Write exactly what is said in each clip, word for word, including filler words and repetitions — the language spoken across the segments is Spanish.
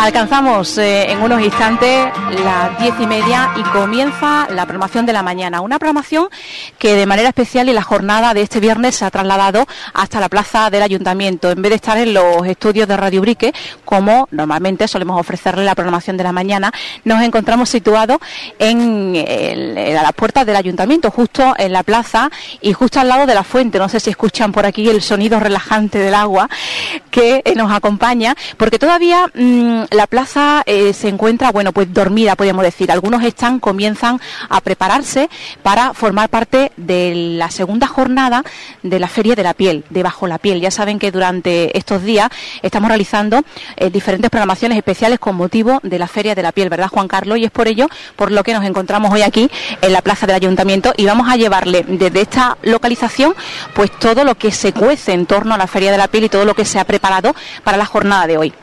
Alcanzamos eh, en unos instantes las diez y media y comienza la programación de la mañana. Una programación que de manera especial y la jornada de este viernes se ha trasladado hasta la plaza del Ayuntamiento. En vez de estar en los estudios de Radio Ubrique, como normalmente solemos ofrecerle la programación de la mañana, nos encontramos situados en, el, en las puertas del Ayuntamiento, justo en la plaza y justo al lado de la fuente. No sé si escuchan por aquí el sonido relajante del agua que eh, nos acompaña, porque todavía mmm, la plaza eh, se encuentra, bueno, pues dormida, podríamos decir. Algunos están, comienzan a prepararse para formar parte de la segunda jornada de la Feria de la Piel, de Bajo la Piel. Ya saben que durante estos días estamos realizando eh, diferentes programaciones especiales con motivo de la Feria de la Piel, ¿verdad, Juan Carlos? Y es por ello por lo que nos encontramos hoy aquí en la plaza del Ayuntamiento y vamos a llevarle desde esta localización pues todo lo que se cuece en torno a la Feria de la Piel y todo lo que se ha preparado para la jornada de hoy.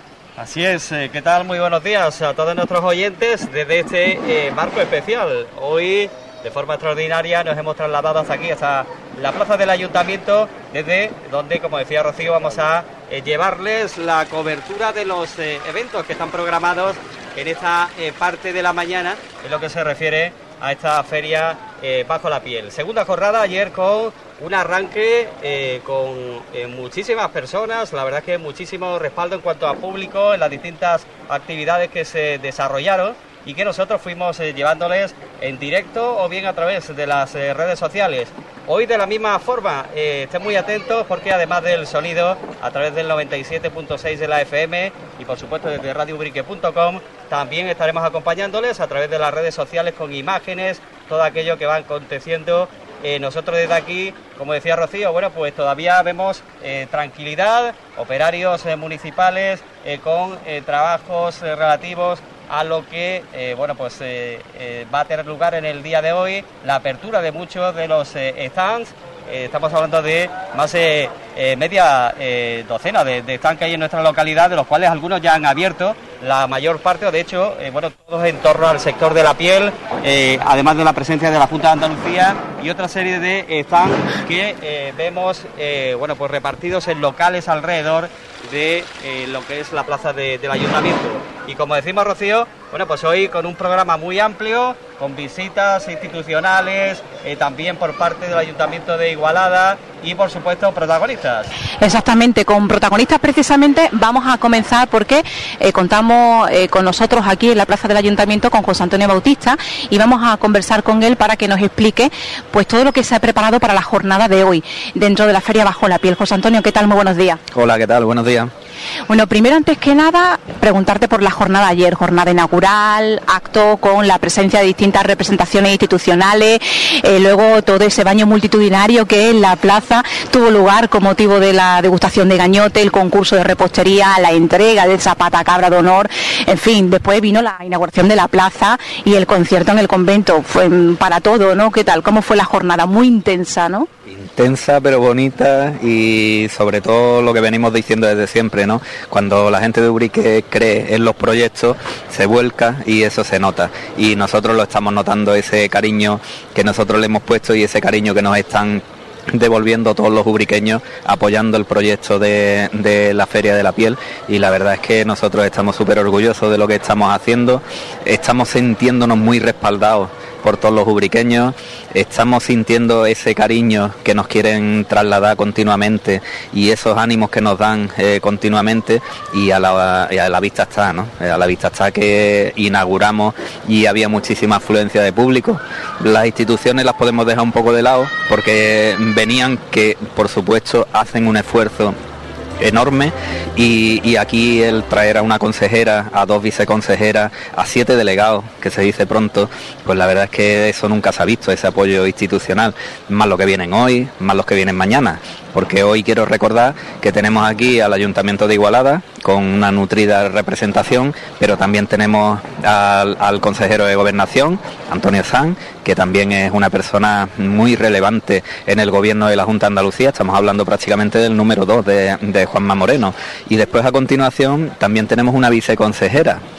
Así es, eh, ¿qué tal? Muy buenos días a todos nuestros oyentes desde este eh, marco especial. Hoy, de forma extraordinaria, nos hemos trasladado hasta aquí, hasta la plaza del Ayuntamiento, desde donde, como decía Rocío, vamos a eh, llevarles la cobertura de los eh, eventos que están programados en esta eh, parte de la mañana, en lo que se refiere a esta feria eh, Bajo la Piel. Segunda jornada ayer con un arranque eh, con eh, muchísimas personas, la verdad es que muchísimo respaldo en cuanto a público en las distintas actividades que se desarrollaron y que nosotros fuimos eh, llevándoles en directo o bien a través de las eh, redes sociales. Hoy de la misma forma, eh, estén muy atentos porque además del sonido a través del noventa y siete punto seis de la F M y por supuesto desde radio ubrique punto com también estaremos acompañándoles a través de las redes sociales con imágenes, todo aquello que va aconteciendo. Eh, nosotros desde aquí, como decía Rocío, bueno, pues todavía vemos eh, tranquilidad, operarios eh, municipales eh, con eh, trabajos eh, relativos a lo que eh, bueno pues eh, eh, va a tener lugar en el día de hoy, la apertura de muchos de los eh, stands. Eh, estamos hablando de más de eh, media eh, docena de, de stands que hay en nuestra localidad, de los cuales algunos ya han abierto, la mayor parte, o de hecho, eh, bueno, todos en torno al sector de la piel, eh, además de la presencia de la Junta de Andalucía y otra serie de eh, stands que eh, vemos, eh, bueno, pues repartidos en locales alrededor de eh, lo que es la plaza de, del Ayuntamiento. Y como decimos, Rocío, bueno, pues hoy con un programa muy amplio, con visitas institucionales, eh, también por parte del Ayuntamiento de Igualada y, por supuesto, protagonistas. Exactamente, con protagonistas precisamente vamos a comenzar porque eh, contamos eh, con nosotros aquí en la plaza del Ayuntamiento con José Antonio Bautista y vamos a conversar con él para que nos explique pues todo lo que se ha preparado para la jornada de hoy dentro de la Feria Bajo la Piel. José Antonio, ¿qué tal? Muy buenos días. Hola, ¿qué tal? Buenos días. Bueno, primero, antes que nada, preguntarte por la jornada ayer, jornada inaugural, acto con la presencia de distintas representaciones institucionales, eh, luego todo ese baño multitudinario que en la plaza tuvo lugar con motivo de la degustación de gañote, el concurso de repostería, la entrega de esa pata cabra de honor, en fin, después vino la inauguración de la plaza y el concierto en el convento, fue para todo, ¿no? ¿Qué tal? ¿Cómo fue la jornada? Muy intensa, ¿no? Intensa pero bonita y sobre todo lo que venimos diciendo desde siempre, ¿no? Cuando la gente de Ubrique cree en los proyectos se vuelca y eso se nota y nosotros lo estamos notando, ese cariño que nosotros le hemos puesto y ese cariño que nos están devolviendo todos los ubriqueños apoyando el proyecto de, de la Feria de la Piel y la verdad es que nosotros estamos súper orgullosos de lo que estamos haciendo, estamos sintiéndonos muy respaldados por todos los ubriqueños, estamos sintiendo ese cariño que nos quieren trasladar continuamente y esos ánimos que nos dan eh, continuamente y a la, y a la vista está, ¿no? A la vista está que inauguramos y había muchísima afluencia de público. Las instituciones las podemos dejar un poco de lado porque venían que, por supuesto, hacen un esfuerzo enorme y, y aquí el traer a una consejera, a dos viceconsejeras, a siete delegados, que se dice pronto, pues la verdad es que eso nunca se ha visto, ese apoyo institucional, más los que vienen hoy, más los que vienen mañana, porque hoy quiero recordar que tenemos aquí al Ayuntamiento de Igualada con una nutrida representación, pero también tenemos al, al consejero de Gobernación, Antonio Sanz, que también es una persona muy relevante en el gobierno de la Junta de Andalucía, estamos hablando prácticamente del número dos de, de Juanma Moreno, y después a continuación también tenemos una viceconsejera,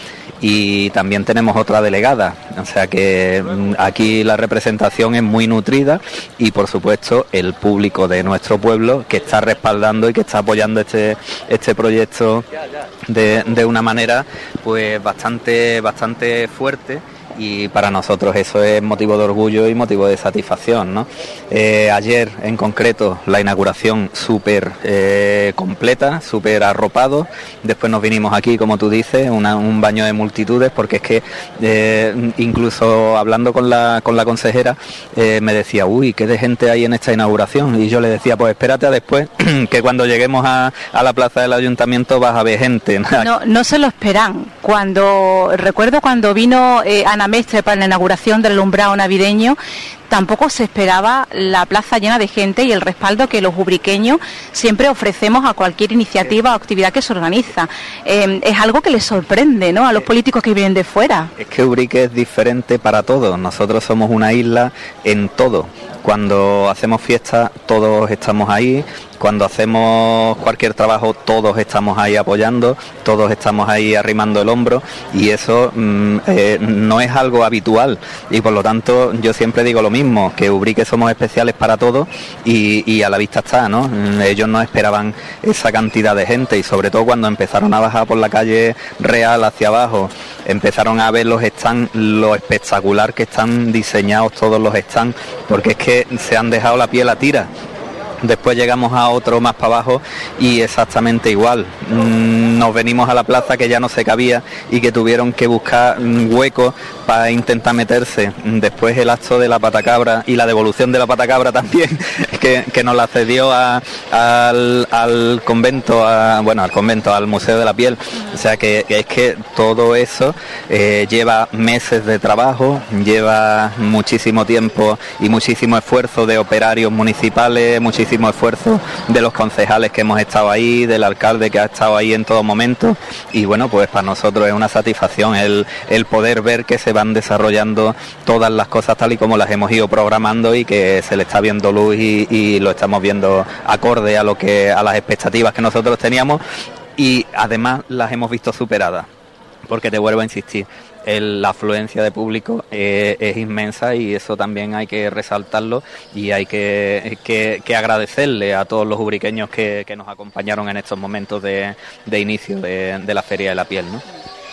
y también tenemos otra delegada, o sea que aquí la representación es muy nutrida y por supuesto el público de nuestro pueblo que está respaldando y que está apoyando este este proyecto de, de una manera pues bastante bastante fuerte. Y para nosotros eso es motivo de orgullo y motivo de satisfacción, ¿no? Eh, ayer en concreto la inauguración súper eh, completa, súper arropado, después nos vinimos aquí, como tú dices, una, un baño de multitudes, porque es que eh, incluso hablando con la, con la consejera eh, me decía, uy, qué de gente hay en esta inauguración, y yo le decía, pues espérate a después, que cuando lleguemos a, a la plaza del ayuntamiento vas a ver gente. No, no se lo esperan. Cuando recuerdo cuando vino eh, Ana Mestre para la inauguración del alumbrado navideño, tampoco se esperaba la plaza llena de gente y el respaldo que los ubriqueños siempre ofrecemos a cualquier iniciativa o actividad que se organiza. Eh, es algo que les sorprende, ¿no?, a los políticos que vienen de fuera. Es que Ubrique es diferente para todos. Nosotros somos una isla en todo. Cuando hacemos fiestas, todos estamos ahí. Cuando hacemos cualquier trabajo, todos estamos ahí apoyando, todos estamos ahí arrimando el hombro, y eso mm, eh, no es algo habitual, y por lo tanto yo siempre digo lo mismo, que Ubrique somos especiales para todos, y, y a la vista está, ¿no? Ellos no esperaban esa cantidad de gente, y sobre todo cuando empezaron a bajar por la calle Real hacia abajo, empezaron a ver los stands, lo espectacular que están diseñados todos los stands, porque es que se han dejado la piel a tira. Después llegamos a otro más para abajo y exactamente igual. Nos venimos a la plaza que ya no se cabía y que tuvieron que buscar huecos para intentar meterse. Después el acto de la patacabra y la devolución de la patacabra también, que, que nos la cedió a, al, al convento, a, bueno, al convento, al Museo de la Piel. O sea que, que es que todo eso eh, lleva meses de trabajo, lleva muchísimo tiempo y muchísimo esfuerzo de operarios municipales, muchísimo esfuerzo de los concejales que hemos estado ahí, del alcalde que ha estado ahí en todo momento, y bueno, pues para nosotros es una satisfacción el, el poder ver que se van desarrollando todas las cosas tal y como las hemos ido programando y que se le está viendo luz y, y lo estamos viendo acorde a lo que a las expectativas que nosotros teníamos, y además las hemos visto superadas, porque te vuelvo a insistir, el, la afluencia de público eh, es inmensa, y eso también hay que resaltarlo, y hay que, que, que agradecerle a todos los ubriqueños que, que nos acompañaron en estos momentos de, de inicio de, de la Feria de la Piel, ¿no?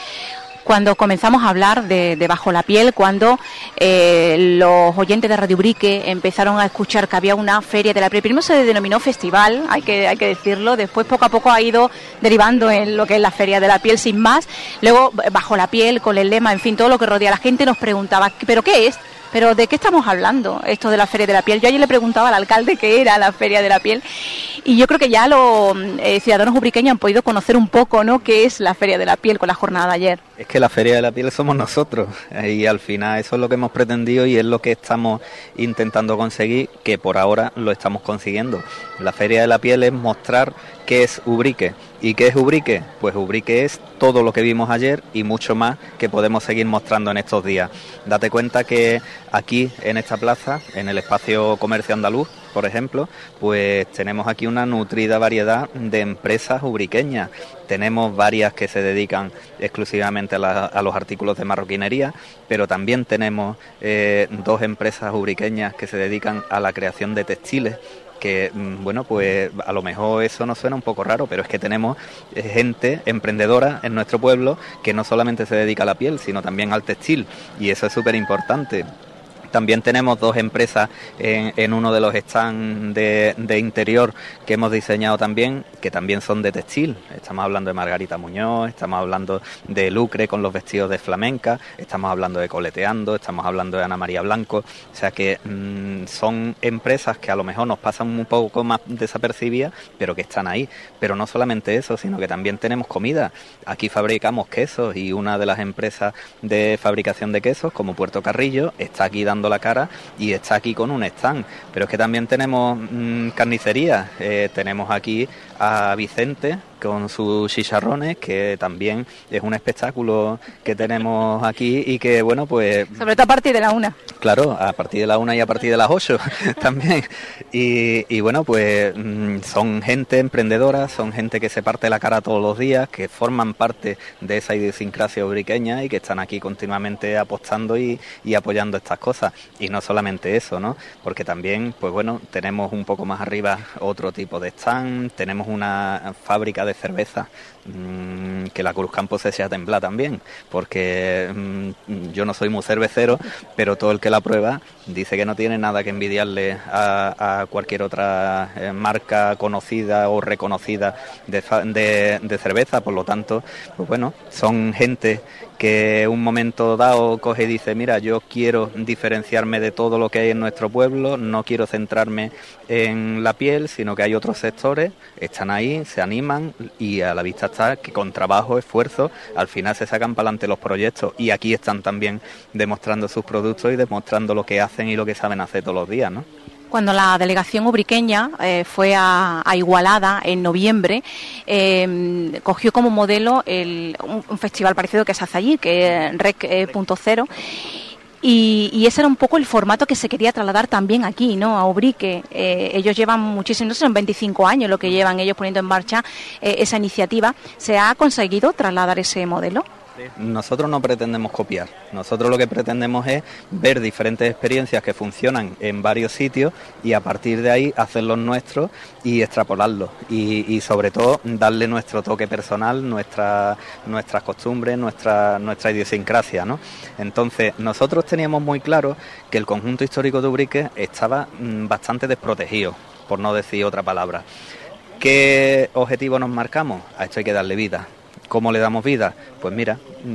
Cuando comenzamos a hablar de, de Bajo la Piel, cuando eh, los oyentes de Radio Ubrique empezaron a escuchar que había una feria de la piel, primero se denominó festival, hay que, hay que decirlo, después poco a poco ha ido derivando en lo que es la Feria de la Piel sin más, luego Bajo la Piel, con el lema, en fin, todo lo que rodea a la gente, nos preguntaba, ¿pero qué es? ¿Pero de qué estamos hablando, esto de la Feria de la Piel? Yo ayer le preguntaba al alcalde qué era la Feria de la Piel, y yo creo que ya los eh, ciudadanos ubriqueños han podido conocer un poco, ¿no?, qué es la Feria de la Piel con la jornada de ayer. Es que la Feria de la Piel somos nosotros, y al final eso es lo que hemos pretendido y es lo que estamos intentando conseguir, que por ahora lo estamos consiguiendo. La Feria de la Piel es mostrar qué es Ubrique. ¿Y qué es Ubrique? Pues Ubrique es todo lo que vimos ayer y mucho más que podemos seguir mostrando en estos días. Date cuenta que aquí, en esta plaza, en el espacio Comercio Andaluz, por ejemplo, pues tenemos aquí una nutrida variedad de empresas ubriqueñas. Tenemos varias que se dedican exclusivamente a, la, a los artículos de marroquinería, pero también tenemos eh, dos empresas ubriqueñas que se dedican a la creación de textiles, que, bueno, pues a lo mejor eso nos suena un poco raro, pero es que tenemos gente emprendedora en nuestro pueblo que no solamente se dedica a la piel, sino también al textil, y eso es súper importante. También tenemos dos empresas en, en uno de los stands de, de interior que hemos diseñado también, que también son de textil. Estamos hablando de Margarita Muñoz, estamos hablando de Lucre con los vestidos de flamenca, estamos hablando de Coleteando, estamos hablando de Ana María Blanco. O sea que mmm, son empresas que a lo mejor nos pasan un poco más desapercibidas, pero que están ahí. Pero no solamente eso, sino que también tenemos comida. Aquí fabricamos quesos, y una de las empresas de fabricación de quesos, como Puerto Carrillo, está aquí dando la cara y está aquí con un stand. Pero es que también tenemos mmm, carnicería, eh, tenemos aquí a Vicente, con sus chicharrones, que también es un espectáculo que tenemos aquí y que, bueno, pues... Sobre todo a partir de la una. Claro, a partir de la una y a partir de las ocho también. Y, y bueno, pues son gente emprendedora, son gente que se parte la cara todos los días, que forman parte de esa idiosincrasia ubriqueña y que están aquí continuamente apostando y, y apoyando estas cosas. Y no solamente eso, ¿no? Porque también, pues bueno, tenemos un poco más arriba otro tipo de stand, tenemos una fábrica de cerveza, mmm, que la Cruzcampo se echa a temblar también, porque mmm, yo no soy muy cervecero, pero todo el que la prueba dice que no tiene nada que envidiarle a, a cualquier otra eh, marca conocida o reconocida de, de, de cerveza. Por lo tanto, pues bueno, son gente que un momento dado coge y dice, mira, yo quiero diferenciarme de todo lo que hay en nuestro pueblo, no quiero centrarme en la piel, sino que hay otros sectores, están ahí, se animan y a la vista está que con trabajo, esfuerzo, al final se sacan para adelante los proyectos y aquí están también demostrando sus productos y demostrando lo que hacen y lo que saben hacer todos los días, ¿no? Cuando la delegación ubriqueña eh, fue a, a Igualada en noviembre, eh, cogió como modelo el, un, un festival parecido que se hace allí, que es Rec punto cero, y, y ese era un poco el formato que se quería trasladar también aquí, ¿no? A Ubrique. Eh, ellos llevan muchísimo, no sé, son veinticinco años lo que llevan ellos poniendo en marcha eh, esa iniciativa. ¿Se ha conseguido trasladar ese modelo? Nosotros no pretendemos copiar, nosotros lo que pretendemos es ver diferentes experiencias que funcionan en varios sitios y a partir de ahí hacerlos nuestros y extrapolarlos y, y sobre todo darle nuestro toque personal, nuestra, nuestras costumbres, nuestra, nuestra idiosincrasia, ¿no? Entonces nosotros teníamos muy claro que el conjunto histórico de Ubrique estaba mmm, bastante desprotegido, por no decir otra palabra. ¿Qué objetivo nos marcamos? A esto hay que darle vida. ¿Cómo le damos vida? Pues mira,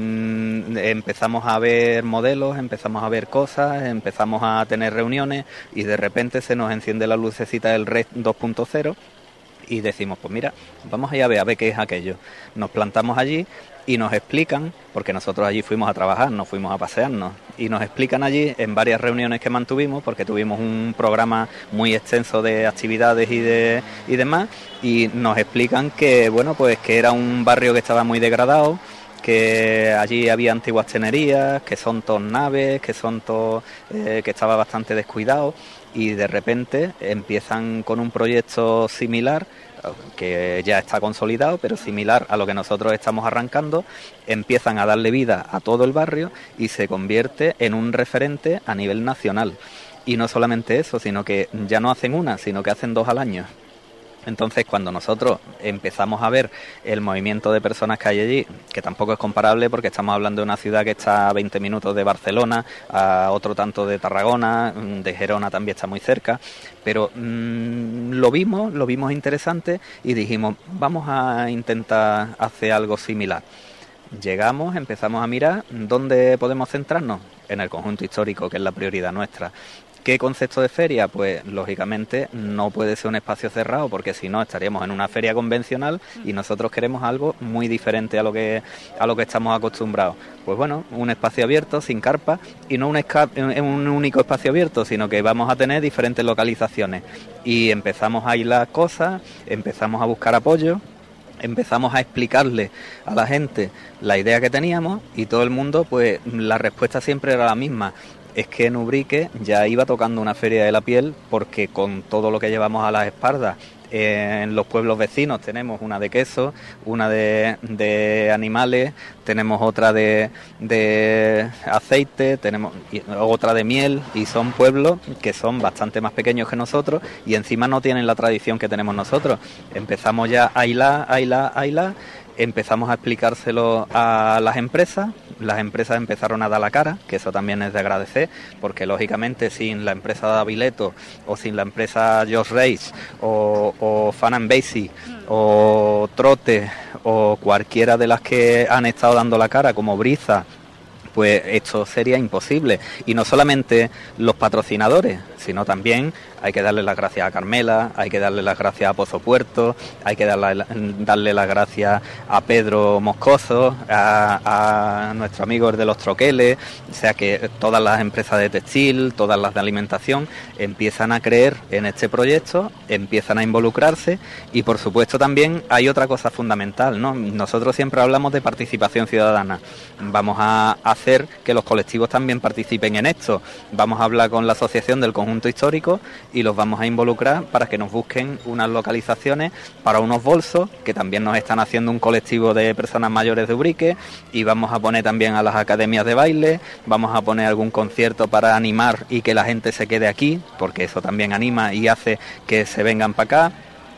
mmm, empezamos a ver modelos, empezamos a ver cosas, empezamos a tener reuniones y de repente se nos enciende la lucecita del Rec dos punto cero y decimos, pues mira, vamos allá a ver, a ver qué es aquello. Nos plantamos allí y nos explican, porque nosotros allí fuimos a trabajar, no fuimos a pasearnos, y nos explican allí en varias reuniones que mantuvimos, porque tuvimos un programa muy extenso de actividades y de y demás, y nos explican que, bueno, pues que era un barrio que estaba muy degradado, que allí había antiguas tenerías, que son todas naves, que son todo, eh, que estaba bastante descuidado, y de repente empiezan con un proyecto similar, que ya está consolidado, pero similar a lo que nosotros estamos arrancando, empiezan a darle vida a todo el barrio y se convierte en un referente a nivel nacional. Y no solamente eso, sino que ya no hacen una, sino que hacen dos al año. Entonces, cuando nosotros empezamos a ver el movimiento de personas que hay allí, que tampoco es comparable porque estamos hablando de una ciudad que está a veinte minutos de Barcelona, a otro tanto de Tarragona, de Gerona también está muy cerca, pero mmm, lo vimos, lo vimos interesante y dijimos, vamos a intentar hacer algo similar. Llegamos, empezamos a mirar dónde podemos centrarnos, en el conjunto histórico, que es la prioridad nuestra. ¿Qué concepto de feria? Pues lógicamente no puede ser un espacio cerrado porque si no estaríamos en una feria convencional y nosotros queremos algo muy diferente a lo que a lo que estamos acostumbrados. Pues bueno, un espacio abierto, sin carpa y no un, esca- un único espacio abierto, sino que vamos a tener diferentes localizaciones y empezamos a hilar cosas, empezamos a buscar apoyo, empezamos a explicarle a la gente la idea que teníamos y todo el mundo, pues la respuesta siempre era la misma. Es que en Ubrique ya iba tocando una feria de la piel porque con todo lo que llevamos a las espaldas, eh, en los pueblos vecinos tenemos una de queso, una de, de animales, tenemos otra de, de aceite, tenemos otra de miel y son pueblos que son bastante más pequeños que nosotros y encima no tienen la tradición que tenemos nosotros. Empezamos ya a hilar, a hilar, a hilar. Empezamos a explicárselo a las empresas, las empresas empezaron a dar la cara, que eso también es de agradecer, porque lógicamente sin la empresa de Avileto o sin la empresa Josh Race o, o Fan and Basic o Trote o cualquiera de las que han estado dando la cara como Briza, pues esto sería imposible. Y no solamente los patrocinadores, sino también hay que darle las gracias a Carmela, hay que darle las gracias a Pozo Puerto, hay que darle, darle las gracias a Pedro Moscoso, a, a nuestro amigo de los troqueles, o sea que todas las empresas de textil, todas las de alimentación, empiezan a creer en este proyecto, empiezan a involucrarse y por supuesto también hay otra cosa fundamental, ¿no? Nosotros siempre hablamos de participación ciudadana, vamos a hacer que los colectivos también participen en esto, vamos a hablar con la Asociación del Conjunto Histórico y los vamos a involucrar para que nos busquen unas localizaciones para unos bolsos que también nos están haciendo un colectivo de personas mayores de Ubrique, y vamos a poner también a las academias de baile, vamos a poner algún concierto para animar y que la gente se quede aquí, porque eso también anima y hace que se vengan para acá.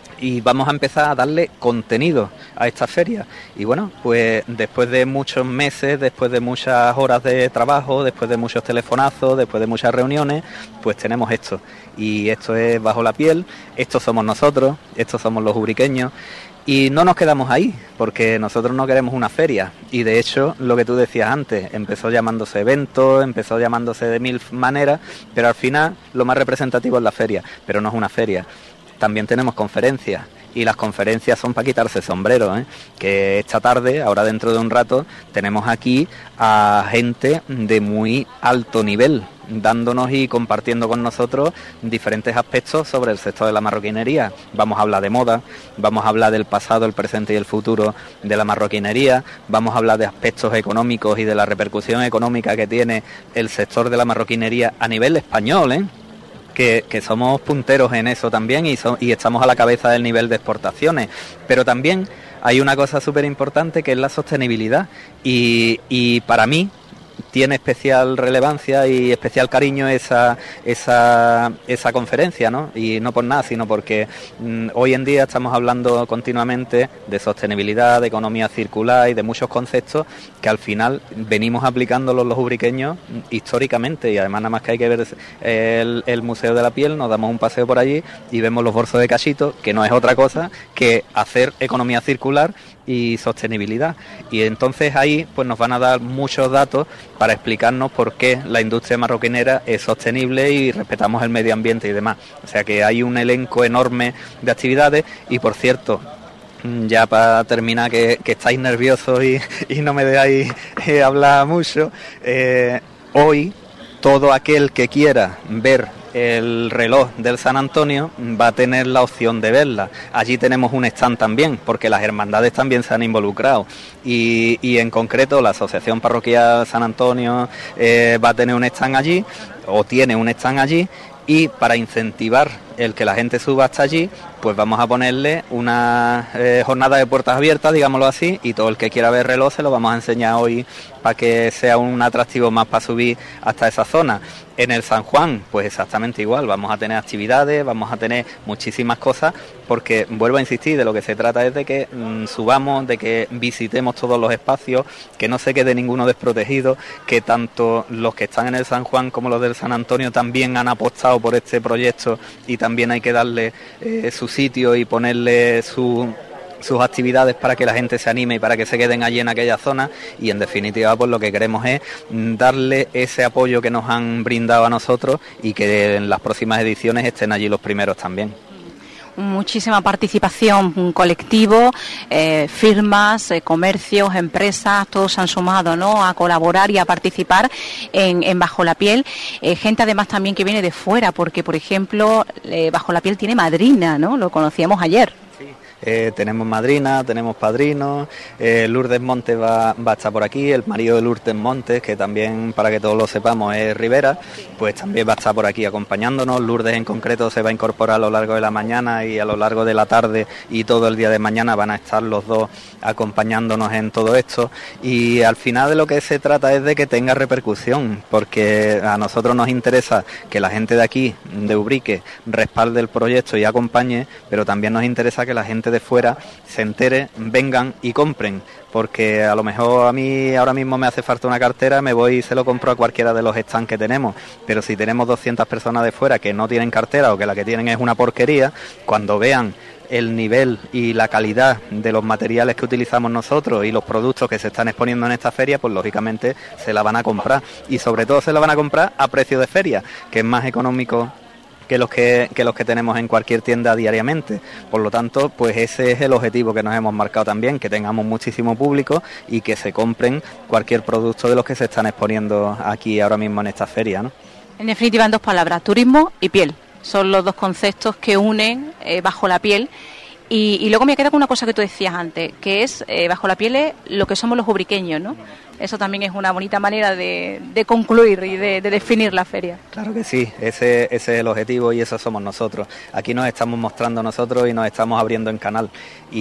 Y vamos a empezar a darle contenido a esta feria. Y bueno, pues después de muchos meses, después de muchas horas de trabajo, después de muchos telefonazos, después de muchas reuniones, pues tenemos esto. Y esto es Bajo la Piel, estos somos nosotros, estos somos los ubriqueños. Y no nos quedamos ahí, porque nosotros no queremos una feria. Y de hecho, lo que tú decías antes, empezó llamándose evento, empezó llamándose de mil maneras, pero al final lo más representativo es la feria, pero no es una feria. También tenemos conferencias y las conferencias son para quitarse sombrero, ¿eh? Que esta tarde, ahora dentro de un rato, tenemos aquí a gente de muy alto nivel, dándonos y compartiendo con nosotros diferentes aspectos sobre el sector de la marroquinería. Vamos a hablar de moda, vamos a hablar del pasado, el presente y el futuro de la marroquinería, vamos a hablar de aspectos económicos y de la repercusión económica que tiene el sector de la marroquinería a nivel español, ¿eh? Que, que somos punteros en eso también y, so, y estamos a la cabeza del nivel de exportaciones, pero también hay una cosa súper importante que es la sostenibilidad y, y para mí tiene especial relevancia y especial cariño esa esa esa conferencia, ¿no? Y no por nada, sino porque mmm, hoy en día estamos hablando continuamente de sostenibilidad, de economía circular y de muchos conceptos que al final venimos aplicándolos los ubriqueños históricamente, y además nada más que hay que ver el, el Museo de la Piel, nos damos un paseo por allí y vemos los bolsos de Cachito, que no es otra cosa que hacer economía circular y sostenibilidad. Y entonces ahí pues nos van a dar muchos datos para explicarnos por qué la industria marroquinera es sostenible y respetamos el medio ambiente y demás. O sea que hay un elenco enorme de actividades y, por cierto, ya para terminar, que, que estáis nerviosos y, y no me dejáis eh, hablar mucho, eh, hoy todo aquel que quiera ver el reloj del San Antonio va a tener la opción de verla. Allí tenemos un stand también, porque las hermandades también se han involucrado y, y en concreto la Asociación Parroquial San Antonio eh, va a tener un stand allí, o tiene un stand allí, y para incentivar el que la gente suba hasta allí, pues vamos a ponerle una eh, jornada de puertas abiertas, digámoslo así, y todo el que quiera ver reloj se lo vamos a enseñar hoy para que sea un atractivo más para subir hasta esa zona. En el San Juan, pues exactamente igual, vamos a tener actividades, vamos a tener muchísimas cosas, porque vuelvo a insistir, de lo que se trata es de que mmm, subamos, de que visitemos todos los espacios, que no se quede ninguno desprotegido, que tanto los que están en el San Juan como los del San Antonio también han apostado por este proyecto y también hay que darle eh, su sitio y ponerle su... sus actividades para que la gente se anime y para que se queden allí en aquella zona, y en definitiva pues lo que queremos es darle ese apoyo que nos han brindado a nosotros y que en las próximas ediciones estén allí los primeros también. Muchísima participación, un colectivo, eh, firmas, eh, comercios, empresas, todos se han sumado, ¿no?, a colaborar y a participar en, en Bajo la Piel. Eh, gente además también que viene de fuera, porque por ejemplo eh, Bajo la Piel tiene madrina, ¿no? Lo conocíamos ayer. Eh, tenemos madrina, tenemos padrinos, eh, Lourdes Montes va, va a estar por aquí, el marido de Lourdes Montes, que también, para que todos lo sepamos, es Rivera, pues también va a estar por aquí acompañándonos. Lourdes en concreto se va a incorporar a lo largo de la mañana y a lo largo de la tarde y todo el día de mañana van a estar los dos acompañándonos en todo esto, y al final de lo que se trata es de que tenga repercusión, porque a nosotros nos interesa que la gente de aquí, de Ubrique, respalde el proyecto y acompañe, pero también nos interesa que la gente de fuera se entere, vengan y compren, porque a lo mejor a mí ahora mismo me hace falta una cartera, me voy y se lo compro a cualquiera de los stands que tenemos, pero si tenemos doscientas personas de fuera que no tienen cartera o que la que tienen es una porquería, cuando vean el nivel y la calidad de los materiales que utilizamos nosotros y los productos que se están exponiendo en esta feria, pues lógicamente se la van a comprar, y sobre todo se la van a comprar a precio de feria, que es más económico que los que, que los que tenemos en cualquier tienda diariamente. Por lo tanto, pues ese es el objetivo que nos hemos marcado también, que tengamos muchísimo público y que se compren cualquier producto de los que se están exponiendo aquí ahora mismo en esta feria, ¿no? En definitiva, en dos palabras, turismo y piel. Son los dos conceptos que unen eh, Bajo la Piel. Y, y luego me queda con una cosa que tú decías antes, que es, eh, Bajo la Piel es lo que somos los ubriqueños, ¿no? Eso también es una bonita manera de, de concluir y de, de definir la feria. Claro que sí, ese, ese es el objetivo y eso somos nosotros. Aquí nos estamos mostrando nosotros y nos estamos abriendo en canal.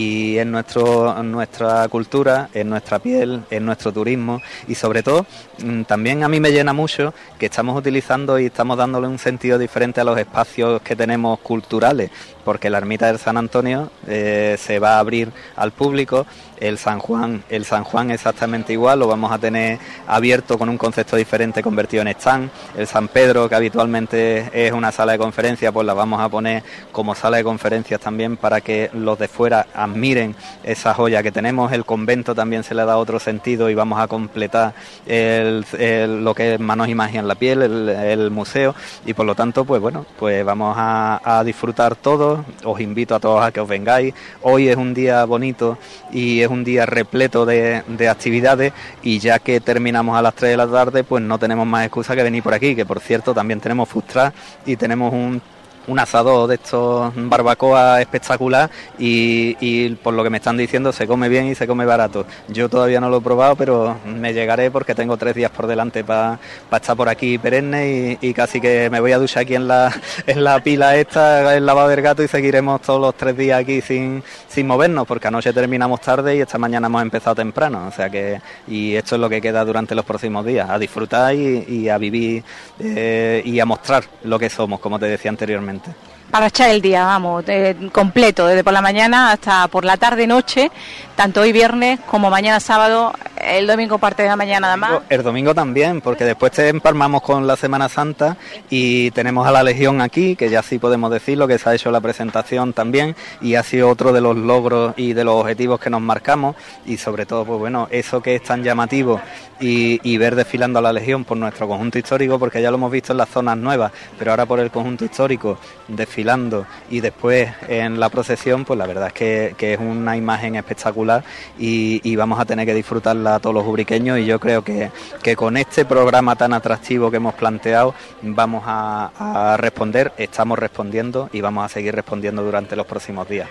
Y en, nuestro, en nuestra cultura, en nuestra piel, en nuestro turismo, y sobre todo también a mí me llena mucho que estamos utilizando y estamos dándole un sentido diferente a los espacios que tenemos culturales, porque la ermita del San Antonio eh, se va a abrir al público, el San Juan, el San Juan exactamente igual, lo vamos a tener abierto con un concepto diferente convertido en stand, el San Pedro, que habitualmente es una sala de conferencias, pues la vamos a poner como sala de conferencias también para que los de fuera admiren esa joya que tenemos, el convento también se le da otro sentido y vamos a completar el, el, lo que es Manos y Magia en la Piel, el, el museo, y por lo tanto pues bueno, pues vamos a, a disfrutar todos, os invito a todos a que os vengáis, hoy es un día bonito y es un día repleto de, de actividades, y ya que terminamos a las tres de la tarde pues no tenemos más excusa que venir por aquí, que por cierto también tenemos food truck y tenemos un un asador de estos barbacoa espectacular y, y por lo que me están diciendo se come bien y se come barato. Yo todavía no lo he probado, pero me llegaré porque tengo tres días por delante para pa estar por aquí perenne y, y casi que me voy a duchar aquí en la, en la pila esta, el lavado del gato, y seguiremos todos los tres días aquí sin, sin movernos, porque anoche terminamos tarde y esta mañana hemos empezado temprano, o sea que, y esto es lo que queda durante los próximos días, a disfrutar y, y a vivir eh, y a mostrar lo que somos, como te decía anteriormente. Para echar el día, vamos, eh, completo, desde por la mañana hasta por la tarde-noche, tanto hoy viernes como mañana sábado, el domingo parte de la mañana nada más. El domingo también, porque después te empalmamos con la Semana Santa y tenemos a la Legión aquí, que ya sí podemos decirlo, que se ha hecho la presentación también y ha sido otro de los logros y de los objetivos que nos marcamos, y sobre todo, pues bueno, eso que es tan llamativo y, y ver desfilando a la Legión por nuestro conjunto histórico, porque ya lo hemos visto en las zonas nuevas, pero ahora por el conjunto histórico, desfilando y después en la procesión, pues la verdad es que, que es una imagen espectacular y, y vamos a tener que disfrutarla a todos los ubriqueños, y yo creo que, que con este programa tan atractivo que hemos planteado vamos a, a responder, estamos respondiendo y vamos a seguir respondiendo durante los próximos días.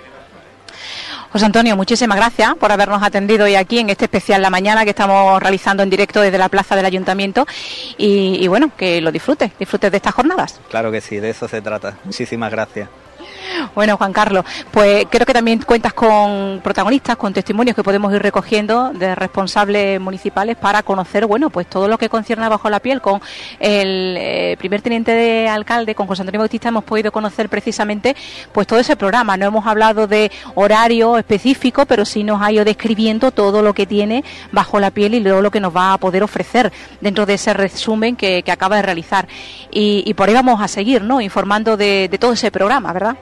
José Antonio, muchísimas gracias por habernos atendido hoy aquí en este especial La Mañana que estamos realizando en directo desde la plaza del Ayuntamiento y, y bueno, que lo disfrutes, disfrutes de estas jornadas. Claro que sí, de eso se trata. Muchísimas gracias. Bueno, Juan Carlos, pues creo que también cuentas con protagonistas, con testimonios que podemos ir recogiendo de responsables municipales para conocer, bueno, pues todo lo que concierne a Bajo la Piel. Con el eh, primer teniente de alcalde, con José Antonio Bautista, hemos podido conocer precisamente pues todo ese programa. No hemos hablado de horario específico, pero sí nos ha ido describiendo todo lo que tiene Bajo la Piel y luego lo que nos va a poder ofrecer dentro de ese resumen que, que acaba de realizar. Y, y por ahí vamos a seguir, ¿no?, informando de, de todo ese programa, ¿verdad?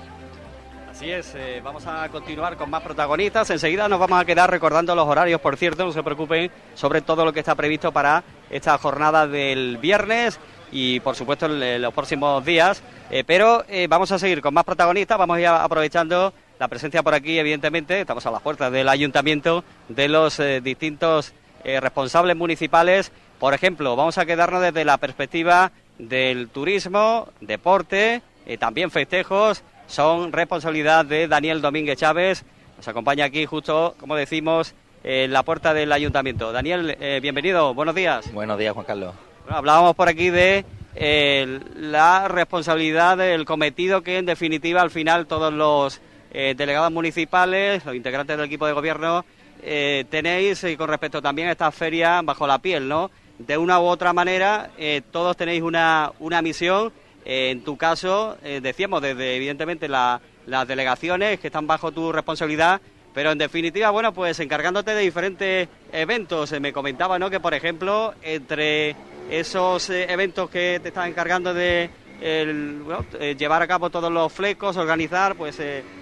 Así es, eh, vamos a continuar con más protagonistas. Enseguida nos vamos a quedar recordando los horarios, por cierto, no se preocupen, sobre todo lo que está previsto para esta jornada del viernes y, por supuesto, en, en los próximos días. Eh, pero eh, vamos a seguir con más protagonistas, vamos a ir aprovechando la presencia por aquí, evidentemente. Estamos a las puertas del ayuntamiento, de los eh, distintos eh, responsables municipales. Por ejemplo, vamos a quedarnos desde la perspectiva del turismo, deporte, eh, también festejos. Son responsabilidad de Daniel Domínguez Chávez. Nos acompaña aquí justo, como decimos, en la puerta del ayuntamiento. Daniel, eh, bienvenido, buenos días. Buenos días, Juan Carlos. Bueno, hablábamos por aquí de eh, la responsabilidad del cometido que, en definitiva, al final todos los eh, delegados municipales, los integrantes del equipo de gobierno, eh, tenéis eh, con respecto también a esta feria Bajo la Piel, ¿no? De una u otra manera, eh, todos tenéis una, una misión. Eh, en tu caso, eh, decíamos, desde evidentemente la, las delegaciones que están bajo tu responsabilidad, pero en definitiva, bueno, pues encargándote de diferentes eventos. Eh, me comentaba, ¿no?, que por ejemplo, entre esos eh, eventos que te estás encargando de el, bueno, eh, llevar a cabo todos los flecos, organizar, pues eh,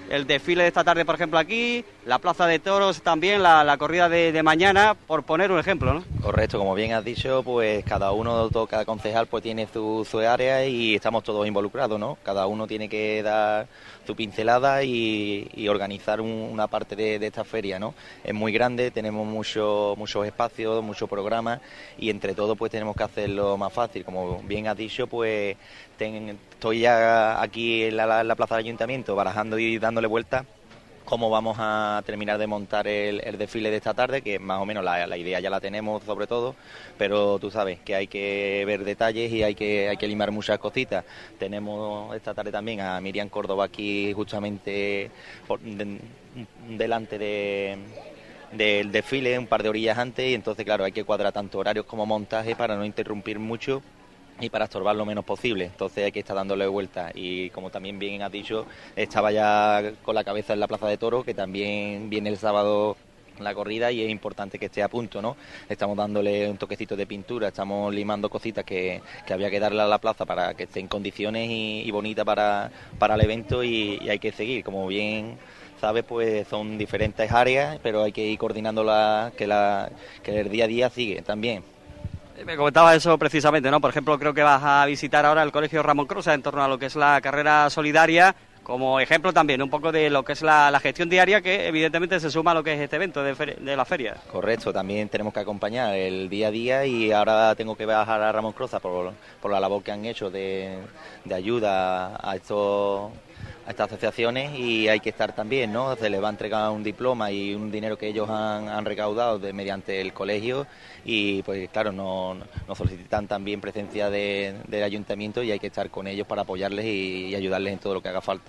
el desfile de esta tarde, por ejemplo, aquí, la plaza de toros también, la, la corrida de, de mañana, por poner un ejemplo, ¿no? Correcto, como bien has dicho, pues cada uno, todo, cada concejal pues tiene su, su área y estamos todos involucrados, ¿no? Cada uno tiene que dar su pincelada y, y organizar un, una parte de, de esta feria, ¿no? Es muy grande, tenemos mucho, muchos espacios, muchos programas y entre todos pues tenemos que hacerlo más fácil. Como bien has dicho, pues ten, estoy ya aquí en la, la plaza del Ayuntamiento barajando y dándole vuelta cómo vamos a terminar de montar el, el desfile de esta tarde, que más o menos la, la idea ya la tenemos sobre todo, pero tú sabes que hay que ver detalles y hay que hay que limar muchas cositas. Tenemos esta tarde también a Miriam Córdoba aquí justamente por, de, delante de... del desfile, un par de orillas antes, y entonces claro, hay que cuadrar tanto horarios como montaje para no interrumpir mucho y para estorbar lo menos posible, entonces hay que estar dándole vuelta y como también bien has dicho, estaba ya con la cabeza en la Plaza de Toros, que también viene el sábado la corrida y es importante que esté a punto, ¿no? Estamos dándole un toquecito de pintura, estamos limando cositas que, que había que darle a la plaza para que esté en condiciones y, y bonita para, para el evento y, y hay que seguir, como bien sabes, pues son diferentes áreas, pero hay que ir coordinándolas, que, la, que el día a día sigue también. Me comentaba eso precisamente, ¿no? Por ejemplo, creo que vas a visitar ahora el Colegio Ramón Crosa en torno a lo que es la carrera solidaria, como ejemplo también un poco de lo que es la, la gestión diaria, que evidentemente se suma a lo que es este evento de, fer- de la feria. Correcto, también tenemos que acompañar el día a día y ahora tengo que bajar a Ramón Crosa por, por la labor que han hecho de, de ayuda a estos... a estas asociaciones y hay que estar también, ¿no? Se les va a entregar un diploma y un dinero que ellos han, han recaudado de, mediante el colegio y pues claro, nos no solicitan también presencia de, del ayuntamiento y hay que estar con ellos para apoyarles y, y ayudarles en todo lo que haga falta.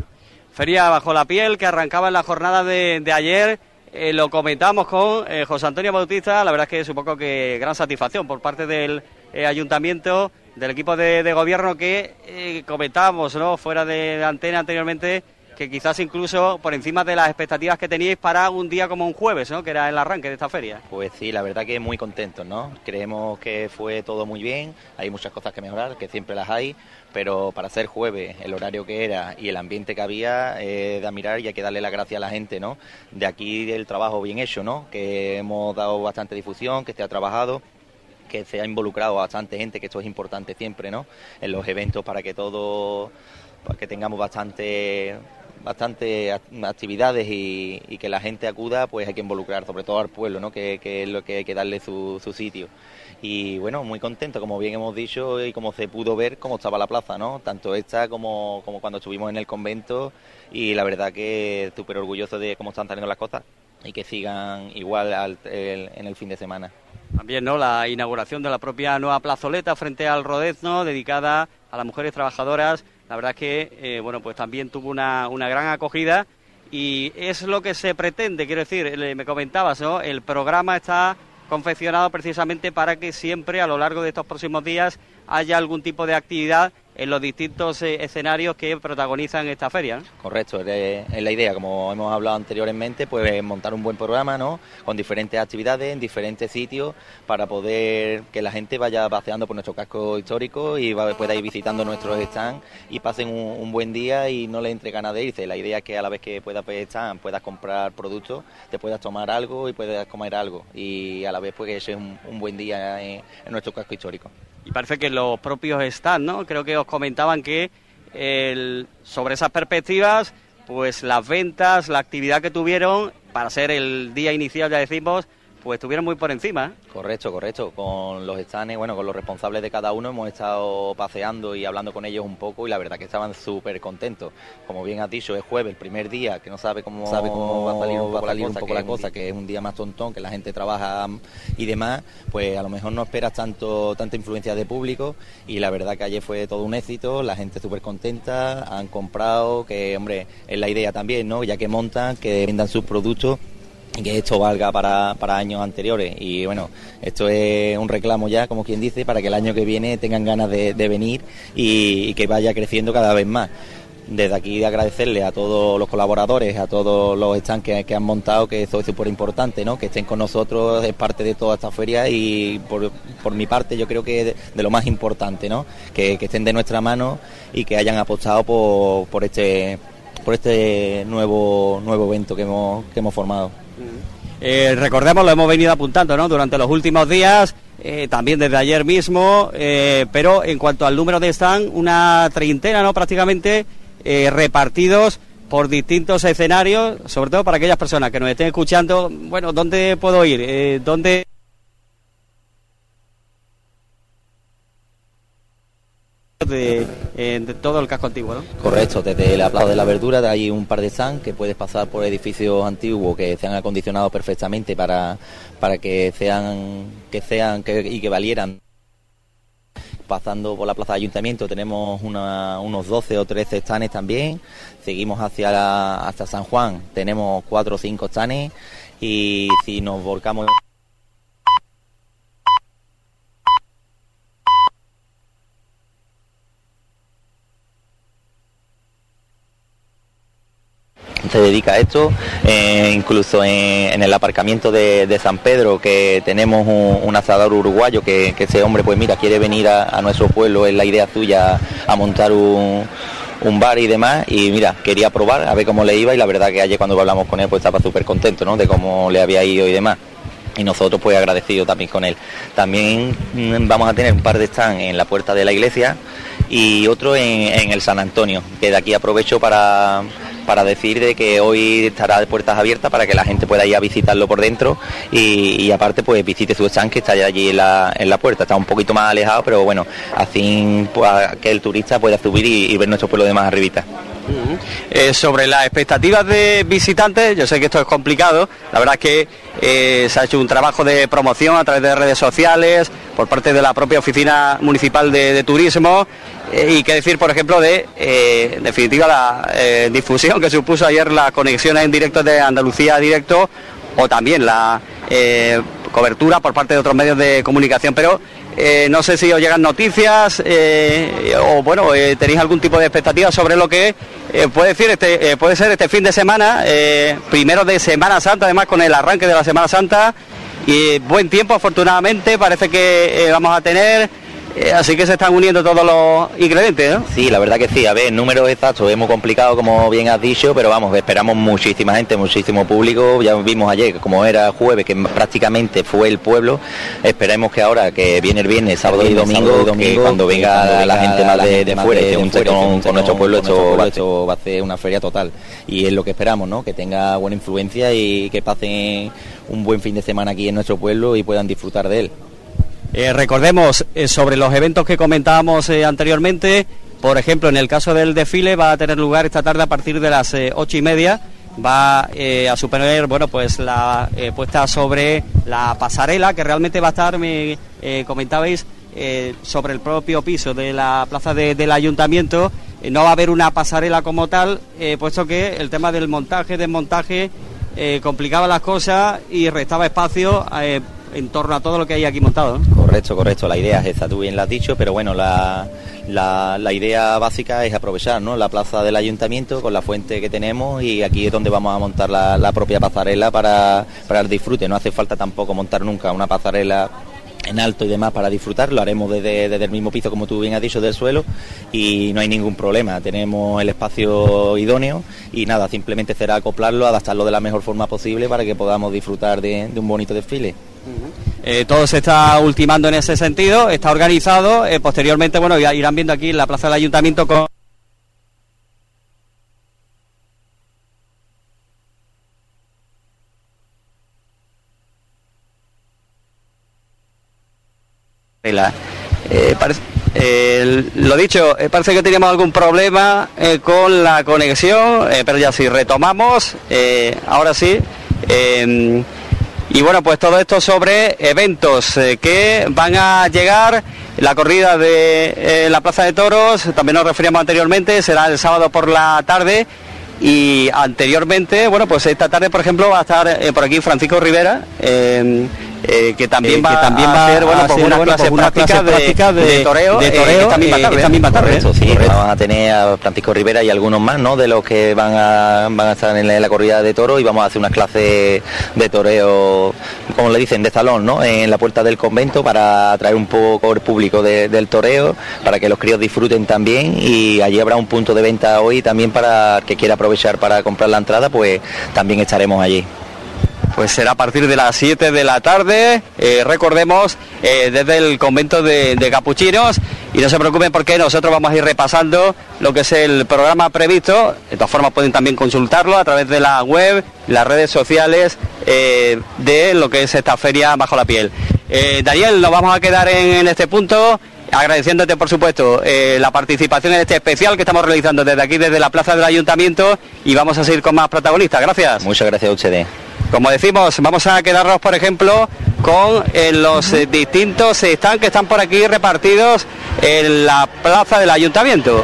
Feria Bajo la Piel, que arrancaba en la jornada de, de ayer, eh, lo comentamos con eh, José Antonio Bautista, la verdad es que supongo que gran satisfacción por parte del eh, ayuntamiento, del equipo de, de gobierno que eh, comentábamos, ¿no?, fuera de, de antena anteriormente, que quizás incluso por encima de las expectativas que teníais para un día como un jueves, ¿no?, que era el arranque de esta feria. Pues sí, la verdad que muy contentos, ¿no? Creemos que fue todo muy bien, hay muchas cosas que mejorar, que siempre las hay, pero para ser jueves, el horario que era y el ambiente que había, eh, de admirar y hay que darle las gracias a la gente, ¿no? De aquí el trabajo bien hecho, ¿no? Que hemos dado bastante difusión, que se ha trabajado, que se ha involucrado bastante gente, que esto es importante siempre, ¿no?, en los eventos para que todo, para que tengamos bastante bastante actividades y, y que la gente acuda, pues hay que involucrar sobre todo al pueblo, ¿no?, que, que es lo que hay que darle su, su sitio. Y bueno, muy contento, como bien hemos dicho y como se pudo ver cómo estaba la plaza, ¿no?, tanto esta como, como cuando estuvimos en el convento, y la verdad que súper orgulloso de cómo están saliendo las cosas y que sigan igual al, el, en el fin de semana. También, ¿no?, la inauguración de la propia nueva plazoleta frente al Rodezno, dedicada a las mujeres trabajadoras. La verdad es que, eh, bueno, pues también tuvo una, una gran acogida y es lo que se pretende, quiero decir, me comentabas, ¿no?, el programa está confeccionado precisamente para que siempre a lo largo de estos próximos días haya algún tipo de actividad en los distintos eh, escenarios que protagonizan esta feria, ¿no? Correcto, es, es la idea, como hemos hablado anteriormente, pues montar un buen programa, ¿no?, con diferentes actividades en diferentes sitios para poder que la gente vaya paseando por nuestro casco histórico y va, pueda ir visitando nuestros stands y pasen un, un buen día y no le entre ganas de irse. La idea es que a la vez que puedas ver stand, puedas comprar productos, te puedas tomar algo y puedas comer algo y a la vez pues que ese es un, un buen día en, en nuestro casco histórico. Y parece que los propios stands, ¿no?, creo que os comentaban que el, sobre esas perspectivas, pues las ventas, la actividad que tuvieron para ser el día inicial, ya decimos, pues estuvieron muy por encima, ¿eh? Correcto, correcto. Con los stands, bueno, con los responsables de cada uno hemos estado paseando y hablando con ellos un poco y la verdad que estaban súper contentos. Como bien has dicho, es jueves, el primer día, que no sabe cómo, sabe cómo va a salir un poco, la, cosa, un poco la cosa, que es un día más tontón, que la gente trabaja y demás, pues a lo mejor no esperas tanto tanta influencia de público y la verdad que ayer fue todo un éxito, la gente súper contenta, han comprado, que hombre, es la idea también, ¿no?, ya que montan, que vendan sus productos y que esto valga para, para años anteriores y bueno, esto es un reclamo ya, como quien dice, para que el año que viene tengan ganas de, de venir y, y que vaya creciendo cada vez más. Desde aquí agradecerle a todos los colaboradores, a todos los stands que, que han montado, que eso es súper importante, ¿no?, que estén con nosotros, es parte de toda esta feria y por, por mi parte yo creo que de, de lo más importante, ¿no?, que, que estén de nuestra mano y que hayan apostado por, por este por este nuevo nuevo evento que hemos que hemos formado. Eh, recordemos, lo hemos venido apuntando, ¿no?, durante los últimos días, eh, también desde ayer mismo, eh, pero en cuanto al número de stand, una treintena, ¿no?, prácticamente eh, repartidos por distintos escenarios, sobre todo para aquellas personas que nos estén escuchando. Bueno, ¿dónde puedo ir? Eh, ¿Dónde...? De, eh, de todo el casco antiguo, ¿no? Correcto, desde la Plaza de la Verdura hay un par de stands que puedes pasar por edificios antiguos que se han acondicionado perfectamente para, para que sean que sean que, y que valieran. Pasando por la Plaza de Ayuntamiento tenemos una, unos doce o trece stands también. Seguimos hacia la, hasta San Juan, tenemos cuatro o cinco stands, y si nos volcamos se dedica a esto, eh, incluso en, en el aparcamiento de, de San Pedro, que tenemos un, un asador uruguayo que, que ese hombre, pues mira, quiere venir a, a nuestro pueblo, es la idea suya, a montar un, un bar y demás, y mira, quería probar a ver cómo le iba, y la verdad que ayer cuando hablamos con él pues estaba súper contento, ¿no?, de cómo le había ido y demás. Y nosotros pues agradecidos también con él. También mmm, vamos a tener un par de stands en la puerta de la iglesia y otro en, en el San Antonio, que de aquí aprovecho para, para decir de que hoy estará de puertas abiertas para que la gente pueda ir a visitarlo por dentro, y, y aparte pues visite su stand que está allí en la, en la puerta. Está un poquito más alejado, pero bueno, así pues, que el turista pueda subir y, y ver nuestro pueblo de más arribita. Uh-huh. Eh, sobre las expectativas de visitantes, yo sé que esto es complicado, la verdad es que eh, se ha hecho un trabajo de promoción a través de redes sociales por parte de la propia Oficina Municipal de, de Turismo, eh, y qué decir, por ejemplo, de eh, en definitiva la eh, difusión que supuso ayer las conexiones en directo de Andalucía Directo, o también la eh, cobertura por parte de otros medios de comunicación, pero Eh, no sé si os llegan noticias eh, o bueno, eh, tenéis algún tipo de expectativa sobre lo que eh, puede decir este eh, puede ser este fin de semana, eh, primero de Semana Santa, además con el arranque de la Semana Santa, y buen tiempo afortunadamente parece que eh, vamos a tener. Eh, así que se están uniendo todos los ingredientes, ¿no? Sí, la verdad que sí. A ver, números exactos es muy complicado, como bien has dicho, pero vamos, esperamos muchísima gente, muchísimo público. Ya vimos ayer, como era jueves, que prácticamente fue el pueblo. Esperemos que ahora, que viene el viernes, sábado y domingo, sábado y domingo que cuando venga cuando la, la gente más de, de fuera y se junte con, con nuestro pueblo, esto, esto va a ser una feria total. Y es lo que esperamos, ¿no? Que tenga buena influencia y que pasen un buen fin de semana aquí en nuestro pueblo y puedan disfrutar de él. Eh, recordemos eh, sobre los eventos que comentábamos eh, anteriormente. Por ejemplo, en el caso del desfile va a tener lugar esta tarde a partir de las eh, ocho y media. Va eh, a suponer, bueno, pues la eh, puesta sobre la pasarela, que realmente va a estar, me eh, comentabais, eh, sobre el propio piso de la plaza de, del ayuntamiento. Eh, no va a haber una pasarela como tal, eh, puesto que el tema del montaje, desmontaje, eh, complicaba las cosas y restaba espacio eh, en torno a todo lo que hay aquí montado, ¿no? Correcto, correcto, la idea es esa, tú bien lo has dicho, pero bueno, la, la, la idea básica es aprovechar, ¿no?, la plaza del ayuntamiento con la fuente que tenemos, y aquí es donde vamos a montar la, la propia pasarela para, para el disfrute. No hace falta tampoco montar nunca una pasarela en alto y demás para disfrutar, lo haremos desde, desde el mismo piso, como tú bien has dicho, del suelo, y no hay ningún problema, tenemos el espacio idóneo y nada, simplemente será acoplarlo, adaptarlo de la mejor forma posible para que podamos disfrutar de, de un bonito desfile. Eh, todo se está ultimando en ese sentido, está organizado, eh, posteriormente, bueno, ya irán viendo aquí en la plaza del ayuntamiento con Eh, parece, eh, lo dicho, eh, parece que teníamos algún problema eh, con la conexión, eh, pero ya sí, retomamos, eh, ahora sí. Eh, y bueno, pues todo esto sobre eventos eh, que van a llegar. La corrida de eh, la Plaza de Toros, también nos referíamos anteriormente, será el sábado por la tarde. Y anteriormente, bueno, pues esta tarde, por ejemplo, va a estar eh, por aquí Francisco Rivera, eh, eh, que también eh, va que también a hacer, bueno, pues una, bueno, clase, pues una práctica clase práctica de, de, de toreo, de toreo eh, esta misma tarde. eh, esta misma tarde. Correcto, sí, vamos a tener a Francisco Rivera y algunos más, ¿no?, de los que van a, van a estar en la, en la corrida de toro, y vamos a hacer unas clases de toreo, como le dicen, de salón, ¿no?, en la puerta del convento, para atraer un poco el público de, del toreo, para que los críos disfruten también, y allí habrá un punto de venta hoy también para el que quiera aprovechar para comprar la entrada, pues también estaremos allí. Pues será a partir de las siete de la tarde, eh, recordemos, eh, desde el convento de, de Capuchinos, y no se preocupen porque nosotros vamos a ir repasando lo que es el programa previsto. De todas formas pueden también consultarlo a través de la web, las redes sociales eh, de lo que es esta feria Bajo la Piel. Eh, Daniel, nos vamos a quedar en, en este punto, agradeciéndote por supuesto eh, la participación en este especial que estamos realizando desde aquí, desde la plaza del Ayuntamiento, y vamos a seguir con más protagonistas. Gracias. Muchas gracias a ustedes. Como decimos, vamos a quedarnos, por ejemplo, con eh, los eh, distintos stands que están por aquí repartidos en la plaza del Ayuntamiento.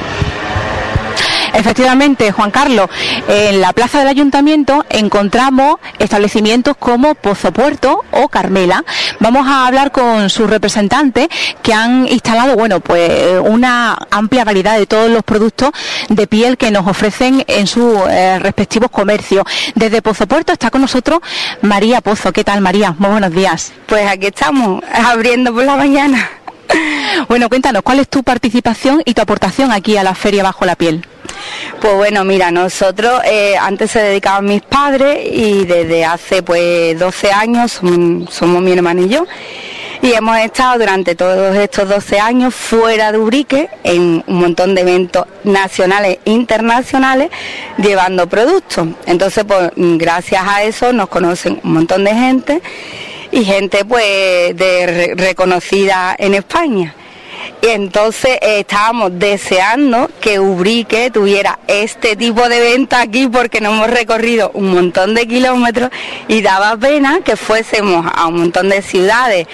Efectivamente, Juan Carlos, en la plaza del Ayuntamiento encontramos establecimientos como Pozo Puerto o Carmela. Vamos a hablar con sus representantes que han instalado, bueno, pues una amplia variedad de todos los productos de piel que nos ofrecen en sus eh, respectivos comercios. Desde Pozo Puerto está con nosotros María Pozo. ¿Qué tal, María? Muy buenos días. Pues aquí estamos, abriendo por la mañana. Bueno, cuéntanos, ¿cuál es tu participación y tu aportación aquí a la Feria Bajo la Piel? Pues bueno, mira, nosotros eh, antes se dedicaban mis padres, y desde hace pues doce años somos, somos mi hermano y yo, y hemos estado durante todos estos doce años fuera de Ubrique en un montón de eventos nacionales e internacionales llevando productos. Entonces, pues gracias a eso nos conocen un montón de gente, y gente pues de re- reconocida en España. Y entonces eh, estábamos deseando que Ubrique tuviera este tipo de evento aquí, porque nos hemos recorrido un montón de kilómetros y daba pena que fuésemos a un montón de ciudades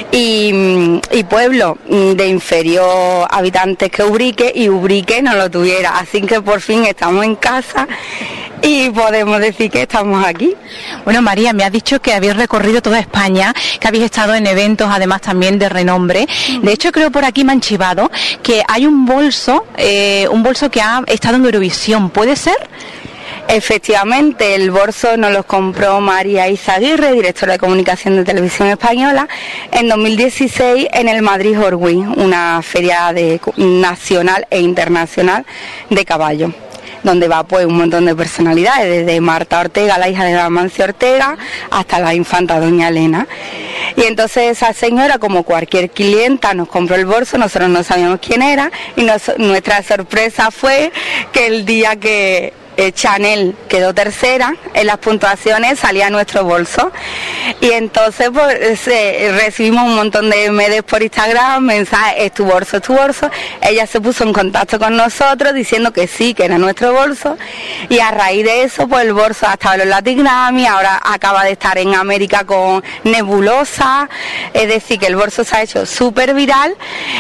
y, y pueblos de inferior habitantes que Ubrique, y Ubrique no lo tuviera. Así que por fin estamos en casa y podemos decir que estamos aquí. Bueno, María, me has dicho que habéis recorrido toda España, que habéis estado en eventos además también de renombre. De hecho, creo por aquí me han chivado que hay un bolso, eh, un bolso que ha estado en Eurovisión. ¿Puede ser? Efectivamente, el bolso nos lo compró María Izaguirre, directora de comunicación de Televisión Española, en dos mil dieciséis en el Madrid Horwey, una feria de, nacional e internacional de caballos, donde va pues un montón de personalidades, desde Marta Ortega, la hija de Amancio Ortega, hasta la infanta Doña Elena. Y entonces esa señora, como cualquier clienta, nos compró el bolso, nosotros no sabíamos quién era, y nos, nuestra sorpresa fue que el día que Eh, Chanel quedó tercera en las puntuaciones salía nuestro bolso, y entonces pues eh, recibimos un montón de M Ds por Instagram, mensajes, es tu bolso, es tu bolso. Ella se puso en contacto con nosotros diciendo que sí, que era nuestro bolso, y a raíz de eso pues el bolso ha estado en los Latin Grammy, ahora acaba de estar en América con Nebulosa, es decir que el bolso se ha hecho súper viral,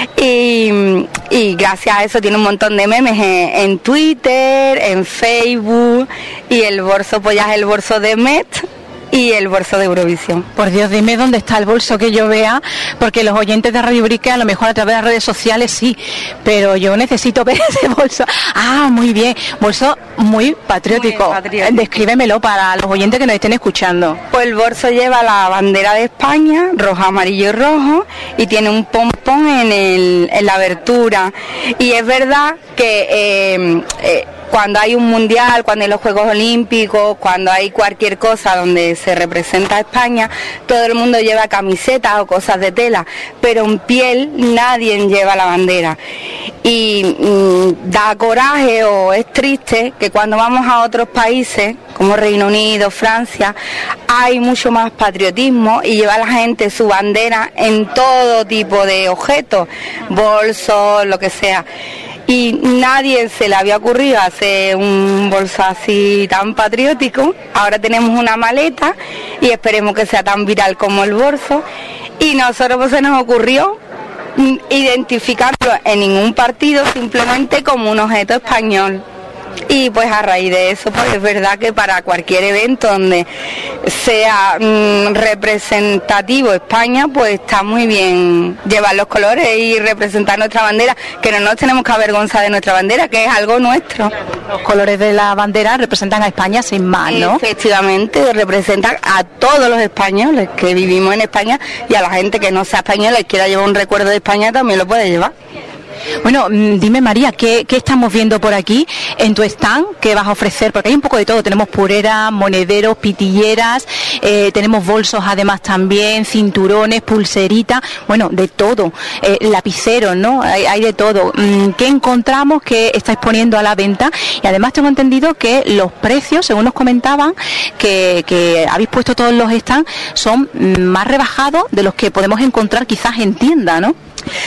y, y gracias a eso tiene un montón de memes en, en Twitter, en Facebook, y el bolso pues ya es el bolso de Met y el bolso de Eurovisión. Por Dios, dime dónde está el bolso que yo vea, porque los oyentes de Radio Ubrique a lo mejor a través de las redes sociales sí, pero yo necesito ver ese bolso. Ah, muy bien, bolso muy patriótico. Muy patriótico. Descríbemelo para los oyentes que nos estén escuchando. Pues el bolso lleva la bandera de España, rojo, amarillo y rojo, y tiene un pompón en, el, en la abertura, y es verdad que eh, eh, cuando hay un mundial, cuando hay los Juegos Olímpicos, cuando hay cualquier cosa donde se representa a España, todo el mundo lleva camisetas o cosas de tela, pero en piel nadie lleva la bandera. Y mmm, da coraje o es triste que cuando vamos a otros países, como Reino Unido, Francia, hay mucho más patriotismo y lleva la gente su bandera en todo tipo de objetos, bolsos, lo que sea. Y nadie se le había ocurrido hacer un bolso así tan patriótico. Ahora tenemos una maleta y esperemos que sea tan viral como el bolso. Y nosotros pues, se nos ocurrió identificarlo en ningún partido, simplemente como un objeto español. Y pues a raíz de eso, pues es verdad que para cualquier evento donde sea mmm, representativo España, pues está muy bien llevar los colores y representar nuestra bandera, que no nos tenemos que avergonzar de nuestra bandera, que es algo nuestro. Los colores de la bandera representan a España sin más, ¿no? Efectivamente, representan a todos los españoles que vivimos en España, y a la gente que no sea española y quiera llevar un recuerdo de España también lo puede llevar. Bueno, dime María, ¿qué, ¿qué estamos viendo por aquí en tu stand? ¿Qué vas a ofrecer? Porque hay un poco de todo, tenemos pureras, monederos, pitilleras, eh, tenemos bolsos además también, cinturones, pulseritas, bueno, de todo, eh, lapiceros, ¿no? Hay, hay de todo. ¿Qué encontramos que estáis poniendo a la venta? Y además tengo entendido que los precios, según nos comentaban, que, que habéis puesto todos los stands, son más rebajados de los que podemos encontrar quizás en tienda, ¿no?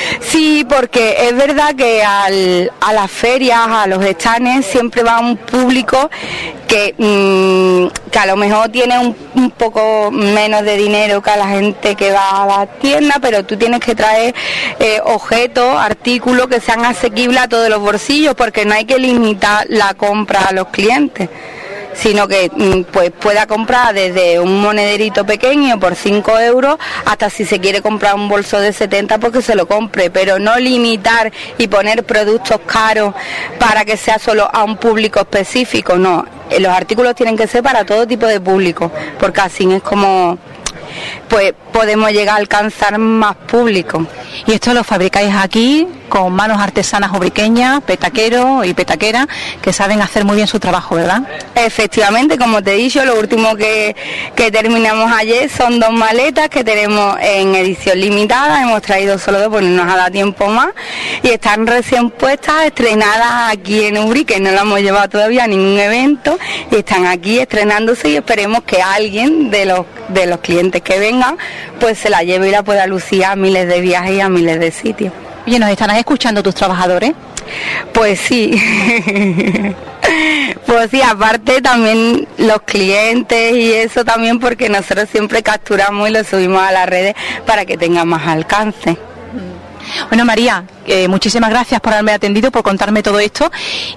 Sí, porque es verdad que al, a las ferias, a los stands, siempre va un público que, mmm, que a lo mejor tiene un, un poco menos de dinero que a la gente que va a la tienda, pero tú tienes que traer eh, objetos, artículos que sean asequibles a todos los bolsillos, porque no hay que limitar la compra a los clientes, sino que pues pueda comprar desde un monederito pequeño por cinco euros hasta si se quiere comprar un bolso de setenta, pues que se lo compre, pero no limitar y poner productos caros para que sea solo a un público específico, no. Los artículos tienen que ser para todo tipo de público, porque así es como pues podemos llegar a alcanzar más público. Y esto lo fabricáis aquí con manos artesanas obriqueñas, petaqueros y petaqueras que saben hacer muy bien su trabajo, ¿verdad? Efectivamente, como te he dicho, lo último que, que terminamos ayer son dos maletas que tenemos en edición limitada, hemos traído solo dos porque no nos ha dado tiempo más, y están recién puestas, estrenadas aquí en Ubrique, no las hemos llevado todavía a ningún evento, y están aquí estrenándose, y esperemos que alguien de los, de los clientes que vengan pues se la lleve y la pueda lucir a miles de viajes y a miles de sitios. Oye, ¿nos estarán escuchando tus trabajadores? Pues sí, pues sí, aparte también los clientes y eso también, porque nosotros siempre capturamos y lo subimos a las redes para que tenga más alcance. Bueno, María, eh, muchísimas gracias por haberme atendido, por contarme todo esto,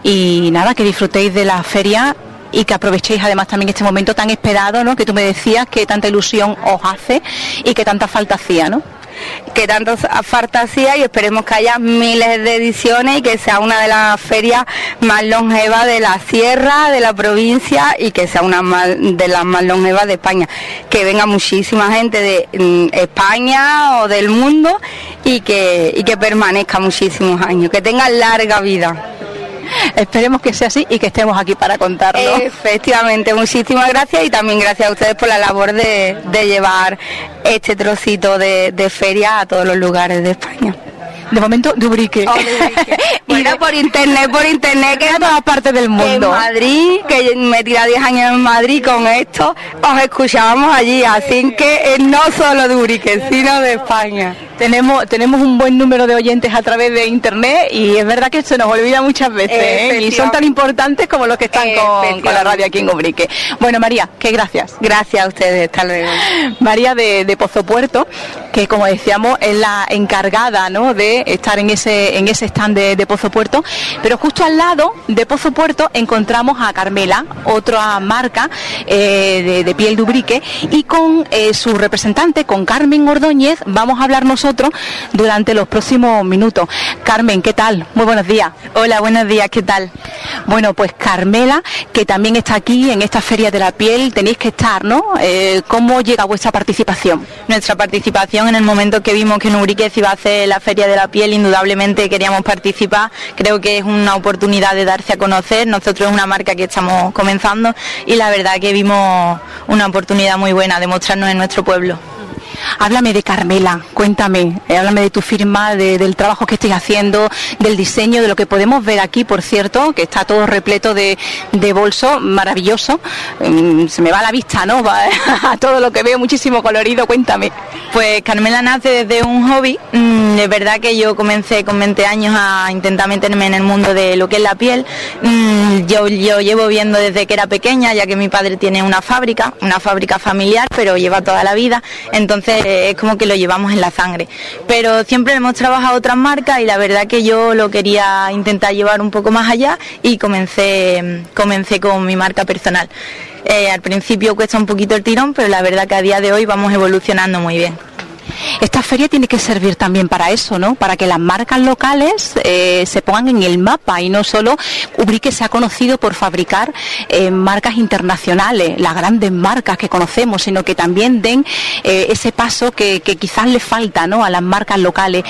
y nada, que disfrutéis de la feria y que aprovechéis además también este momento tan esperado, ¿no?, que tú me decías que tanta ilusión os hace y que tanta falta hacía, ¿no? Que tanto falta hacía, y esperemos que haya miles de ediciones y que sea una de las ferias más longevas de la sierra, de la provincia, y que sea una de las más longevas de España. Que venga muchísima gente de mm, España o del mundo y que, y que permanezca muchísimos años, que tenga larga vida. Esperemos que sea así y que estemos aquí para contarlo. Efectivamente, muchísimas gracias, y también gracias a ustedes por la labor de, de llevar este trocito de, de feria a todos los lugares de España. De momento, de Ubrique. Oh, de Ubrique. Y de por internet, por internet, que a todas partes del mundo. En Madrid, que me tira diez años en Madrid con esto, os escuchábamos allí, así que no solo de Ubrique, sino de España. Tenemos tenemos un buen número de oyentes a través de internet, y es verdad que se nos olvida muchas veces, ¿eh? Y son tan importantes como los que están con, con la radio aquí en Ubrique. Bueno, María, que gracias. Gracias a ustedes, hasta luego. María de, de Pozo Puerto, que como decíamos es la encargada, ¿no?, de estar en ese en ese stand de, de Pozo Puerto, pero justo al lado de Pozo Puerto encontramos a Carmela, otra marca eh, de, de piel de Ubrique, y con eh, su representante, con Carmen Ordóñez, vamos a hablar nosotros durante los próximos minutos. Carmen, ¿qué tal? Muy buenos días. Hola, buenos días, ¿qué tal? Bueno, pues Carmela, que también está aquí en esta Feria de la Piel, tenéis que estar, ¿no? Eh, ¿Cómo llega vuestra participación? Nuestra participación, en el momento que vimos que en Ubrique se iba a hacer la Feria de la Piel, indudablemente queríamos participar. Creo que es una oportunidad de darse a conocer. Nosotros es una marca que estamos comenzando, y la verdad que vimos una oportunidad muy buena de mostrarnos en nuestro pueblo. Háblame de Carmela, cuéntame, eh, háblame de tu firma, de, del trabajo que estáis haciendo, del diseño, de lo que podemos ver aquí, por cierto, que está todo repleto de, de bolsos, maravilloso. Um, se me va la vista, ¿no?, va, a todo lo que veo, muchísimo colorido, cuéntame. Pues Carmela nace desde un hobby. Mm, es verdad que yo comencé con veinte años a intentar meterme en el mundo de lo que es la piel. Mm, yo, yo llevo viendo desde que era pequeña, ya que mi padre tiene una fábrica, una fábrica familiar, pero lleva toda la vida. Entonces entonces es como que lo llevamos en la sangre. Pero siempre hemos trabajado otras marcas y la verdad que yo lo quería intentar llevar un poco más allá y comencé, comencé con mi marca personal. Eh, al principio cuesta un poquito el tirón, pero la verdad que a día de hoy vamos evolucionando muy bien. Esta feria tiene que servir también para eso, ¿no? Para que las marcas locales eh, se pongan en el mapa y no solo Ubrique se ha conocido por fabricar eh, marcas internacionales, las grandes marcas que conocemos, sino que también den eh, ese paso que, que quizás le falta, ¿no?, a las marcas locales.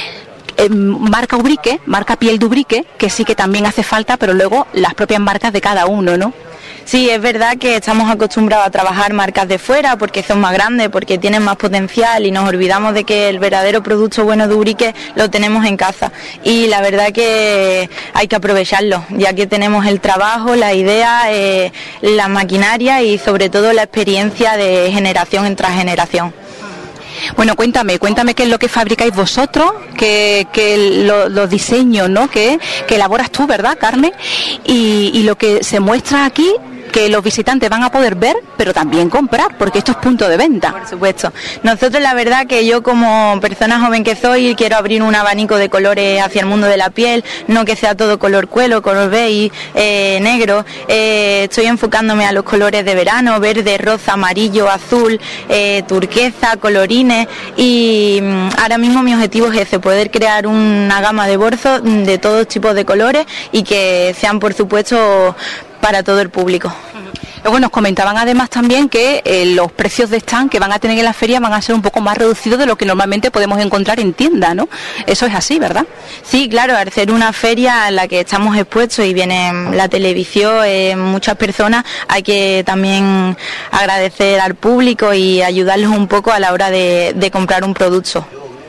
Eh, marca Ubrique, marca Piel de Ubrique, que sí que también hace falta, pero luego las propias marcas de cada uno, ¿no? Sí, es verdad que estamos acostumbrados a trabajar marcas de fuera porque son más grandes, porque tienen más potencial y nos olvidamos de que el verdadero producto bueno de Ubrique lo tenemos en casa. Y la verdad que hay que aprovecharlo, ya que tenemos el trabajo, la idea, eh, la maquinaria y sobre todo la experiencia de generación en tras generación. Bueno, cuéntame, cuéntame qué es lo que fabricáis vosotros, que, que lo, los diseños, ¿no?, que, que elaboras tú, ¿verdad, Carmen? Y, y lo que se muestra aquí, que los visitantes van a poder ver, pero también comprar, porque esto es punto de venta. Por supuesto. Nosotros, la verdad que yo como persona joven que soy, quiero abrir un abanico de colores hacia el mundo de la piel, no que sea todo color cuero, color beige, eh, negro. Eh, estoy enfocándome a los colores de verano, verde, rosa, amarillo, azul, eh, turquesa, colorines, y mm, ahora mismo mi objetivo es ese, poder crear una gama de bolsos de todos tipos de colores y que sean, por supuesto, para todo el público. Luego nos comentaban además también que eh, los precios de stand que van a tener en la feria van a ser un poco más reducidos de lo que normalmente podemos encontrar en tienda, ¿no? Eso es así, ¿verdad? Sí, claro, al ser una feria en la que estamos expuestos y viene la televisión, eh, muchas personas, hay que también agradecer al público y ayudarles un poco a la hora de, de comprar un producto.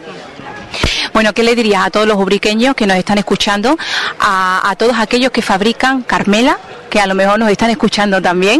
Bueno, ¿qué le dirías a todos los ubriqueños que nos están escuchando, a, a todos aquellos que fabrican Carmela, que a lo mejor nos están escuchando también?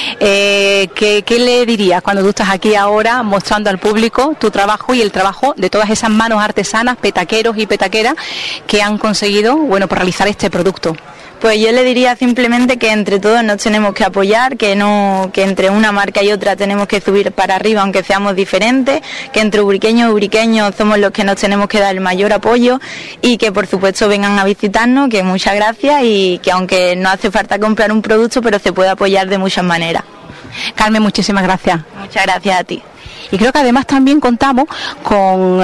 Eh, ¿qué, ¿Qué le dirías cuando tú estás aquí ahora mostrando al público tu trabajo y el trabajo de todas esas manos artesanas, petaqueros y petaqueras que han conseguido, bueno, por realizar este producto? Pues yo le diría simplemente que entre todos nos tenemos que apoyar, que no, que entre una marca y otra tenemos que subir para arriba aunque seamos diferentes, que entre ubriqueños y ubriqueños somos los que nos tenemos que dar el mayor apoyo y que por supuesto vengan a visitarnos, que muchas gracias y que aunque no hace falta comprar un producto, pero se puede apoyar de muchas maneras. Carmen, muchísimas gracias. Muchas gracias a ti. Y creo que además también contamos con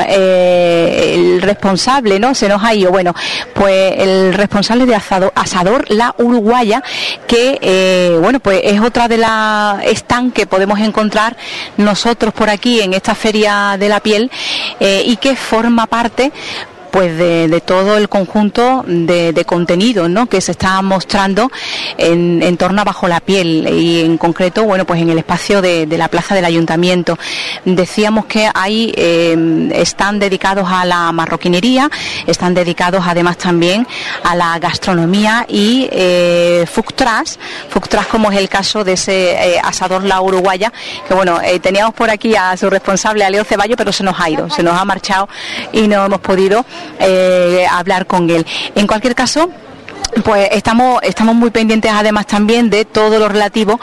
eh, el responsable, ¿no? Se nos ha ido, bueno, pues el responsable de Asador, Asador La Uruguaya, que, eh, bueno, pues es otra de las stand que podemos encontrar nosotros por aquí en esta Feria de la Piel eh, y que forma parte pues de, de todo el conjunto de, de contenidos, ¿no?, que se está mostrando en, en torno a Bajo la Piel y en concreto, bueno, pues en el espacio de, de la plaza del Ayuntamiento. Decíamos que hay eh, están dedicados a la marroquinería, están dedicados además también a la gastronomía y eh, food trucks, food trucks como es el caso de ese eh, Asador La Uruguaya, que bueno, eh, teníamos por aquí a su responsable, a Leo Ceballos, pero se nos ha ido, se nos ha marchado y no hemos podido Eh, hablar con él. En cualquier caso, pues estamos estamos muy pendientes además también de todo lo relativo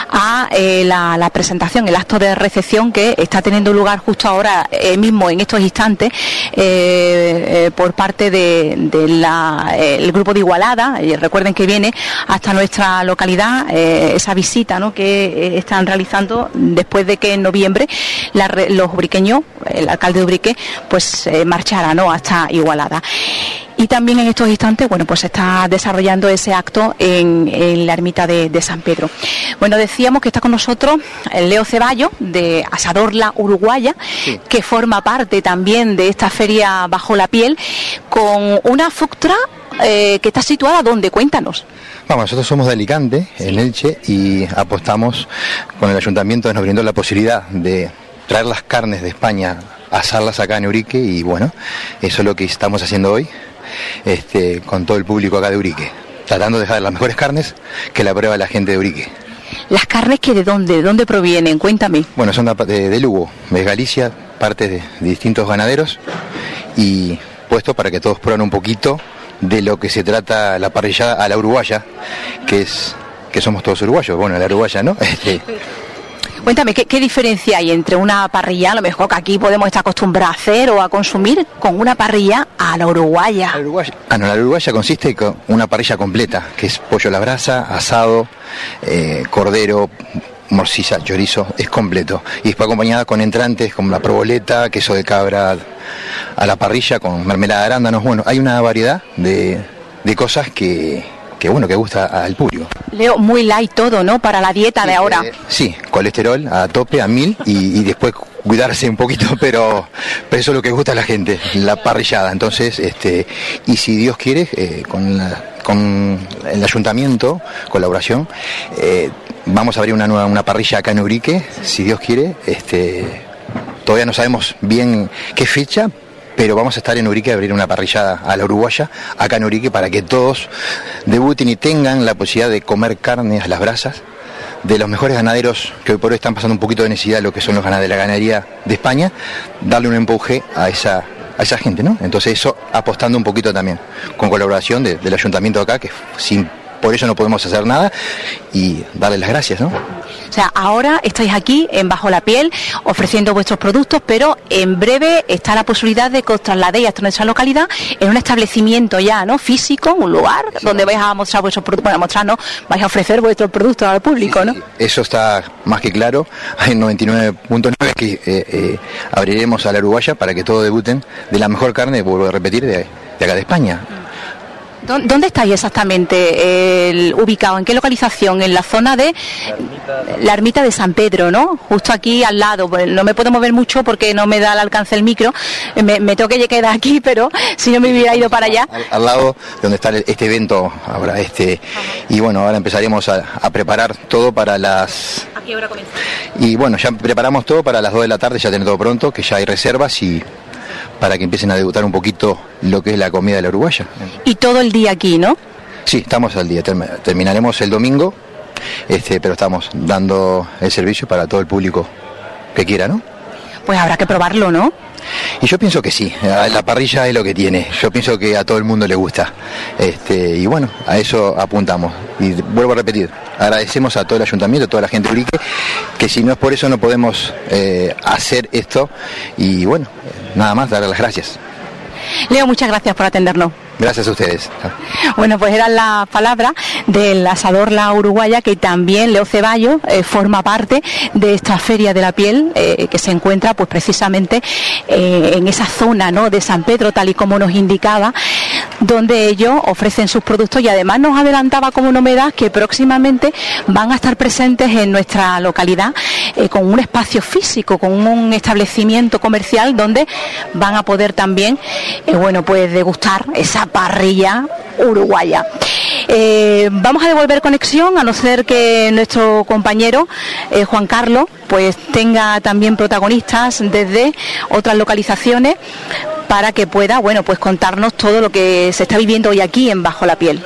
a eh, la, la presentación, el acto de recepción que está teniendo lugar justo ahora eh, mismo, en estos instantes, eh, eh, por parte de, de la, eh, el grupo de Igualada. Eh, recuerden que viene hasta nuestra localidad eh, esa visita, ¿no?, que eh, están realizando después de que en noviembre la, los ubriqueños, el alcalde de Ubrique, pues eh, marchara, ¿no?, hasta Igualada. Y también en estos instantes, bueno, pues se está desarrollando ese acto en, en la ermita de, de San Pedro. Bueno, decíamos que está con nosotros el Leo Ceballos, de Asador La Uruguaya, sí, que forma parte también de esta feria Bajo la Piel, con una food truck eh, que está situada ¿dónde? Cuéntanos. Vamos, nosotros somos de Alicante, en Elche, y apostamos con el ayuntamiento, nos brindó la posibilidad de traer las carnes de España, asarlas acá en Ubrique, y bueno, eso es lo que estamos haciendo hoy. Este, con todo el público acá de Ubrique, tratando de dejar las mejores carnes que la prueba la gente de Ubrique. ¿Las carnes que de dónde? ¿De dónde provienen? Cuéntame. Bueno, son de, de Lugo, de Galicia, partes de, de distintos ganaderos, y puesto para que todos prueben un poquito de lo que se trata la parrillada a la uruguaya, que es que somos todos uruguayos, bueno, la uruguaya, ¿no? Este, Cuéntame, ¿qué, ¿qué diferencia hay entre una parrilla, a lo mejor que aquí podemos estar acostumbrados a hacer o a consumir, con una parrilla a la uruguaya? La uruguaya, ah, no, la uruguaya consiste en una parrilla completa, que es pollo a la brasa, asado, eh, cordero, morcilla, chorizo, es completo. Y después acompañada con entrantes como la proboleta, queso de cabra a la parrilla, con mermelada de arándanos. Bueno, hay una variedad de, de cosas que... que bueno, que gusta al público. Leo, muy light todo, ¿no? Para la dieta sí, de ahora. Eh, sí, colesterol a tope, a mil, y, y después cuidarse un poquito, pero, pero eso es lo que gusta a la gente, la parrillada. Entonces, este, y si Dios quiere, eh, con, la, con el ayuntamiento, colaboración, eh, vamos a abrir una nueva una parrilla acá en Urique, si Dios quiere. Este, todavía no sabemos bien qué fecha, pero vamos a estar en Urique a abrir una parrillada a la uruguaya, acá en Urique, para que todos debuten y tengan la posibilidad de comer carne a las brasas de los mejores ganaderos que hoy por hoy están pasando un poquito de necesidad, lo que son los ganaderos de la ganadería de España, darle un empuje a esa a esa gente, ¿no? Entonces eso apostando un poquito también, con colaboración de, del ayuntamiento de acá, que sin por eso no podemos hacer nada, y darles las gracias, ¿no? O sea, ahora estáis aquí en Bajo la Piel ofreciendo vuestros productos, pero en breve está la posibilidad de que os trasladéis hasta nuestra localidad en un establecimiento ya, ¿no? Físico, un lugar sí, donde vais a mostrar vuestros productos, bueno, a mostrar, ¿no? Vais a ofrecer vuestros productos al público, sí, ¿no? Sí, eso está más que claro. En noventa y nueve punto nueve que eh, eh, abriremos a la uruguaya para que todos debuten de la mejor carne, vuelvo a repetir, de, de acá de España. ¿Dónde estáis exactamente el, ubicado? ¿En qué localización? En la zona de la ermita, la ermita de San Pedro, ¿no? Justo aquí al lado. No me puedo mover mucho porque no me da el alcance el micro. Me, me tengo que quedar aquí, pero si no me hubiera ido para allá. Al, al lado donde está este evento ahora, este, y bueno, ahora empezaremos a, a preparar todo para las. ¿A qué hora comienza? Y bueno, ya preparamos todo para las dos de la tarde, ya tenemos todo pronto, que ya hay reservas y para que empiecen a debutar un poquito lo que es la comida de la uruguaya. Y todo el día aquí, ¿no? Sí, estamos al día. Terminaremos el domingo, este, pero estamos dando el servicio para todo el público que quiera, ¿no? Pues habrá que probarlo, ¿no? Y yo pienso que sí, la parrilla es lo que tiene, yo pienso que a todo el mundo le gusta, este, y bueno, a eso apuntamos. Y vuelvo a repetir, agradecemos a todo el ayuntamiento, a toda la gente de Urique, que si no es por eso no podemos eh, hacer esto, y bueno, nada más, darle las gracias. Leo, muchas gracias por atendernos. Gracias a ustedes. Bueno, pues eran las palabras del asador La Uruguaya, que también Leo Ceballos eh, forma parte de esta Feria de la Piel, eh, que se encuentra pues precisamente eh, en esa zona, ¿no?, de San Pedro, tal y como nos indicaba, donde ellos ofrecen sus productos, y además nos adelantaba como novedad que próximamente van a estar presentes en nuestra localidad eh, con un espacio físico, con un establecimiento comercial donde van a poder también eh, bueno, pues degustar esa parrilla uruguaya. Eh, vamos a devolver conexión, a no ser que nuestro compañero eh, Juan Carlos pues tenga también protagonistas desde otras localizaciones para que pueda, bueno, pues contarnos todo lo que se está viviendo hoy aquí en Bajo la Piel.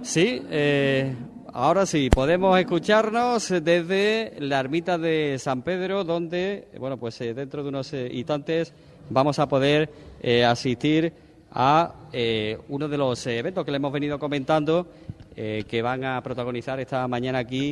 Sí, eh, ahora sí, podemos escucharnos desde la ermita de San Pedro, donde, bueno, pues eh, dentro de unos eh, instantes vamos a poder eh, asistir a eh, uno de los eventos que le hemos venido comentando, eh, que van a protagonizar esta mañana aquí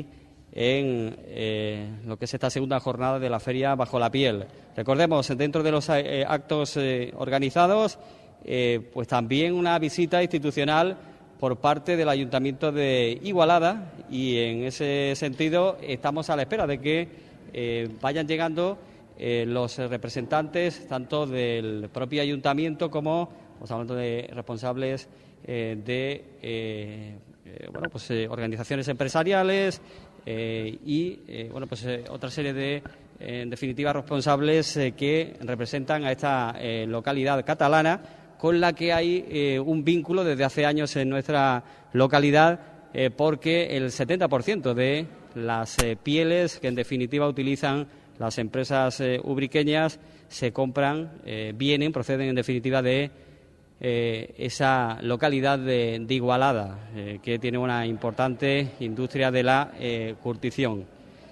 en eh, lo que es esta segunda jornada de la Feria Bajo la Piel. Recordemos, dentro de los eh, actos eh, organizados, eh, pues también una visita institucional por parte del Ayuntamiento de Igualada, y en ese sentido estamos a la espera de que eh, vayan llegando eh, los representantes tanto del propio Ayuntamiento como, estamos hablando de responsables eh, de eh, eh, bueno, pues, eh, organizaciones empresariales eh, y eh, bueno, pues, eh, otra serie de, eh, en definitiva, responsables eh, que representan a esta eh, localidad catalana, con la que hay eh, un vínculo desde hace años en nuestra localidad, eh, porque el setenta por ciento de las eh, pieles que en definitiva utilizan las empresas eh, ubriqueñas se compran, eh, vienen, proceden en definitiva de eh, esa localidad de, de Igualada, eh, que tiene una importante industria de la eh, curtición.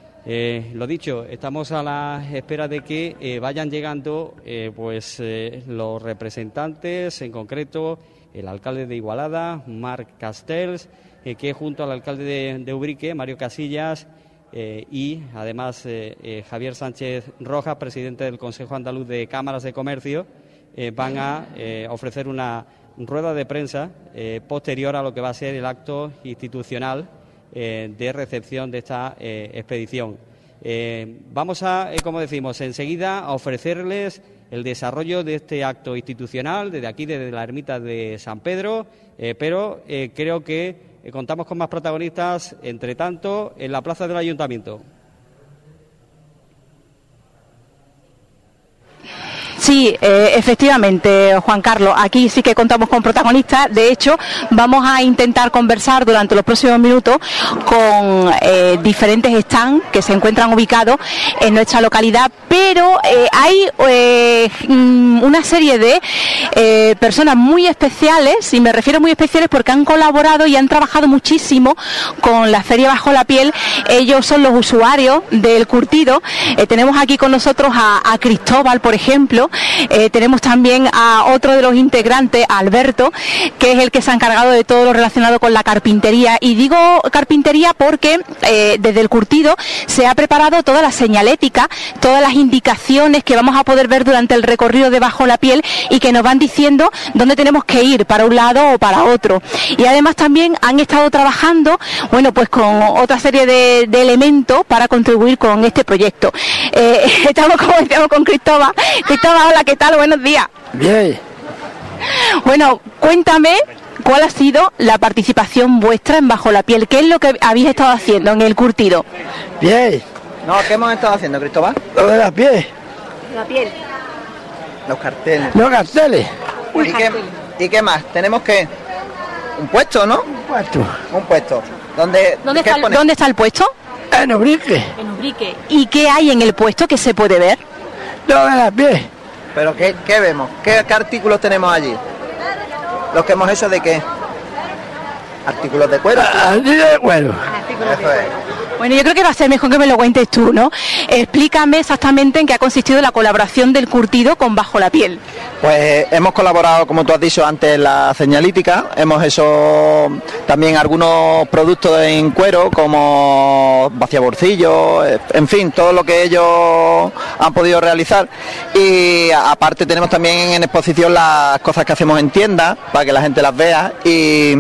Eh, lo dicho, estamos a la espera de que eh, vayan llegando eh, pues eh, los representantes, en concreto el alcalde de Igualada, Marc Castells, eh, que junto al alcalde de, de Ubrique, Mario Casillas, eh, y además eh, eh, Javier Sánchez Rojas, presidente del Consejo Andaluz de Cámaras de Comercio, eh, van a eh, ofrecer una rueda de prensa eh, posterior a lo que va a ser el acto institucional Eh, de recepción de esta eh, expedición. Eh, vamos a, eh, como decimos, enseguida a ofrecerles el desarrollo de este acto institucional desde aquí, desde la ermita de San Pedro, eh, pero eh, creo que eh, contamos con más protagonistas, entre tanto, en la plaza del Ayuntamiento. Sí, eh, efectivamente, Juan Carlos, aquí sí que contamos con protagonistas. De hecho, vamos a intentar conversar durante los próximos minutos con eh, diferentes stands que se encuentran ubicados en nuestra localidad, pero eh, hay eh, una serie de eh, personas muy especiales, y me refiero muy especiales porque han colaborado y han trabajado muchísimo con la Feria Bajo la Piel. Ellos son los usuarios del curtido. Eh, tenemos aquí con nosotros a, a Cristóbal, por ejemplo. Eh, tenemos también a otro de los integrantes, a Alberto, que es el que se ha encargado de todo lo relacionado con la carpintería. Y digo carpintería porque eh, desde el curtido se ha preparado toda la señalética, todas las indicaciones que vamos a poder ver durante el recorrido de Bajo la Piel y que nos van diciendo dónde tenemos que ir, para un lado o para otro. Y además también han estado trabajando, bueno, pues con otra serie de, de elementos para contribuir con este proyecto. Eh, estamos, como decíamos, con Cristóbal. Cristóbal, hola, ¿qué tal? Buenos días. Bien. Bueno, cuéntame cuál ha sido la participación vuestra en Bajo la Piel. ¿Qué es lo que habéis estado haciendo en el curtido? Bien. No, ¿qué hemos estado haciendo, Cristóbal? Lo de la piel. La piel. Los carteles. Los carteles. ¿Y qué, ¿Y qué más? Tenemos que... Un puesto, ¿no? Un puesto. Un puesto. ¿Dónde, ¿Dónde, está el, ¿Dónde está el puesto? En Ubrique. En Ubrique. ¿Y qué hay en el puesto que se puede ver? Lo de la piel. ¿Pero qué, qué vemos? ¿Qué, ¿Qué artículos tenemos allí? ¿Los que hemos hecho de qué? ¿Artículos de cuero? Artículos de cuero. Eso es. Bueno, yo creo que va a ser mejor que me lo cuentes tú, ¿no? Explícame exactamente en qué ha consistido la colaboración del curtido con Bajo la Piel. Pues hemos colaborado, como tú has dicho antes, en la señalítica. Hemos hecho también algunos productos en cuero, como vaciabolsillos, en fin, todo lo que ellos han podido realizar. Y aparte tenemos también en exposición las cosas que hacemos en tiendas, para que la gente las vea. Y,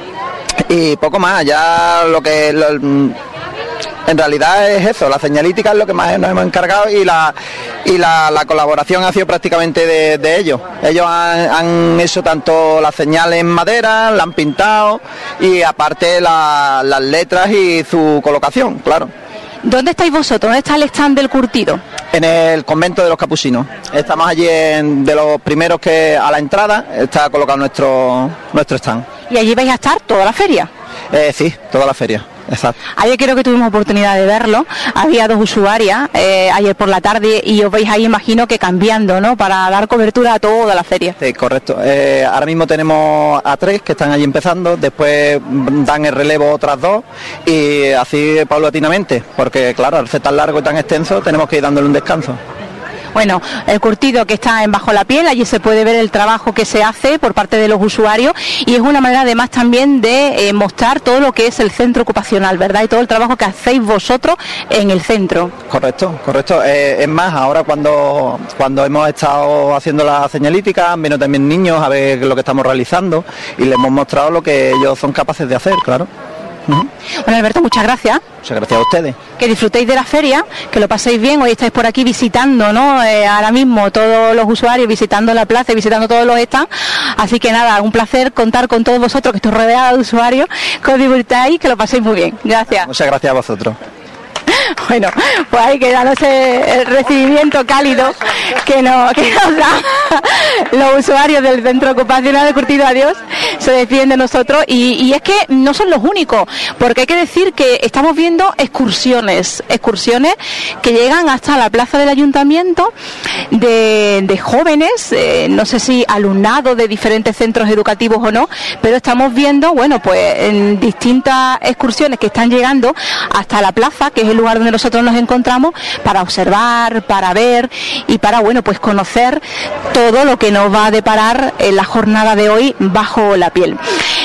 y poco más, ya lo que... Lo, en realidad es eso, la señalítica es lo que más nos hemos encargado, y la y la, la colaboración ha sido prácticamente de, de ellos. Ellos han, han hecho tanto las señales en madera, la han pintado, y aparte la, las letras y su colocación, claro. ¿Dónde estáis vosotros? ¿Dónde está el stand del curtido? En el convento de los capuchinos. Estamos allí en, de los primeros que a la entrada está colocado nuestro, nuestro stand. ¿Y allí vais a estar toda la feria? Eh, sí, toda la feria. Exacto. Ayer creo que tuvimos oportunidad de verlo. Había dos usuarias eh, ayer por la tarde y os veis ahí, imagino que cambiando, ¿no? Para dar cobertura a toda la feria. Sí, correcto. Eh, ahora mismo tenemos a tres que están allí empezando, después dan el relevo otras dos y así paulatinamente, porque claro, al ser tan largo y tan extenso tenemos que ir dándole un descanso. Bueno, el curtido que está en Bajo la Piel, allí se puede ver el trabajo que se hace por parte de los usuarios y es una manera además también de eh, mostrar todo lo que es el centro ocupacional, ¿verdad? Y todo el trabajo que hacéis vosotros en el centro. Correcto, correcto. Eh, es más, ahora cuando, cuando hemos estado haciendo la señalítica, han venido también niños a ver lo que estamos realizando y les hemos mostrado lo que ellos son capaces de hacer, claro. Uh-huh. Bueno, Alberto, muchas gracias. Muchas gracias a ustedes. Que disfrutéis de la feria, que lo paséis bien. Hoy estáis por aquí visitando, ¿no? Eh, ahora mismo todos los usuarios visitando la plaza y visitando todos los stands. Así que nada, un placer contar con todos vosotros, que estoy rodeada de usuarios, que os divirtáis, que lo paséis muy bien. Gracias. Muchas gracias a vosotros. Bueno, pues ahí quedándose el recibimiento cálido que nos, que nos da los usuarios del Centro Ocupacional de Curtido Adiós, se despiden de nosotros y, y es que no son los únicos, porque hay que decir que estamos viendo excursiones, excursiones que llegan hasta la plaza del Ayuntamiento de, de jóvenes, eh, no sé si alumnado de diferentes centros educativos o no, pero estamos viendo, bueno, pues en distintas excursiones que están llegando hasta la plaza, que es el lugar donde nosotros nos encontramos, para observar, para ver y para, bueno, pues conocer todo lo que nos va a deparar en la jornada de hoy Bajo la Piel.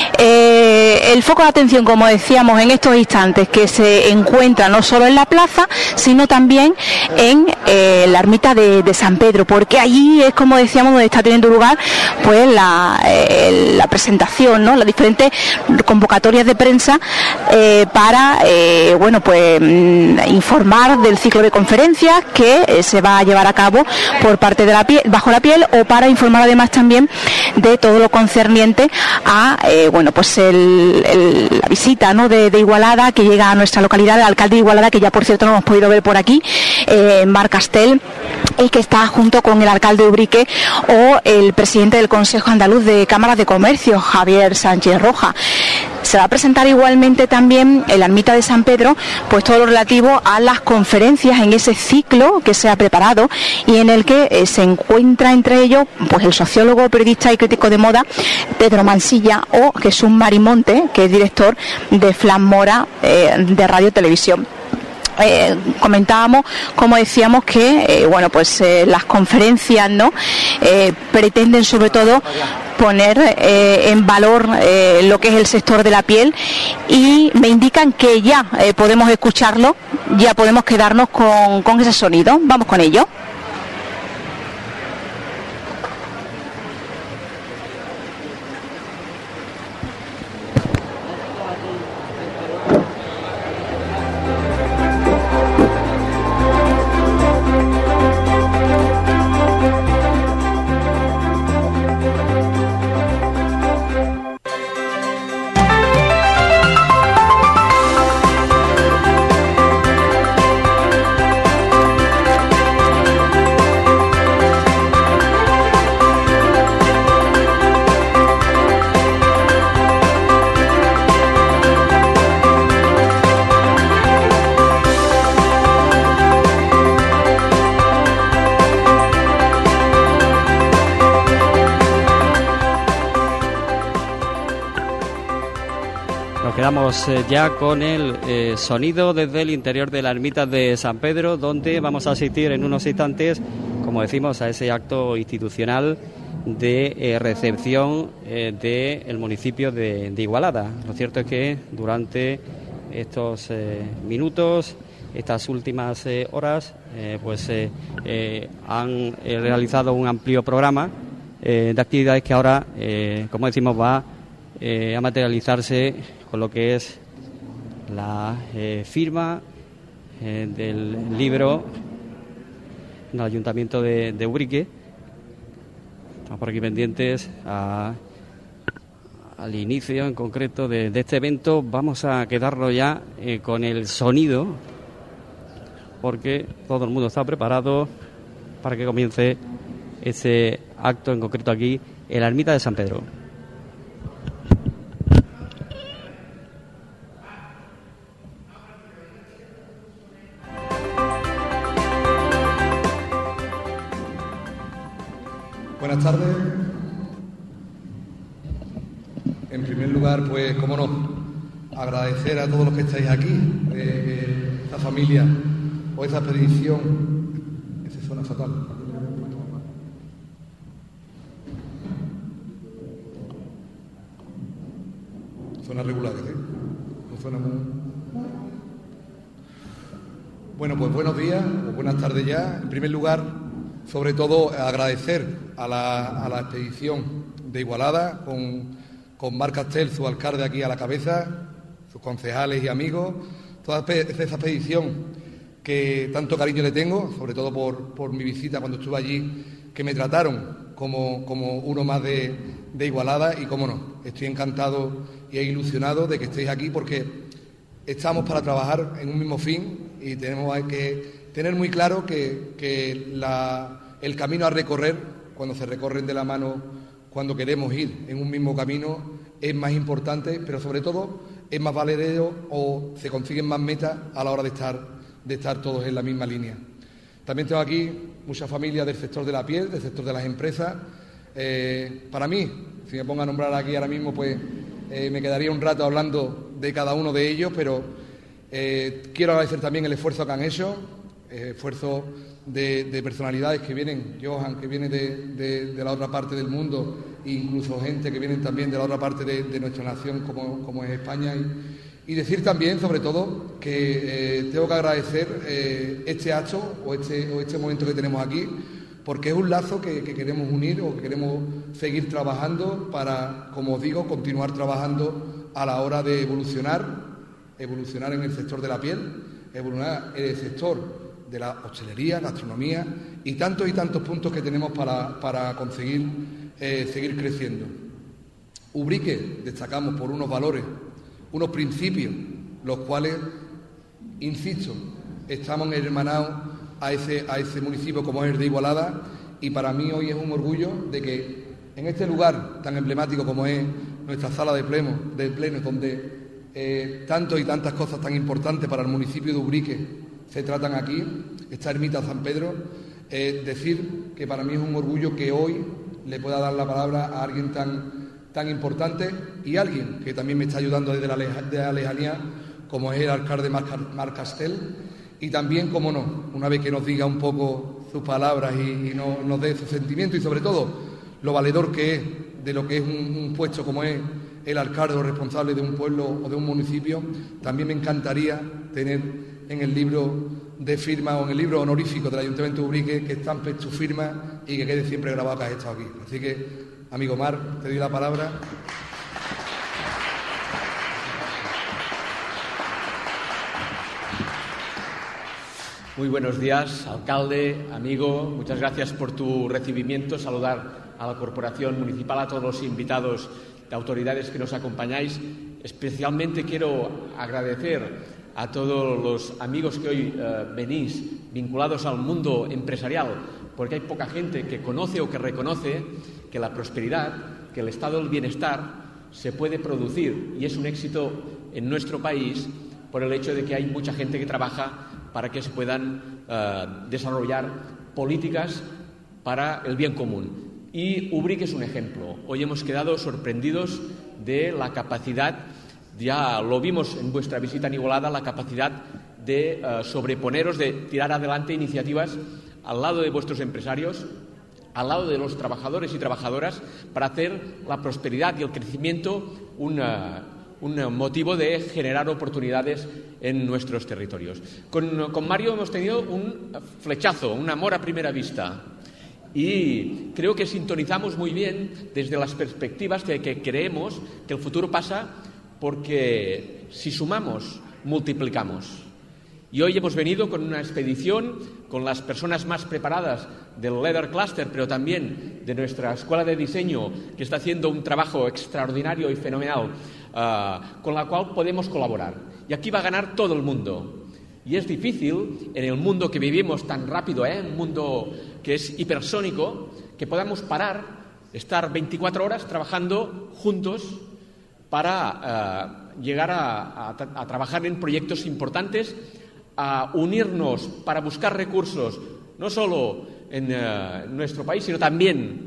Eh, el foco de atención, como decíamos, en estos instantes que se encuentra no solo en la plaza, sino también en eh, la ermita de, de San Pedro, porque allí es, como decíamos, donde está teniendo lugar pues la, eh, la presentación, ¿no? Las diferentes convocatorias de prensa eh, para eh, bueno, pues informar del ciclo de conferencias que eh, se va a llevar a cabo por parte de la piel, Bajo la Piel, o para informar además también de todo lo concerniente a eh, bueno, pues el, el, la visita, ¿no? de, de Igualada, que llega a nuestra localidad, el alcalde de Igualada, que ya por cierto no hemos podido ver por aquí, eh, Marc Castel, el que está junto con el alcalde de Ubrique, o el presidente del Consejo Andaluz de Cámaras de Comercio, Javier Sánchez Roja. Se va a presentar igualmente también en la ermita de San Pedro pues todo lo relativo a las conferencias en ese ciclo que se ha preparado y en el que eh, se encuentra entre ellos pues el sociólogo, periodista y crítico de moda Pedro Mansilla, o Jesús Marimonte, que es director de Flan Mora eh, de Radio Televisión. Eh, comentábamos, como decíamos, que eh, bueno, pues eh, las conferencias, ¿no? Eh, pretenden sobre todo poner eh, en valor eh, lo que es el sector de la piel, y me indican que ya eh, podemos escucharlo, ya podemos quedarnos con, con ese sonido. Vamos con ello. Quedamos ya con el eh, sonido desde el interior de la ermita de San Pedro, donde vamos a asistir en unos instantes, como decimos, a ese acto institucional de eh, recepción eh, del municipio de, de Igualada. Lo cierto es que durante estos eh, minutos, estas últimas eh, horas, eh, pues eh, eh, han eh, realizado un amplio programa eh, de actividades que ahora, eh, como decimos, va eh, a materializarse con lo que es la eh, firma eh, del libro en el Ayuntamiento de, de Ubrique. Estamos por aquí pendientes a, al inicio en concreto de, de este evento. Vamos a quedarnos ya eh, con el sonido, porque todo el mundo está preparado para que comience ese acto en concreto aquí en la ermita de San Pedro. buenas tardes. En primer lugar, pues, cómo no, agradecer a todos los que estáis aquí, eh, esta familia o esta expedición. Ese suena fatal. Suena regular, ¿sí? No suena muy... Bueno, pues buenos días o buenas tardes ya. En primer lugar, sobre todo, agradecer a la, a la expedición de Igualada, con, con Marc Castel, su alcalde, aquí a la cabeza, sus concejales y amigos, toda esa expedición que tanto cariño le tengo, sobre todo por, por mi visita cuando estuve allí, que me trataron como, como uno más de, de Igualada, y cómo no, estoy encantado y ilusionado de que estéis aquí, porque estamos para trabajar en un mismo fin y tenemos que tener muy claro que, que la, el camino a recorrer, cuando se recorren de la mano, cuando queremos ir en un mismo camino, es más importante, pero sobre todo es más valedero o se consiguen más metas a la hora de estar, de estar todos en la misma línea. También tengo aquí muchas familias del sector de la piel, del sector de las empresas. Eh, para mí, si me pongo a nombrar aquí ahora mismo, pues eh, me quedaría un rato hablando de cada uno de ellos, pero eh, quiero agradecer también el esfuerzo que han hecho, eh, esfuerzo de, de personalidades que vienen, Johan, que viene de, de, de la otra parte del mundo, e incluso gente que viene también de la otra parte de, de nuestra nación, como, como es España. Y, y decir también, sobre todo, que eh, tengo que agradecer eh, este acto o este, o este momento que tenemos aquí, porque es un lazo que, que queremos unir o que queremos seguir trabajando para, como os digo, continuar trabajando a la hora de evolucionar, evolucionar en el sector de la piel, evolucionar en el sector de la hostelería, gastronomía y tantos y tantos puntos que tenemos para, para conseguir eh, seguir creciendo. Ubrique destacamos por unos valores, unos principios, los cuales, insisto, estamos hermanados a ese, a ese municipio como es el de Igualada, y para mí hoy es un orgullo de que en este lugar tan emblemático como es nuestra sala de pleno, de plenos, donde eh, tantos y tantas cosas tan importantes para el municipio de Ubrique se tratan aquí, esta ermita San Pedro, eh, decir que para mí es un orgullo que hoy le pueda dar la palabra a alguien tan, tan importante y alguien que también me está ayudando desde la, leja, de la lejanía, como es el alcalde Marc Castel, y también, como no, una vez que nos diga un poco sus palabras y, y no, nos dé su sentimiento y sobre todo lo valedor que es de lo que es un, un puesto como es el alcalde o responsable de un pueblo o de un municipio, también me encantaría tener en el libro de firma o en el libro honorífico del Ayuntamiento de Ubrique que estampe tu firma y que quede siempre grabado que has estado aquí. Así que, amigo Mar, te doy la palabra. Muy buenos días, alcalde, amigo, muchas gracias por tu recibimiento. Saludar a la Corporación Municipal, a todos los invitados de autoridades que nos acompañáis. Especialmente quiero agradecer a todos los amigos que hoy eh, venís vinculados al mundo empresarial, porque hay poca gente que conoce o que reconoce que la prosperidad, que el estado del bienestar se puede producir y es un éxito en nuestro país por el hecho de que hay mucha gente que trabaja para que se puedan eh, desarrollar políticas para el bien común. Y Ubrique es un ejemplo. Hoy hemos quedado sorprendidos de la capacidad, ya lo vimos en vuestra visita en Igualada, la capacidad de uh, sobreponeros, de tirar adelante iniciativas al lado de vuestros empresarios, al lado de los trabajadores y trabajadoras, para hacer la prosperidad y el crecimiento una, un motivo de generar oportunidades en nuestros territorios. Con, con Mario hemos tenido un flechazo, un amor a primera vista. Y creo que sintonizamos muy bien desde las perspectivas de que creemos que el futuro pasa porque si sumamos, multiplicamos. Y hoy hemos venido con una expedición con las personas más preparadas del Leather Cluster, pero también de nuestra escuela de diseño, que está haciendo un trabajo extraordinario y fenomenal, uh, con la cual podemos colaborar. Y aquí va a ganar todo el mundo. Y es difícil, en el mundo que vivimos tan rápido, ¿eh? Un mundo que es hipersónico, que podamos parar, estar veinticuatro horas trabajando juntos para uh, llegar a, a, a trabajar en proyectos importantes, a unirnos para buscar recursos, no solo en uh, nuestro país, sino también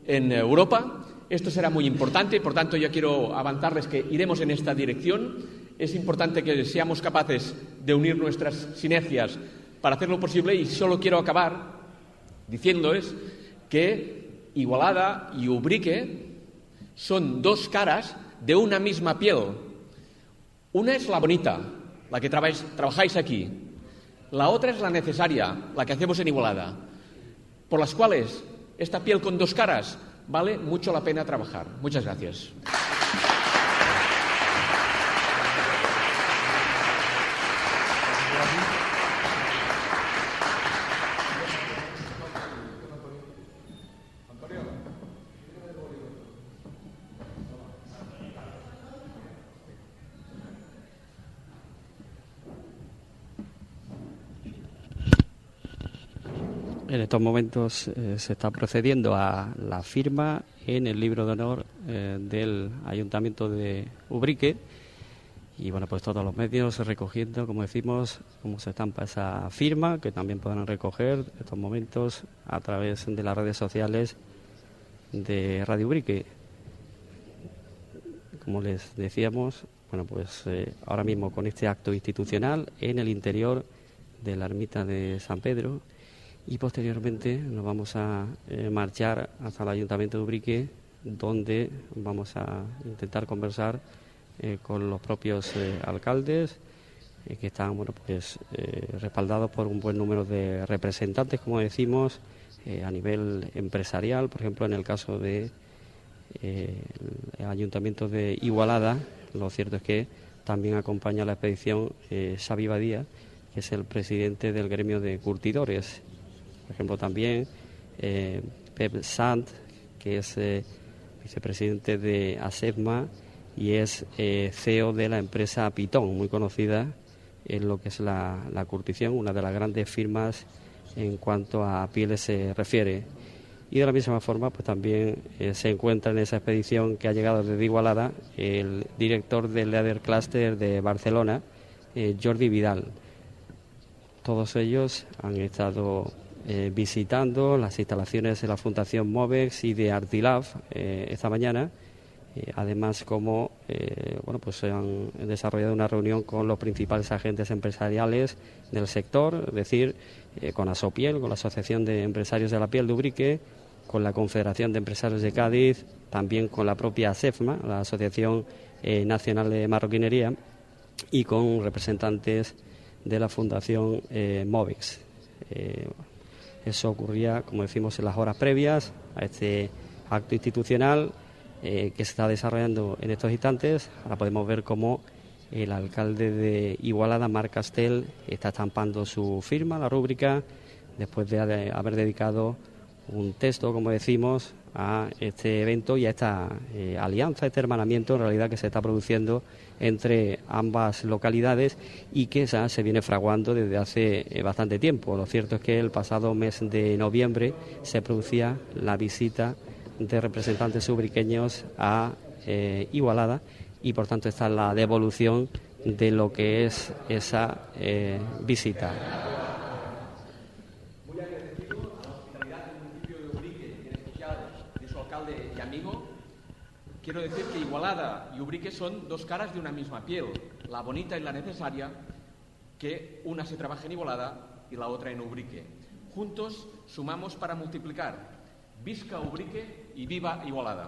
en Europa. Esto será muy importante, por tanto yo quiero avanzarles que iremos en esta dirección. Es importante que seamos capaces de unir nuestras sinergias para hacerlo posible, y solo quiero acabar diciéndoles que Igualada y Ubrique son dos caras de una misma piel. Una es la bonita, la que trabajáis aquí. La otra es la necesaria, la que hacemos en Igualada, por las cuales esta piel con dos caras vale mucho la pena trabajar. Muchas gracias. En estos momentos eh, se está procediendo a la firma en el libro de honor eh, del Ayuntamiento de Ubrique, y bueno, pues todos los medios recogiendo, como decimos, cómo se estampa esa firma, que también podrán recoger en estos momentos a través de las redes sociales de Radio Ubrique. Como les decíamos, bueno, pues eh, ahora mismo con este acto institucional en el interior de la ermita de San Pedro, y posteriormente nos vamos a eh, marchar hasta el Ayuntamiento de Ubrique, donde vamos a intentar conversar eh, con los propios eh, alcaldes, eh, que están, bueno, pues eh, respaldados por un buen número de representantes, como decimos, eh, a nivel empresarial. Por ejemplo, en el caso de eh, el Ayuntamiento de Igualada, lo cierto es que también acompaña a la expedición eh, Xavi Badía, que es el presidente del gremio de curtidores. Por ejemplo, también eh, Pep Sant, que es eh, vicepresidente de ASEPMA y es eh, C E O de la empresa Pitón, muy conocida en lo que es la, la curtición, una de las grandes firmas en cuanto a pieles se refiere. Y de la misma forma, pues también eh, se encuentra en esa expedición que ha llegado desde Igualada el director del Leather Cluster de Barcelona, eh, Jordi Vidal. Todos ellos han estado Eh, visitando las instalaciones de la Fundación Movex y de Artilab eh, esta mañana, eh, además como eh, bueno, pues se han desarrollado una reunión con los principales agentes empresariales del sector, es decir, eh, con Asopiel, con la Asociación de Empresarios de la Piel de Ubrique, con la Confederación de Empresarios de Cádiz, también con la propia ASEFMA, la Asociación eh, Nacional de Marroquinería, y con representantes de la Fundación eh, Movex. Eh, Eso ocurría, como decimos, en las horas previas a este acto institucional eh, que se está desarrollando en estos instantes. Ahora podemos ver cómo el alcalde de Igualada, Marc Castell, está estampando su firma, la rúbrica, después de haber dedicado un texto, como decimos, a este evento y a esta eh, alianza, este hermanamiento en realidad que se está produciendo entre ambas localidades y que esa se viene fraguando desde hace eh, bastante tiempo. Lo cierto es que el pasado mes de noviembre se producía la visita de representantes ubriqueños a eh, Igualada, y por tanto está la devolución de lo que es esa eh, visita. Quiero decir que Igualada y Ubrique son dos caras de una misma piel, la bonita y la necesaria, que una se trabaja en Igualada y la otra en Ubrique. Juntos sumamos para multiplicar. Visca Ubrique y viva Igualada.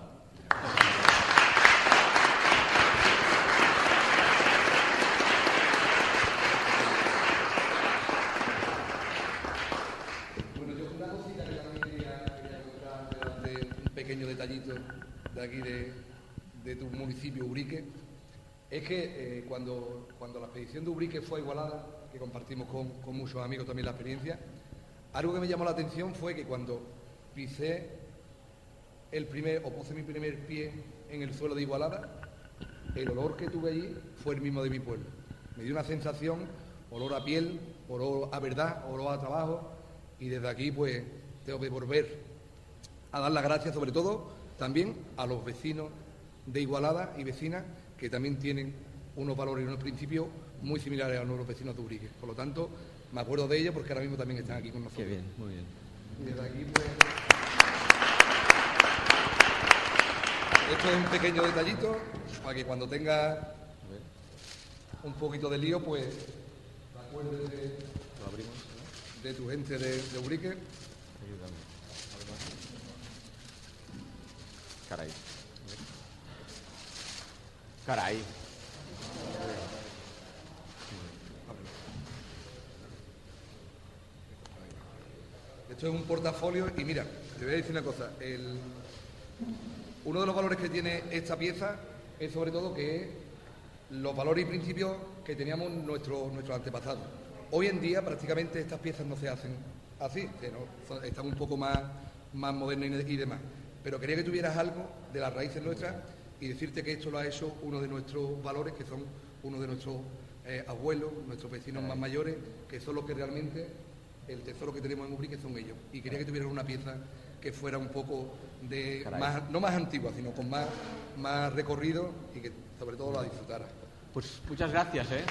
Bueno, yo una cosita que también quería, quería contar de un pequeño detallito de aquí de, de tu municipio, Ubrique, es que eh, cuando, cuando la expedición de Ubrique fue a Igualada, que compartimos con, con muchos amigos también la experiencia, algo que me llamó la atención fue que cuando pisé el primer, o puse mi primer pie en el suelo de Igualada, el olor que tuve allí fue el mismo de mi pueblo. Me dio una sensación, olor a piel, olor a verdad, olor a trabajo, y desde aquí pues tengo que volver a dar las gracias sobre todo también a los vecinos de Igualada y vecinas, que también tienen unos valores y unos principios muy similares a los vecinos de Ubrique. Por lo tanto, me acuerdo de ellos porque ahora mismo también están aquí con nosotros. Qué bien, muy bien. Y desde aquí, pues... Esto es un pequeño detallito para que cuando tenga un poquito de lío, pues te acuerdes de, de tu gente de, de Ubrique. Caray. Caray. Esto es un portafolio y mira, te voy a decir una cosa. El, uno de los valores que tiene esta pieza es sobre todo que los valores y principios que teníamos nuestros nuestros antepasados. Hoy en día prácticamente estas piezas no se hacen así, que no, están un poco más, más modernas y demás. Pero quería que tuvieras algo de las raíces nuestras y decirte que esto lo ha hecho uno de nuestros valores, que son uno de nuestros eh, abuelos, nuestros vecinos más mayores, que son los que realmente el tesoro que tenemos en Ubrique son ellos. Y quería que tuvieran una pieza que fuera un poco de más, no más antigua, sino con más, más recorrido y que sobre todo la disfrutara. Pues muchas gracias, ¿eh?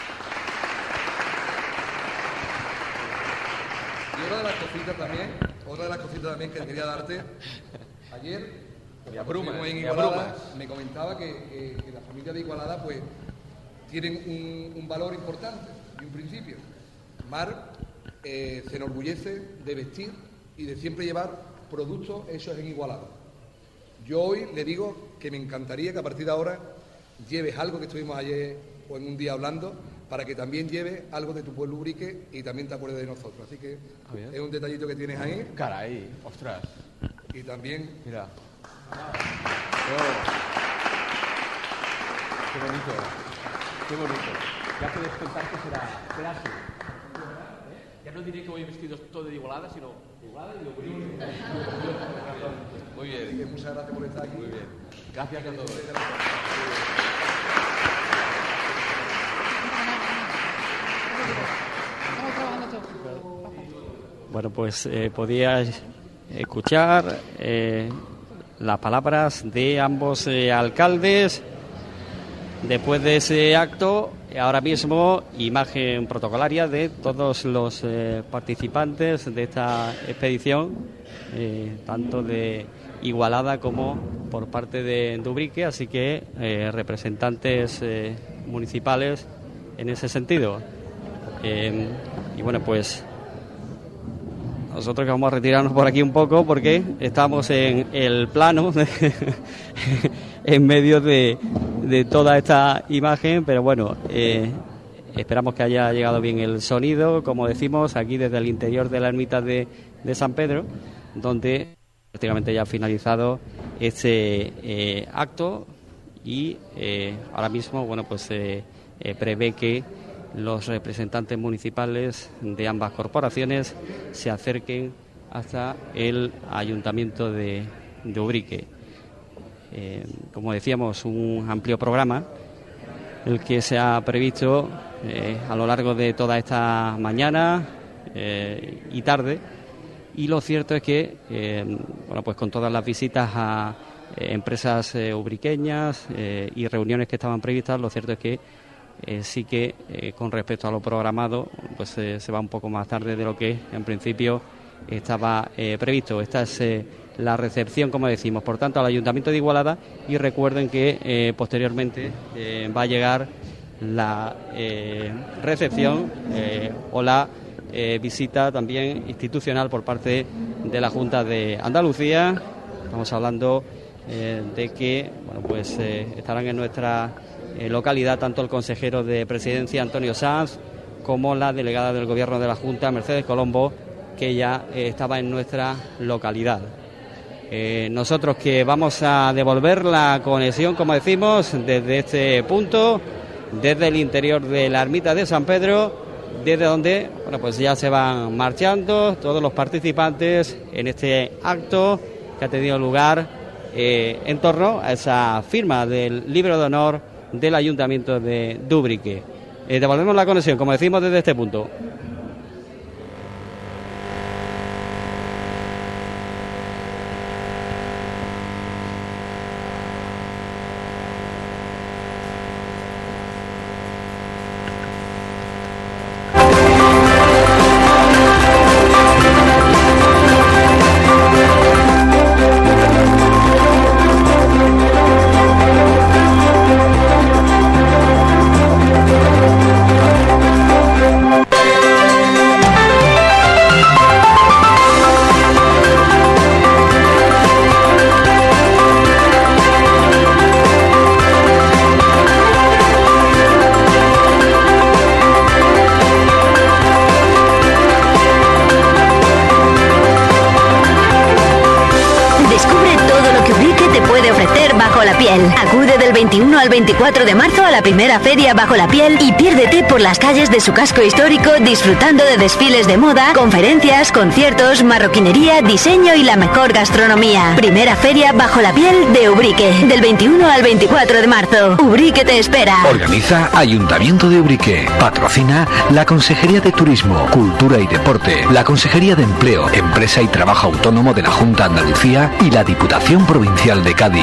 Y otra de las cositas también, otra de las cositas también que quería darte, ayer, me abrumas, en me Igualada, abrumas. me comentaba que, que, que la familia de Igualada pues tienen un, un valor importante y un principio. Mar eh, se enorgullece de vestir y de siempre llevar productos hechos en Igualada. Yo hoy le digo que me encantaría que a partir de ahora lleves algo que estuvimos ayer o en un día hablando, para que también lleves algo de tu pueblo Ubrique y también te acuerdes de nosotros. Así que es un detallito que tienes ahí. Caray, ostras. Y también... Mira. Oh. Qué bonito, qué bonito. Ya puedes pensar que será, será así. Ya no diré que voy vestido todo de Igualada, sino de Igualada y de Ubrique. Muy bien. Así que muchas gracias por estar aquí. Muy bien. Gracias a todos. Bueno, pues eh, podías escuchar eh, las palabras de ambos eh, alcaldes después de ese acto. Ahora mismo imagen protocolaria de todos los eh, participantes de esta expedición, eh, tanto de Igualada como por parte de Ubrique, así que eh, representantes eh, municipales en ese sentido. Eh, y bueno, pues nosotros que vamos a retirarnos por aquí un poco porque estamos en el plano en medio de, de toda esta imagen, pero bueno, eh, esperamos que haya llegado bien el sonido, como decimos, aquí desde el interior de la ermita de, de San Pedro, donde prácticamente ya ha finalizado este eh, acto y eh, ahora mismo, bueno, pues eh, eh, prevé que los representantes municipales de ambas corporaciones se acerquen hasta el ayuntamiento de, de Ubrique. Eh, como decíamos, un amplio programa el que se ha previsto eh, a lo largo de toda esta mañana eh, y tarde, y lo cierto es que eh, bueno, pues con todas las visitas a eh, empresas eh, ubriqueñas eh, y reuniones que estaban previstas, lo cierto es que Eh, sí que eh, con respecto a lo programado pues eh, se va un poco más tarde de lo que en principio estaba eh, previsto. Esta es eh, la recepción, como decimos, por tanto, al Ayuntamiento de Igualada, y recuerden que eh, posteriormente eh, va a llegar la eh, recepción eh, o la eh, visita también institucional por parte de la Junta de Andalucía. Estamos hablando eh, de que bueno, pues eh, estarán en nuestra Eh, localidad tanto el consejero de Presidencia Antonio Sanz como la delegada del Gobierno de la Junta Mercedes Colombo, que ya eh, estaba en nuestra localidad. Eh, nosotros que vamos a devolver la conexión, como decimos, desde este punto, desde el interior de la ermita de San Pedro, desde donde bueno, pues ya se van marchando todos los participantes en este acto que ha tenido lugar eh, en torno a esa firma del libro de honor del Ayuntamiento de Ubrique. Eh, devolvemos la conexión, como decimos, desde este punto. veintiuno al veinticuatro de marzo a la primera feria Bajo la Piel y piérdete por las calles de su casco histórico disfrutando de desfiles de moda, conferencias, conciertos, marroquinería, diseño y la mejor gastronomía. Primera feria Bajo la Piel de Ubrique, del veintiuno al veinticuatro de marzo. Ubrique te espera. Organiza Ayuntamiento de Ubrique. Patrocina la Consejería de Turismo, Cultura y Deporte, la Consejería de Empleo, Empresa y Trabajo Autónomo de la Junta de Andalucía y la Diputación Provincial de Cádiz.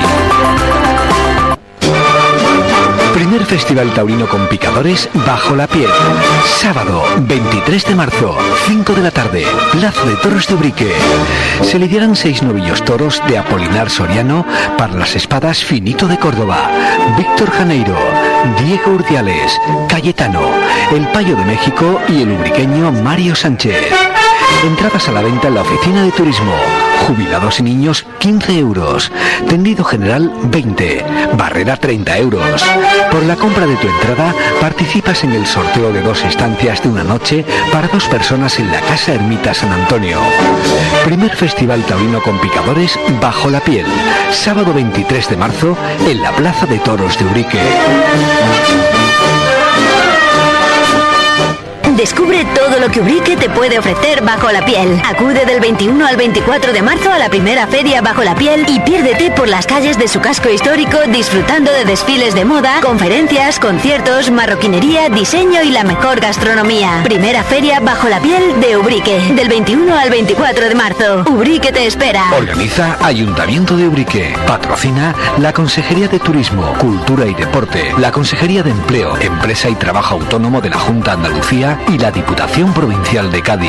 Primer Festival Taurino con Picadores Bajo la Piel. Sábado, veintitrés de marzo, cinco de la tarde, Plaza de Toros de Ubrique. Se lidiarán seis novillos toros de Apolinar Soriano para las espadas Finito de Córdoba, Víctor Janeiro, Diego Urdiales, Cayetano, el Payo de México y el ubriqueño Mario Sánchez. Entradas a la venta en la oficina de turismo. Jubilados y niños quince euros. Tendido general veinte. Barrera treinta euros. Por la compra de tu entrada participas en el sorteo de dos estancias de una noche para dos personas en la Casa Ermita San Antonio. Primer Festival Taurino con Picadores Bajo la Piel. Sábado veintitrés de marzo en la Plaza de Toros de Ubrique. Descubre todo lo que Ubrique te puede ofrecer Bajo la Piel. Acude del veintiuno al veinticuatro de marzo a la primera feria Bajo la Piel y piérdete por las calles de su casco histórico disfrutando de desfiles de moda, conferencias, conciertos, marroquinería, diseño y la mejor gastronomía. Primera feria Bajo la Piel de Ubrique, del veintiuno al veinticuatro de marzo. Ubrique te espera. Organiza Ayuntamiento de Ubrique. Patrocina la Consejería de Turismo, Cultura y Deporte, la Consejería de Empleo, Empresa y Trabajo Autónomo de la Junta de Andalucía y la Diputación Provincial de Cádiz.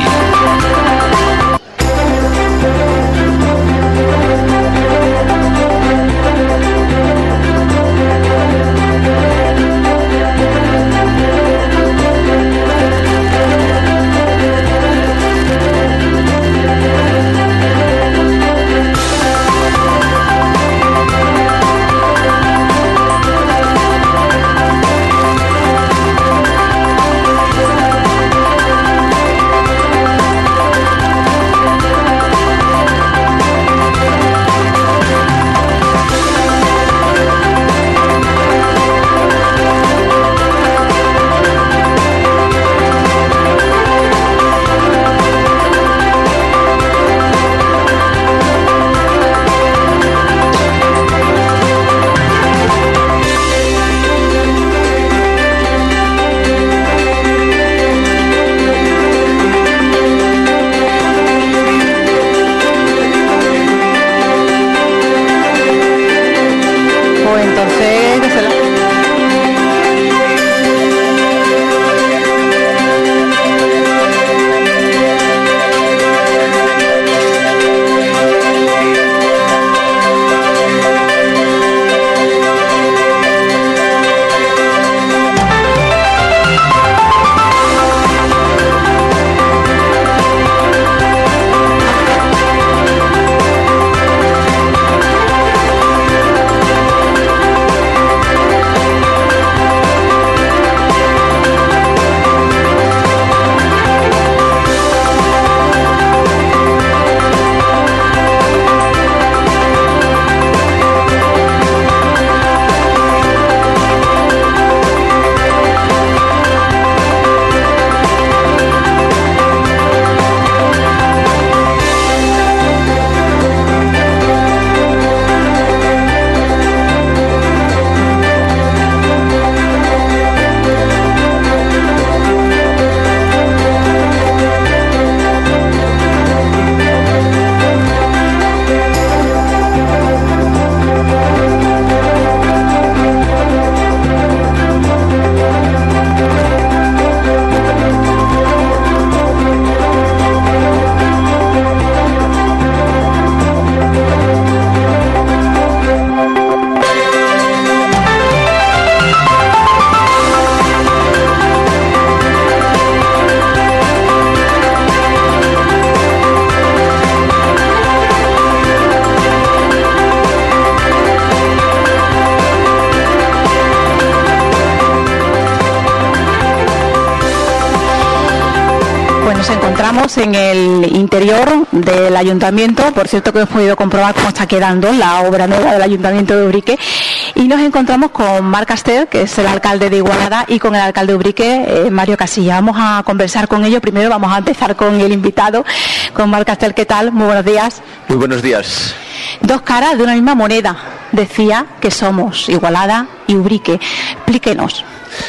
Pues nos encontramos en el interior del ayuntamiento, por cierto que hemos podido comprobar cómo está quedando la obra nueva del ayuntamiento de Ubrique, y nos encontramos con Marc Castel, que es el alcalde de Igualada, y con el alcalde de Ubrique, eh, Mario Casilla. Vamos a conversar con ellos. Primero vamos a empezar con el invitado, con Marc Castel. ¿Qué tal? Muy buenos días. Muy buenos días. Dos caras de una misma moneda, decía que somos Igualada y Ubrique. Explíquenos.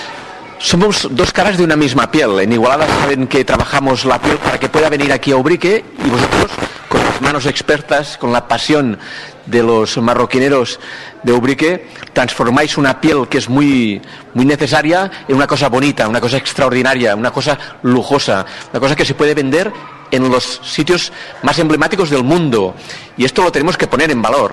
Somos dos caras de una misma piel. En Igualada saben que trabajamos la piel para que pueda venir aquí a Ubrique, y vosotros, con las manos expertas, con la pasión de los marroquineros de Ubrique, transformáis una piel que es muy, muy necesaria en una cosa bonita, una cosa extraordinaria, una cosa lujosa, una cosa que se puede vender en los sitios más emblemáticos del mundo. Y esto lo tenemos que poner en valor.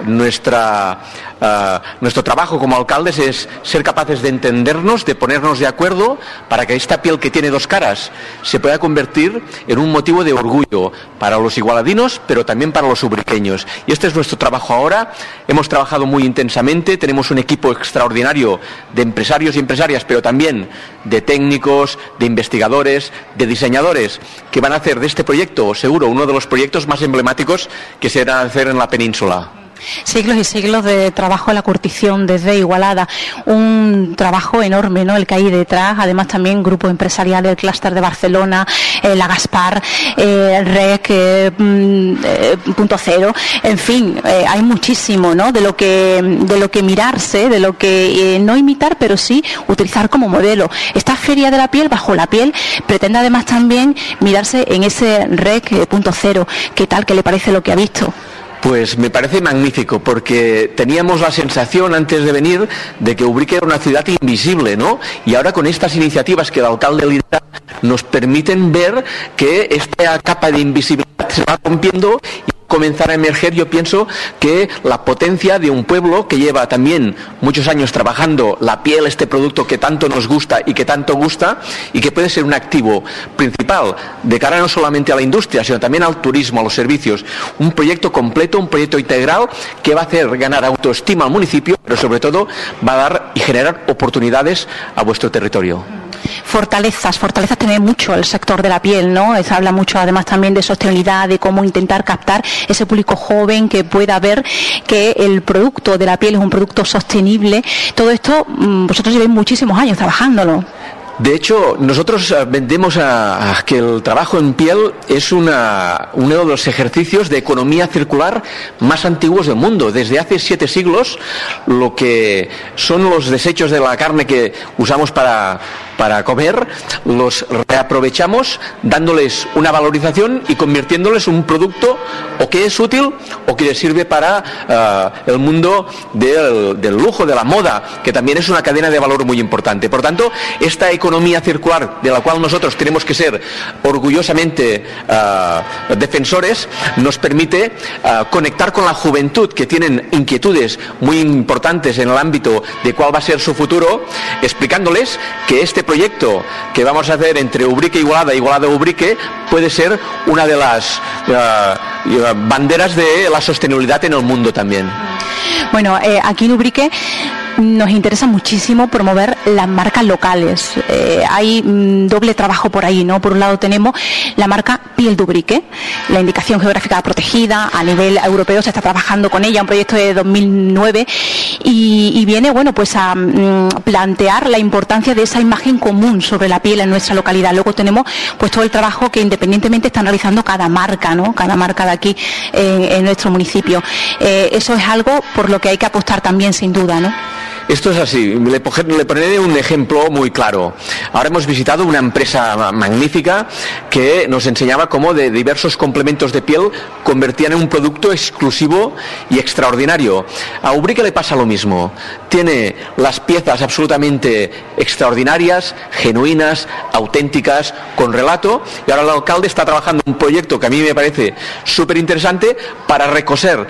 Nuestra, uh, nuestro trabajo como alcaldes es ser capaces de entendernos, de ponernos de acuerdo para que esta piel que tiene dos caras se pueda convertir en un motivo de orgullo para los igualadinos, pero también para los ubriqueños. Y este es nuestro trabajo ahora. Hemos trabajado muy intensamente, tenemos un equipo extraordinario de empresarios y empresarias, pero también de técnicos, de investigadores, de diseñadores, que van a hacer de este proyecto, seguro, uno de los proyectos más emblemáticos que se van a hacer en la península. Siglos y siglos de trabajo en la curtición desde Igualada, un trabajo enorme, ¿no?, el que hay detrás. Además también grupos empresariales, el clúster de Barcelona, eh, la Gaspar, eh, el R E C, eh, eh, punto cero, en fin, eh, hay muchísimo, ¿no?, de lo que de lo que mirarse, de lo que eh, no imitar, pero sí utilizar como modelo. Esta Feria de la Piel, Bajo la Piel, pretende además también mirarse en ese R E C punto cero. ¿Qué tal? ¿Qué le parece lo que ha visto? Pues me parece magnífico, porque teníamos la sensación antes de venir de que Ubrique era una ciudad invisible, ¿no? Y ahora con estas iniciativas que el alcalde lidera nos permiten ver que esta capa de invisibilidad se va rompiendo y comenzar a emerger. Yo pienso que la potencia de un pueblo que lleva también muchos años trabajando la piel, este producto que tanto nos gusta y que tanto gusta, y que puede ser un activo principal de cara no solamente a la industria, sino también al turismo, a los servicios. Un proyecto completo, un proyecto integral que va a hacer ganar autoestima al municipio, pero sobre todo va a dar y generar oportunidades a vuestro territorio. Fortalezas, fortalezas tiene mucho el sector de la piel, ¿no? Se habla mucho además también de sostenibilidad, de cómo intentar captar ese público joven que pueda ver que el producto de la piel es un producto sostenible. Todo esto, vosotros lleváis muchísimos años trabajándolo. De hecho, nosotros vendemos a, a que el trabajo en piel es una, uno de los ejercicios de economía circular más antiguos del mundo. Desde hace siete siglos, lo que son los desechos de la carne que usamos para, para comer, los reaprovechamos dándoles una valorización y convirtiéndoles en un producto o que es útil o que les sirve para uh, el mundo del, del lujo, de la moda, que también es una cadena de valor muy importante. Por tanto, esta economía circular, de la cual nosotros tenemos que ser orgullosamente uh, defensores, nos permite uh, conectar con la juventud, que tienen inquietudes muy importantes en el ámbito de cuál va a ser su futuro, explicándoles que este proyecto que vamos a hacer entre Ubrique e Igualada, Igualada Ubrique, puede ser una de las uh, banderas de la sostenibilidad en el mundo también. Bueno, eh, aquí en Ubrique nos interesa muchísimo promover las marcas locales. Eh, hay mm, doble trabajo por ahí, ¿no? Por un lado tenemos la marca Piel de Ubrique, la indicación geográfica protegida a nivel europeo, se está trabajando con ella, un proyecto de dos mil nueve, y, y viene, bueno, pues a mm, plantear la importancia de esa imagen común sobre la piel en nuestra localidad. Luego tenemos pues todo el trabajo que independientemente están realizando cada marca, ¿no? Cada marca de aquí en, en nuestro municipio. Eh, eso es algo por lo que hay que apostar también, sin duda, ¿no? Esto es así. Le, le poneré un ejemplo muy claro. Ahora hemos visitado una empresa magnífica que nos enseñaba cómo de diversos complementos de piel convertían en un producto exclusivo y extraordinario. A Ubrique le pasa lo mismo. Tiene las piezas absolutamente extraordinarias, genuinas, auténticas, con relato, y ahora el alcalde está trabajando un proyecto que a mí me parece súper interesante para recoser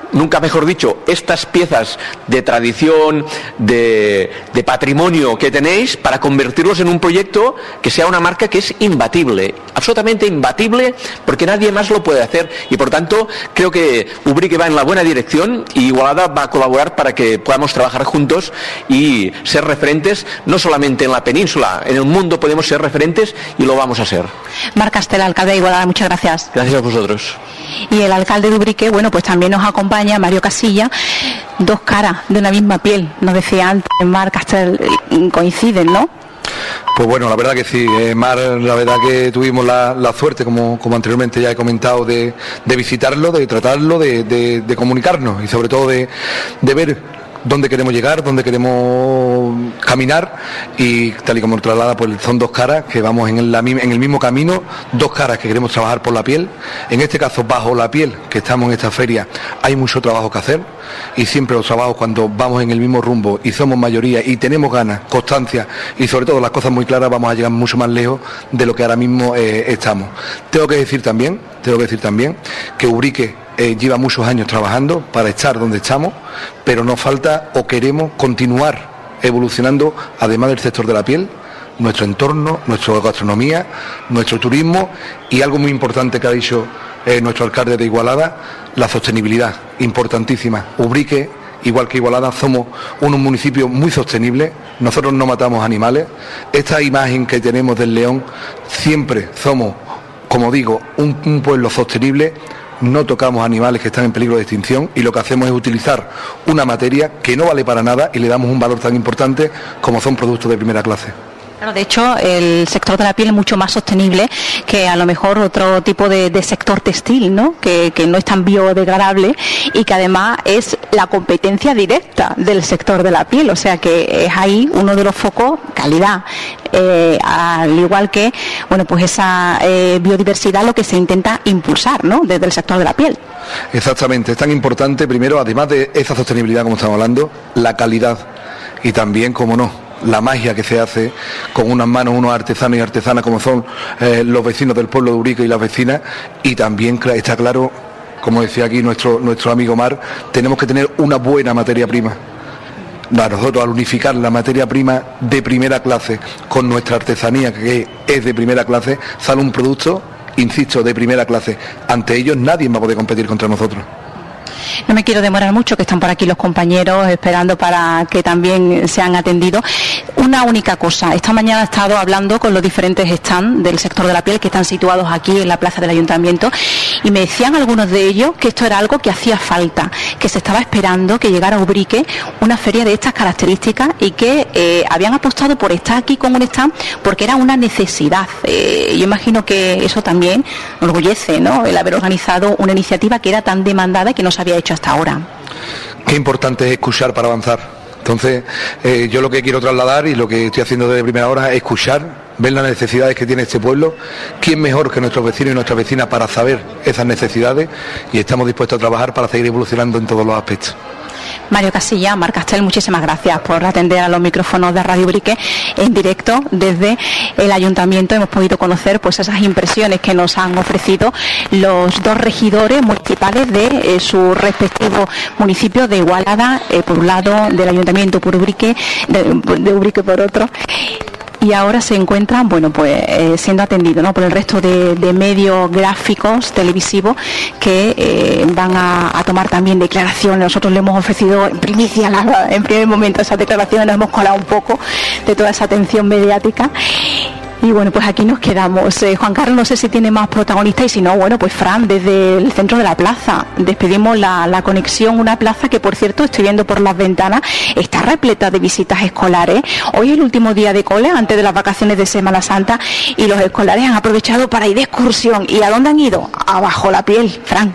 nunca mejor dicho, estas piezas de tradición, de, de patrimonio que tenéis, para convertirlos en un proyecto que sea una marca que es imbatible, absolutamente imbatible, porque nadie más lo puede hacer, y por tanto creo que Ubrique va en la buena dirección y Igualada va a colaborar para que podamos trabajar juntos y ser referentes, no solamente en la península, en el mundo podemos ser referentes y lo vamos a ser. Marc Castell, alcalde de Igualada, muchas gracias. Gracias a vosotros. Y el alcalde de Ubrique, bueno, pues también nos acompaña Mario Casilla, dos caras de una misma piel, nos decía antes Marc Castell, coinciden, ¿no? Pues bueno, la verdad que sí, eh, Mar, la verdad que tuvimos la, la suerte, como, como anteriormente ya he comentado, de, de visitarlo, de tratarlo, de, de, de comunicarnos y sobre todo de, de ver dónde queremos llegar, dónde queremos caminar, y tal y como traslada, pues son dos caras que vamos en el, en el mismo camino, dos caras que queremos trabajar por la piel. En este caso, bajo la piel, que estamos en esta feria, hay mucho trabajo que hacer, y siempre los trabajos, cuando vamos en el mismo rumbo y somos mayoría y tenemos ganas, constancia y sobre todo las cosas muy claras, vamos a llegar mucho más lejos de lo que ahora mismo eh, estamos. Tengo que decir también, tengo que decir también que Ubrique Eh, lleva muchos años trabajando para estar donde estamos, pero nos falta o queremos continuar evolucionando, además del sector de la piel, nuestro entorno, nuestra gastronomía, nuestro turismo, y algo muy importante que ha dicho eh, nuestro alcalde de Igualada, la sostenibilidad, importantísima. Ubrique, igual que Igualada, somos un municipio muy sostenible, nosotros no matamos animales. Esta imagen que tenemos del león, siempre somos, como digo, un, un pueblo sostenible. No tocamos animales que están en peligro de extinción, y lo que hacemos es utilizar una materia que no vale para nada y le damos un valor tan importante como son productos de primera clase. Claro, de hecho, el sector de la piel es mucho más sostenible que a lo mejor otro tipo de, de sector textil, ¿no? Que, que no es tan biodegradable y que además es la competencia directa del sector de la piel. O sea que es ahí uno de los focos, calidad, eh, al igual que, bueno, pues esa eh, biodiversidad, lo que se intenta impulsar, ¿no? Desde el sector de la piel. Exactamente, es tan importante, primero, además de esa sostenibilidad como estamos hablando, la calidad, y también, como no, la magia que se hace con unas manos, unos artesanos y artesanas como son eh, los vecinos del pueblo de Ubrique y las vecinas, y también está claro, como decía aquí nuestro, nuestro amigo Mar, tenemos que tener una buena materia prima. Nosotros, al unificar la materia prima de primera clase con nuestra artesanía, que es de primera clase, sale un producto, insisto, de primera clase. Ante ellos nadie va a poder competir contra nosotros. No me quiero demorar mucho, que están por aquí los compañeros esperando para que también sean atendidos. Una única cosa, esta mañana he estado hablando con los diferentes stands del sector de la piel que están situados aquí en la plaza del Ayuntamiento, y me decían algunos de ellos que esto era algo que hacía falta, que se estaba esperando que llegara a Ubrique una feria de estas características, y que eh, habían apostado por estar aquí con un stand porque era una necesidad. Eh, yo imagino que eso también enorgullece, ¿no?, el haber organizado una iniciativa que era tan demandada y que no se había hecho hasta ahora. Qué importante es escuchar para avanzar. Entonces, eh, yo lo que quiero trasladar y lo que estoy haciendo desde primera hora es escuchar, ver las necesidades que tiene este pueblo, quién mejor que nuestros vecinos y nuestras vecinas para saber esas necesidades, y estamos dispuestos a trabajar para seguir evolucionando en todos los aspectos. Mario Casilla, Marc Castell, muchísimas gracias por atender a los micrófonos de Radio Ubrique en directo desde el Ayuntamiento. Hemos podido conocer pues esas impresiones que nos han ofrecido los dos regidores municipales de eh, sus respectivos municipios de Igualada, eh, por un lado, del Ayuntamiento por Ubrique, de, de Ubrique por otro. Y ahora se encuentran, bueno, pues eh, siendo atendidos, ¿no?, por el resto de, de medios gráficos televisivos que eh, van a, a tomar también declaraciones. Nosotros le hemos ofrecido en primicia, la, en primer momento, esas declaraciones, nos hemos colado un poco de toda esa atención mediática. Y bueno, pues aquí nos quedamos. Eh, Juan Carlos, no sé si tiene más protagonistas, y si no, bueno, pues Fran, desde el centro de la plaza. Despedimos la, la conexión, una plaza que, por cierto, estoy viendo por las ventanas, está repleta de visitas escolares. Hoy es el último día de cole antes de las vacaciones de Semana Santa, y los escolares han aprovechado para ir de excursión. ¿Y a dónde han ido? A Bajo la Piel, Fran.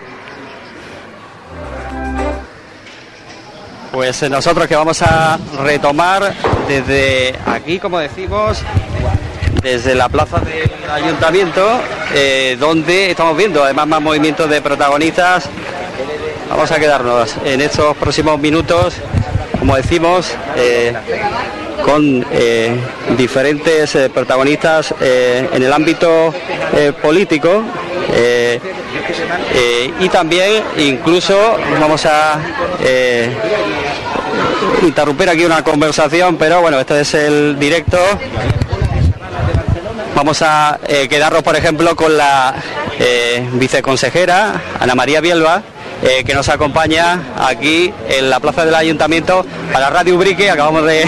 Pues nosotros que vamos a retomar desde aquí, como decimos, desde la plaza del Ayuntamiento, eh, donde estamos viendo además más movimientos de protagonistas. Vamos a quedarnos en estos próximos minutos, como decimos, eh, con eh, diferentes eh, protagonistas eh, en el ámbito eh, político. Eh, Eh, y también incluso vamos a eh, interrumpir aquí una conversación, pero bueno, este es el directo. Vamos a eh, quedarnos, por ejemplo, con la eh, viceconsejera Ana María Bielba, eh, que nos acompaña aquí en la plaza del Ayuntamiento para Radio Ubrique. Acabamos de,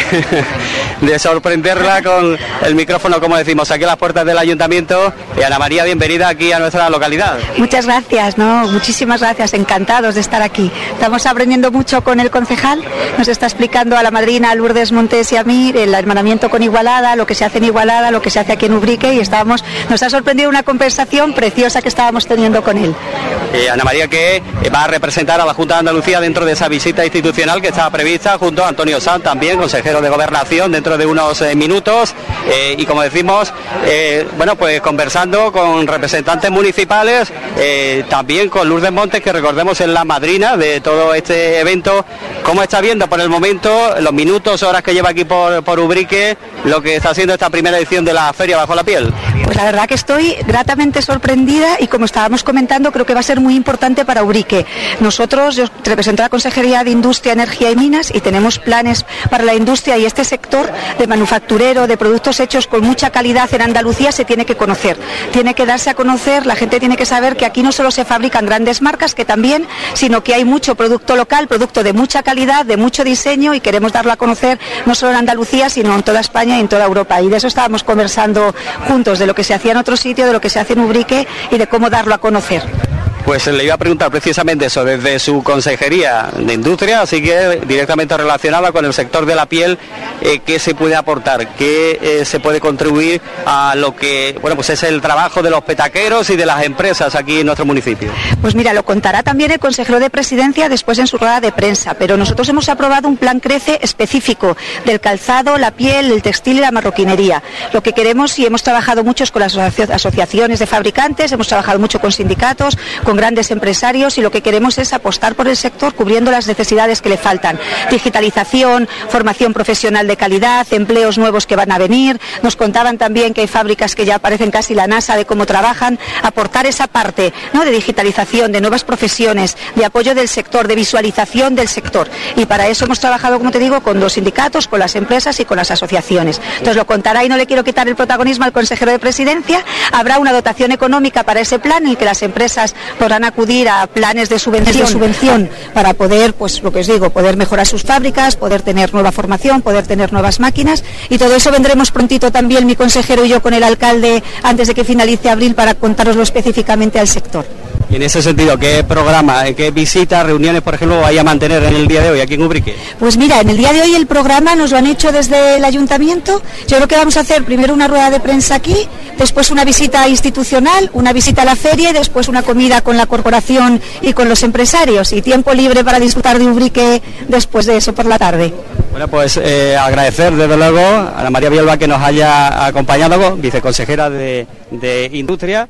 de sorprenderla con el micrófono, como decimos, aquí a las puertas del Ayuntamiento. Eh, Ana María, bienvenida aquí a nuestra localidad. Muchas gracias, no, muchísimas gracias, encantados de estar aquí. Estamos aprendiendo mucho con el concejal, nos está explicando a la madrina Lourdes Montes y a mí el hermanamiento con Igualada, lo que se hace en Igualada, lo que se hace aquí en Ubrique, y estábamos, nos ha sorprendido una conversación preciosa que estábamos teniendo con él. Eh, Ana María, que va a representar a la Junta de Andalucía dentro de esa visita institucional que estaba prevista junto a Antonio Sanz, también consejero de Gobernación, dentro de unos eh, minutos, eh, y como decimos, eh, bueno, pues conversando con representantes municipales, eh, también con Lourdes Montes, que recordemos es la madrina de todo este evento. ¿Cómo está viendo por el momento, los minutos, horas que lleva aquí por, por Ubrique, lo que está haciendo esta primera edición de la Feria Bajo la Piel? Pues la verdad que estoy gratamente sorprendida y, como estábamos comentando, creo que va a ser muy importante para Ubrique. Nosotros, yo represento a la Consejería de Industria, Energía y Minas, y tenemos planes para la industria, y este sector de manufacturero, de productos hechos con mucha calidad en Andalucía se tiene que conocer, tiene que darse a conocer, la gente tiene que saber que aquí no solo se fabrican grandes marcas, que también, sino que hay mucho producto local, producto de mucha calidad, de mucho diseño, y queremos darlo a conocer no solo en Andalucía, sino en toda España y en toda Europa. Y de eso estábamos conversando juntos, de lo que se hacía en otro sitio, de lo que se hace en Ubrique y de cómo darlo a conocer. Pues le iba a preguntar precisamente eso, desde su Consejería de Industria, así que directamente relacionada con el sector de la piel, eh, ¿qué se puede aportar? ¿Qué eh, se puede contribuir a lo que, bueno, pues es el trabajo de los petaqueros y de las empresas aquí en nuestro municipio? Pues mira, lo contará también el consejero de Presidencia después en su rueda de prensa, pero nosotros hemos aprobado un plan CRECE específico del calzado, la piel, el textil y la marroquinería. Lo que queremos, y hemos trabajado mucho con las asociaciones de fabricantes, hemos trabajado mucho con sindicatos, con grandes empresarios, y lo que queremos es apostar por el sector cubriendo las necesidades que le faltan. Digitalización, formación profesional de calidad, empleos nuevos que van a venir. Nos contaban también que hay fábricas que ya parecen casi la NASA de cómo trabajan. Aportar esa parte, ¿no?, de digitalización, de nuevas profesiones, de apoyo del sector, de visualización del sector. Y para eso hemos trabajado, como te digo, con los sindicatos, con las empresas y con las asociaciones. Entonces lo contará, y no le quiero quitar el protagonismo al consejero de Presidencia. Habrá una dotación económica para ese plan en el que las empresas podrán acudir a planes de subvención, de subvención para poder, pues lo que os digo, poder mejorar sus fábricas, poder tener nueva formación, poder tener nuevas máquinas, y todo eso vendremos prontito también mi consejero y yo con el alcalde antes de que finalice abril para contároslo específicamente al sector. Y en ese sentido, ¿qué programa, qué visitas, reuniones, por ejemplo, vaya a mantener en el día de hoy aquí en Ubrique? Pues mira, en el día de hoy el programa nos lo han hecho desde el Ayuntamiento. Yo creo que vamos a hacer primero una rueda de prensa aquí, después una visita institucional, una visita a la feria y después una comida con la corporación y con los empresarios, y tiempo libre para disfrutar de Ubrique después de eso por la tarde. Bueno, pues eh, agradecer desde luego a Ana María Bielba que nos haya acompañado, viceconsejera de, de Industria.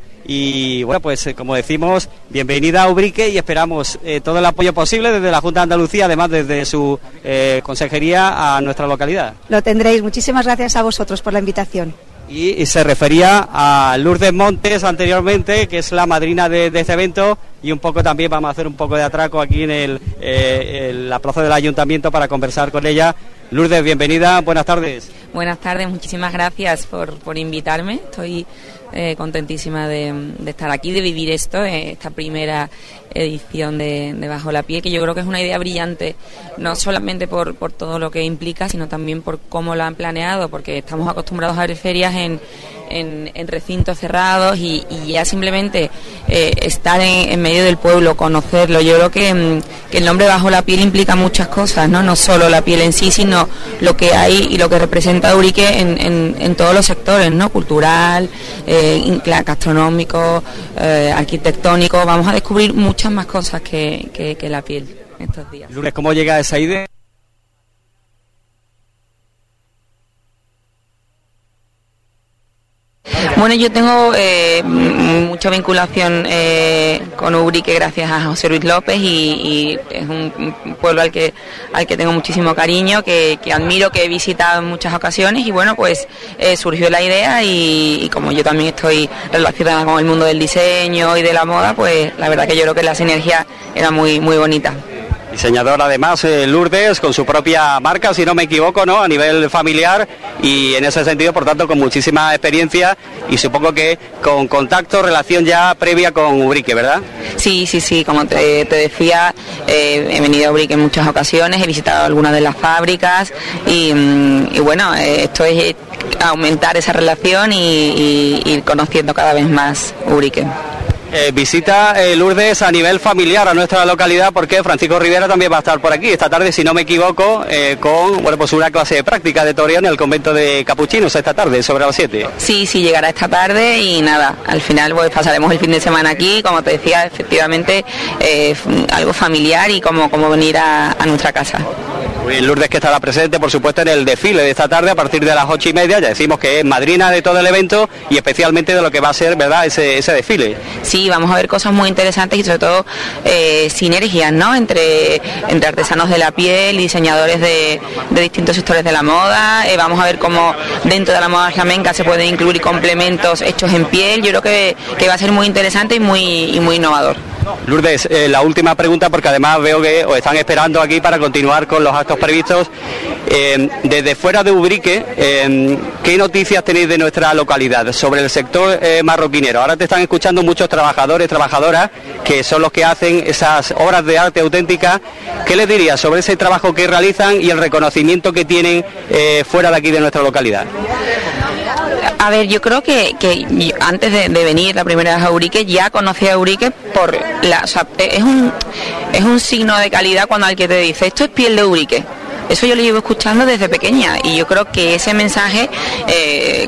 Y bueno, pues eh, como decimos, bienvenida a Ubrique, y esperamos eh, todo el apoyo posible desde la Junta de Andalucía, además desde su eh, consejería a nuestra localidad. Lo tendréis. Muchísimas gracias a vosotros por la invitación. Y, y se refería a Lourdes Montes anteriormente, que es la madrina de, de este evento, y un poco también vamos a hacer un poco de atraco aquí en, el, eh, en la plaza del Ayuntamiento para conversar con ella. Lourdes, bienvenida, buenas tardes. Buenas tardes, muchísimas gracias por, por invitarme. Estoy eh, contentísima de, de estar aquí, de vivir esto, eh, esta primera edición de, de Bajo la Piel, que yo creo que es una idea brillante, no solamente por, por todo lo que implica, sino también por cómo lo han planeado, porque estamos acostumbrados a ver ferias en, en, en recintos cerrados y, y ya simplemente eh, estar en, en medio del pueblo, conocerlo. Yo creo que, que el nombre Bajo la Piel implica muchas cosas, ¿no? No solo la piel en sí, sino lo que hay y lo que representa Ubrique en, en, en todos los sectores, ¿no? Cultural, eh, gastronómico, eh, arquitectónico. Vamos a descubrir muchas más cosas que, que, que la piel estos días. Lourdes, ¿cómo llega esa idea? Bueno, yo tengo eh, mucha vinculación eh, con Ubrique gracias a José Luis López y, y es un pueblo al que al que tengo muchísimo cariño, que, que admiro, que he visitado en muchas ocasiones y bueno, pues eh, surgió la idea y, y como yo también estoy relacionada con el mundo del diseño y de la moda, pues la verdad que yo creo que la sinergia era muy muy bonita. Diseñadora además eh, Lourdes, con su propia marca, si no me equivoco, ¿no? A nivel familiar y en ese sentido, por tanto, con muchísima experiencia y supongo que con contacto, relación ya previa con Ubrique, ¿verdad? Sí, sí, sí, como te, te decía, eh, he venido a Ubrique en muchas ocasiones, he visitado algunas de las fábricas y, y bueno, eh, esto es aumentar esa relación y, y ir conociendo cada vez más Ubrique. Eh, visita eh, Lourdes a nivel familiar a nuestra localidad porque Francisco Rivera también va a estar por aquí esta tarde, si no me equivoco, eh, con bueno pues una clase de práctica de toreo en el convento de Capuchinos esta tarde, sobre las siete. Sí, sí, llegará esta tarde y nada, al final pues pasaremos el fin de semana aquí, como te decía, efectivamente eh, algo familiar y como, como venir a, a nuestra casa. Lourdes, que estará presente, por supuesto, en el desfile de esta tarde a partir de las ocho y media. Ya decimos que es madrina de todo el evento y especialmente de lo que va a ser, ¿verdad?, ese, ese desfile. Sí, vamos a ver cosas muy interesantes y sobre todo eh, sinergias, ¿no?, entre, entre artesanos de la piel y diseñadores de, de distintos sectores de la moda. Eh, vamos a ver cómo dentro de la moda flamenca se pueden incluir complementos hechos en piel. Yo creo que, que va a ser muy interesante y muy, y muy innovador. Lourdes, eh, la última pregunta, porque además veo que os están esperando aquí para continuar con los actos previstos. Eh, desde fuera de Ubrique, eh, ¿qué noticias tenéis de nuestra localidad sobre el sector eh, marroquinero? Ahora te están escuchando muchos trabajadores, trabajadoras, que son los que hacen esas obras de arte auténticas. ¿Qué les dirías sobre ese trabajo que realizan y el reconocimiento que tienen eh, fuera de aquí de nuestra localidad? A ver, yo creo que, que antes de, de venir la primera vez a Ubrique ya conocía a Ubrique por la, o sea, es un es un signo de calidad cuando alguien te dice esto es piel de Ubrique. Eso yo lo llevo escuchando desde pequeña y yo creo que ese mensaje eh,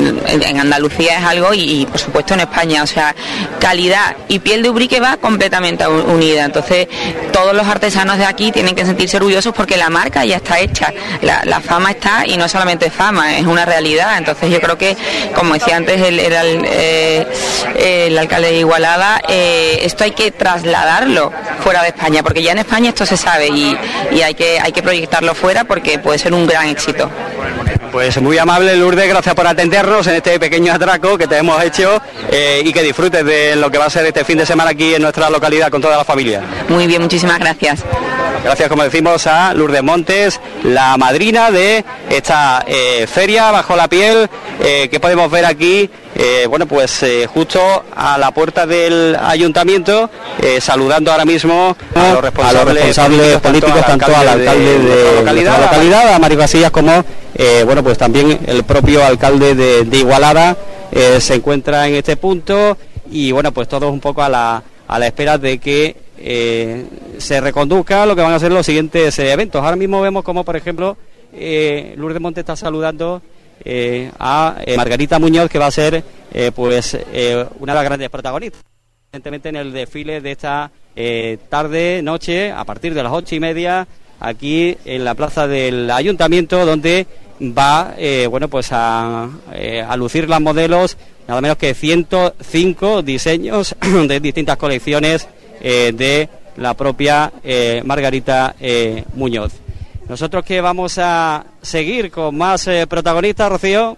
en Andalucía es algo y, y por supuesto en España, o sea, calidad y piel de Ubrique va completamente unida. Entonces todos los artesanos de aquí tienen que sentirse orgullosos porque la marca ya está hecha, la, la fama está y no solamente fama, es una realidad. Entonces yo creo que, como decía antes el, el, el, eh, el alcalde de Igualada, eh, esto hay que trasladarlo fuera de España porque ya en España esto se sabe y, y hay que hay que proyectar fuera porque puede ser un gran éxito. Pues muy amable, Lourdes, gracias por atendernos en este pequeño atraco que te hemos hecho eh, y que disfrutes de lo que va a ser este fin de semana aquí en nuestra localidad con toda la familia. Muy bien, muchísimas gracias. Gracias, como decimos, a Lourdes Montes, la madrina de esta eh, feria Bajo la Piel, eh, que podemos ver aquí, eh, bueno, pues eh, justo a la puerta del ayuntamiento, eh, saludando ahora mismo a los responsables, a los responsables políticos, tanto al alcalde, tanto al alcalde de, de, de localidad, la localidad, a Mario Casillas, como eh, bueno, pues también el propio alcalde de, de Igualada eh, se encuentra en este punto y bueno, pues todos un poco a la, a la espera de que Eh, se reconduzca lo que van a ser los siguientes eh, eventos. Ahora mismo vemos como, por ejemplo, eh, Lourdes Montes está saludando eh, a eh, Margarita Muñoz, que va a ser eh, pues eh, una de las grandes protagonistas, evidentemente, en el desfile de esta eh, tarde, noche, a partir de las ocho y media, aquí en la plaza del ayuntamiento, donde va eh, bueno pues a, eh, a lucir las modelos, nada menos que ciento cinco diseños de distintas colecciones Eh, de la propia eh, Margarita eh, Muñoz. Nosotros que vamos a seguir con más eh, protagonistas, Rocío.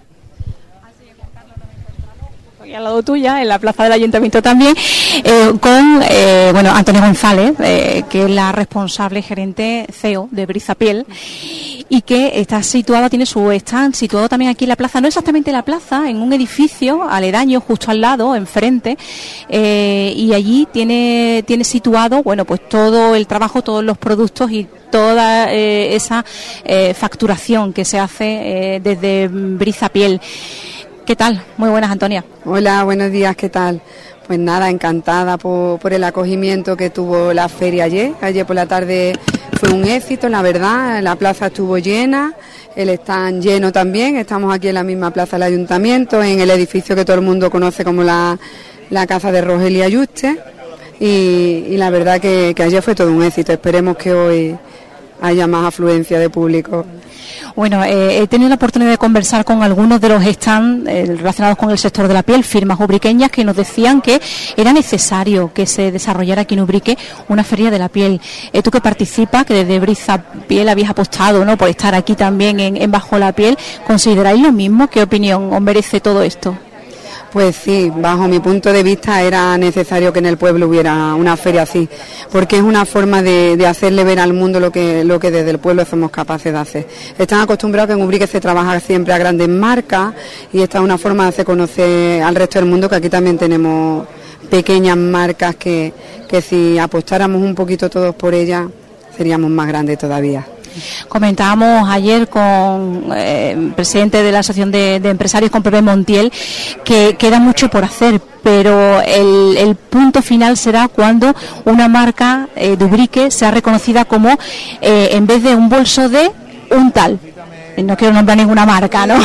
Aquí al lado tuya, en la plaza del ayuntamiento también, eh, con eh, bueno Antonio González, eh, que es la responsable gerente C E O de Briza Piel, y que está situada, tiene su stand situado también aquí en la plaza, no exactamente la plaza, en un edificio aledaño, justo al lado, enfrente, eh, y allí tiene tiene situado, bueno, pues todo el trabajo, todos los productos y toda eh, esa eh, facturación que se hace eh, desde Briza Piel. ¿Qué tal? Muy buenas, Antonia. Hola, buenos días, ¿qué tal? Pues nada, encantada por, por el acogimiento que tuvo la feria ayer. Ayer por la tarde fue un éxito, la verdad, la plaza estuvo llena, el stand lleno también. Estamos aquí en la misma plaza del ayuntamiento, en el edificio que todo el mundo conoce como la, la casa de Rogelia Yuste, y, y la verdad que, que ayer fue todo un éxito. Esperemos que hoy haya más afluencia de público. Bueno, eh, he tenido la oportunidad de conversar con algunos de los stands eh, relacionados con el sector de la piel, firmas ubriqueñas, que nos decían que era necesario que se desarrollara aquí en Ubrique una feria de la piel. Eh, tú que participas, que desde Briza Piel habías apostado, ¿no?, por estar aquí también en, en Bajo la Piel, ¿consideráis lo mismo? ¿Qué opinión os merece todo esto? Pues sí, bajo mi punto de vista era necesario que en el pueblo hubiera una feria así, porque es una forma de, de hacerle ver al mundo lo que, lo que desde el pueblo somos capaces de hacer. Están acostumbrados que en Ubrique se trabaja siempre a grandes marcas y esta es una forma de hacer conocer al resto del mundo que aquí también tenemos pequeñas marcas que, que si apostáramos un poquito todos por ellas seríamos más grandes todavía. Comentábamos ayer con eh, el presidente de la Asociación de, de Empresarios, con Pepe Montiel, que queda mucho por hacer, pero el, el punto final será cuando una marca eh, de Ubrique sea reconocida como, eh, en vez de un bolso de un tal. No quiero nombrar ninguna marca, ¿no?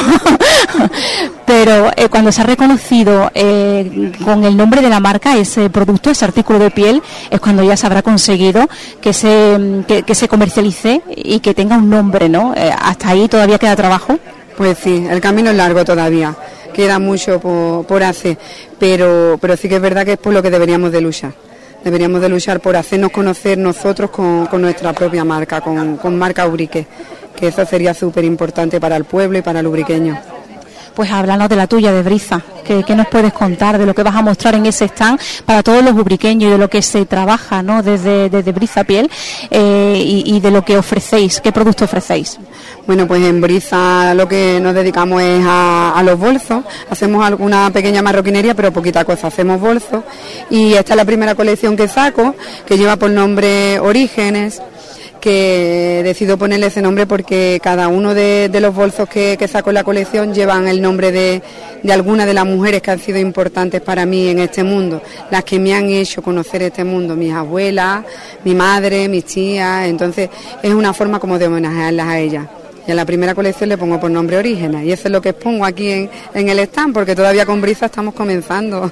Pero eh, cuando se ha reconocido eh, con el nombre de la marca ese producto, ese artículo de piel, es cuando ya se habrá conseguido que se que, que se comercialice y que tenga un nombre, ¿no? Eh, hasta ahí todavía queda trabajo. Pues sí, el camino es largo todavía, queda mucho por, por hacer, pero pero sí que es verdad que es por lo que deberíamos de luchar. Deberíamos de luchar por hacernos conocer nosotros con, con nuestra propia marca, con, con marca Ubrique, que eso sería súper importante para el pueblo y para el ubriqueño. Pues háblanos de la tuya, de Briza. ¿Qué, ¿Qué nos puedes contar de lo que vas a mostrar en ese stand para todos los ubriqueños y de lo que se trabaja, ¿no?, desde, desde Briza Piel eh, y, y de lo que ofrecéis? ¿Qué producto ofrecéis? Bueno, pues en Briza lo que nos dedicamos es a, a los bolsos. Hacemos alguna pequeña marroquinería, pero poquita cosa. Hacemos bolsos y esta es la primera colección que saco, que lleva por nombre Orígenes, que decido ponerle ese nombre porque cada uno de, de los bolsos que, que saco en la colección llevan el nombre de, de alguna de las mujeres que han sido importantes para mí en este mundo, las que me han hecho conocer este mundo, mis abuelas, mi madre, mis tías. Entonces es una forma como de homenajearlas a ellas. Y en la primera colección le pongo por nombre Orígenes y eso es lo que expongo aquí en, en el stand, porque todavía con Briza estamos comenzando.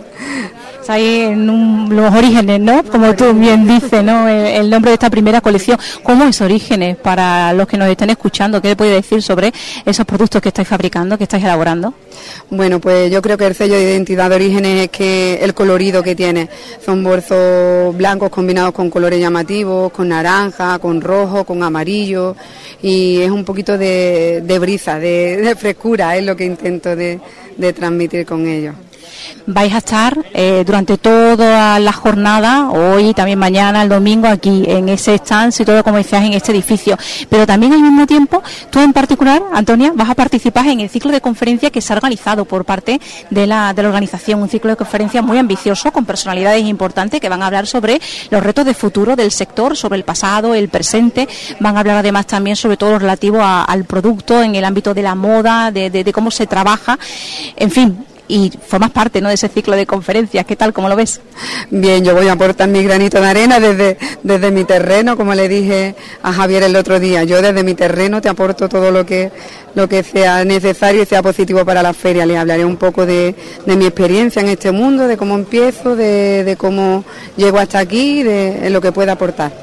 Ahí en un, los orígenes, ¿no? Como tú bien dices, ¿no? El, el nombre de esta primera colección. ¿Cómo es Orígenes para los que nos estén escuchando? ¿Qué le puede decir sobre esos productos que estáis fabricando, que estáis elaborando? Bueno, pues yo creo que el sello de identidad de Orígenes es que el colorido que tiene. Son bolsos blancos combinados con colores llamativos, con naranja, con rojo, con amarillo, y es un poquito de, de brisa, de, de frescura, es lo que intento de, de transmitir con ellos. Vais a estar eh, durante toda la jornada, hoy, también mañana, el domingo, aquí en ese stand y todo, como decías, en este edificio. Pero también al mismo tiempo, tú en particular, Antonia, vas a participar en el ciclo de conferencias que se ha organizado por parte de la, de la organización, un ciclo de conferencias muy ambicioso, con personalidades importantes que van a hablar sobre los retos de futuro del sector, sobre el pasado, el presente. Van a hablar además también sobre todo lo relativo a, al producto en el ámbito de la moda, de, de, de cómo se trabaja, en fin. Y formas parte, ¿no?, de ese ciclo de conferencias. ¿Qué tal? ¿Cómo lo ves? Bien, yo voy a aportar mi granito de arena desde, desde mi terreno, como le dije a Javier el otro día. Yo desde mi terreno te aporto todo lo que lo que sea necesario y sea positivo para la feria. Les hablaré un poco de, de mi experiencia en este mundo, de cómo empiezo, de, de cómo llego hasta aquí, de, de lo que pueda aportar.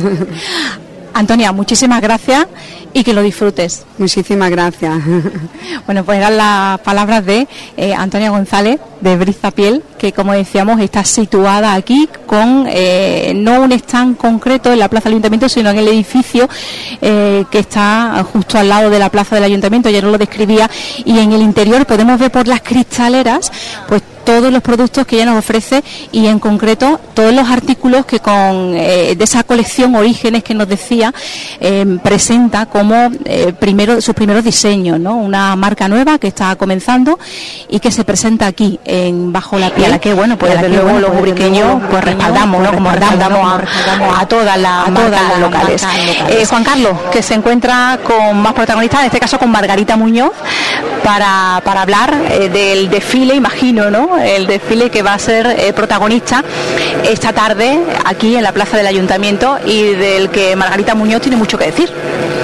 Antonia, muchísimas gracias y que lo disfrutes. Muchísimas gracias. Bueno, pues eran las palabras de eh, Antonia González, de Briza Piel, que como decíamos está situada aquí con eh, no un stand concreto en la Plaza del Ayuntamiento, sino en el edificio eh, que está justo al lado de la Plaza del Ayuntamiento, ya nos lo describía, y en el interior podemos ver por las cristaleras pues todos los productos que ella nos ofrece y en concreto todos los artículos que con eh, de esa colección Orígenes que nos decía eh, presenta como eh, primero sus primeros diseños, ¿no? Una marca nueva que está comenzando y que se presenta aquí en Bajo la Piel. Que bueno, pues desde luego los ubriqueños pues respaldamos, ¿no? Como respaldamos a, a todas las a todas las locales. Eh, Juan Carlos, que se encuentra con más protagonistas, en este caso con Margarita Muñoz, para, para hablar eh, del desfile, imagino, ¿no? El desfile que va a ser eh, protagonista esta tarde aquí en la Plaza del Ayuntamiento y del que Margarita Muñoz tiene mucho que decir.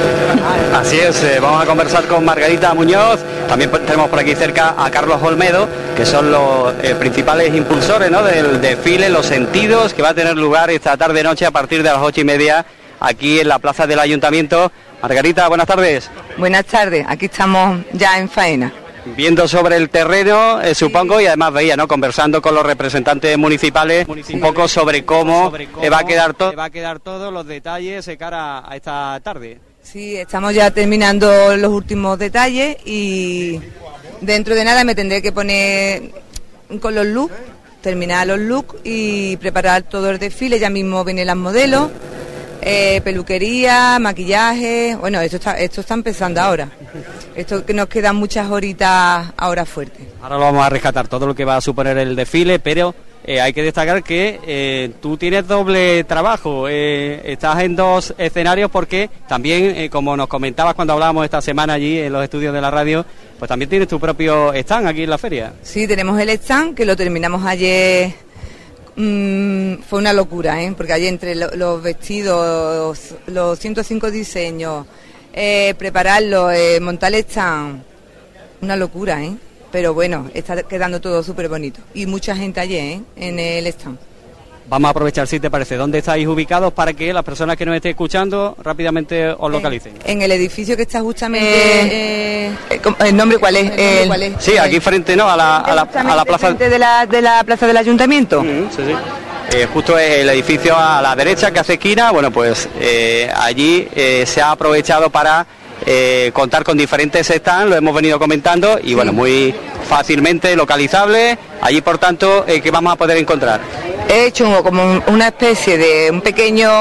Así es, eh, vamos a conversar con Margarita Muñoz, también tenemos por aquí cerca a Carlos Olmedo, que son los eh, principales impulsores, ¿no?, del desfile, los sentidos que va a tener lugar esta tarde-noche a partir de las ocho y media aquí en la plaza del Ayuntamiento. Margarita, buenas tardes. Buenas tardes, aquí estamos ya en faena. Viendo sobre el terreno, eh, supongo, y además veía, ¿no?, conversando con los representantes municipales, municipales un poco sobre cómo, sobre cómo eh, va a quedar todo, va a quedar todos los detalles de cara a esta tarde. Sí, estamos ya terminando los últimos detalles y dentro de nada me tendré que poner con los looks, terminar los looks y preparar todo el desfile. Ya mismo vienen las modelos, eh, peluquería, maquillaje. Bueno, esto está, esto está empezando ahora. Esto que nos quedan muchas horitas ahora fuertes. Ahora lo vamos a rescatar, todo lo que va a suponer el desfile, pero eh, hay que destacar que eh, tú tienes doble trabajo, eh, estás en dos escenarios porque también, eh, como nos comentabas cuando hablábamos esta semana allí en los estudios de la radio, pues también tienes tu propio stand aquí en la feria. Sí, tenemos el stand que lo terminamos ayer. Mm, fue una locura, ¿eh? Porque ayer entre lo, los vestidos, los, los ciento cinco diseños, eh, prepararlo, eh, montar el stand, una locura, ¿eh? Pero bueno, está quedando todo súper bonito. Y mucha gente ayer, ¿eh?, en el stand. Vamos a aprovechar, si te parece, dónde estáis ubicados para que las personas que nos estén escuchando rápidamente os localicen. En, en el edificio que está justamente... Eh, eh, ¿El nombre cuál es? ¿El nombre cuál es? Sí, aquí frente, ¿no?, a la, a la, a la plaza... Frente de la, de la plaza del Ayuntamiento. Uh-huh, sí, sí. Eh, justo es el edificio a la derecha que hace esquina. Bueno, pues eh, allí eh, se ha aprovechado para eh, contar con diferentes stands, lo hemos venido comentando, y sí, bueno, muy fácilmente localizable. Allí, por tanto, eh, ¿qué vamos a poder encontrar? He hecho como una especie de un pequeño...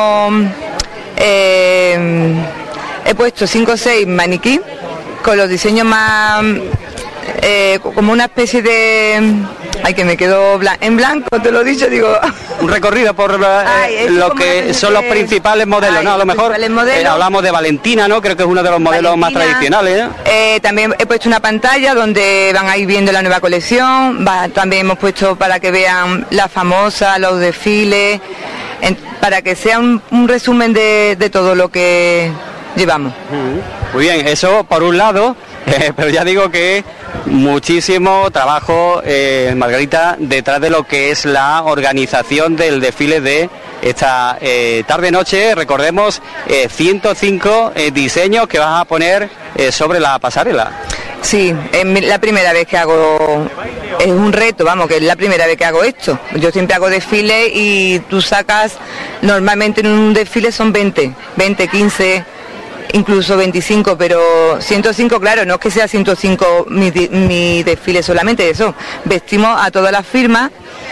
Eh, he puesto cinco o seis maniquí con los diseños más... Eh, como una especie de... Ay, que me quedo blan- en blanco, te lo he dicho, digo... Un recorrido por la, Ay, eh, lo que son los principales modelos, Ay, ¿no? A lo mejor eh, hablamos de Valentina, ¿no? Creo que es uno de los modelos Valentina, más tradicionales, ¿eh? Eh, también he puesto una pantalla donde van a ir viendo la nueva colección. Va, también hemos puesto para que vean la famosa, los desfiles, en, para que sea un, un resumen de, de todo lo que llevamos. Muy bien, eso por un lado, eh, pero ya digo que muchísimo trabajo, eh, Margarita, detrás de lo que es la organización del desfile de esta eh, tarde-noche. Recordemos, eh, ciento cinco eh, diseños que vas a poner eh, sobre la pasarela. Sí, es la primera vez que hago, es un reto, vamos, que es la primera vez que hago esto. Yo siempre hago desfiles y tú sacas, normalmente en un desfile son veinte, veinte, quince... incluso veinticinco, pero ciento cinco, claro, no es que sea ciento cinco mi, mi desfile solamente, eso, vestimos a todas las firmas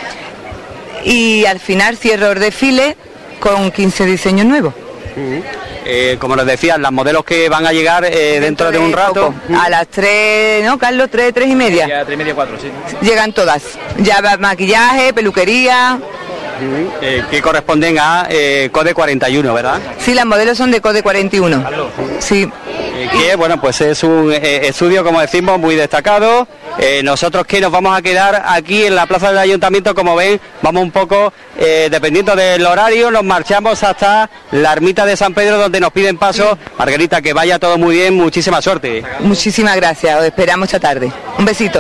y al final cierro el desfile con quince diseños nuevos. Uh-huh. Eh, como nos decías, las modelos que van a llegar eh, dentro, dentro de, de un rato. Poco. A las tres, ¿no, Carlos? Tres, tres y media. Ya, tres y media, cuatro, sí. Llegan todas. Ya va maquillaje, peluquería. Eh, que corresponden a eh, Code cuarenta y uno, ¿verdad? Sí, las modelos son de Code cuarenta y uno. Sí. Eh, que, bueno, pues es un eh, estudio, como decimos, muy destacado. Eh, nosotros que nos vamos a quedar aquí en la plaza del Ayuntamiento, como ven, vamos un poco, eh, dependiendo del horario, nos marchamos hasta la ermita de San Pedro, donde nos piden paso. Margarita, que vaya todo muy bien, muchísima suerte. Muchísimas gracias, os esperamos esta tarde. Un besito.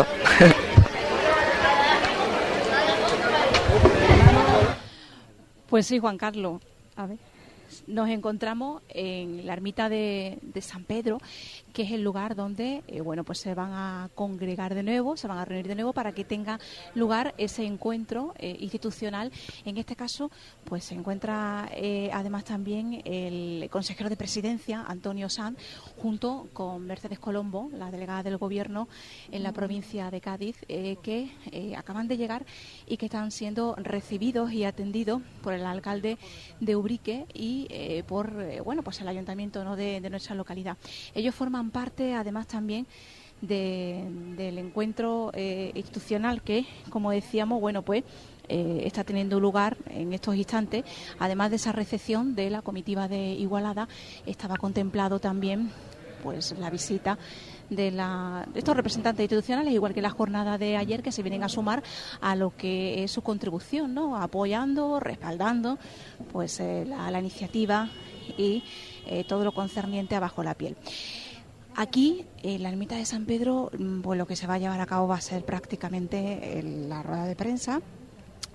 Pues sí, Juan Carlos, a ver, nos encontramos en la ermita de, de San Pedro, que es el lugar donde eh, bueno, pues se van a congregar de nuevo, se van a reunir de nuevo para que tenga lugar ese encuentro eh, institucional. En este caso, pues se encuentra eh, además también el consejero de Presidencia, Antonio Sanz, junto con Mercedes Colombo, la delegada del Gobierno en la provincia de Cádiz, eh, que eh, acaban de llegar y que están siendo recibidos y atendidos por el alcalde de Ubrique y eh, por eh, bueno, pues el ayuntamiento, ¿no?, de, de nuestra localidad. Ellos forman parte, además, también de, del encuentro eh, institucional que, como decíamos, bueno, pues eh, está teniendo lugar en estos instantes. Además de esa recepción de la comitiva de Igualada, estaba contemplado también pues la visita de, la, de estos representantes institucionales, igual que la jornada de ayer, que se vienen a sumar a lo que es su contribución, ¿no?, apoyando, respaldando pues eh, la, la iniciativa y eh, todo lo concerniente a Bajo la Piel. Aquí, en la ermita de San Pedro, pues lo que se va a llevar a cabo va a ser prácticamente la rueda de prensa,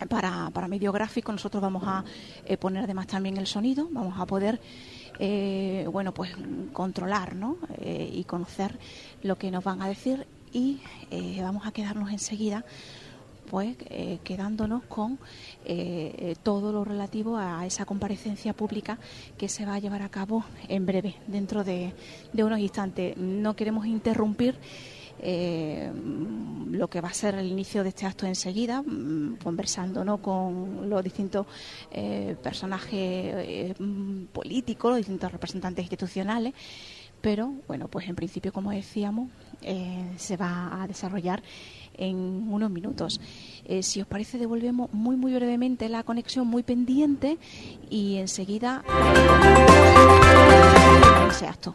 para, para medio gráfico. Nosotros vamos a eh, poner además también el sonido, vamos a poder eh, bueno pues controlar, ¿no? eh, y conocer lo que nos van a decir, y eh, vamos a quedarnos enseguida pues eh, quedándonos con eh, todo lo relativo a esa comparecencia pública que se va a llevar a cabo en breve, dentro de, de unos instantes. No queremos interrumpir Eh, lo que va a ser el inicio de este acto enseguida, conversando, ¿no?, con los distintos eh, personajes eh, políticos, los distintos representantes institucionales, pero bueno, pues en principio, como decíamos, eh, se va a desarrollar en unos minutos. Eh, si os parece, devolvemos muy muy brevemente la conexión, muy pendiente, y enseguida ese acto.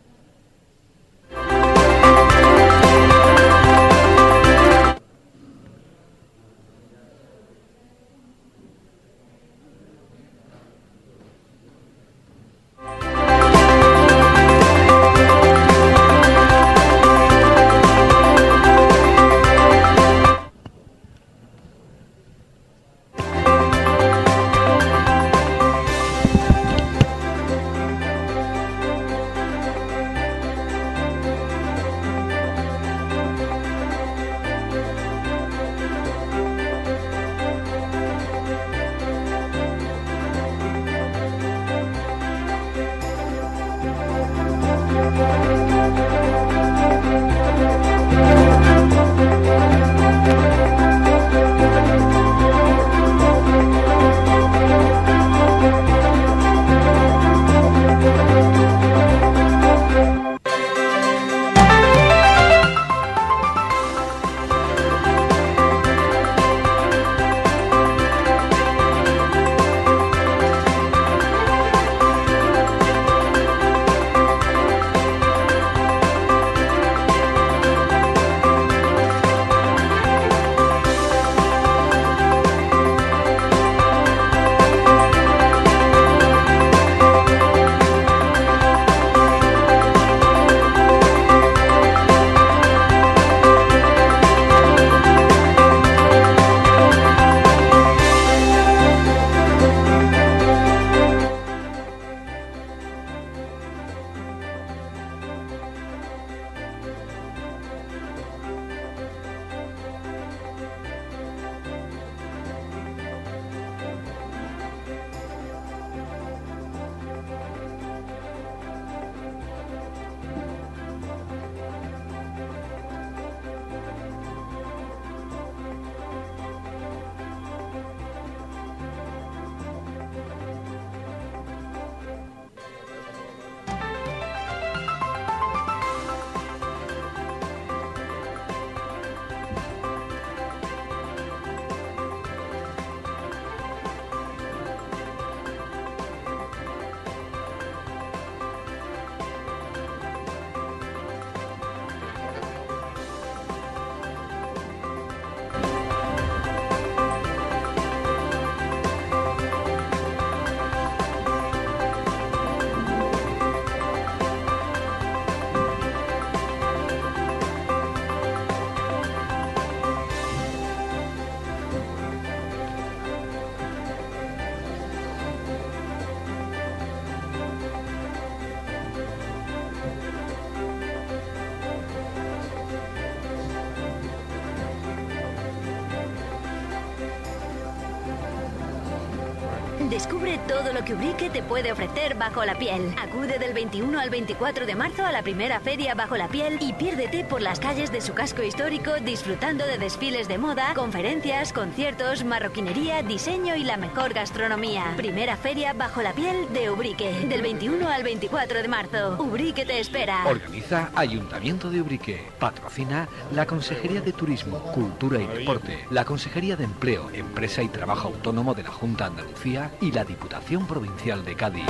Descubre todo lo que Ubrique te puede ofrecer bajo la piel. Acude del veintiuno al veinticuatro de marzo a la primera feria Bajo la Piel y piérdete por las calles de su casco histórico disfrutando de desfiles de moda, conferencias, conciertos, marroquinería, diseño y la mejor gastronomía. Primera feria Bajo la Piel de Ubrique, del veintiuno al veinticuatro de marzo. Ubrique te espera. Organiza Ayuntamiento de Ubrique. Patrocina la Consejería de Turismo, Cultura y Deporte, la Consejería de Empleo, Empresa y Trabajo Autónomo de la Junta de Andalucía y la Diputación Provincial de Cádiz.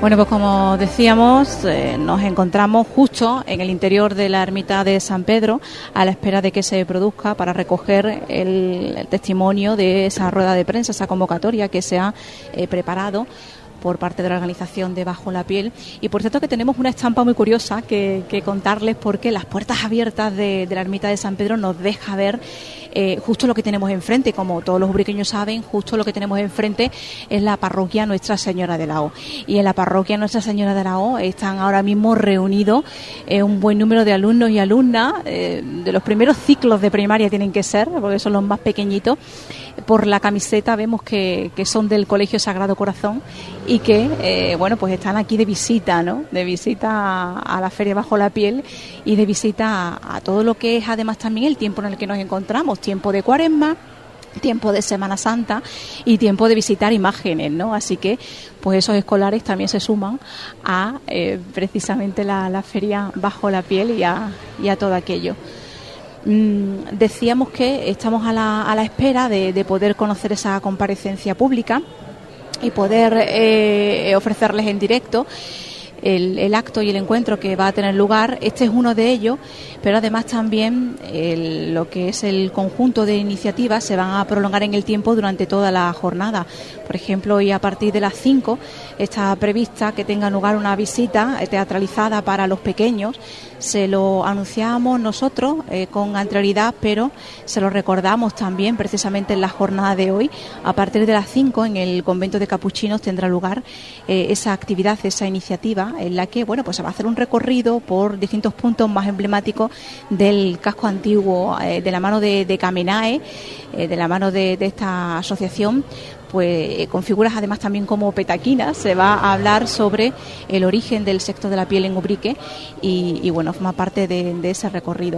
Bueno, pues como decíamos, eh, nos encontramos justo en el interior de la ermita de San Pedro a la espera de que se produzca para recoger el, el testimonio de esa rueda de prensa, esa convocatoria que se ha eh, preparado por parte de la organización de Bajo la Piel. Y por cierto que tenemos una estampa muy curiosa que, que contarles, porque las puertas abiertas de, de la ermita de San Pedro nos deja ver eh, justo lo que tenemos enfrente. Como todos los ubriqueños saben, justo lo que tenemos enfrente es la parroquia Nuestra Señora de la O. Y en la parroquia Nuestra Señora de la O están ahora mismo reunidos eh, un buen número de alumnos y alumnas, eh, de los primeros ciclos de primaria tienen que ser, porque son los más pequeñitos. Por la camiseta vemos que, que son del Colegio Sagrado Corazón y que, eh, bueno, pues están aquí de visita, ¿no? De visita a, a la Feria Bajo la Piel y de visita a, a todo lo que es además también el tiempo en el que nos encontramos, tiempo de Cuaresma, tiempo de Semana Santa y tiempo de visitar imágenes, ¿no? Así que, pues esos escolares también se suman a eh, precisamente la, la Feria Bajo la Piel y a, y a todo aquello. Mm, decíamos que estamos a la, a la espera de, de poder conocer esa comparecencia pública y poder eh, ofrecerles en directo el, el acto y el encuentro que va a tener lugar. Este es uno de ellos, pero además también el, lo que es el conjunto de iniciativas se van a prolongar en el tiempo durante toda la jornada. Por ejemplo, hoy a partir de las cinco está prevista que tenga lugar una visita teatralizada para los pequeños. Se lo anunciamos nosotros eh, con anterioridad, pero se lo recordamos también precisamente en la jornada de hoy. A partir de las cinco en el convento de Capuchinos tendrá lugar eh, esa actividad, esa iniciativa en la que, bueno, pues se va a hacer un recorrido por distintos puntos más emblemáticos del casco antiguo, eh, de la mano de, de Camenae, eh, de la mano de, de esta asociación, pues con figuras además también como petaquinas. Se va a hablar sobre el origen del sector de la piel en Ubrique y, y bueno, forma parte de, de ese recorrido.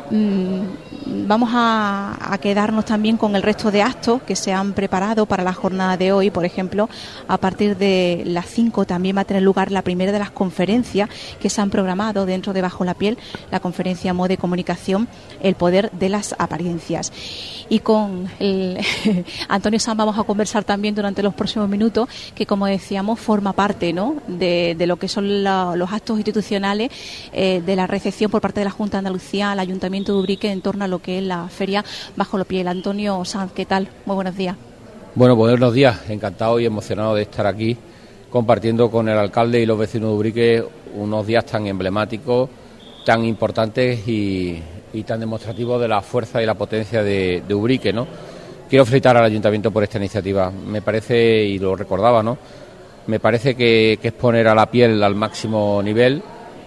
Mm, vamos a, a quedarnos también con el resto de actos que se han preparado para la jornada de hoy. Por ejemplo, a partir de las cinco también va a tener lugar la primera de las conferencias que se han programado dentro de Bajo la Piel, la conferencia Mode Comunicación, el poder de las apariencias. Y con el Antonio Sanz vamos a conversar también durante los próximos minutos, que como decíamos forma parte, ¿no?, de, de lo que son la, los actos institucionales eh, de la recepción por parte de la Junta de Andalucía al Ayuntamiento de Ubrique en torno a lo que es la Feria Bajo la Piel. Antonio Sanz, ¿qué tal? Muy buenos días. Bueno, buenos días, encantado y emocionado de estar aquí compartiendo con el alcalde y los vecinos de Ubrique unos días tan emblemáticos, tan importantes y, y tan demostrativos de la fuerza y la potencia de, de Ubrique, ¿no? Quiero felicitar al Ayuntamiento por esta iniciativa. Me parece, y lo recordaba, ¿no?, me parece que, que es poner a la piel al máximo nivel,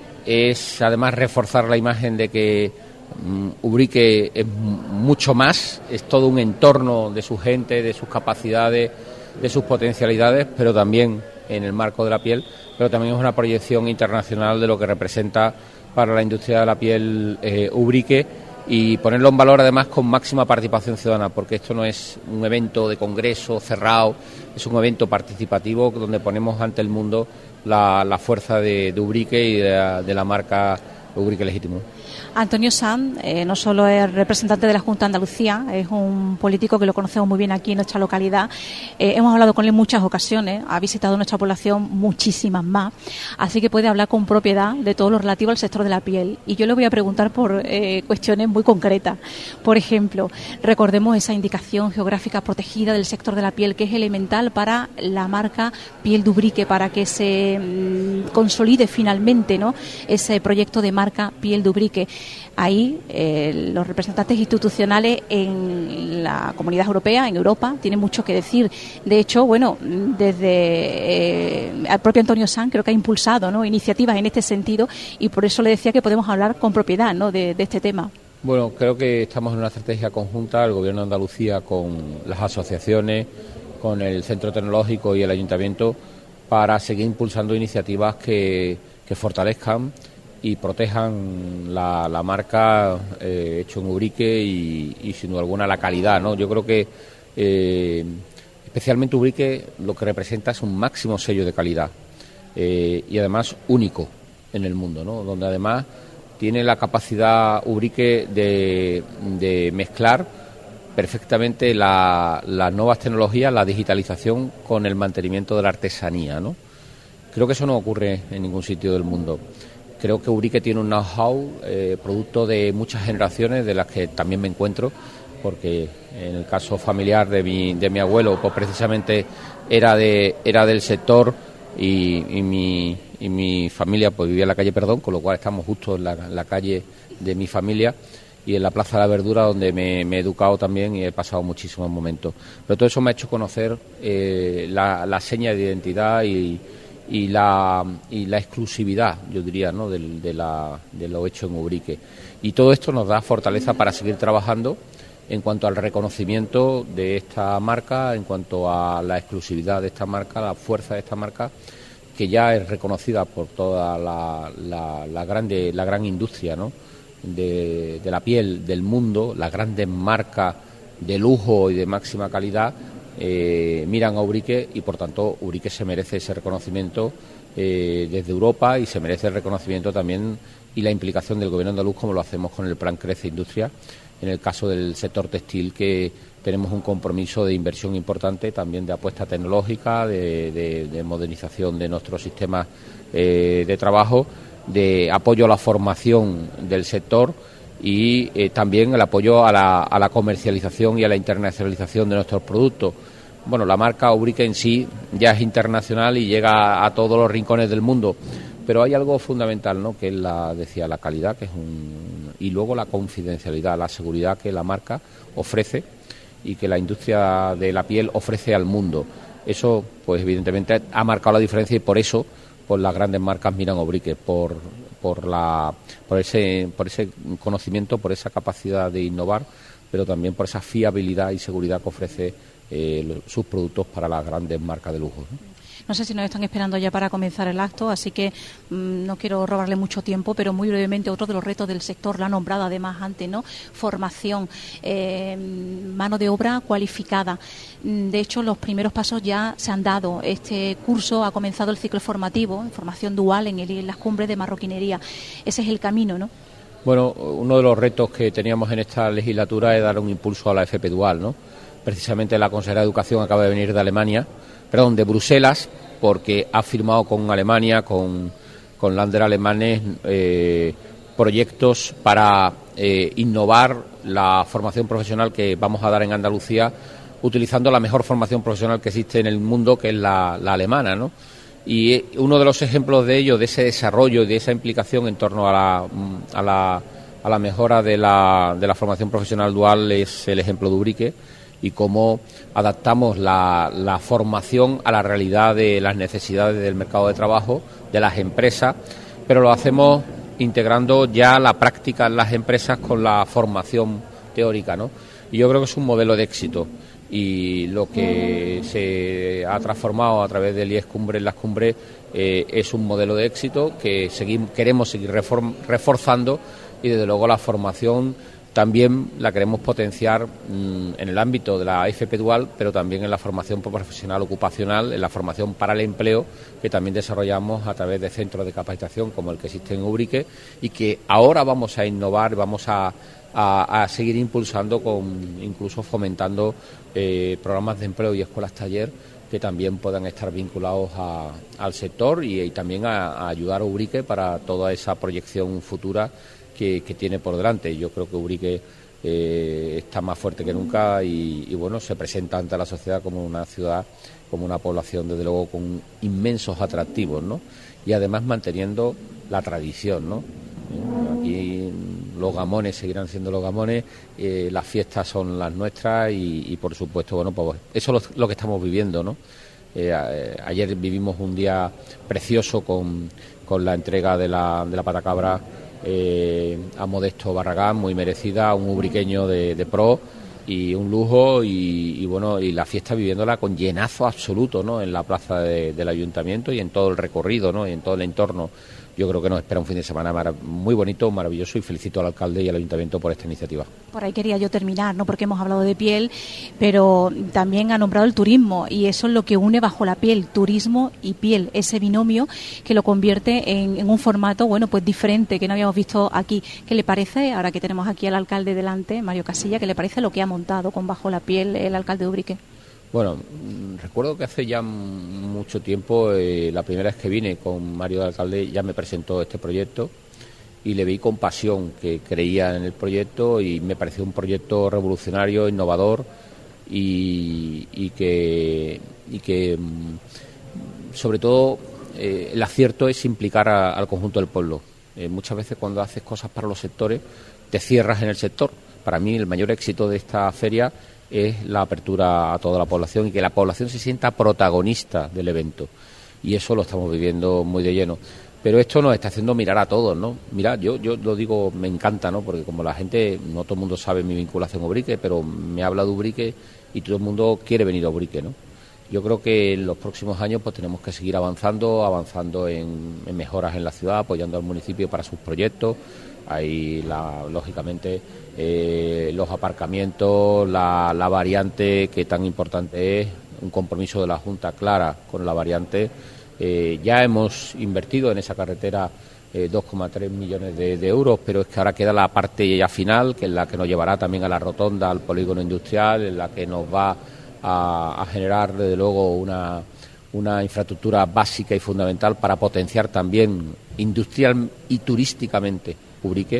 es además reforzar la imagen de que um, Ubrique es mucho más, es todo un entorno de su gente, de sus capacidades, de sus potencialidades, pero también en el marco de la piel, pero también es una proyección internacional de lo que representa para la industria de la piel eh, Ubrique, y ponerlo en valor además con máxima participación ciudadana, porque esto no es un evento de congreso cerrado, es un evento participativo donde ponemos ante el mundo la, la fuerza de, de Ubrique y de la, de la marca Ubrique Legítimo. Antonio Sanz eh, no solo es representante de la Junta de Andalucía, es un político que lo conocemos muy bien aquí en nuestra localidad. Eh, hemos hablado con él en muchas ocasiones, ha visitado nuestra población muchísimas más, así que puede hablar con propiedad de todo lo relativo al sector de la piel. Y yo le voy a preguntar por eh, cuestiones muy concretas. Por ejemplo, recordemos esa indicación geográfica protegida del sector de la piel, que es elemental para la marca Piel de Ubrique, para que se mmm, consolide finalmente, ¿no?, ese proyecto de marca Piel de Ubrique. Ahí eh, los representantes institucionales en la Comunidad Europea, en Europa, tienen mucho que decir. De hecho, bueno, desde eh, el propio Antonio Sanz creo que ha impulsado, ¿no?, iniciativas en este sentido, y por eso le decía que podemos hablar con propiedad, ¿no?, de, de este tema. Bueno, creo que estamos en una estrategia conjunta, el Gobierno de Andalucía con las asociaciones, con el Centro Tecnológico y el Ayuntamiento, para seguir impulsando iniciativas que, que fortalezcan y protejan la, la marca eh, hecho en Ubrique y, y sin duda alguna la calidad, ¿no? Yo creo que eh, especialmente Ubrique lo que representa es un máximo sello de calidad eh, y además único en el mundo, ¿no?, donde además tiene la capacidad Ubrique de, de mezclar perfectamente la, las nuevas tecnologías, la digitalización con el mantenimiento de la artesanía, ¿no? Creo que eso no ocurre en ningún sitio del mundo. Creo que Ubrique tiene un know-how, eh, producto de muchas generaciones de las que también me encuentro, porque en el caso familiar de mi, de mi abuelo, pues precisamente era de era del sector y, y mi y mi familia pues vivía en la calle Perdón, con lo cual estamos justo en la, en la calle de mi familia y en la Plaza de la Verdura, donde me, me he educado también y he pasado muchísimos momentos. Pero todo eso me ha hecho conocer eh, la, la seña de identidad y, y, la, y la exclusividad, yo diría, ¿no?, de, de, la, de lo hecho en Ubrique. Y todo esto nos da fortaleza para seguir trabajando en cuanto al reconocimiento de esta marca, en cuanto a la exclusividad de esta marca, la fuerza de esta marca, que ya es reconocida por toda la, la, la, grande, la gran industria, ¿no?, de, de la piel del mundo. Las grandes marcas de lujo y de máxima calidad eh, miran a Ubrique y, por tanto, Ubrique se merece ese reconocimiento eh, desde Europa, y se merece el reconocimiento también y la implicación del Gobierno andaluz, como lo hacemos con el Plan Crece Industria. En el caso del sector textil, que tenemos un compromiso de inversión importante, también de apuesta tecnológica, de, de, de modernización de nuestros sistemas eh, de trabajo, de apoyo a la formación del sector y eh, también el apoyo a la, a la comercialización y a la internacionalización de nuestros productos. Bueno, la marca Ubrique en sí ya es internacional y llega a todos los rincones del mundo, pero hay algo fundamental, ¿no?, que es la, decía, la calidad, que es un, y luego la confidencialidad, la seguridad que la marca ofrece y que la industria de la piel ofrece al mundo. Eso, pues evidentemente ha marcado la diferencia, y por eso pues las grandes marcas miran a Ubrique, por por la por ese por ese conocimiento, por esa capacidad de innovar, pero también por esa fiabilidad y seguridad que ofrece eh, sus productos para las grandes marcas de lujo, ¿no? No sé si nos están esperando ya para comenzar el acto, así que mmm, no quiero robarle mucho tiempo, pero muy brevemente, otro de los retos del sector, la ha nombrado además antes, ¿no?, formación, eh, mano de obra cualificada. De hecho, los primeros pasos ya se han dado. Este curso ha comenzado el ciclo formativo, formación dual en, el, en las cumbres de marroquinería. Ese es el camino, ¿no? Bueno, uno de los retos que teníamos en esta legislatura es dar un impulso a la F P dual, ¿no? Precisamente la consejera de Educación acaba de venir de Alemania, perdón, de Bruselas, porque ha firmado con Alemania, con, con Länder alemanes, eh, proyectos para eh, innovar la formación profesional que vamos a dar en Andalucía, utilizando la mejor formación profesional que existe en el mundo, que es la, la alemana, ¿no? Y uno de los ejemplos de ello, de ese desarrollo y de esa implicación en torno a la, a la, a la mejora de la, de la formación profesional dual, es el ejemplo de Ubrique, y cómo adaptamos la, la formación a la realidad de las necesidades del mercado de trabajo, de las empresas, pero lo hacemos integrando ya la práctica en las empresas con la formación teórica, ¿no? Y yo creo que es un modelo de éxito, y lo que se ha transformado a través del I E S Cumbres, las cumbres, eh, es un modelo de éxito que seguimos, queremos seguir reform, reforzando, y desde luego la formación también la queremos potenciar mmm, en el ámbito de la F P dual, pero también en la formación profesional ocupacional, en la formación para el empleo, que también desarrollamos a través de centros de capacitación como el que existe en Ubrique, y que ahora vamos a innovar, vamos a, a, a seguir impulsando, con incluso fomentando eh, programas de empleo y escuelas taller que también puedan estar vinculados a, al sector, y, y también a, a ayudar a Ubrique para toda esa proyección futura Que, que tiene por delante. Yo creo que Ubrique eh, está más fuerte que nunca, y, y bueno, se presenta ante la sociedad como una ciudad, como una población, desde luego, con inmensos atractivos, ¿no? Y además manteniendo la tradición, ¿no? Aquí los gamones seguirán siendo los gamones, eh, las fiestas son las nuestras, y, y por supuesto, bueno, pues eso es lo, lo que estamos viviendo, ¿no? Eh, eh, ayer vivimos un día precioso con, con la entrega de la, de la patacabra Eh, a Modesto Barragán, muy merecida, un ubriqueño de, de pro, y un lujo, y, y bueno, y la fiesta viviéndola con llenazo absoluto, ¿no?, en la plaza de, del ayuntamiento y en todo el recorrido, ¿no?, y en todo el entorno. Yo creo que nos espera un fin de semana muy bonito, maravilloso, y felicito al alcalde y al ayuntamiento por esta iniciativa. Por ahí quería yo terminar, ¿no?, porque hemos hablado de piel, pero también ha nombrado el turismo, y eso es lo que une Bajo la Piel, turismo y piel, ese binomio que lo convierte en, en un formato, bueno, pues diferente, que no habíamos visto aquí. ¿Qué le parece, ahora que tenemos aquí al alcalde delante, Mario Casilla, qué le parece lo que ha montado con Bajo la Piel el alcalde de Ubrique? Bueno, recuerdo que hace ya mucho tiempo, eh, la primera vez que vine con Mario de Alcalde, ya me presentó este proyecto y le vi con pasión, que creía en el proyecto y me pareció un proyecto revolucionario, innovador y, y que, y que sobre todo eh, el acierto es implicar a, al conjunto del pueblo. Eh, muchas veces cuando haces cosas para los sectores te cierras en el sector. Para mí el mayor éxito de esta feria es la apertura a toda la población y que la población se sienta protagonista del evento. Y eso lo estamos viviendo muy de lleno. Pero esto nos está haciendo mirar a todos, ¿no? Mira, yo yo lo digo, me encanta, ¿no? Porque como la gente, no todo el mundo sabe mi vinculación a Ubrique, pero me habla de Ubrique y todo el mundo quiere venir a Ubrique, ¿no? Yo creo que en los próximos años pues tenemos que seguir avanzando, avanzando en, en mejoras en la ciudad, apoyando al municipio para sus proyectos. Hay, la, lógicamente, eh, los aparcamientos, la, la variante que tan importante es, un compromiso de la Junta clara con la variante. Eh, ya hemos invertido en esa carretera eh, dos coma tres millones de, de euros, pero es que ahora queda la parte ya final, que es la que nos llevará también a la rotonda, al polígono industrial, en la que nos va a, a generar, desde luego, una, una infraestructura básica y fundamental para potenciar también industrial y turísticamente Ubrique.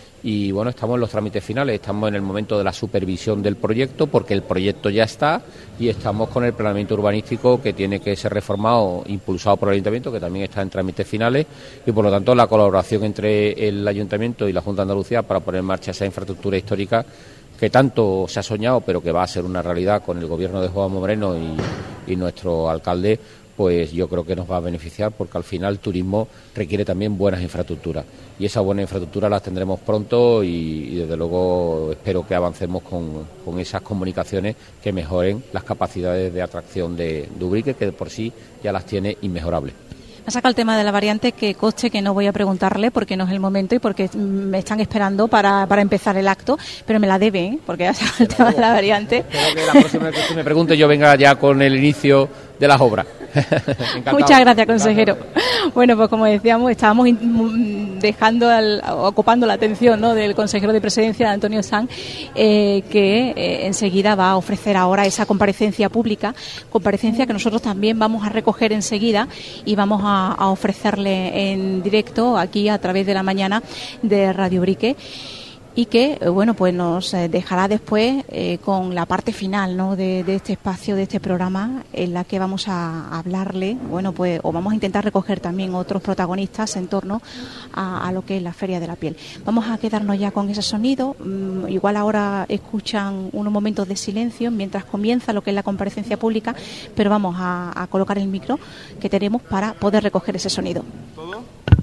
Y bueno, estamos en los trámites finales, estamos en el momento de la supervisión del proyecto, porque el proyecto ya está, y estamos con el planeamiento urbanístico que tiene que ser reformado, impulsado por el Ayuntamiento, que también está en trámites finales, y por lo tanto la colaboración entre el Ayuntamiento y la Junta de Andalucía para poner en marcha esa infraestructura histórica que tanto se ha soñado, pero que va a ser una realidad con el gobierno de Juan Moreno y, y nuestro alcalde, pues yo creo que nos va a beneficiar, porque al final el turismo requiere también buenas infraestructuras y esas buenas infraestructuras las tendremos pronto y, y desde luego espero que avancemos con, con esas comunicaciones que mejoren las capacidades de atracción de, de Ubrique, que de por sí ya las tiene inmejorables. Me ha sacado el tema de la variante, que coste que no voy a preguntarle porque no es el momento y porque me están esperando para, para empezar el acto, pero me la debe, ¿eh? Porque ha sacado el tema de la variante. Espero que la próxima vez que usted me pregunte yo venga ya con el inicio de las obras. Muchas gracias, consejero. Gracias. Bueno, pues como decíamos, estábamos dejando, al, ocupando la atención, ¿no?, del consejero de presidencia, Antonio Sanz, eh, que eh, enseguida va a ofrecer ahora esa comparecencia pública, comparecencia que nosotros también vamos a recoger enseguida y vamos a, a ofrecerle en directo aquí a través de la mañana de Radio Ubrique. Y que, bueno, pues nos dejará después eh, con la parte final, ¿no?, de, de este espacio, de este programa, en la que vamos a hablarle, bueno, pues, o vamos a intentar recoger también otros protagonistas en torno a, a lo que es la Feria de la Piel. Vamos a quedarnos ya con ese sonido. Mm, igual ahora escuchan unos momentos de silencio mientras comienza lo que es la comparecencia pública, pero vamos a, a colocar el micro que tenemos para poder recoger ese sonido. ¿Todo?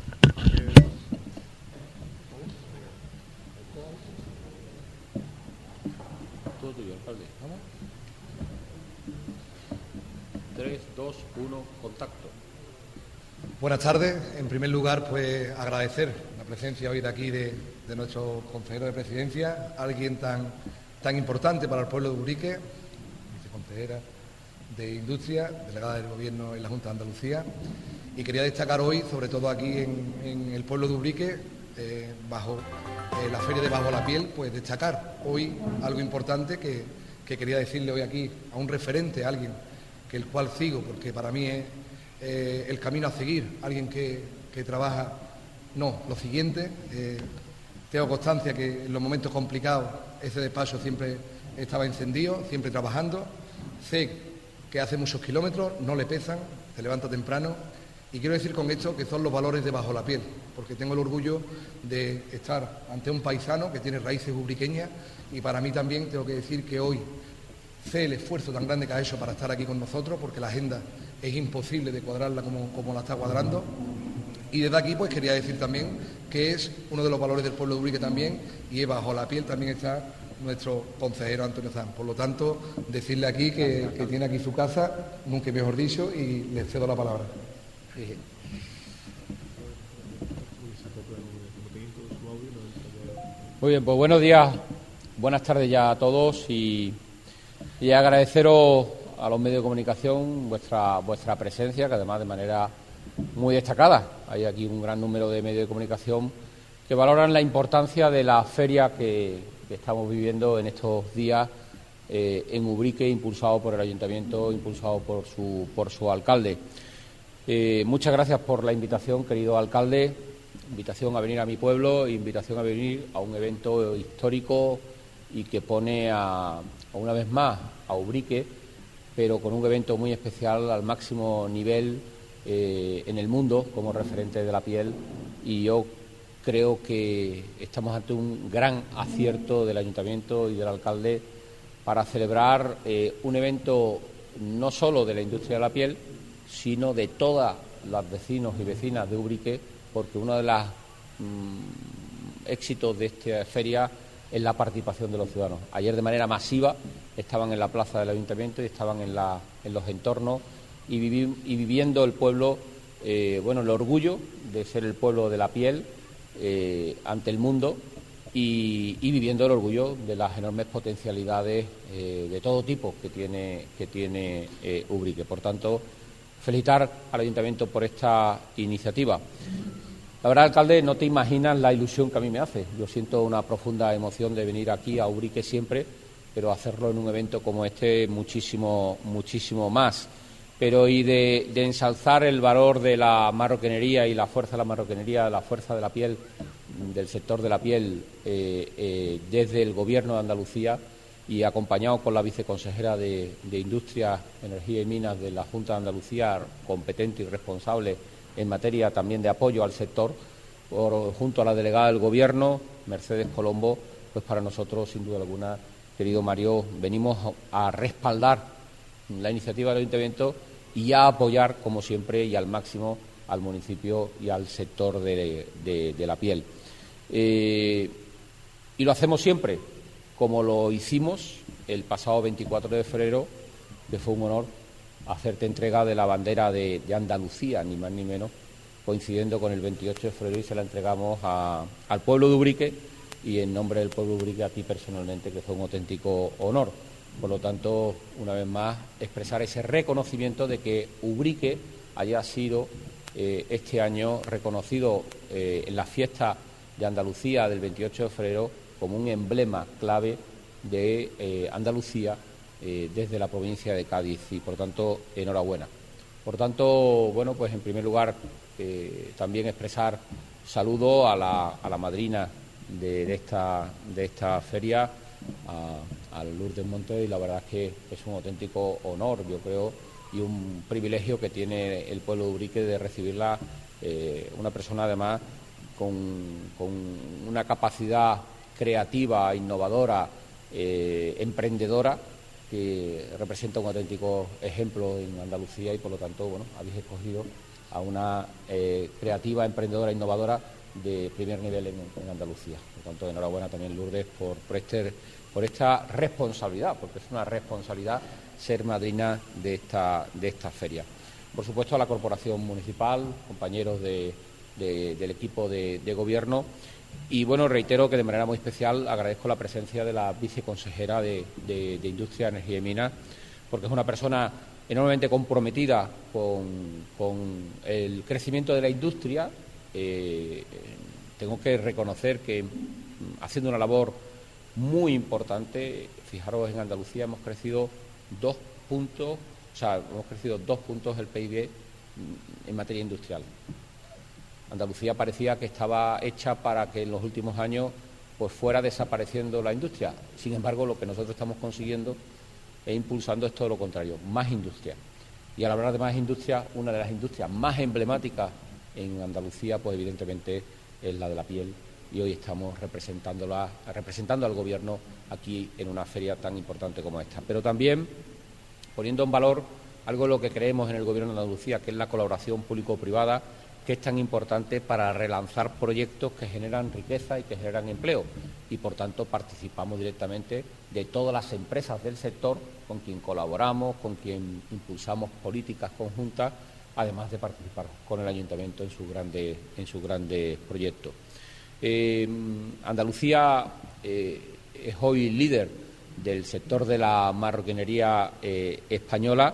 tres, dos, uno, contacto. Buenas tardes. En primer lugar, pues agradecer la presencia hoy de aquí de, de nuestro consejero de presidencia, alguien tan, tan importante para el pueblo de Ubrique, viceconsejera de Industria, delegada del Gobierno en la Junta de Andalucía, y quería destacar hoy, sobre todo aquí en, en el pueblo de Ubrique, eh, bajo eh, la Feria de Bajo la Piel, pues destacar hoy algo importante que, que quería decirle hoy aquí a un referente, a alguien que el cual sigo, porque para mí es eh, el camino a seguir, alguien que, que trabaja, no, lo siguiente, eh, tengo constancia que en los momentos complicados ese despacho siempre estaba encendido, siempre trabajando, sé que hace muchos kilómetros, no le pesan, se levanta temprano, y quiero decir con esto que son los valores de Bajo la Piel, porque tengo el orgullo de estar ante un paisano que tiene raíces ubriqueñas, y para mí también tengo que decir que hoy sé el esfuerzo tan grande que ha hecho para estar aquí con nosotros, porque la agenda es imposible de cuadrarla como, como la está cuadrando. Y desde aquí pues quería decir también que es uno de los valores del pueblo de Ubrique también, y Bajo la Piel también está nuestro consejero Antonio Sanz. Por lo tanto, decirle aquí que, que tiene aquí su casa, nunca mejor dicho, y le cedo la palabra. Sí. Muy bien, pues buenos días, buenas tardes ya a todos y... Y agradeceros a los medios de comunicación vuestra vuestra presencia, que además de manera muy destacada. Hay aquí un gran número de medios de comunicación que valoran la importancia de la feria que, que estamos viviendo en estos días eh, en Ubrique, impulsado por el Ayuntamiento, impulsado por su, por su alcalde. Eh, muchas gracias por la invitación, querido alcalde, invitación a venir a mi pueblo, invitación a venir a un evento histórico y que pone a, a una vez más a Ubrique, pero con un evento muy especial al máximo nivel eh, en el mundo como referente de la piel, y yo creo que estamos ante un gran acierto del Ayuntamiento y del alcalde para celebrar eh, un evento no solo de la industria de la piel, sino de todas las vecinos y vecinas de Ubrique, porque uno de los mmm, éxitos de esta feria es la participación de los ciudadanos. Ayer, de manera masiva, estaban en la plaza del Ayuntamiento y estaban en, la, en los entornos y, vivi y viviendo el pueblo, eh, bueno, el orgullo de ser el pueblo de la piel eh, ante el mundo y, y viviendo el orgullo de las enormes potencialidades eh, de todo tipo que tiene, que tiene eh, Ubrique. Por tanto, felicitar al Ayuntamiento por esta iniciativa. La verdad, alcalde, no te imaginas la ilusión que a mí me hace. Yo siento una profunda emoción de venir aquí a Ubrique siempre, pero hacerlo en un evento como este muchísimo, muchísimo más. Pero y de, de ensalzar el valor de la marroquinería y la fuerza de la marroquinería, la fuerza de la piel, del sector de la piel, eh, eh, desde el Gobierno de Andalucía, y acompañado por la viceconsejera de, de Industria, Energía y Minas de la Junta de Andalucía, competente y responsable en materia también de apoyo al sector, por, junto a la delegada del Gobierno, Mercedes Colombo, pues para nosotros, sin duda alguna, querido Mario, venimos a respaldar la iniciativa del Ayuntamiento y a apoyar, como siempre, y al máximo al municipio y al sector de, de, de la piel. Eh, y lo hacemos siempre, como lo hicimos el pasado veinticuatro de febrero, que fue un honor hacerte entrega de la bandera de, de Andalucía, ni más ni menos, coincidiendo con el veintiocho de febrero, y se la entregamos a, al pueblo de Ubrique, y en nombre del pueblo de Ubrique a ti personalmente, que fue un auténtico honor. Por lo tanto, una vez más, expresar ese reconocimiento de que Ubrique haya sido eh, este año reconocido eh, en la fiesta de Andalucía del veintiocho de febrero como un emblema clave de eh, Andalucía eh, desde la provincia de Cádiz, y por tanto, enhorabuena. Por tanto, bueno, pues en primer lugar eh, también expresar saludo a la, a la madrina de, de, esta, de esta feria, a, a Lourdes Montes, y la verdad es que es un auténtico honor, yo creo, y un privilegio que tiene el pueblo de Ubrique de recibirla, eh, una persona además con, con una capacidad creativa, innovadora, eh, emprendedora, que representa un auténtico ejemplo en Andalucía, y por lo tanto, bueno, habéis escogido a una eh, creativa, emprendedora, innovadora de primer nivel en, en Andalucía. Por lo tanto, enhorabuena también, Lourdes, por, por, este, por esta responsabilidad, porque es una responsabilidad ser madrina de esta, de esta feria. Por supuesto, a la Corporación Municipal, compañeros de, de, del equipo de, de Gobierno. Y bueno, reitero que de manera muy especial agradezco la presencia de la viceconsejera de, de, de Industria, Energía y Minas, porque es una persona enormemente comprometida con, con el crecimiento de la industria. Eh, tengo que reconocer que haciendo una labor muy importante, fijaros, en Andalucía hemos crecido dos puntos, o sea, hemos crecido dos puntos el P I B en materia industrial. Andalucía parecía que estaba hecha para que en los últimos años pues fuera desapareciendo la industria. Sin embargo, lo que nosotros estamos consiguiendo e impulsando es todo lo contrario, más industria. Y al hablar de más industria, una de las industrias más emblemáticas en Andalucía, pues evidentemente es la de la piel, y hoy estamos representándola, representando al Gobierno aquí en una feria tan importante como esta. Pero también poniendo en valor algo en lo que creemos en el Gobierno de Andalucía, que es la colaboración público-privada, que es tan importante para relanzar proyectos que generan riqueza y que generan empleo, y por tanto participamos directamente de todas las empresas del sector con quien colaboramos, con quien impulsamos políticas conjuntas, además de participar con el Ayuntamiento en sus grandes, en sus grandes proyectos. Eh, Andalucía eh, es hoy líder del sector de la marroquinería eh, española,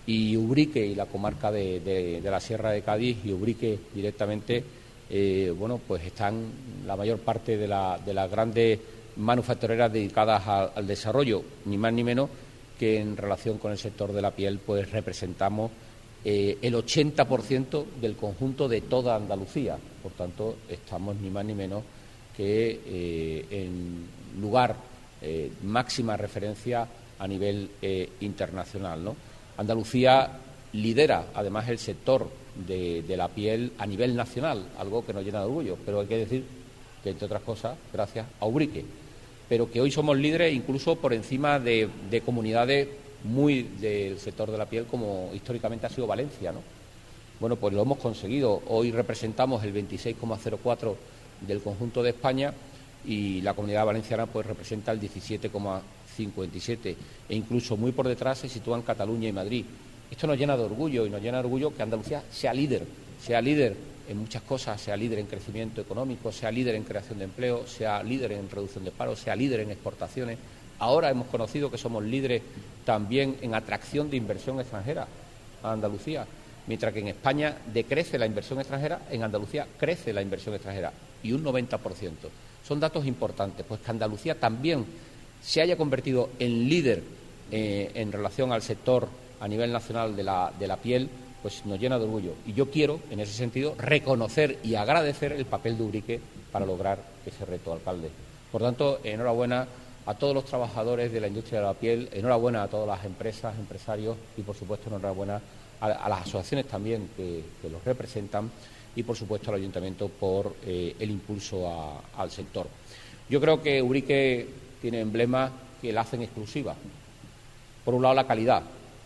y Ubrique y la comarca de, de, de la Sierra de Cádiz y Ubrique directamente, eh, bueno, pues están la mayor parte de, la, de las grandes manufactureras dedicadas a, al desarrollo, ni más ni menos que en relación con el sector de la piel, pues representamos eh, el ochenta por ciento del conjunto de toda Andalucía. Por tanto, estamos ni más ni menos que eh, en lugar eh, máxima referencia a nivel eh, internacional, ¿no? Andalucía lidera, además, el sector de, de la piel a nivel nacional, algo que nos llena de orgullo, pero hay que decir que, entre otras cosas, gracias a Ubrique, pero que hoy somos líderes incluso por encima de, de comunidades muy del sector de la piel, como históricamente ha sido Valencia, ¿no? Bueno, pues lo hemos conseguido. Hoy representamos el veintiséis coma cero cuatro por ciento del conjunto de España y la Comunidad Valenciana pues representa el diecisiete coma cincuenta y siete por ciento, e incluso muy por detrás se sitúan Cataluña y Madrid. Esto nos llena de orgullo y nos llena de orgullo que Andalucía sea líder, sea líder en muchas cosas, sea líder en crecimiento económico, sea líder en creación de empleo, sea líder en reducción de paro, sea líder en exportaciones. Ahora hemos conocido que somos líderes también en atracción de inversión extranjera a Andalucía. Mientras que en España decrece la inversión extranjera, en Andalucía crece la inversión extranjera, y un noventa por ciento. Son datos importantes, pues que Andalucía también se haya convertido en líder eh, en relación al sector a nivel nacional de la, de la piel, pues nos llena de orgullo. Y yo quiero, en ese sentido, reconocer y agradecer el papel de Ubrique para lograr ese reto, alcalde. Por tanto, enhorabuena a todos los trabajadores de la industria de la piel, enhorabuena a todas las empresas, empresarios y, por supuesto, enhorabuena a, a las asociaciones también que, que los representan y, por supuesto, al Ayuntamiento por eh, el impulso a, al sector. Yo creo que Ubrique tiene emblemas que la hacen exclusiva. Por un lado, la calidad.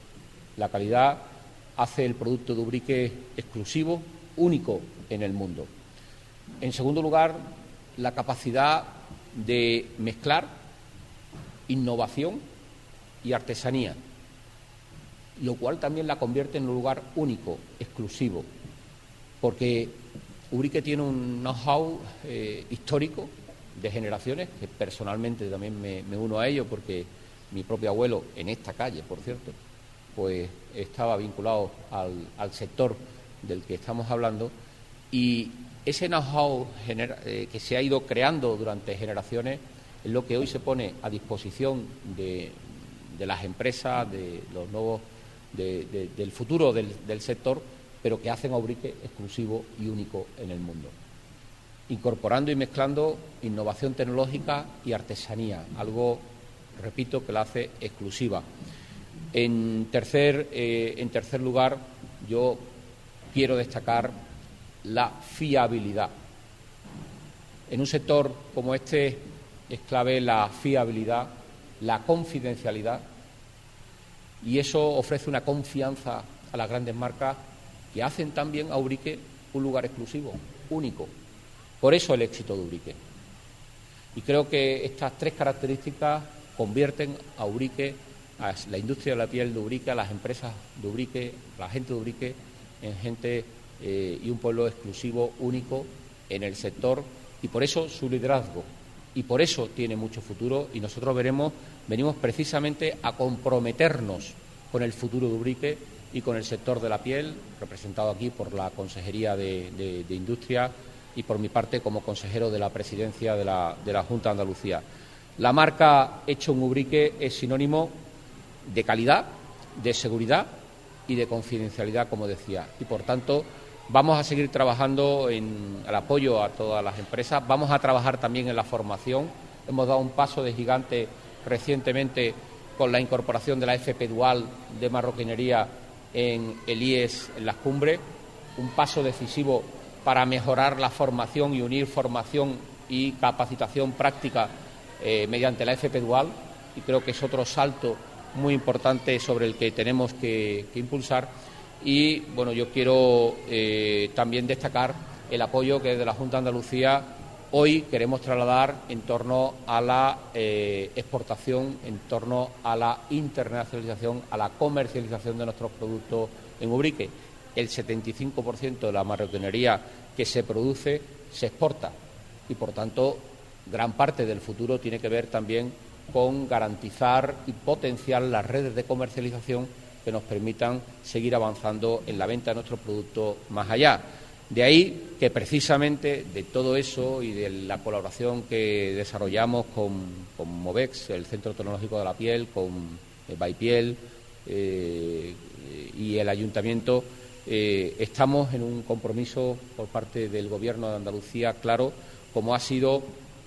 La calidad hace el producto de Ubrique exclusivo, único en el mundo. En segundo lugar, la capacidad de mezclar innovación y artesanía, lo cual también la convierte en un lugar único, exclusivo, porque Ubrique tiene un know-how eh, histórico de generaciones, que personalmente también me, me uno a ello, porque mi propio abuelo, en esta calle, por cierto, pues estaba vinculado al, al sector del que estamos hablando, y ese know-how eh, que se ha ido creando durante generaciones es lo que hoy se pone a disposición de, de las empresas, de los nuevos, de, de, del futuro del, del sector, pero que hacen a Ubrique exclusivo y único en el mundo, incorporando y mezclando innovación tecnológica y artesanía, algo, repito, que la hace exclusiva. En tercer, eh, en tercer lugar, yo quiero destacar la fiabilidad. En un sector como este es clave la fiabilidad, la confidencialidad, y eso ofrece una confianza a las grandes marcas que hacen también a Ubrique un lugar exclusivo, único. Por eso el éxito de Ubrique. Y creo que estas tres características convierten a Ubrique, a la industria de la piel de Ubrique, a las empresas de Ubrique, a la gente de Ubrique, en gente eh, y un pueblo exclusivo, único en el sector, y por eso su liderazgo. Y por eso tiene mucho futuro, y nosotros veremos, venimos precisamente a comprometernos con el futuro de Ubrique y con el sector de la piel, representado aquí por la Consejería de, de, de Industria y por mi parte como consejero de la Presidencia de la, de la Junta de Andalucía. La marca Hecho en Ubrique es sinónimo de calidad, de seguridad y de confidencialidad, como decía, y por tanto vamos a seguir trabajando en el apoyo a todas las empresas, vamos a trabajar también en la formación. Hemos dado un paso de gigante recientemente con la incorporación de la F P Dual de marroquinería en el I E S, en las cumbres, un paso decisivo para mejorar la formación y unir formación y capacitación práctica eh, mediante la F P Dual, y creo que es otro salto muy importante sobre el que tenemos que, que impulsar. Y bueno, yo quiero eh, también destacar el apoyo que desde la Junta de Andalucía hoy queremos trasladar en torno a la eh, exportación, en torno a la internacionalización, a la comercialización de nuestros productos en Ubrique. El setenta y cinco por ciento de la marroquinería que se produce se exporta y, por tanto, gran parte del futuro tiene que ver también con garantizar y potenciar las redes de comercialización que nos permitan seguir avanzando en la venta de nuestros productos más allá. De ahí que precisamente de todo eso y de la colaboración que desarrollamos con, con Movex, el Centro Tecnológico de la Piel, con eh, Baipiel eh, y el Ayuntamiento, eh, estamos en un compromiso por parte del Gobierno de Andalucía claro, como ha sido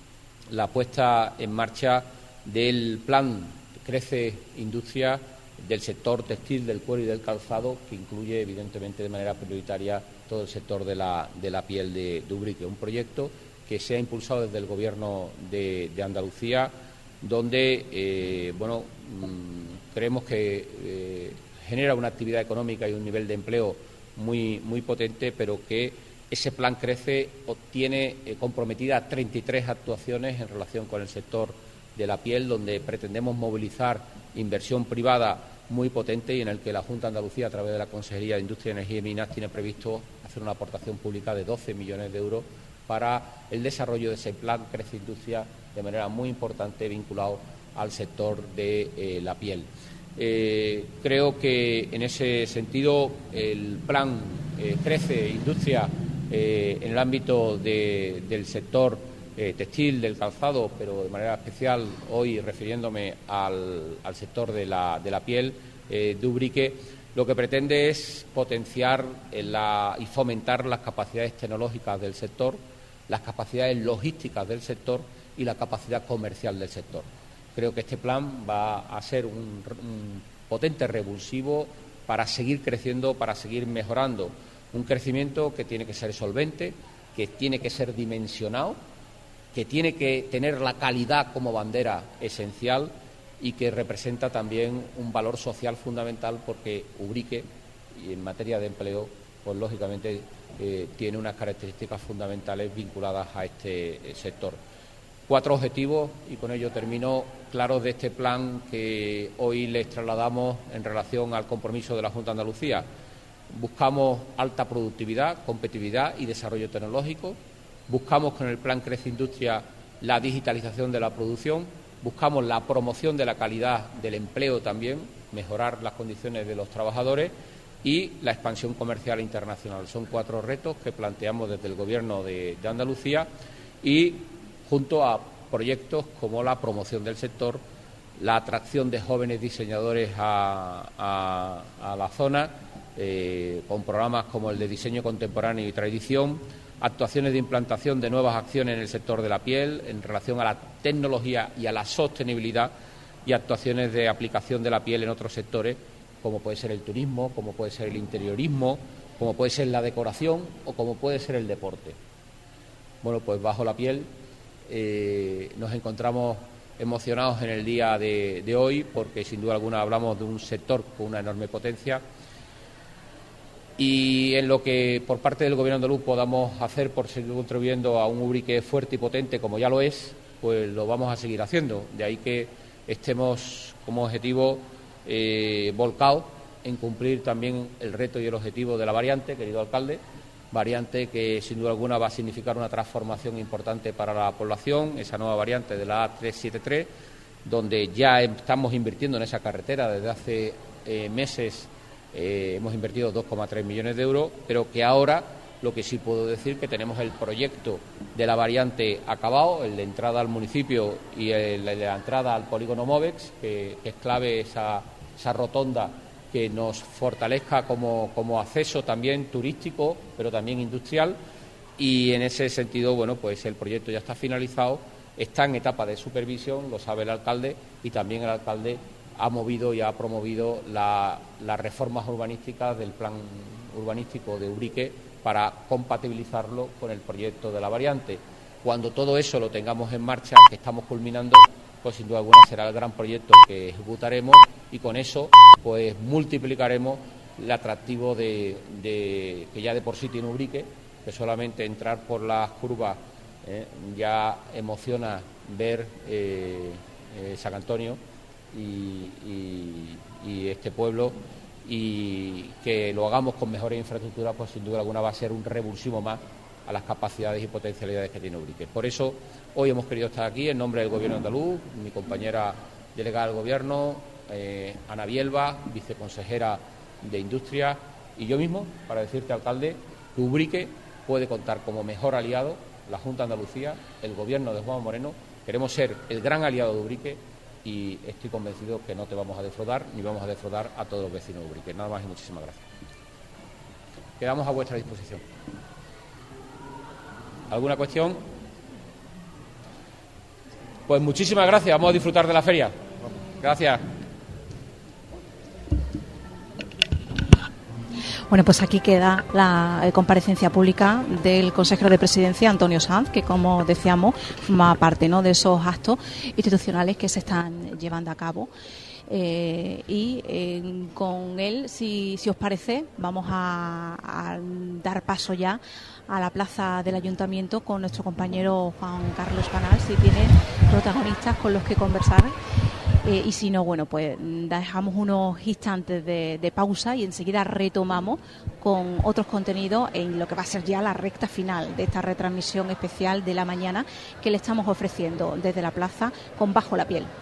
la puesta en marcha del plan Crece Industria del sector textil, del cuero y del calzado, que incluye evidentemente de manera prioritaria todo el sector de la, de la piel de, de Ubrique. Un proyecto que se ha impulsado desde el Gobierno de, de Andalucía, donde eh, bueno, mmm, creemos que eh, genera una actividad económica y un nivel de empleo muy, muy potente, pero que ese plan Crece tiene eh, comprometidas treinta y tres actuaciones en relación con el sector de la piel, donde pretendemos movilizar inversión privada muy potente y en el que la Junta de Andalucía, a través de la Consejería de Industria, Energía y Minas, tiene previsto hacer una aportación pública de doce millones de euros para el desarrollo de ese plan Crece Industria de manera muy importante vinculado al sector de eh, la piel. Eh, creo que en ese sentido el plan eh, Crece Industria eh, en el ámbito de, del sector Eh, textil, del calzado, pero de manera especial hoy refiriéndome al, al sector de la, de la piel eh, de Ubrique, lo que pretende es potenciar eh, la, y fomentar las capacidades tecnológicas del sector, las capacidades logísticas del sector y la capacidad comercial del sector. Creo que este plan va a ser un, un potente revulsivo para seguir creciendo, para seguir mejorando. Un crecimiento que tiene que ser solvente, que tiene que ser dimensionado, que tiene que tener la calidad como bandera esencial y que representa también un valor social fundamental, porque Ubrique, y en materia de empleo, pues lógicamente eh, tiene unas características fundamentales vinculadas a este eh, sector. Cuatro objetivos, y con ello termino, claros de este plan que hoy les trasladamos en relación al compromiso de la Junta de Andalucía. Buscamos alta productividad, competitividad y desarrollo tecnológico. Buscamos con el plan Crece Industria la digitalización de la producción, buscamos la promoción de la calidad del empleo también, mejorar las condiciones de los trabajadores y la expansión comercial internacional. Son cuatro retos que planteamos desde el Gobierno de, de Andalucía y junto a proyectos como la promoción del sector, la atracción de jóvenes diseñadores a, a, a la zona, eh, con programas como el de diseño contemporáneo y tradición, actuaciones de implantación de nuevas acciones en el sector de la piel en relación a la tecnología y a la sostenibilidad y actuaciones de aplicación de la piel en otros sectores, como puede ser el turismo, como puede ser el interiorismo, como puede ser la decoración o como puede ser el deporte. Bueno, pues bajo la piel eh, nos encontramos emocionados en el día de, de hoy, porque sin duda alguna hablamos de un sector con una enorme potencia. Y en lo que por parte del Gobierno andaluz podamos hacer por seguir contribuyendo a un Ubrique fuerte y potente como ya lo es, pues lo vamos a seguir haciendo. De ahí que estemos como objetivo eh, volcados en cumplir también el reto y el objetivo de la variante, querido alcalde, variante que sin duda alguna va a significar una transformación importante para la población, esa nueva variante de la A trescientos setenta y tres, donde ya estamos invirtiendo en esa carretera desde hace eh, meses. Eh, hemos invertido dos coma tres millones de euros, pero que ahora lo que sí puedo decir que tenemos el proyecto de la variante acabado, el de entrada al municipio y el de la entrada al polígono Movex, que, que es clave esa, esa rotonda que nos fortalezca como, como acceso también turístico, pero también industrial. Y en ese sentido, bueno, pues el proyecto ya está finalizado, está en etapa de supervisión, lo sabe el alcalde, y también el alcalde ha movido y ha promovido la, las reformas urbanísticas del plan urbanístico de Ubrique para compatibilizarlo con el proyecto de la variante. Cuando todo eso lo tengamos en marcha, que estamos culminando, pues sin duda alguna será el gran proyecto que ejecutaremos y con eso pues multiplicaremos el atractivo de, de que ya de por sí tiene Ubrique, que solamente entrar por las curvas eh, ya emociona ver eh, eh, San Antonio Y, y, y este pueblo, y que lo hagamos con mejores infraestructuras, pues sin duda alguna va a ser un revulsivo más a las capacidades y potencialidades que tiene Ubrique. Por eso hoy hemos querido estar aquí en nombre del Gobierno andaluz, mi compañera delegada del Gobierno, eh, Ana Bielba, viceconsejera de Industria, y yo mismo, para decirte, alcalde, que Ubrique puede contar como mejor aliado la Junta de Andalucía, el gobierno de Juanma Moreno. Queremos ser el gran aliado de Ubrique y estoy convencido que no te vamos a defraudar ni vamos a defraudar a todos los vecinos de Ubrique. Nada más y muchísimas gracias. Quedamos a vuestra disposición. ¿Alguna cuestión? Pues muchísimas gracias, vamos a disfrutar de la feria. Gracias. Bueno, pues aquí queda la eh, comparecencia pública del consejero de Presidencia, Antonio Sanz, que, como decíamos, forma parte, ¿no?, de esos actos institucionales que se están llevando a cabo. Eh, y eh, con él, si, si os parece, vamos a, a dar paso ya a la plaza del Ayuntamiento con nuestro compañero Juan Carlos Panal, si tiene protagonistas con los que conversar. Eh, y si no, bueno, pues dejamos unos instantes de, de pausa y enseguida retomamos con otros contenidos en lo que va a ser ya la recta final de esta retransmisión especial de la mañana que le estamos ofreciendo desde la plaza con Bajo la Piel.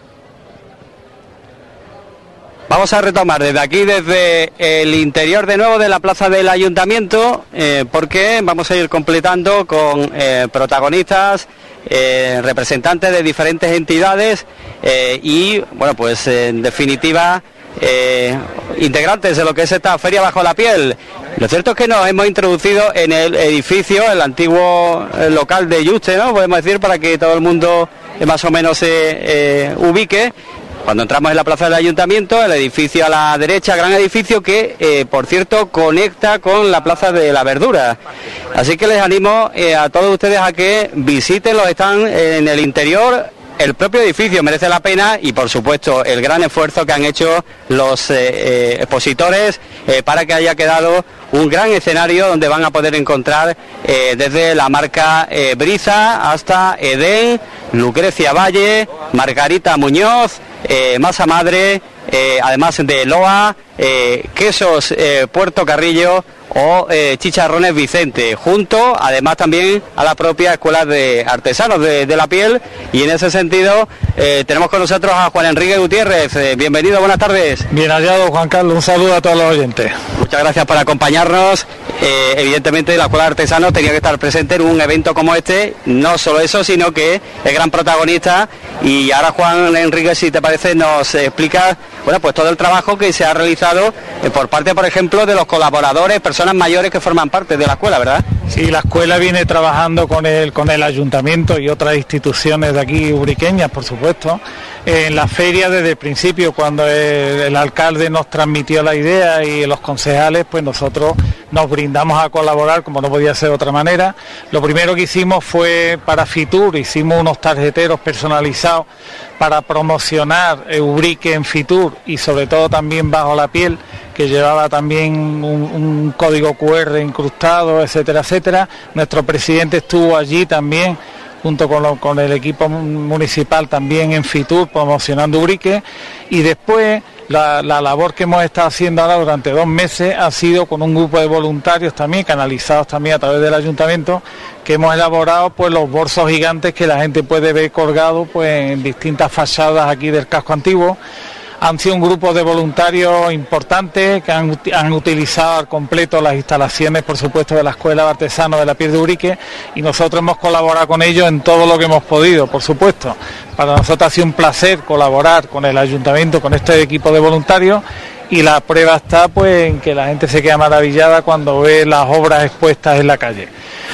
Vamos a retomar desde aquí, desde el interior de nuevo de la plaza del Ayuntamiento, eh, porque vamos a ir completando con eh, protagonistas, eh, representantes de diferentes entidades eh, y, bueno, pues en definitiva, eh, integrantes de lo que es esta Feria Bajo la Piel. Lo cierto es que nos hemos introducido en el edificio, el antiguo local de Yuste, ¿no?, podemos decir, para que todo el mundo eh, más o menos se eh, ubique. Cuando entramos en la plaza del Ayuntamiento, el edificio a la derecha, gran edificio que, eh, por cierto, conecta con la Plaza de la Verdura. Así que les animo eh, a todos ustedes a que visiten los stands en el interior. El propio edificio merece la pena y, por supuesto, el gran esfuerzo que han hecho los eh, eh, expositores eh, para que haya quedado un gran escenario donde van a poder encontrar eh, desde la marca eh, Brisa hasta Edén, Lucrecia Valle, Margarita Muñoz, eh, Masa Madre, eh, además de Loa, eh, quesos eh, Puerto Carrillo o eh, chicharrones Vicente, junto además también a la propia Escuela de Artesanos de, de la Piel. Y en ese sentido eh, tenemos con nosotros a Juan Enrique Gutiérrez. Eh, bienvenido, buenas tardes. Bien hallado, Juan Carlos, un saludo a todos los oyentes. Muchas gracias por acompañarnos. Eh, evidentemente la Escuela de Artesanos tenía que estar presente en un evento como este, no solo eso, sino que es gran protagonista. Y ahora, Juan Enrique, si te parece, nos explica, bueno, pues todo el trabajo que se ha realizado eh, por parte, por ejemplo, de los colaboradores, personas mayores que forman parte de la escuela, ¿verdad? Sí, la escuela viene trabajando con el, con el ayuntamiento y otras instituciones de aquí ubriqueñas, por supuesto, en la feria desde el principio, cuando el, el alcalde nos transmitió la idea y los concejales, pues nosotros nos brindamos a colaborar como no podía ser de otra manera. Lo primero que hicimos fue para Fitur, hicimos unos tarjeteros personalizados para promocionar Ubrique en Fitur y sobre todo también Bajo la Piel, que llevaba también un, un código cu erre incrustado, etcétera, etcétera. Nuestro presidente estuvo allí también, junto con, lo, con el equipo municipal también en Fitur, promocionando Ubrique. Y después la, la labor que hemos estado haciendo ahora durante dos meses ha sido con un grupo de voluntarios también, canalizados también a través del ayuntamiento, que hemos elaborado pues los bolsos gigantes que la gente puede ver colgados pues en distintas fachadas aquí del casco antiguo. Han sido un grupo de voluntarios importantes que han, han utilizado al completo las instalaciones, por supuesto, de la Escuela de Artesanos de la Piel de Ubrique, y nosotros hemos colaborado con ellos en todo lo que hemos podido, por supuesto. Para nosotros ha sido un placer colaborar con el ayuntamiento, con este equipo de voluntarios, y la prueba está pues en que la gente se queda maravillada cuando ve las obras expuestas en la calle.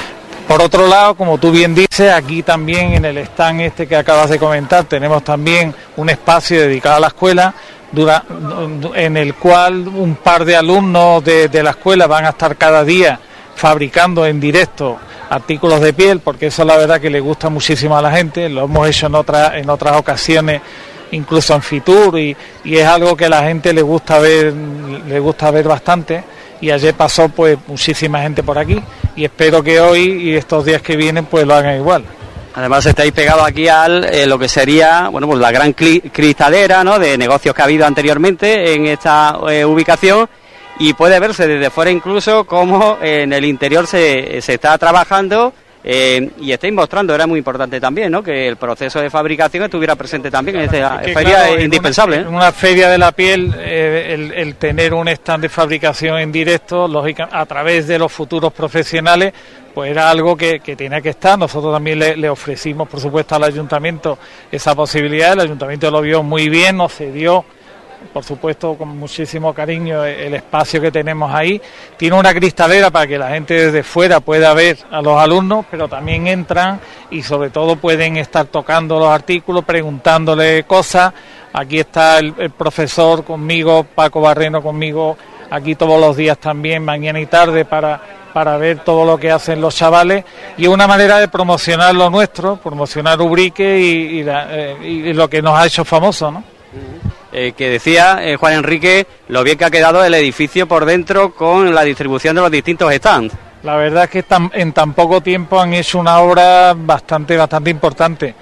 Por otro lado, como tú bien dices, aquí también en el stand este que acabas de comentar tenemos también un espacio dedicado a la escuela, dura, en el cual un par de alumnos de, de la escuela van a estar cada día fabricando en directo artículos de piel, porque eso la verdad que le gusta muchísimo a la gente. Lo hemos hecho en otras en otras ocasiones, incluso en Fitur, y, y es algo que a la gente le gusta ver, le gusta ver bastante. Y ayer pasó pues muchísima gente por aquí y espero que hoy y estos días que vienen pues lo hagan igual. Además estáis pegados aquí al eh, lo que sería, bueno, pues la gran cristalera, ¿no?, de negocios que ha habido anteriormente en esta eh, ubicación, y puede verse desde fuera incluso cómo eh, en el interior se, se está trabajando eh, y estáis mostrando, era muy importante también, ¿no?, que el proceso de fabricación estuviera presente también en esta que, feria, claro, es indispensable. En una, en una feria de la piel, eh, el, el tener un stand de fabricación en directo, lógica, a través de los futuros profesionales, pues era algo que, que tenía que estar. Nosotros también le, le ofrecimos, por supuesto, al ayuntamiento esa posibilidad. El ayuntamiento lo vio muy bien, nos cedió, por supuesto, con muchísimo cariño, el espacio que tenemos ahí. Tiene una cristalera para que la gente desde fuera pueda ver a los alumnos, pero también entran y sobre todo pueden estar tocando los artículos, preguntándole cosas. Aquí está el, el profesor conmigo, Paco Barreno conmigo, aquí todos los días también, mañana y tarde, para, para ver todo lo que hacen los chavales. Y es una manera de promocionar lo nuestro, promocionar Ubrique y, y, la, eh, y lo que nos ha hecho famoso, ¿no? Eh, que decía eh, Juan Enrique lo bien que ha quedado el edificio por dentro con la distribución de los distintos stands. La verdad es que tan, en tan poco tiempo han hecho una obra bastante bastante importante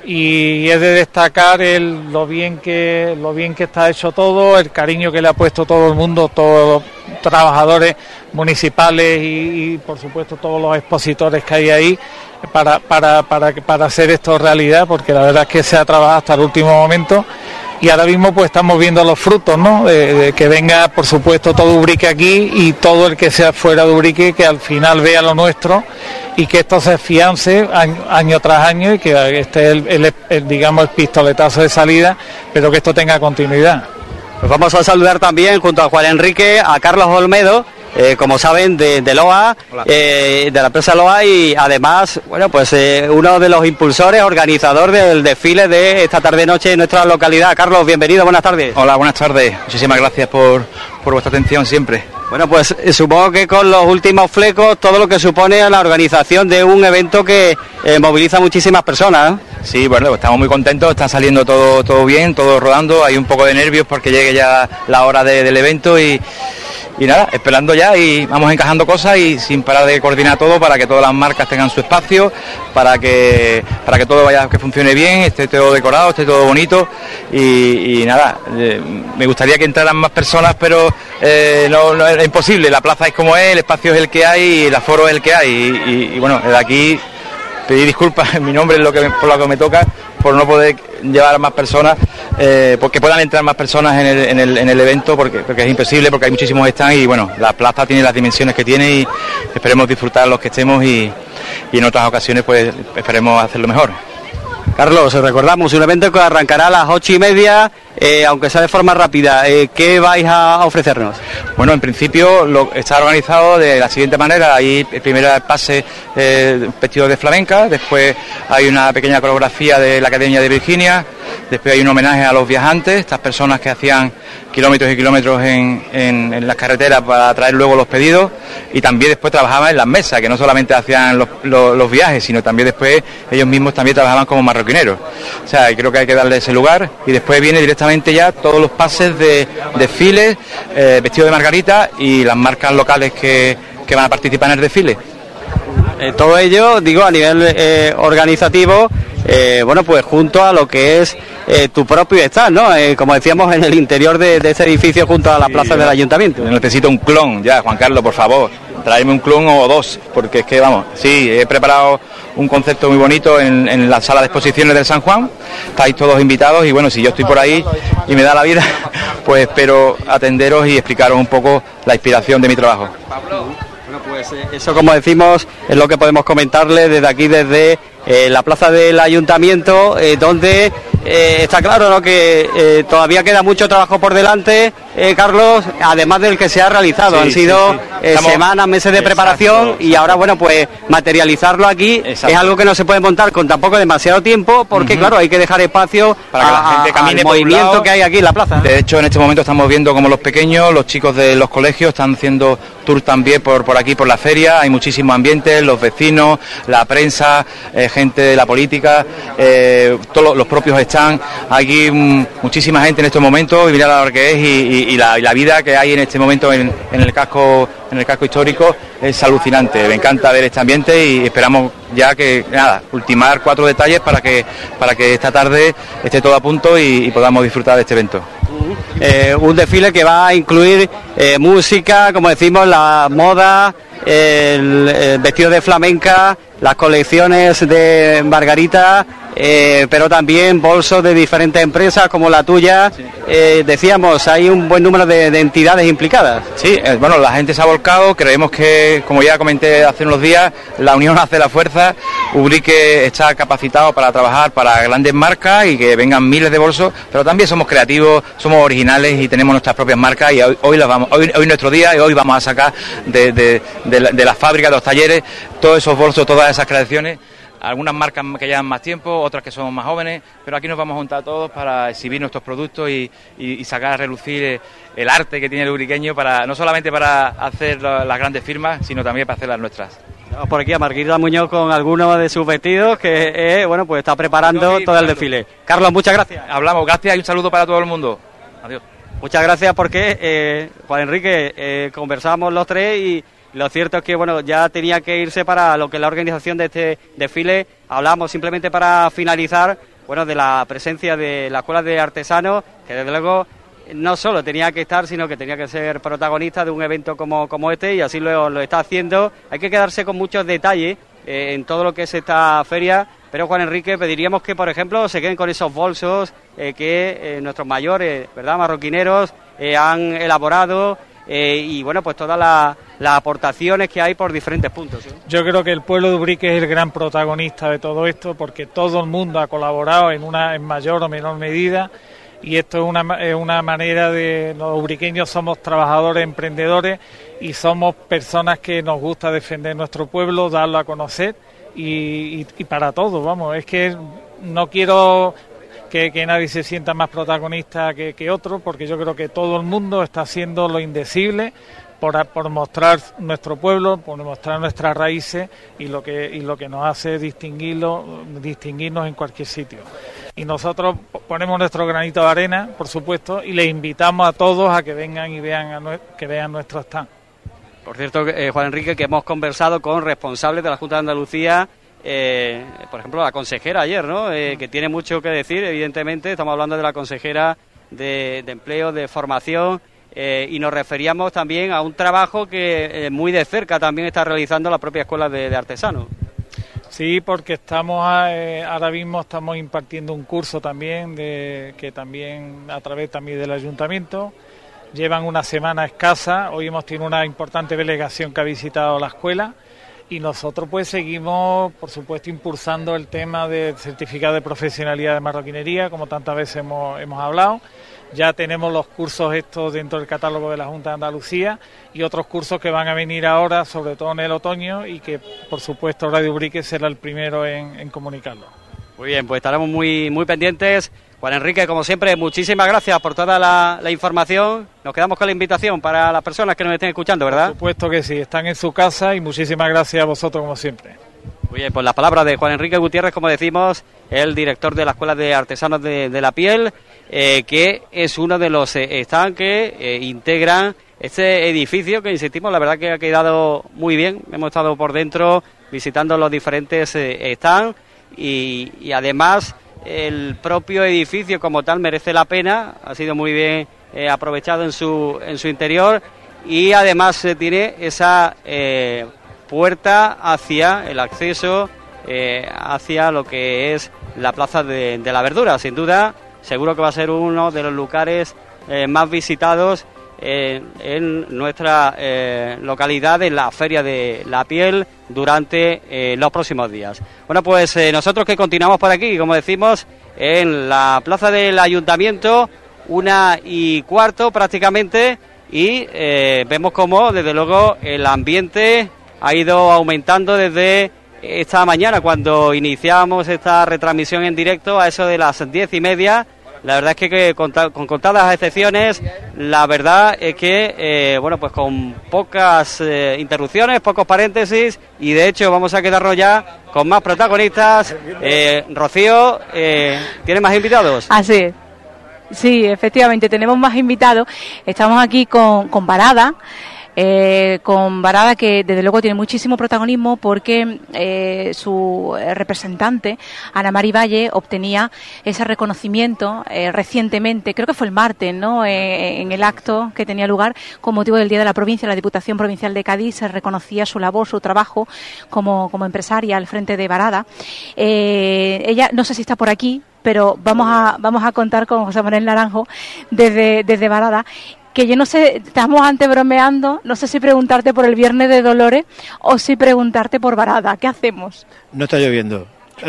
y es de destacar el, lo bien que lo bien que está hecho todo, el cariño que le ha puesto todo el mundo, todos los trabajadores municipales y, y por supuesto todos los expositores que hay ahí para para para para hacer esto realidad, porque la verdad es que se ha trabajado hasta el último momento. Y ahora mismo pues estamos viendo los frutos, ¿no? De, de que venga, por supuesto, todo Ubrique aquí y todo el que sea fuera de Ubrique, que al final vea lo nuestro y que esto se afiance año, año tras año y que este es el, el, el, digamos, el pistoletazo de salida, pero que esto tenga continuidad. Pues vamos a saludar también, junto a Juan Enrique, a Carlos Olmedo, eh, como saben, de, de L O A, eh, de la empresa L O A, y además, bueno, pues eh, uno de los impulsores, organizador del desfile de esta tarde-noche en nuestra localidad. Carlos, bienvenido, buenas tardes. Hola, buenas tardes. Muchísimas gracias por, por vuestra atención siempre. Bueno, pues eh, supongo que con los últimos flecos, todo lo que supone la organización de un evento que eh, moviliza a muchísimas personas, ¿eh? Sí, bueno, estamos muy contentos, está saliendo todo, todo bien, todo rodando, hay un poco de nervios porque llegue ya la hora de, del evento y... Y nada, esperando ya y vamos encajando cosas y sin parar de coordinar todo para que todas las marcas tengan su espacio, para que para que todo vaya, que funcione bien, esté todo decorado, esté todo bonito y, y nada, eh, me gustaría que entraran más personas, pero eh, no, no es imposible, la plaza es como es, el espacio es el que hay y el aforo es el que hay y, y, y bueno, desde aquí pedir disculpas en mi nombre, es lo que me, por lo que me toca, por no poder llevar a más personas, eh, porque puedan entrar más personas en el, en el, en el evento, porque, porque es imposible, porque hay muchísimos stands y bueno, la plaza tiene las dimensiones que tiene y esperemos disfrutar los que estemos y, y en otras ocasiones pues esperemos hacerlo mejor. Carlos, recordamos un evento que arrancará a las ocho y media, eh, aunque sea de forma rápida. Eh, ¿Qué vais a ofrecernos? Bueno, en principio lo, está organizado de la siguiente manera. Hay el primer pase eh, vestido de flamenca, después hay una pequeña coreografía de la Academia de Virginia, después hay un homenaje a los viajantes, estas personas que hacían kilómetros y kilómetros en, en, en las carreteras para traer luego los pedidos, y también después trabajaban en las mesas, que no solamente hacían los, los, los viajes, sino también después ellos mismos también trabajaban como marroquineros. O sea, creo que hay que darle ese lugar, y después viene directamente ya todos los pases de desfiles, eh, vestido de margarita y las marcas locales que, que van a participar en el desfile. Eh, todo ello, digo, a nivel eh, organizativo, eh, bueno, pues junto a lo que es eh, tu propio stand, ¿no? Eh, como decíamos, en el interior de, de este edificio junto a la plaza sí, del ayuntamiento. Necesito un clon ya, Juan Carlos, por favor, tráeme un clon o dos, porque es que, vamos, sí, he preparado un concepto muy bonito en, en la sala de exposiciones del San Juan, estáis todos invitados y bueno, si yo estoy por ahí y me da la vida, pues espero atenderos y explicaros un poco la inspiración de mi trabajo. Bueno, pues eh, eso, como decimos, es lo que podemos comentarle desde aquí, desde eh, la plaza del ayuntamiento, eh, donde eh, está claro, ¿no?, que eh, todavía queda mucho trabajo por delante, eh, Carlos, además del que se ha realizado. Sí, han sido sí, sí. Eh, Estamos... semanas, meses de preparación, exacto, y exacto. Ahora, bueno, pues materializarlo aquí exacto. Es algo que no se puede montar con tampoco demasiado tiempo, porque uh-huh. claro, hay que dejar espacio para que a, la gente camine, al movimiento lado, que hay aquí en la plaza. De hecho, en este momento estamos viendo como los pequeños, los chicos de los colegios están haciendo tours también por, por aquí, por la feria. Hay muchísimos ambientes, los vecinos, la prensa, eh, gente de la política, eh, todos los propios están aquí, mm, muchísima gente en estos momentos, y mira la hora que es y, y, y, la, y la vida que hay en este momento en, en el casco en el casco histórico es alucinante. Me encanta ver este ambiente y esperamos ya que, nada, ultimar cuatro detalles para que para que esta tarde esté todo a punto y, y podamos disfrutar de este evento. Eh, un desfile que va a incluir eh, música, como decimos, la moda, el, el vestido de flamenca, las colecciones de Margarita, eh, pero también bolsos de diferentes empresas como la tuya. Eh, decíamos, hay un buen número de, de entidades implicadas. Sí, eh, bueno, la gente se ha volcado, creemos que, como ya comenté hace unos días, la unión hace la fuerza. Ubrique está capacitado para trabajar para grandes marcas y que vengan miles de bolsos, pero también somos creativos, somos originales y tenemos nuestras propias marcas, y hoy, hoy las vamos, hoy, hoy nuestro día, y hoy vamos a sacar de, de, de, la, de las fábricas, de los talleres, todos esos bolsos, todas esas creaciones. Algunas marcas que llevan más tiempo, otras que somos más jóvenes, pero aquí nos vamos a juntar todos para exhibir nuestros productos y, y, y sacar a relucir el arte que tiene el ubriqueño, para no solamente para hacer las grandes firmas, sino también para hacer las nuestras. Vamos por aquí a Margarita Muñoz con algunos de sus vestidos, que eh, bueno, pues está preparando sí, todo el desfile. Carlos, muchas gracias. Hablamos, gracias y un saludo para todo el mundo. Adiós. Muchas gracias porque, eh, Juan Enrique, eh, conversamos los tres y lo cierto es que bueno, ya tenía que irse para lo que es la organización de este desfile. Hablamos simplemente para finalizar, bueno, de la presencia de la Escuela de Artesanos, que desde luego no solo tenía que estar, sino que tenía que ser protagonista de un evento como, como este, y así lo, lo está haciendo. Hay que quedarse con muchos detalles eh, en todo lo que es esta feria, pero Juan Enrique, pediríamos que, por ejemplo, se queden con esos bolsos eh, que eh, nuestros mayores, ¿verdad?, marroquineros eh, han elaborado. Eh, y bueno, pues todas las la aportaciones que hay por diferentes puntos, ¿sí? Yo creo que el pueblo de Ubrique es el gran protagonista de todo esto, porque todo el mundo ha colaborado en una en mayor o menor medida, y esto es una, es una manera de... Los ubriqueños somos trabajadores, emprendedores, y somos personas que nos gusta defender nuestro pueblo, darlo a conocer, y, y, y para todo, vamos, es que no quiero... Que, que nadie se sienta más protagonista que, que otro, porque yo creo que todo el mundo está haciendo lo indecible por, por mostrar nuestro pueblo, por mostrar nuestras raíces y lo que y lo que nos hace distinguirlo, distinguirnos en cualquier sitio. Y nosotros ponemos nuestro granito de arena, por supuesto, y les invitamos a todos a que vengan y vean a nue- que vean nuestro stand. Por cierto, eh, Juan Enrique, que hemos conversado con responsables de la Junta de Andalucía. Eh, por ejemplo, la consejera ayer, ¿no? Eh, que tiene mucho que decir, evidentemente. Estamos hablando de la consejera de, de empleo, de formación, eh, y nos referíamos también a un trabajo que eh, muy de cerca también está realizando la propia Escuela de, de Artesanos. Sí, porque estamos eh, ahora mismo estamos impartiendo un curso también de que también a través también del ayuntamiento. Llevan una semana escasa. Hoy hemos tenido una importante delegación que ha visitado la escuela. Y nosotros pues seguimos, por supuesto, impulsando el tema del certificado de profesionalidad de marroquinería, como tantas veces hemos, hemos hablado. Ya tenemos los cursos estos dentro del catálogo de la Junta de Andalucía y otros cursos que van a venir ahora, sobre todo en el otoño, y que, por supuesto, Radio Ubrique será el primero en, en comunicarlo. Muy bien, pues estaremos muy, muy pendientes. Juan Enrique, como siempre, muchísimas gracias por toda la, la información. Nos quedamos con la invitación para las personas que nos estén escuchando, ¿verdad? Por supuesto que sí, están en su casa y muchísimas gracias a vosotros, como siempre. Muy bien, pues las palabras de Juan Enrique Gutiérrez, como decimos, el director de la Escuela de Artesanos de, de la Piel, eh, que es uno de los eh, stands que eh, integran este edificio, que insistimos, la verdad que ha quedado muy bien. Hemos estado por dentro visitando los diferentes eh, stands y, y además el propio edificio como tal merece la pena, ha sido muy bien eh, aprovechado en su en su interior, y además eh, tiene esa eh, puerta hacia el acceso eh, hacia lo que es la Plaza de, de la Verdura. Sin duda, seguro que va a ser uno de los lugares eh, más visitados eh, en nuestra eh, localidad, en la Feria de la Piel, durante eh, los próximos días. Bueno, pues eh, nosotros que continuamos por aquí, como decimos, en la plaza del Ayuntamiento, una y cuarto prácticamente, y eh, vemos cómo, desde luego, el ambiente ha ido aumentando desde esta mañana, cuando iniciamos esta retransmisión en directo a eso de las diez y media. La verdad es que, que con, con contadas excepciones, la verdad es que, eh, bueno, pues con pocas eh, interrupciones, pocos paréntesis, y de hecho vamos a quedarnos ya con más protagonistas. Eh, Rocío, eh, ¿tiene más invitados? Así es. Sí, efectivamente, tenemos más invitados. Estamos aquí con, con Parada. eh, con Barada, que desde luego tiene muchísimo protagonismo porque eh, su representante, Ana Mari Valle, obtenía ese reconocimiento eh, recientemente, creo que fue el martes, ¿no? Eh, en el acto que tenía lugar con motivo del Día de la Provincia, la Diputación Provincial de Cádiz se reconocía su labor, su trabajo como, como empresaria al frente de Barada. Eh, ella, no sé si está por aquí, pero vamos a vamos a contar con José Manuel Naranjo desde, desde Barada, que yo no sé, estamos antes bromeando, no sé si preguntarte por el Viernes de Dolores o si preguntarte por Barada. ¿Qué hacemos? No está lloviendo.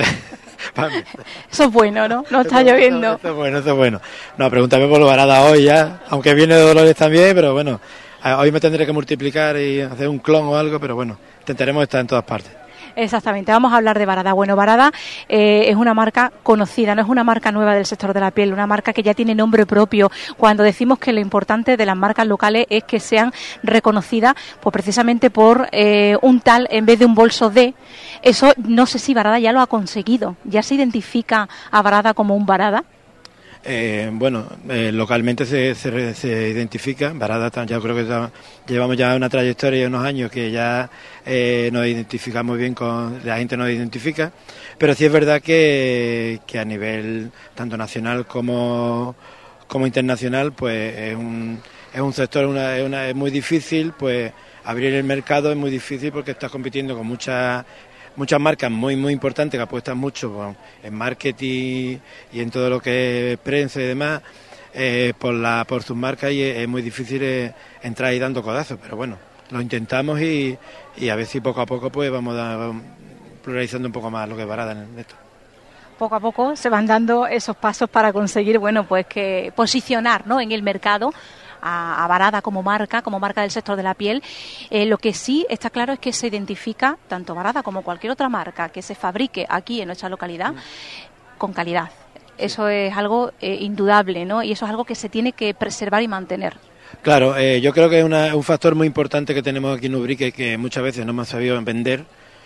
Eso es bueno, ¿no? No está lloviendo. Eso es bueno, eso es bueno. No, pregúntame por Barada hoy ya, aunque viene de Dolores también, pero bueno, hoy me tendré que multiplicar y hacer un clon o algo, pero bueno, intentaremos estar en todas partes. Exactamente, vamos a hablar de Barada. Bueno, Barada eh, es una marca conocida, no es una marca nueva del sector de la piel, una marca que ya tiene nombre propio. Cuando decimos que lo importante de las marcas locales es que sean reconocidas pues precisamente por eh, un tal en vez de un bolso de, eso no sé si Barada ya lo ha conseguido, ya se identifica a Barada como un Barada. Eh, bueno, eh, localmente se, se, se identifica, Barada ya creo que ya, llevamos ya una trayectoria de unos años que ya eh, nos identificamos bien con, la gente nos identifica, pero sí es verdad que, que a nivel tanto nacional como, como internacional pues es un, es un sector, una, es, una, es muy difícil, pues abrir el mercado es muy difícil porque estás compitiendo con muchas muchas marcas muy muy importantes que apuestan mucho bueno, en marketing y en todo lo que es prensa y demás eh, por la por sus marcas y es, es muy difícil eh, entrar ahí dando codazos, pero bueno, lo intentamos y, y a ver si poco a poco pues vamos, a, vamos pluralizando un poco más lo que es Barada en esto. Poco a poco se van dando esos pasos para conseguir, bueno, pues que posicionar, ¿no?, en el mercado a, a Barada como marca, como marca del sector de la piel. Eh, lo que sí está claro es que se identifica tanto Barada como cualquier otra marca que se fabrique aquí en nuestra localidad con calidad. Eso es algo eh, indudable, ¿no? Y eso es algo que se tiene que preservar y mantener. Claro, eh, yo creo que es una, un factor muy importante que tenemos aquí en Ubrique que muchas veces no hemos sabido vender.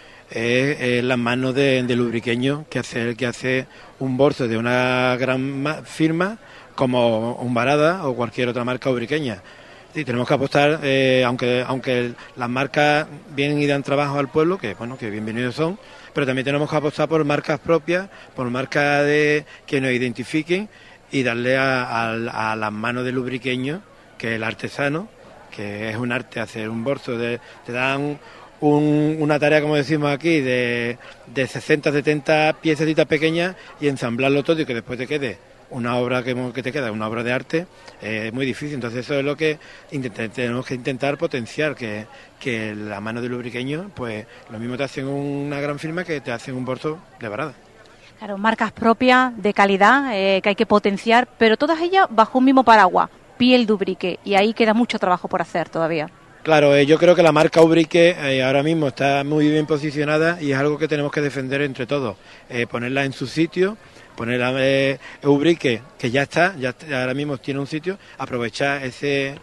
Es, es las manos de, del ubriqueño que hace, que hace un bolso de una gran firma como un Barada o cualquier otra marca ubriqueña. Sí, tenemos que apostar, eh, aunque aunque las marcas vienen y dan trabajo al pueblo, que bueno, que bienvenidos son, pero también tenemos que apostar por marcas propias, por marcas de que nos identifiquen y darle a, a, a las manos del ubriqueño, que es el artesano, que es un arte hacer un bolso, de, te dan Un, una tarea, como decimos aquí, de, de sesenta, setenta piececitas pequeñas y ensamblarlo todo y que después te quede una obra que, que te queda, una obra de arte, eh, es muy difícil. Entonces eso es lo que intent, tenemos que intentar potenciar, que, que la mano del ubriqueño, pues lo mismo te hacen una gran firma que te hacen un bolso de Barada. Claro, marcas propias, de calidad, eh, que hay que potenciar, pero todas ellas bajo un mismo paraguas, piel de Ubrique, y ahí queda mucho trabajo por hacer todavía. Claro, eh, yo creo que la marca Ubrique eh, ahora mismo está muy bien posicionada y es algo que tenemos que defender entre todos, eh, ponerla en su sitio, ponerla eh, Ubrique, que ya está, ya está, ahora mismo tiene un sitio, aprovechar ese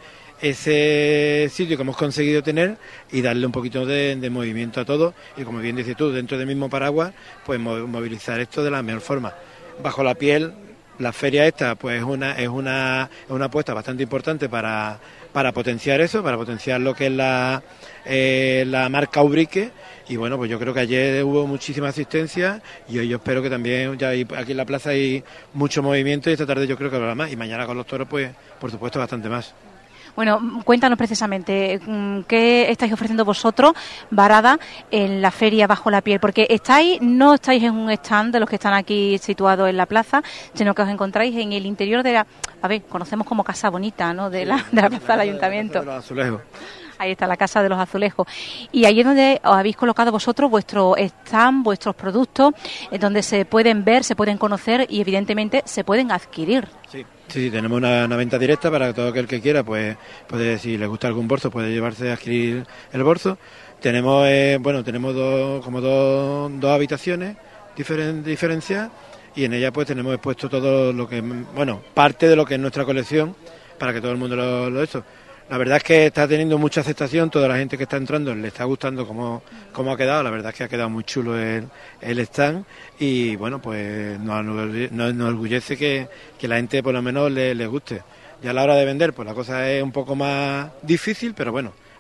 ese sitio que hemos conseguido tener y darle un poquito de, de movimiento a todo y, como bien dices tú, dentro del mismo paraguas, pues movilizar esto de la mejor forma. Bajo la piel, la feria esta pues es una es una es una apuesta bastante importante para para potenciar eso, para potenciar lo que es la eh, la marca Ubrique. Y bueno, pues yo creo que ayer hubo muchísima asistencia y hoy yo espero que también ya hay, aquí en la plaza hay mucho movimiento y esta tarde yo creo que habrá más y mañana con los toros pues por supuesto bastante más. Bueno, cuéntanos precisamente qué estáis ofreciendo vosotros, Barada, en la feria Bajo la Piel, porque estáis, no estáis en un stand de los que están aquí situados en la plaza, sino que os encontráis en el interior de la, a ver, conocemos como Casa Bonita, ¿no?, de la, de la plaza del Ayuntamiento. De los azulejos. Ahí está la Casa de los Azulejos. Y ahí es donde os habéis colocado vosotros vuestro stand, vuestros productos, en donde se pueden ver, se pueden conocer y evidentemente se pueden adquirir. Sí. Sí, tenemos una, una venta directa para todo aquel que quiera, pues puede, si le gusta algún bolso, puede llevarse a adquirir el bolso. Tenemos, eh, bueno, tenemos dos, como dos, dos habitaciones diferen, diferenciadas y en ellas pues tenemos expuesto todo lo que, bueno, parte de lo que es nuestra colección para que todo el mundo lo, lo eso. La verdad es que está teniendo mucha aceptación, toda la gente que está entrando le está gustando cómo, cómo ha quedado, la verdad es que ha quedado muy chulo el, el stand y bueno, pues nos, nos enorgullece que, que la gente por lo menos le, le guste. Ya a la hora de vender, pues la cosa es un poco más difícil, pero bueno,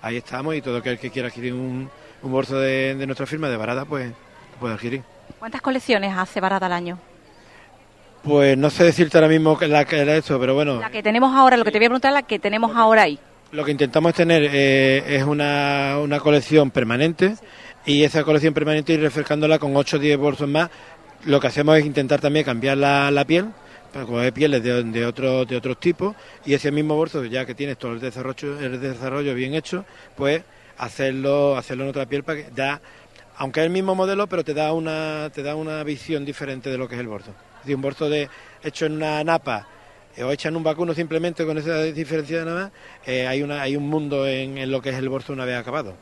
ahí estamos y todo aquel que quiera adquirir un, un bolso de, de nuestra firma de Barada, pues puede adquirir. ¿Cuántas colecciones hace Barada al año? Pues no sé decirte ahora mismo que la que era esto, pero bueno. La que tenemos ahora, lo que te voy a preguntar, la que tenemos ahora ahí. Lo que intentamos tener eh, es una, una colección permanente y esa colección permanente ir refrescándola con ocho o diez bolsos más. Lo que hacemos es intentar también cambiar la, la piel, para coger pieles de, de, otro, de otros tipos, y ese mismo bolso, ya que tienes todo el desarrollo, el desarrollo bien hecho, pues hacerlo, hacerlo en otra piel para que da, aunque es el mismo modelo, pero te da una, te da una visión diferente de lo que es el bolso. Es decir, un bolso de, hecho en una napa eh, o hecho en un vacuno simplemente con esa diferencia nada más, eh, hay, una, hay un mundo en, en lo que es el bolso una vez acabado.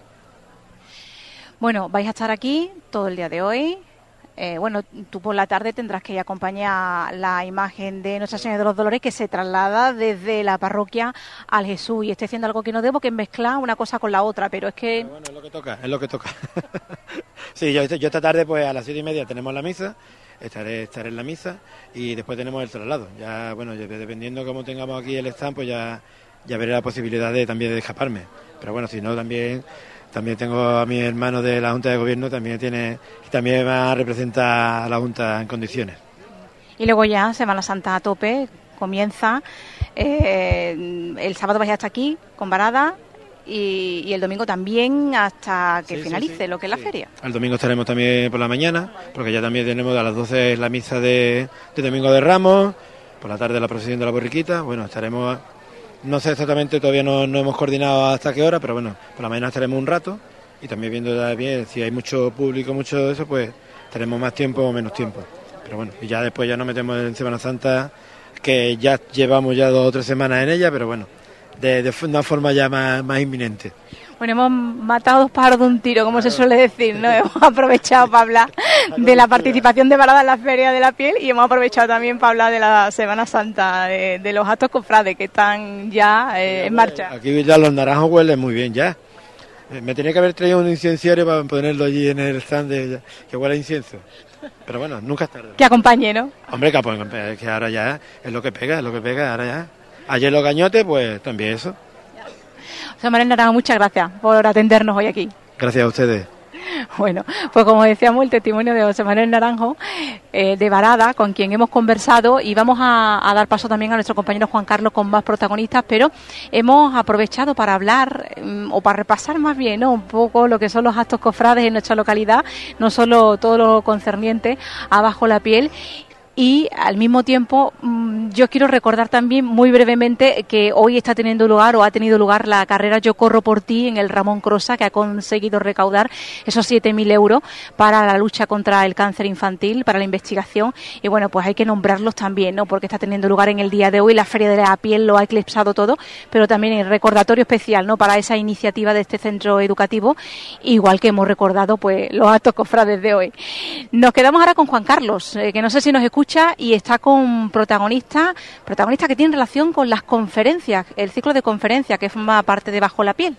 Bueno, vais a estar aquí todo el día de hoy. Eh, bueno, tú por la tarde tendrás que acompañar la imagen de Nuestra Señora de los Dolores que se traslada desde la parroquia al Jesús. Y estoy haciendo algo que no debo, que es mezclar una cosa con la otra, pero es que... Pero bueno, es lo que toca, es lo que toca. Sí, yo, yo esta tarde pues a las siete y media tenemos la misa. Estaré, estaré en la misa y después tenemos el traslado. Ya, bueno, dependiendo cómo tengamos aquí el stand, pues ya, ya veré la posibilidad de también de escaparme. Pero bueno, si no, también también tengo a mi hermano de la Junta de Gobierno, también tiene también va a representar a la Junta en condiciones. Y luego ya Semana Santa a tope, comienza. Eh, el sábado vais hasta aquí con Barada. Y, y el domingo también hasta que sí, finalice sí, sí. lo que es la sí. feria. El domingo estaremos también por la mañana, porque ya también tenemos a las doce la misa de, de Domingo de Ramos, por la tarde la procesión de la borriquita. Bueno, estaremos, no sé exactamente, todavía no, no hemos coordinado hasta qué hora, pero bueno, por la mañana estaremos un rato y también viendo bien si hay mucho público, mucho de eso, pues estaremos más tiempo o menos tiempo. Pero bueno, y ya después ya nos metemos en Semana Santa, que ya llevamos ya dos o tres semanas en ella, pero bueno, de, de una forma ya más, más inminente. Bueno, hemos matado dos pájaros de un tiro, como se suele decir, ¿no? Hemos aprovechado para hablar de la participación de Barada en la Feria de la Piel y hemos aprovechado también para hablar de la Semana Santa, de, de los actos cofrades que están ya eh, en marcha. Aquí ya los naranjos huelen muy bien ya. Me tenía que haber traído un inciensario para ponerlo allí en el stand de, que huele a incienso. Pero bueno, nunca es tarde. Que acompañe, ¿no? Hombre, que, que ahora ya es lo que pega, es lo que pega, ahora ya. Ayer los gañotes, pues también eso. José Manuel Naranjo, muchas gracias por atendernos hoy aquí. Gracias a ustedes. Bueno, pues como decíamos, el testimonio de José Manuel Naranjo, eh, de Barada, con quien hemos conversado, y vamos a, a dar paso también a nuestro compañero Juan Carlos con más protagonistas, pero hemos aprovechado para hablar, um, o para repasar más bien, ¿no?, un poco lo que son los actos cofrades en nuestra localidad, no solo todo lo concerniente a Bajo la Piel. Y al mismo tiempo yo quiero recordar también muy brevemente que hoy está teniendo lugar o ha tenido lugar la carrera Yo Corro por Ti en el Ramón Crosa, que ha conseguido recaudar esos siete mil euros para la lucha contra el cáncer infantil, para la investigación. Y bueno, pues hay que nombrarlos también, ¿no?, porque está teniendo lugar en el día de hoy. La Feria de la Piel lo ha eclipsado todo, pero también el recordatorio especial, ¿no?, para esa iniciativa de este centro educativo, igual que hemos recordado pues los actos cofrades de hoy. Nos quedamos ahora con Juan Carlos, eh, que no sé si nos escucha, y está con protagonistas protagonistas que tienen relación con las conferencias, el ciclo de conferencias que forma parte de Bajo la Piel.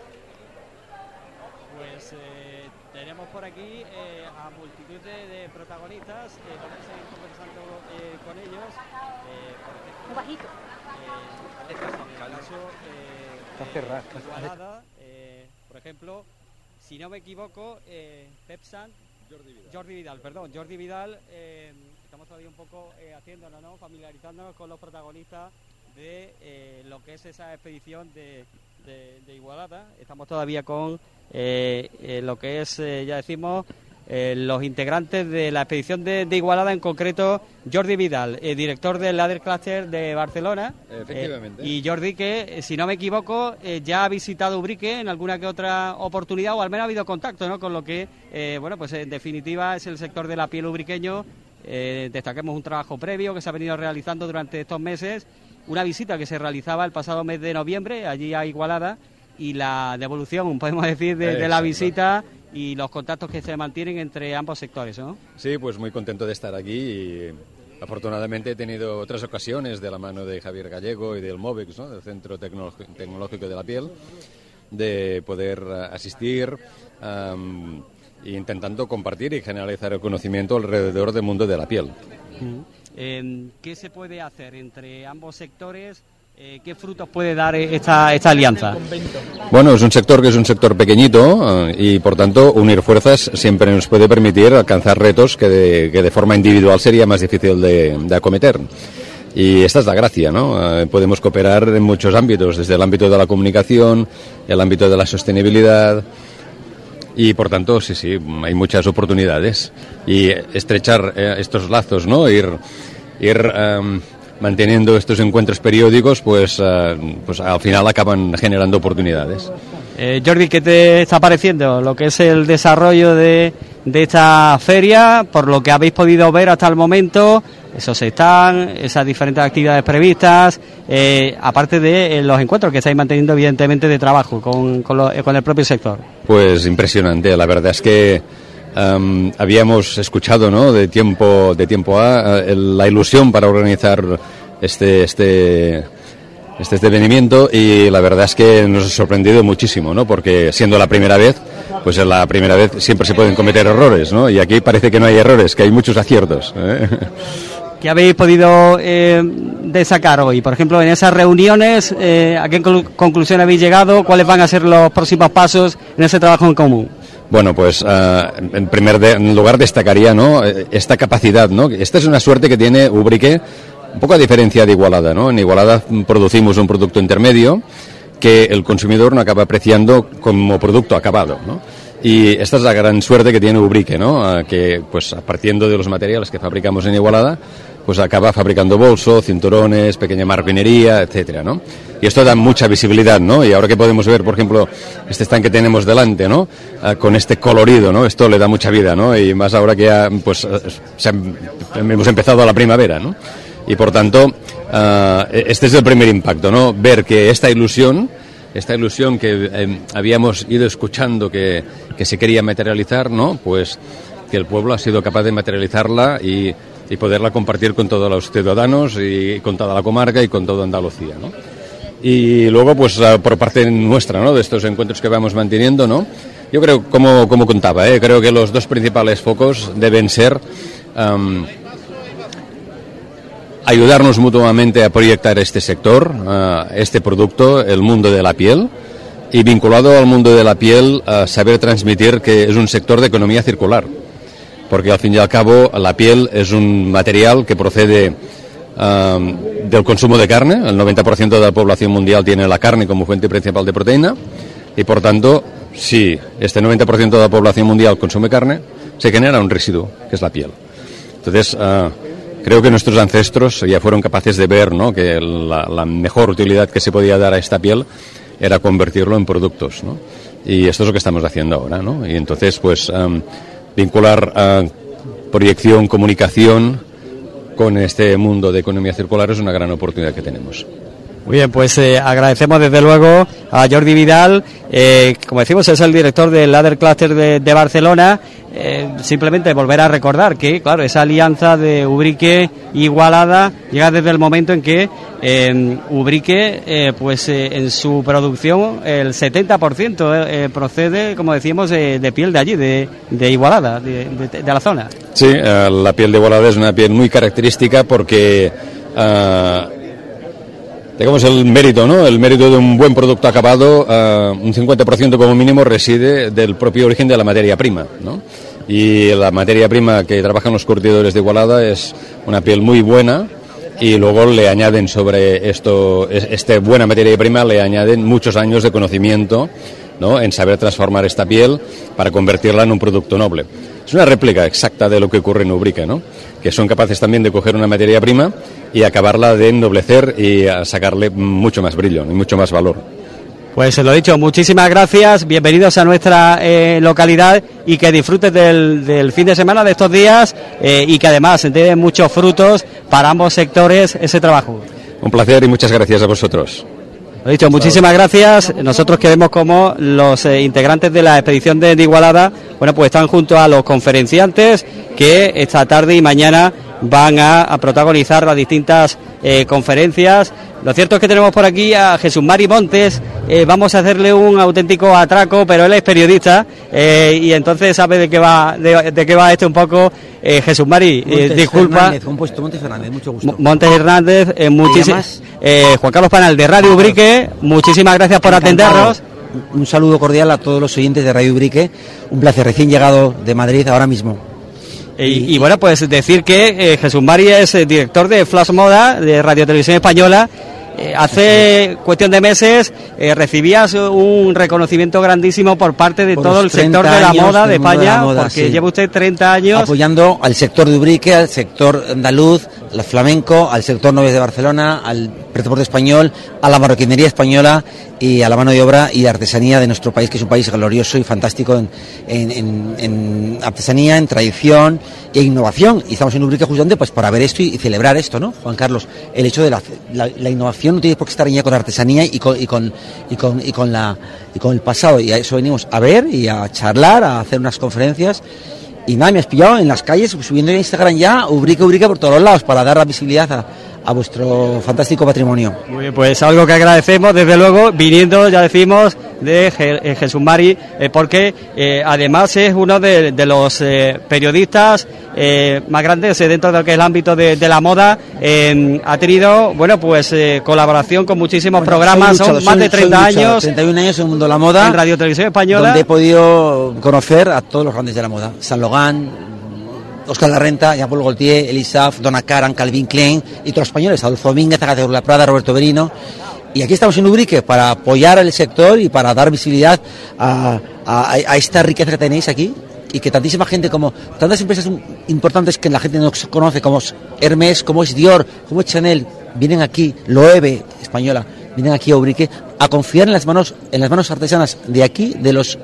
Pues eh, tenemos por aquí eh, a multitud de, de protagonistas, eh, vamos a seguir conversando eh, con ellos. Eh, por ejemplo, Muy bajito. Eh, en el caso, eh, Está cerrado. Igualada, eh, por ejemplo, si no me equivoco, eh, Pepsan, Jordi Vidal. Jordi Vidal, perdón, Jordi Vidal. Eh, Estamos todavía un poco eh, haciéndonos, ¿no?, familiarizándonos con los protagonistas de eh, lo que es esa expedición de, de, de Igualada. Estamos todavía con eh, eh, lo que es, eh, ya decimos, eh, los integrantes de la expedición de, de Igualada, en concreto Jordi Vidal, eh, director del Ladder Cluster de Barcelona. Efectivamente. Eh, y Jordi, que, si no me equivoco, eh, ya ha visitado Ubrique en alguna que otra oportunidad, o al menos ha habido contacto, ¿no?, con lo que, eh, bueno, pues en definitiva es el sector de la piel ubriqueño. Eh, destaquemos un trabajo previo que se ha venido realizando durante estos meses, una visita que se realizaba el pasado mes de noviembre allí a Igualada, y la devolución, podemos decir, de, de la visita y los contactos que se mantienen entre ambos sectores, ¿no? Sí, pues muy contento de estar aquí y afortunadamente he tenido otras ocasiones de la mano de Javier Gallego y del MOVEX, ¿no?, del Centro Tecnológico de la Piel, de poder asistir um, intentando compartir y generalizar el conocimiento alrededor del mundo de la piel. Eh, ¿Qué se puede hacer entre ambos sectores ¿Qué frutos puede dar esta, esta alianza? Bueno, es un sector que es un sector pequeñito eh, y por tanto unir fuerzas siempre nos puede permitir alcanzar retos que de, que de forma individual sería más difícil de, de acometer. Y esta es la gracia, ¿no? Eh, podemos cooperar en muchos ámbitos, desde el ámbito de la comunicación, el ámbito de la sostenibilidad y por tanto, sí, sí, hay muchas oportunidades. Y estrechar eh, estos lazos, ¿no? Ir, ir um, manteniendo estos encuentros periódicos, pues, uh, pues al final acaban generando oportunidades. Eh, Jordi, ¿qué te está pareciendo lo que es el desarrollo de, de esta feria, por lo que habéis podido ver hasta el momento, esos están, esas diferentes actividades previstas, eh, aparte de eh, los encuentros que estáis manteniendo evidentemente de trabajo con, con, lo, con el propio sector? Pues impresionante, la verdad es que Um, habíamos escuchado, ¿no? de tiempo de tiempo a el, la ilusión para organizar este este este devenimiento y la verdad es que nos ha sorprendido muchísimo, ¿no? Porque siendo la primera vez, pues en la primera vez siempre se pueden cometer errores, ¿no? Y aquí parece que no hay errores, que hay muchos aciertos, ¿eh? ¿Qué habéis podido eh, destacar hoy? Por ejemplo, en esas reuniones, eh, ¿a qué conclusión habéis llegado? ¿Cuáles van a ser los próximos pasos en ese trabajo en común? Bueno, pues uh, en primer de, en lugar destacaría, ¿no? esta capacidad, ¿no? Esta es una suerte que tiene Ubrique, un poco a diferencia de Igualada, ¿no? En Igualada producimos un producto intermedio que el consumidor no acaba apreciando como producto acabado, ¿no? Y esta es la gran suerte que tiene Ubrique, ¿no? Uh, que, pues, partiendo de los materiales que fabricamos en Igualada, pues acaba fabricando bolso, cinturones, pequeña marroquinería, etcétera, ¿no? Y esto da mucha visibilidad, ¿no? Y ahora que podemos ver, por ejemplo, este stand que tenemos delante, ¿no? Uh, con este colorido, ¿no? Esto le da mucha vida, ¿no? Y más ahora que ya, pues, se han, hemos empezado a la primavera, ¿no? Y por tanto, uh, este es el primer impacto, ¿no? Ver que esta ilusión, esta ilusión que eh, habíamos ido escuchando que, que se quería materializar, ¿no? Pues que el pueblo ha sido capaz de materializarla y y poderla compartir con todos los ciudadanos y con toda la comarca y con toda Andalucía, ¿no? Y luego, pues por parte nuestra, ¿no? De estos encuentros que vamos manteniendo, ¿no? Yo creo, como, como contaba, ¿eh? creo que los dos principales focos deben ser um, ayudarnos mutuamente a proyectar este sector, uh, este producto, el mundo de la piel, y vinculado al mundo de la piel, uh, saber transmitir que es un sector de economía circular. Porque al fin y al cabo la piel es un material que procede um, del consumo de carne. El noventa por ciento de la población mundial tiene la carne como fuente principal de proteína y por tanto, si este noventa por ciento de la población mundial consume carne, se genera un residuo, que es la piel. Entonces, uh, creo que nuestros ancestros ya fueron capaces de ver, ¿no? que la, la mejor utilidad que se podía dar a esta piel era convertirlo en productos, ¿no? Y esto es lo que estamos haciendo ahora, ¿no? Y entonces, pues... Um, vincular uh, proyección, comunicación con este mundo de economía circular es una gran oportunidad que tenemos. Muy bien, pues eh, agradecemos desde luego a Jordi Vidal, eh, como decimos es el director del Leather Cluster de, de Barcelona. Eh, simplemente volver a recordar que, claro, esa alianza de Ubrique Igualada llega desde el momento en que eh, Ubrique, eh, pues eh, en su producción el setenta por ciento eh, procede, como decíamos, eh, de piel de allí, de, de Igualada, de, de, de la zona. Sí, eh, la piel de Igualada es una piel muy característica porque... Uh, digamos el mérito, ¿no? El mérito de un buen producto acabado, uh, un cincuenta por ciento como mínimo reside del propio origen de la materia prima, ¿no? Y la materia prima que trabajan los curtidores de Igualada es una piel muy buena y luego le añaden sobre esto, esta buena materia prima, le añaden muchos años de conocimiento, ¿no? En saber transformar esta piel para convertirla en un producto noble. Es una réplica exacta de lo que ocurre en Ubrique, ¿no? Que son capaces también de coger una materia prima y acabarla de ennoblecer y a sacarle mucho más brillo y mucho más valor. Pues lo dicho, muchísimas gracias, bienvenidos a nuestra eh, localidad y que disfrutes del, del fin de semana de estos días eh, y que además dé muchos frutos para ambos sectores ese trabajo. Un placer y muchas gracias a vosotros. Lo dicho, muchísimas gracias. Nosotros que vemos como los eh, integrantes de la expedición de, de Igualada, bueno, pues están junto a los conferenciantes que esta tarde y mañana van a, a protagonizar las distintas eh, conferencias Lo cierto es que tenemos por aquí a Jesús Mari Montes. Eh, vamos a hacerle un auténtico atraco, pero él es periodista eh, y entonces sabe de qué va de, de qué va esto un poco. Eh, Jesús Mari, eh, disculpa. Fernández, compuesto Montes Fernández, mucho gusto. Montes Hernández, eh, muchísimas. Eh, Juan Carlos Panal de Radio Ubrique, muchísimas gracias por Encantado. atendernos. Un saludo cordial a todos los oyentes de Radio Ubrique. Un placer, recién llegado de Madrid ahora mismo. Y, y bueno, pues decir que eh, Jesús Mari es eh, director de Flash Moda, de Radio Televisión Española. Eh, hace cuestión de meses eh, recibías un reconocimiento grandísimo por parte de Por todo el los sector de la moda de España, de la moda, porque sí. lleva usted treinta años apoyando al sector de Ubrique, al sector andaluz, al flamenco, al sector noves de Barcelona, al deporte español, a la marroquinería española y a la mano de obra y artesanía de nuestro país, que es un país glorioso y fantástico en, en, en, en artesanía, en tradición e innovación. Y estamos en Ubrique justamente pues para ver esto y, y celebrar esto, ¿no, Juan Carlos? El hecho de la, la, la innovación no tiene por qué estar reñida con la artesanía y con, y con, y con, y con la y con el pasado, y a eso venimos a ver y a charlar, a hacer unas conferencias. Y nada, me has pillado en las calles subiendo en Instagram ya Ubrique, Ubrique por todos lados para dar la visibilidad a, a vuestro fantástico patrimonio. Muy bien, pues algo que agradecemos, desde luego, viniendo, ya decimos, de Je- eh, Jesús Mari, eh, porque eh, además es uno de, de los eh, periodistas eh, más grandes eh, dentro de lo que es el ámbito de, de la moda. Eh, ha tenido, bueno, pues eh, colaboración con muchísimos Bueno, programas, soy son luchador, más soy- de treinta soy luchador, años. treinta y un años en el mundo de la moda. En Radio Televisión Española. Donde he podido conocer a todos los grandes de la moda. Saint Laurent, Óscar Larrenta, Jean-Paul Gaultier, Elisaf, Donna Karan, Calvin Klein y todos los españoles, Adolfo Domínguez, Agatha La Prada, Roberto Berino. Y aquí estamos en Ubrique para apoyar al sector y para dar visibilidad a, a, a esta riqueza que tenéis aquí y que tantísima gente, como tantas empresas importantes que la gente no conoce, como es Hermès, como es Dior, como es Chanel, vienen aquí, Loewe, española, vienen aquí a Ubrique a confiar en las manos, en las manos artesanas de aquí, de los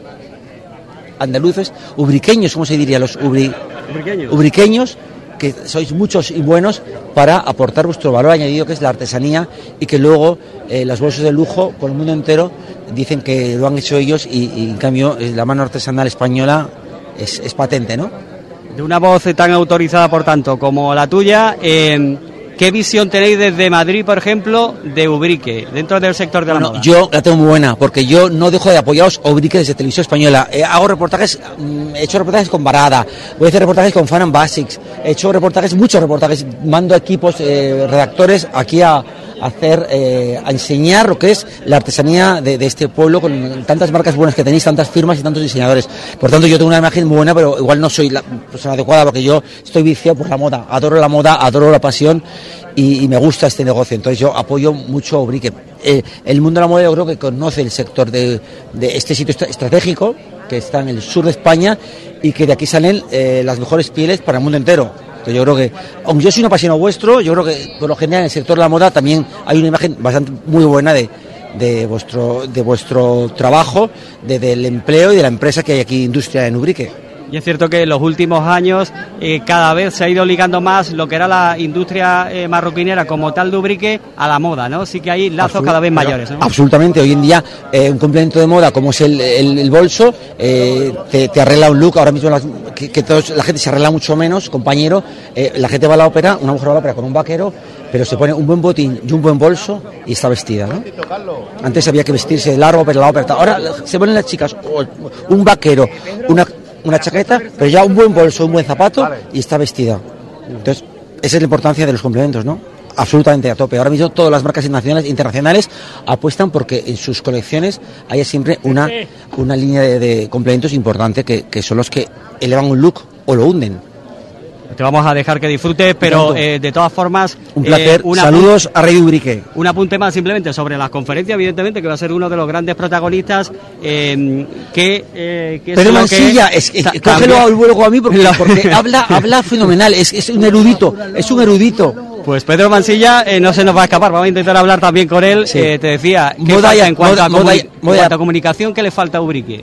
andaluces, ubriqueños, ¿cómo se diría? Los ubri, Ubriqueños. ubriqueños, que sois muchos y buenos para aportar vuestro valor añadido, que es la artesanía, y que luego eh, las bolsas de lujo por el mundo entero dicen que lo han hecho ellos y, y en cambio eh, la mano artesanal española es, es patente, ¿no? De una voz tan autorizada, por tanto, como la tuya, eh, ¿qué visión tenéis desde Madrid, por ejemplo, de Ubrique, dentro del sector de la Bueno, moda? yo la tengo muy buena, porque yo no dejo de apoyaros a Ubrique desde Televisión Española. Eh, hago reportajes, mm, he hecho reportajes con Barada, voy a hacer reportajes con Fan and Basics, he hecho reportajes, muchos reportajes, mando equipos, eh, redactores aquí a, a hacer, eh, a enseñar lo que es la artesanía de, de este pueblo, con tantas marcas buenas que tenéis, tantas firmas y tantos diseñadores. Por tanto, yo tengo una imagen muy buena, pero igual no soy la persona adecuada, porque yo estoy viciado por la moda, adoro la moda, adoro la pasión. Y, y me gusta este negocio, entonces yo apoyo mucho a Ubrique. Eh, el mundo de la moda yo creo que conoce el sector de, de este sitio est- estratégico que está en el sur de España y que de aquí salen eh, las mejores pieles para el mundo entero. Entonces yo creo que, aunque yo soy un apasionado vuestro, yo creo que por lo general en el sector de la moda también hay una imagen bastante muy buena de, de vuestro de vuestro trabajo, de, del empleo y de la empresa que hay aquí, industria en Ubrique. Y es cierto que en los últimos años eh, cada vez se ha ido ligando más lo que era la industria eh, marroquinera como tal de Ubrique a la moda, ¿no? Sí que hay lazos Absolut- cada vez pero mayores, ¿no? Absolutamente, hoy en día eh, un complemento de moda como es el, el, el bolso eh, te, te arregla un look. Ahora mismo las- que, que todos, la gente se arregla mucho menos, compañero. Eh, la gente va a la ópera, una mujer va a la ópera con un vaquero, pero se pone un buen botín y un buen bolso y está vestida, ¿no? Antes había que vestirse de largo para la ópera. Ahora se ponen las chicas o un vaquero, una una chaqueta, pero ya un buen bolso, un buen zapato y está vestida. Entonces, esa es la importancia de los complementos, ¿no? Absolutamente a tope. Ahora mismo todas las marcas nacionales, internacionales apuestan porque en sus colecciones haya siempre una, una línea de, de complementos importante que, que son los que elevan un look o lo hunden. Te vamos a dejar que disfrutes, pero eh, de todas formas... Un placer. eh, una Saludos a Radio Ubrique. Un apunte más simplemente sobre las conferencias, evidentemente, que va a ser uno de los grandes protagonistas. Eh, que, eh, que Pero es lo Mansilla, que, es, es, ta- cógelo también- luego a mí porque, porque habla, habla fenomenal, es, es un erudito, es un erudito. Pues Pedro Mansilla eh, no se nos va a escapar, vamos a intentar hablar también con él. Sí. Eh, te decía, ¿qué Moda falta ya- en cuanto, moda- a, moda comuni- ya- en moda- cuanto a comunicación, ¿qué le falta a Ubrique?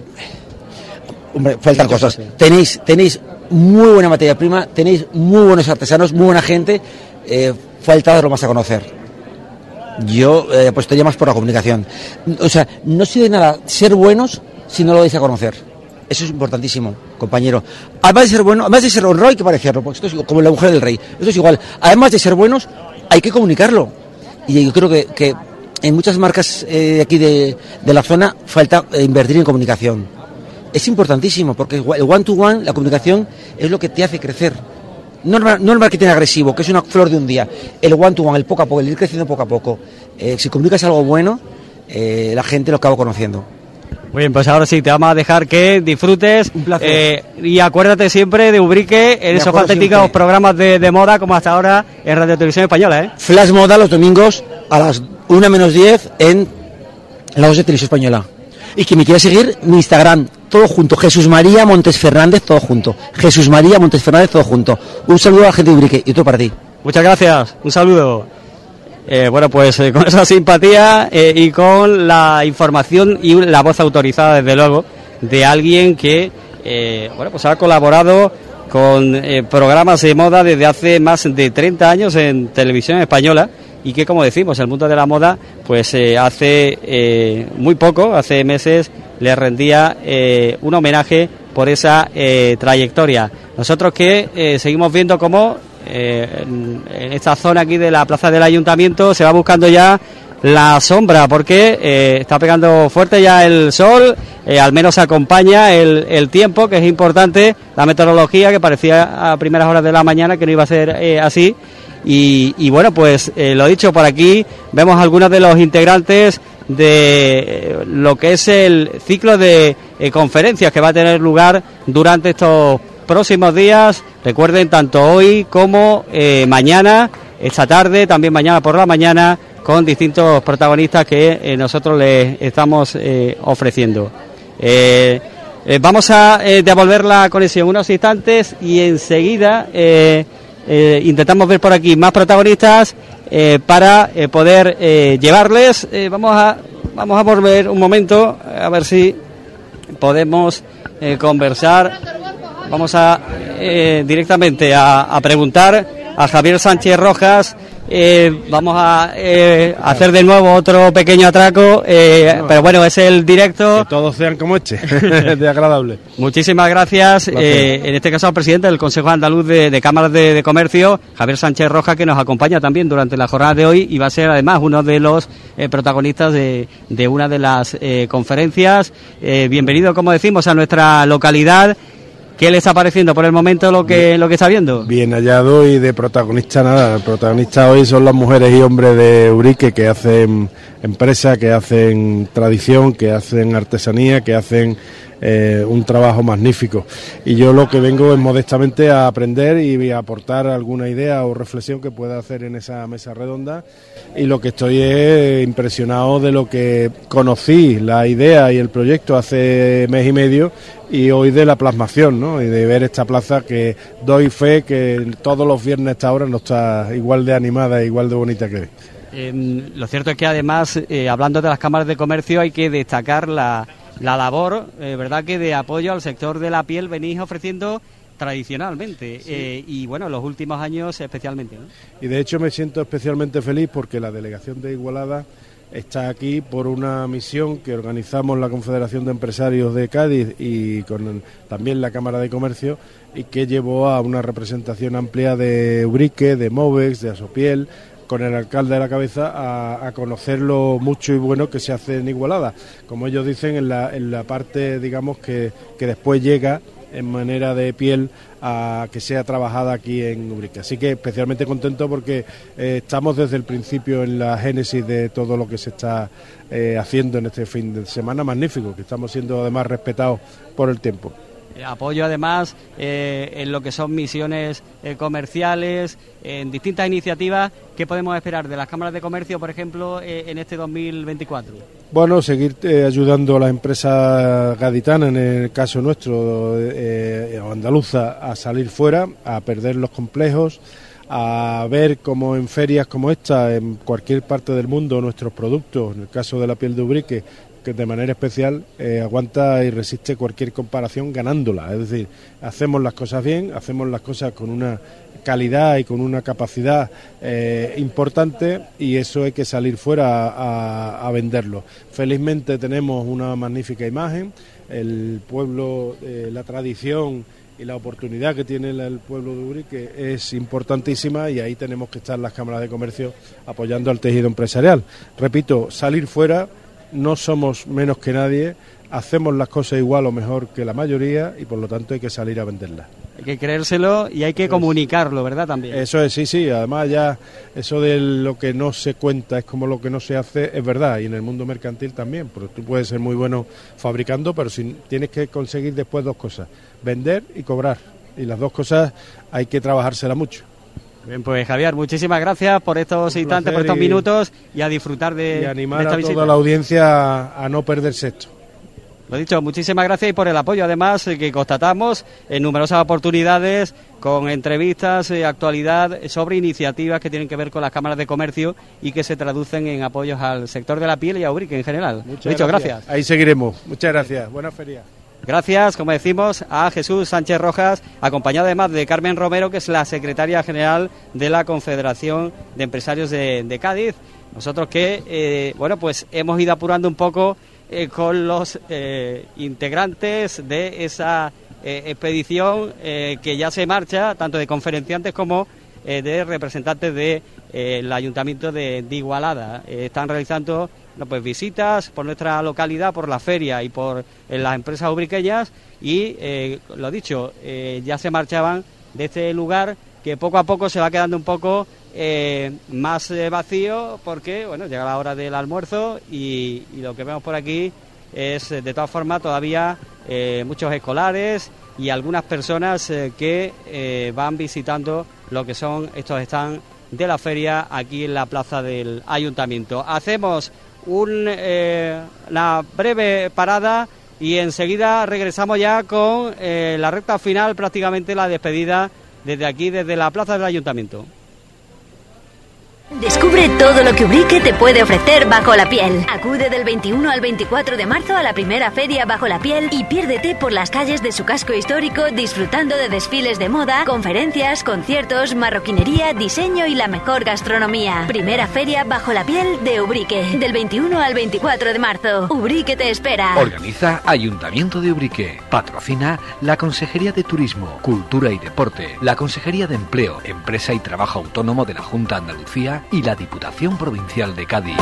Hombre, faltan cosas. Tenéis, tenéis muy buena materia prima, tenéis muy buenos artesanos, muy buena gente, eh, falta darlo más a conocer. Yo eh, apostaría más por la comunicación. O sea, no sirve de nada ser buenos si no lo dais a conocer. Eso es importantísimo, compañero. Además de ser bueno, además de ser honrado hay que parecerlo, porque esto es como la mujer del rey. Esto es igual. Además de ser buenos, hay que comunicarlo. Y yo creo que, que en muchas marcas eh, aquí de, de la zona falta eh, invertir en comunicación. Es importantísimo porque el one to one, la comunicación, es lo que te hace crecer. No, no el marketing agresivo, que es una flor de un día. El one to one, el poco a poco, el ir creciendo poco a poco. Eh, si comunicas algo bueno, eh, la gente lo acaba conociendo. Muy bien, pues ahora sí, te vamos a dejar que disfrutes. Un placer. Eh, y acuérdate siempre de Ubrique en esos fantásticos programas de, de moda como hasta ahora en Radio Televisión Española, ¿eh? Flash Moda los domingos a las una menos diez en la voz de Televisión Española. Y quien me quiera seguir, mi Instagram, todo junto, Jesús María Montes Fernández, todo junto. Jesús María Montes Fernández, todo junto. Un saludo a la gente de Ubrique y otro para ti. Muchas gracias, un saludo. Eh, bueno, pues eh, con esa simpatía eh, y con la información y la voz autorizada, desde luego, de alguien que eh, bueno, pues ha colaborado con eh, programas de moda desde hace más de treinta años en Televisión Española y que, como decimos, el mundo de la moda, pues eh, hace eh, muy poco, hace meses, le rendía eh, un homenaje por esa eh, trayectoria. Nosotros que eh, seguimos viendo cómo Eh, en, en esta zona aquí de la plaza del Ayuntamiento se va buscando ya la sombra porque eh, está pegando fuerte ya el sol, eh, al menos acompaña el, el tiempo, que es importante, la meteorología, que parecía a primeras horas de la mañana que no iba a ser eh, así y, y bueno, pues eh, lo dicho, por aquí vemos algunos de los integrantes de eh, lo que es el ciclo de eh, conferencias que va a tener lugar durante estos próximos días. Recuerden, tanto hoy como eh, mañana, esta tarde, también mañana por la mañana, con distintos protagonistas que eh, nosotros les estamos eh, ofreciendo. Eh, eh, vamos a eh, devolver la conexión unos instantes y enseguida eh, eh, intentamos ver por aquí más protagonistas eh, para eh, poder eh, llevarles. Eh, vamos a vamos a volver un momento a ver si podemos eh, conversar. Vamos a eh, directamente a, a preguntar a Javier Sánchez Rojas. Eh, vamos a eh, hacer de nuevo otro pequeño atraco, eh, no, pero bueno, es el directo. Que todos sean como este, de agradable. Muchísimas gracias. Eh, en este caso al presidente del Consejo Andaluz de, de Cámaras de, de Comercio, Javier Sánchez Rojas, que nos acompaña también durante la jornada de hoy y va a ser además uno de los eh, protagonistas de, de una de las eh, conferencias. Eh, bienvenido, como decimos, a nuestra localidad. ¿Qué le está pareciendo por el momento lo que lo que está viendo? Bien hallado, y de protagonista nada. El protagonista hoy son las mujeres y hombres de Ubrique, que hacen empresa, que hacen tradición, que hacen artesanía, que hacen eh, un trabajo magnífico. Y yo lo que vengo es modestamente a aprender y a aportar alguna idea o reflexión que pueda hacer en esa mesa redonda. Y lo que estoy es impresionado de lo que conocí, la idea y el proyecto hace mes y medio, y hoy de la plasmación, ¿no? Y de ver esta plaza, que doy fe que todos los viernes a esta hora no está igual de animada e igual de bonita que hoy. Eh, lo cierto es que además, eh, hablando de las cámaras de comercio, hay que destacar la, la labor, eh, verdad, que de apoyo al sector de la piel venís ofreciendo tradicionalmente, sí. eh, y bueno, los últimos años especialmente, ¿no? Y de hecho me siento especialmente feliz porque la delegación de Igualada está aquí por una misión que organizamos la Confederación de Empresarios de Cádiz y con también la Cámara de Comercio, y que llevó a una representación amplia de Ubrique, de Movex, de Asopiel, con el alcalde a la cabeza, a, a conocer lo mucho y bueno que se hace en Igualada, como ellos dicen, en la, en la parte, digamos, que, que después llega en manera de piel a que sea trabajada aquí en Ubrique. Así que especialmente contento porque eh, estamos desde el principio en la génesis de todo lo que se está eh, haciendo en este fin de semana magnífico, que estamos siendo además respetados por el tiempo. Apoyo además eh, en lo que son misiones eh, comerciales, en distintas iniciativas. ¿Qué podemos esperar de las cámaras de comercio, por ejemplo, eh, en este dos mil veinticuatro? Bueno, seguir eh, ayudando a las empresas gaditanas, en el caso nuestro, eh, o andaluza, a salir fuera, a perder los complejos, a ver cómo en ferias como esta, en cualquier parte del mundo, nuestros productos, en el caso de la piel de Ubrique, que de manera especial eh, aguanta y resiste cualquier comparación ganándola. Es decir, hacemos las cosas bien, hacemos las cosas con una calidad y con una capacidad eh, importante, y eso hay que salir fuera a, a, a venderlo. Felizmente tenemos una magnífica imagen, el pueblo, eh, la tradición y la oportunidad que tiene el pueblo de Ubrique es importantísima, y ahí tenemos que estar las cámaras de comercio apoyando al tejido empresarial. Repito, salir fuera, no somos menos que nadie, hacemos las cosas igual o mejor que la mayoría, y por lo tanto hay que salir a venderlas. Hay que creérselo y hay que comunicarlo, ¿verdad? También. Eso es, sí, sí. Además ya eso de lo que no se cuenta es como lo que no se hace, es verdad. Y en el mundo mercantil también, porque tú puedes ser muy bueno fabricando, pero si tienes que conseguir después dos cosas: vender y cobrar. Y las dos cosas hay que trabajárselas mucho. Bien, pues Javier, muchísimas gracias por estos instantes, por estos y, minutos, y a disfrutar de, y animar de esta a visita. toda la audiencia a no perderse esto. Lo dicho, muchísimas gracias y por el apoyo, además, que constatamos en numerosas oportunidades, con entrevistas, eh, actualidad, sobre iniciativas que tienen que ver con las cámaras de comercio y que se traducen en apoyos al sector de la piel y a Ubrique en general. Muchas Lo dicho, gracias. gracias. Ahí seguiremos. Muchas gracias. Buena feria. Gracias, como decimos, a Jesús Sánchez Rojas, acompañado además de Carmen Romero, que es la secretaria general de la Confederación de Empresarios de, de Cádiz. Nosotros que, eh, bueno, pues hemos ido apurando un poco Eh, con los eh, integrantes de esa eh, expedición eh, que ya se marcha, tanto de conferenciantes como eh, de representantes del de, eh, Ayuntamiento de, de Igualada. Eh, están realizando no, pues visitas por nuestra localidad, por la feria y por eh, las empresas ubriqueñas y, eh, lo dicho, eh, ya se marchaban de este lugar que poco a poco se va quedando un poco eh, más eh, vacío, porque bueno, llega la hora del almuerzo y, y lo que vemos por aquí es, de todas formas, todavía eh, muchos escolares y algunas personas eh, que eh, van visitando lo que son estos stands de la feria aquí en la plaza del Ayuntamiento. Hacemos un, eh, una breve parada y enseguida regresamos ya con eh, la recta final, prácticamente la despedida desde aquí, desde la plaza del Ayuntamiento. Descubre todo lo que Ubrique te puede ofrecer bajo la piel. Acude del veintiuno al veinticuatro de marzo a la primera feria bajo la piel y piérdete por las calles de su casco histórico disfrutando de desfiles de moda, conferencias, conciertos, marroquinería, diseño y la mejor gastronomía. Primera feria bajo la piel de Ubrique, del veintiuno al veinticuatro de marzo. Ubrique te espera. Organiza Ayuntamiento de Ubrique. Patrocina la Consejería de Turismo, Cultura y Deporte, la Consejería de Empleo, Empresa y Trabajo Autónomo de la Junta de Andalucía y la Diputación Provincial de Cádiz.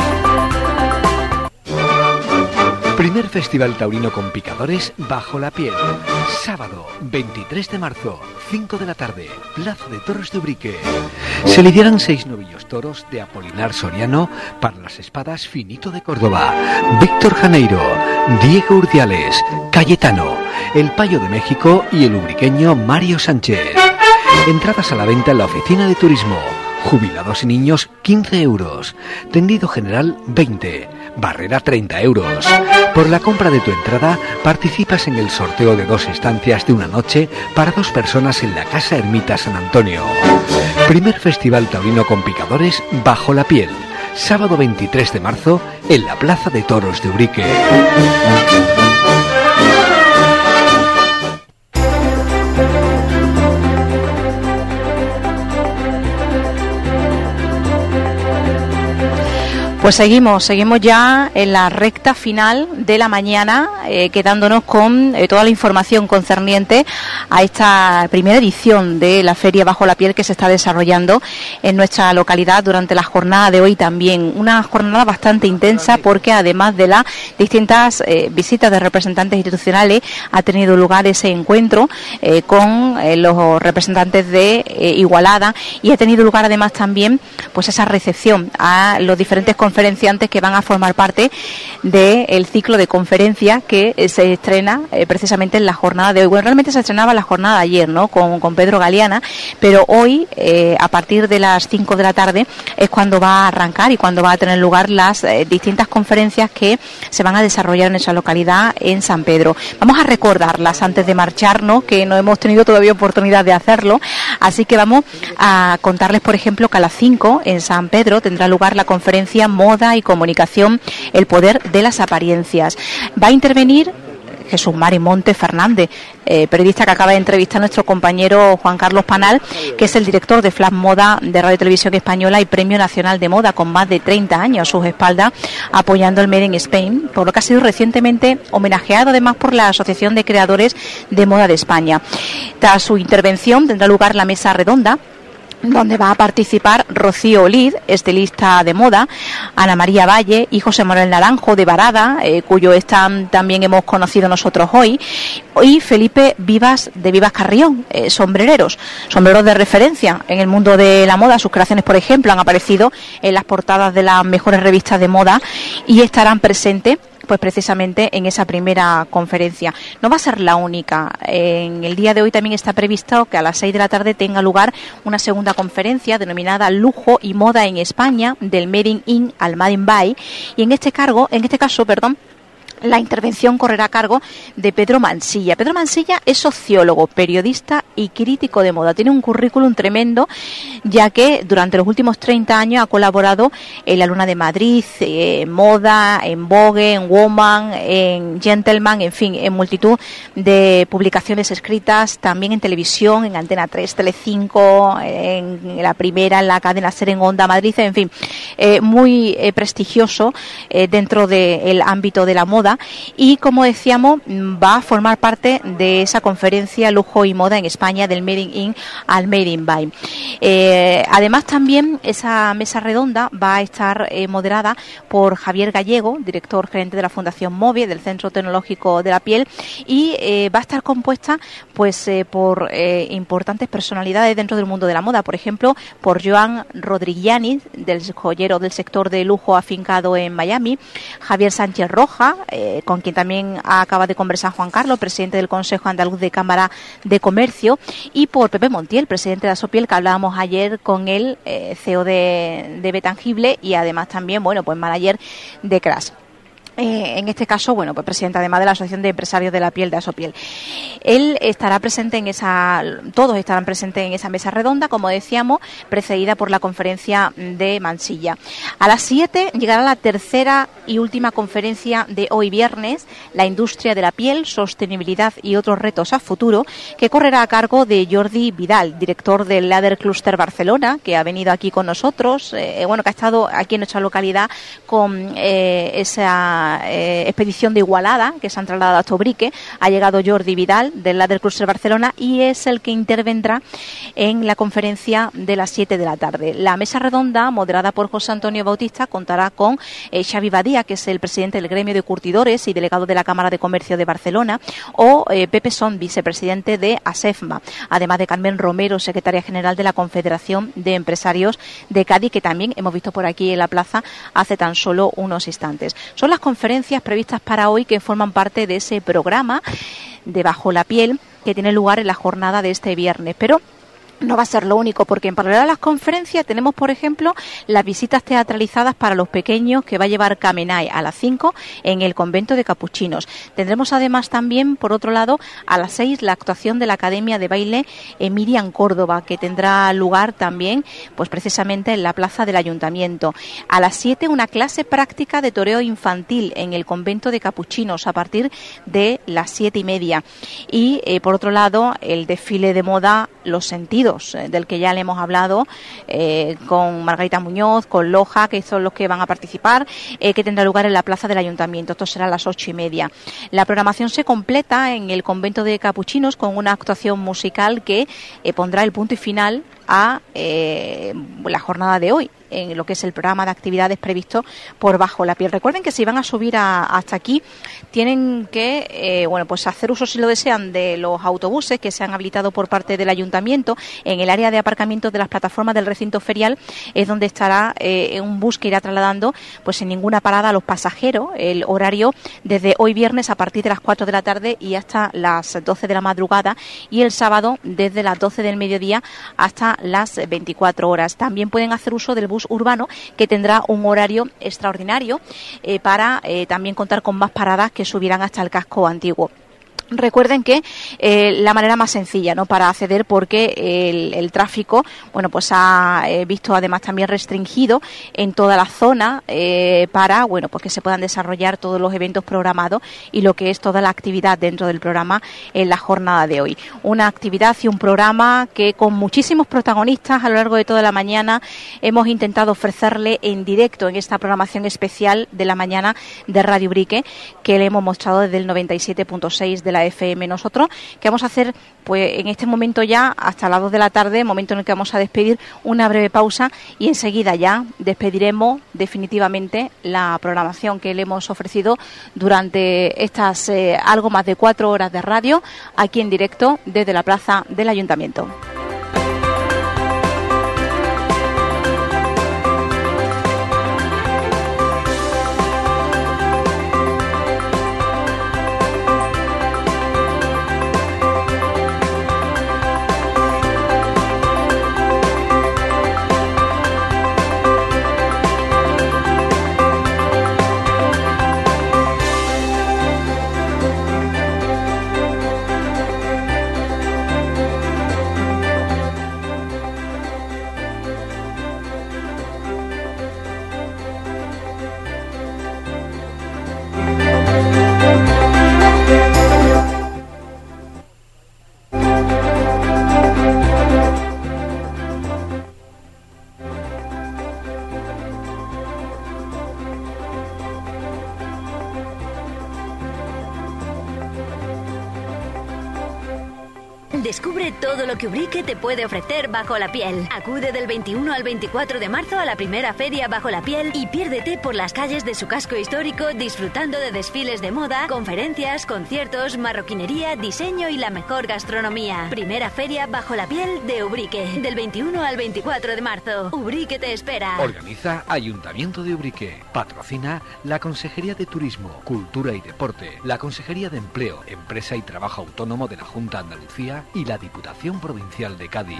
Primer Festival Taurino con Picadores bajo la piel. Sábado, veintitrés de marzo, cinco de la tarde, Plaza de Toros de Ubrique. Se lidiarán seis novillos toros de Apolinar Soriano para las espadas Finito de Córdoba, Víctor Janeiro, Diego Urdiales, Cayetano, el Payo de México y el ubriqueño Mario Sánchez. Entradas a la venta en la Oficina de Turismo. Jubilados y niños, quince euros. Tendido general, veinte. Barrera, treinta euros. Por la compra de tu entrada, participas en el sorteo de dos estancias de una noche para dos personas en la Casa Ermita San Antonio. Primer Festival Taurino con Picadores bajo la piel. Sábado veintitrés de marzo en la Plaza de Toros de Ubrique. Pues seguimos, seguimos ya en la recta final de la mañana, eh, quedándonos con eh, toda la información concerniente a esta primera edición de la Feria Bajo la Piel que se está desarrollando en nuestra localidad durante la jornada de hoy también. Una jornada bastante intensa porque además de las distintas eh, visitas de representantes institucionales ha tenido lugar ese encuentro eh, con eh, los representantes de eh, Igualada y ha tenido lugar además también pues esa recepción a los diferentes conferenciantes que van a formar parte del ciclo de conferencias que eh, se estrena eh, precisamente en la jornada de hoy. Bueno, realmente se estrenaba la jornada de ayer, ¿no? Con, con Pedro Galeana, pero hoy, eh, a partir de las cinco de la tarde, es cuando va a arrancar y cuando va a tener lugar las eh, distintas conferencias que se van a desarrollar en esa localidad, en San Pedro. Vamos a recordarlas antes de marcharnos, que no hemos tenido todavía oportunidad de hacerlo, así que vamos a contarles, por ejemplo, que a las cinco en San Pedro tendrá lugar la conferencia Moda y Comunicación, el poder de las apariencias. Va a intervenir Jesús Mari Monte Fernández, eh, periodista que acaba de entrevistar a nuestro compañero Juan Carlos Panal, que es el director de Flash Moda de Radio Televisión Española y Premio Nacional de Moda, con más de treinta años a sus espaldas apoyando el Made in Spain, por lo que ha sido recientemente homenajeado además por la Asociación de Creadores de Moda de España. Tras su intervención tendrá lugar la mesa redonda, donde va a participar Rocío Olid, estilista de moda, Ana María Valle y José Manuel Naranjo de Varada, eh, cuyo stand también hemos conocido nosotros hoy, y Felipe Vivas de Vivas Carrión, eh, sombrereros, sombreros de referencia en el mundo de la moda. Sus creaciones, por ejemplo, han aparecido en las portadas de las mejores revistas de moda y estarán presentes pues precisamente en esa primera conferencia. No va a ser la única. En el día de hoy también está previsto que a las seis de la tarde tenga lugar una segunda conferencia denominada Lujo y Moda en España, del Made in al Made in By, y en este cargo, en este caso, perdón, la intervención correrá a cargo de Pedro Mansilla. Pedro Mansilla es sociólogo, periodista y crítico de moda. Tiene un currículum tremendo, ya que durante los últimos treinta años ha colaborado en La Luna de Madrid, en Moda, en Vogue, en Woman, en Gentleman, en fin, en multitud de publicaciones escritas, también en televisión, en Antena tres, Telecinco, en la primera, en la cadena SER, en Onda Madrid, en fin, eh, muy eh, prestigioso eh, dentro del ámbito de la moda. Y como decíamos, va a formar parte de esa conferencia Lujo y Moda en España, del Made in al Made in By. Eh, además, también esa mesa redonda va a estar eh, moderada por Javier Gallego, director gerente de la Fundación MOVE, del Centro Tecnológico de la Piel, y eh, va a estar compuesta pues eh, por eh, importantes personalidades dentro del mundo de la moda. Por ejemplo, por Joan Rodrigiani, del joyero del sector de lujo afincado en Miami, Javier Sánchez Roja, Eh, con quien también acaba de conversar Juan Carlos, presidente del Consejo Andaluz de Cámara de Comercio, y por Pepe Montiel, presidente de Asopiel, que hablábamos ayer con él, eh, C E O de, de Betangible y además también, bueno, pues manager de Crash. Eh, en este caso, bueno, pues presidente además de la Asociación de Empresarios de la Piel de Asopiel. Él estará presente en esa, todos estarán presentes en esa mesa redonda, como decíamos, precedida por la conferencia de Mansilla. A las siete llegará la tercera y última conferencia de hoy viernes, La industria de la piel, sostenibilidad y otros retos a futuro, que correrá a cargo de Jordi Vidal, director del Leather Cluster Barcelona, que ha venido aquí con nosotros, eh, bueno, que ha estado aquí en nuestra localidad con eh, esa Eh, expedición de Igualada, que se han trasladado hasta Ubrique. Ha llegado Jordi Vidal del Leather Cluster Barcelona y es el que intervendrá en la conferencia de las siete de la tarde. La mesa redonda, moderada por José Antonio Bautista, contará con eh, Xavi Badía, que es el presidente del gremio de curtidores y delegado de la Cámara de Comercio de Barcelona, o eh, Pepe Son, vicepresidente de ASEFMA, además de Carmen Romero, secretaria general de la Confederación de Empresarios de Cádiz, que también hemos visto por aquí en la plaza hace tan solo unos instantes. Son las conferencias previstas para hoy que forman parte de ese programa de Bajo la Piel que tiene lugar en la jornada de este viernes, pero no va a ser lo único, porque en paralelo a las conferencias tenemos, por ejemplo, las visitas teatralizadas para los pequeños que va a llevar Camenay a las cinco en el convento de Capuchinos. Tendremos además también, por otro lado, a las seis la actuación de la Academia de Baile Miriam Córdoba, que tendrá lugar también pues precisamente en la plaza del Ayuntamiento. A las siete una clase práctica de toreo infantil en el convento de Capuchinos a partir de las siete y media. Y eh, por otro lado, el desfile de moda Los Sentidos, del que ya le hemos hablado eh, con Margarita Muñoz, con Loja, que son los que van a participar, eh, que tendrá lugar en la plaza del Ayuntamiento. Esto será a las ocho y media. La programación se completa en el convento de Capuchinos con una actuación musical que eh, pondrá el punto y final a eh, la jornada de hoy, en lo que es el programa de actividades previsto por Bajo la Piel. Recuerden que si van a subir a, hasta aquí, tienen que eh, bueno pues hacer uso, si lo desean, de los autobuses que se han habilitado por parte del Ayuntamiento. En el área de aparcamiento de las plataformas del recinto ferial es donde estará eh, un bus que irá trasladando pues sin ninguna parada a los pasajeros. El horario desde hoy viernes a partir de las cuatro de la tarde y hasta las doce de la madrugada, y el sábado desde las doce del mediodía hasta las veinticuatro horas. También pueden hacer uso del bus urbano, que tendrá un horario extraordinario eh, para eh, también contar con más paradas que subirán hasta el casco antiguo. Recuerden que eh, la manera más sencilla, ¿no?, para acceder, porque el, el tráfico, bueno, pues ha eh, visto además también restringido en toda la zona eh, para, bueno, pues que se puedan desarrollar todos los eventos programados y lo que es toda la actividad dentro del programa en la jornada de hoy. Una actividad y un programa que con muchísimos protagonistas a lo largo de toda la mañana hemos intentado ofrecerle en directo en esta programación especial de la mañana de Radio Ubrique, que le hemos mostrado desde el noventa y siete punto seis de la F M nosotros, que vamos a hacer pues en este momento ya hasta las dos de la tarde, momento en el que vamos a despedir, una breve pausa y enseguida ya despediremos definitivamente la programación que le hemos ofrecido durante estas eh, algo más de cuatro horas de radio aquí en directo desde la plaza del Ayuntamiento. Descubre todo lo que Ubrique te puede ofrecer bajo la piel. Acude del veintiuno al veinticuatro de marzo a la primera feria bajo la piel y piérdete por las calles de su casco histórico disfrutando de desfiles de moda, conferencias, conciertos, marroquinería, diseño y la mejor gastronomía. Primera feria bajo la piel de Ubrique, del veintiuno al veinticuatro de marzo. Ubrique te espera. Organiza Ayuntamiento de Ubrique. Patrocina la Consejería de Turismo, Cultura y Deporte, la Consejería de Empleo, Empresa y Trabajo Autónomo de la Junta de Andalucía y la Diputación Provincial de Cádiz.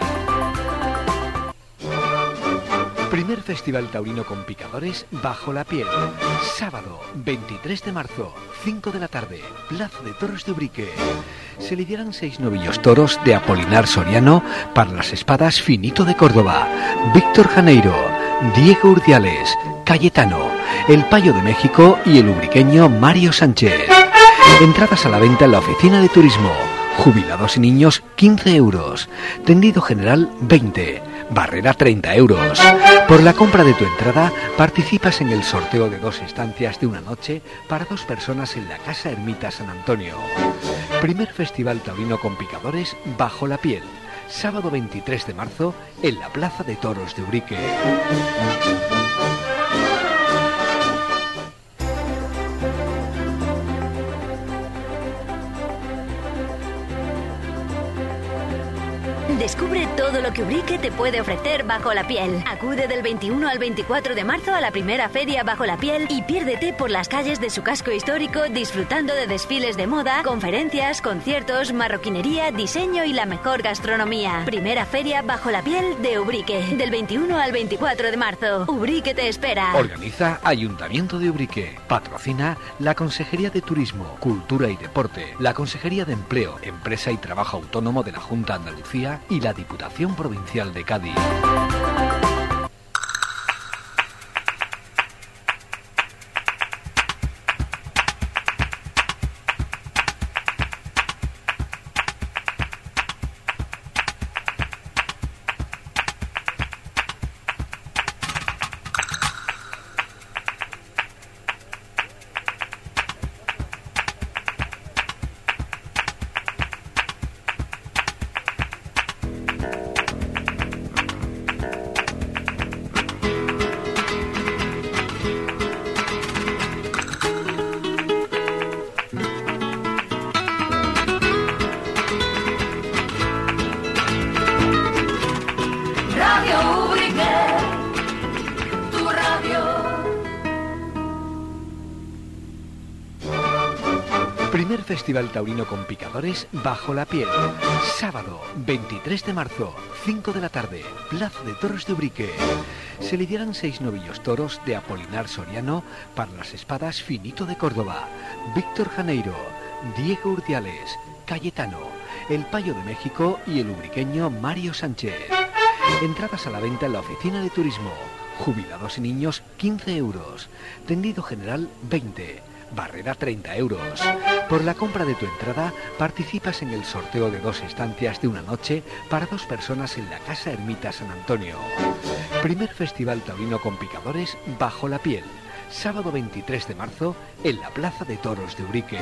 Primer Festival Taurino con Picadores bajo la piel. Sábado veintitrés de marzo, cinco de la tarde, Plaza de Toros de Ubrique. Se lidiarán seis novillos toros de Apolinar Soriano para las espadas Finito de Córdoba, Víctor Janeiro, Diego Urdiales, Cayetano, el Payo de México y el ubriqueño Mario Sánchez. Entradas a la venta en la Oficina de Turismo. Jubilados y niños quince euros, tendido general veinte, barrera treinta euros. Por la compra de tu entrada participas en el sorteo de dos estancias de una noche para dos personas en la Casa Ermita San Antonio. Primer Festival Taurino con Picadores bajo la piel, sábado veintitrés de marzo en la Plaza de Toros de Ubrique. Descubre todo lo que Ubrique te puede ofrecer bajo la piel. Acude del veintiuno al veinticuatro de marzo a la primera feria bajo la piel y piérdete por las calles de su casco histórico disfrutando de desfiles de moda, conferencias, conciertos, marroquinería, diseño y la mejor gastronomía. Primera feria bajo la piel de Ubrique, del veintiuno al veinticuatro de marzo. Ubrique te espera. Organiza Ayuntamiento de Ubrique. Patrocina la Consejería de Turismo, Cultura y Deporte, la Consejería de Empleo, Empresa y Trabajo Autónomo de la Junta de Andalucía y la Diputación Provincial de Cádiz. Primer Festival Taurino con Picadores bajo la piel. Sábado veintitrés de marzo, cinco de la tarde, Plaza de Toros de Ubrique. Se lidiarán seis novillos toros de Apolinar Soriano para las espadas Finito de Córdoba, Víctor Janeiro, Diego Urdiales, Cayetano, el Payo de México y el ubriqueño Mario Sánchez. Entradas a la venta en la oficina de turismo. Jubilados y niños, quince euros. Tendido general, veinte. Barrera, treinta euros. Por la compra de tu entrada, participas en el sorteo de dos estancias de una noche para dos personas en la Casa Ermita San Antonio. Primer Festival Taurino con Picadores Bajo la Piel. Sábado veintitrés de marzo en la Plaza de Toros de Ubrique.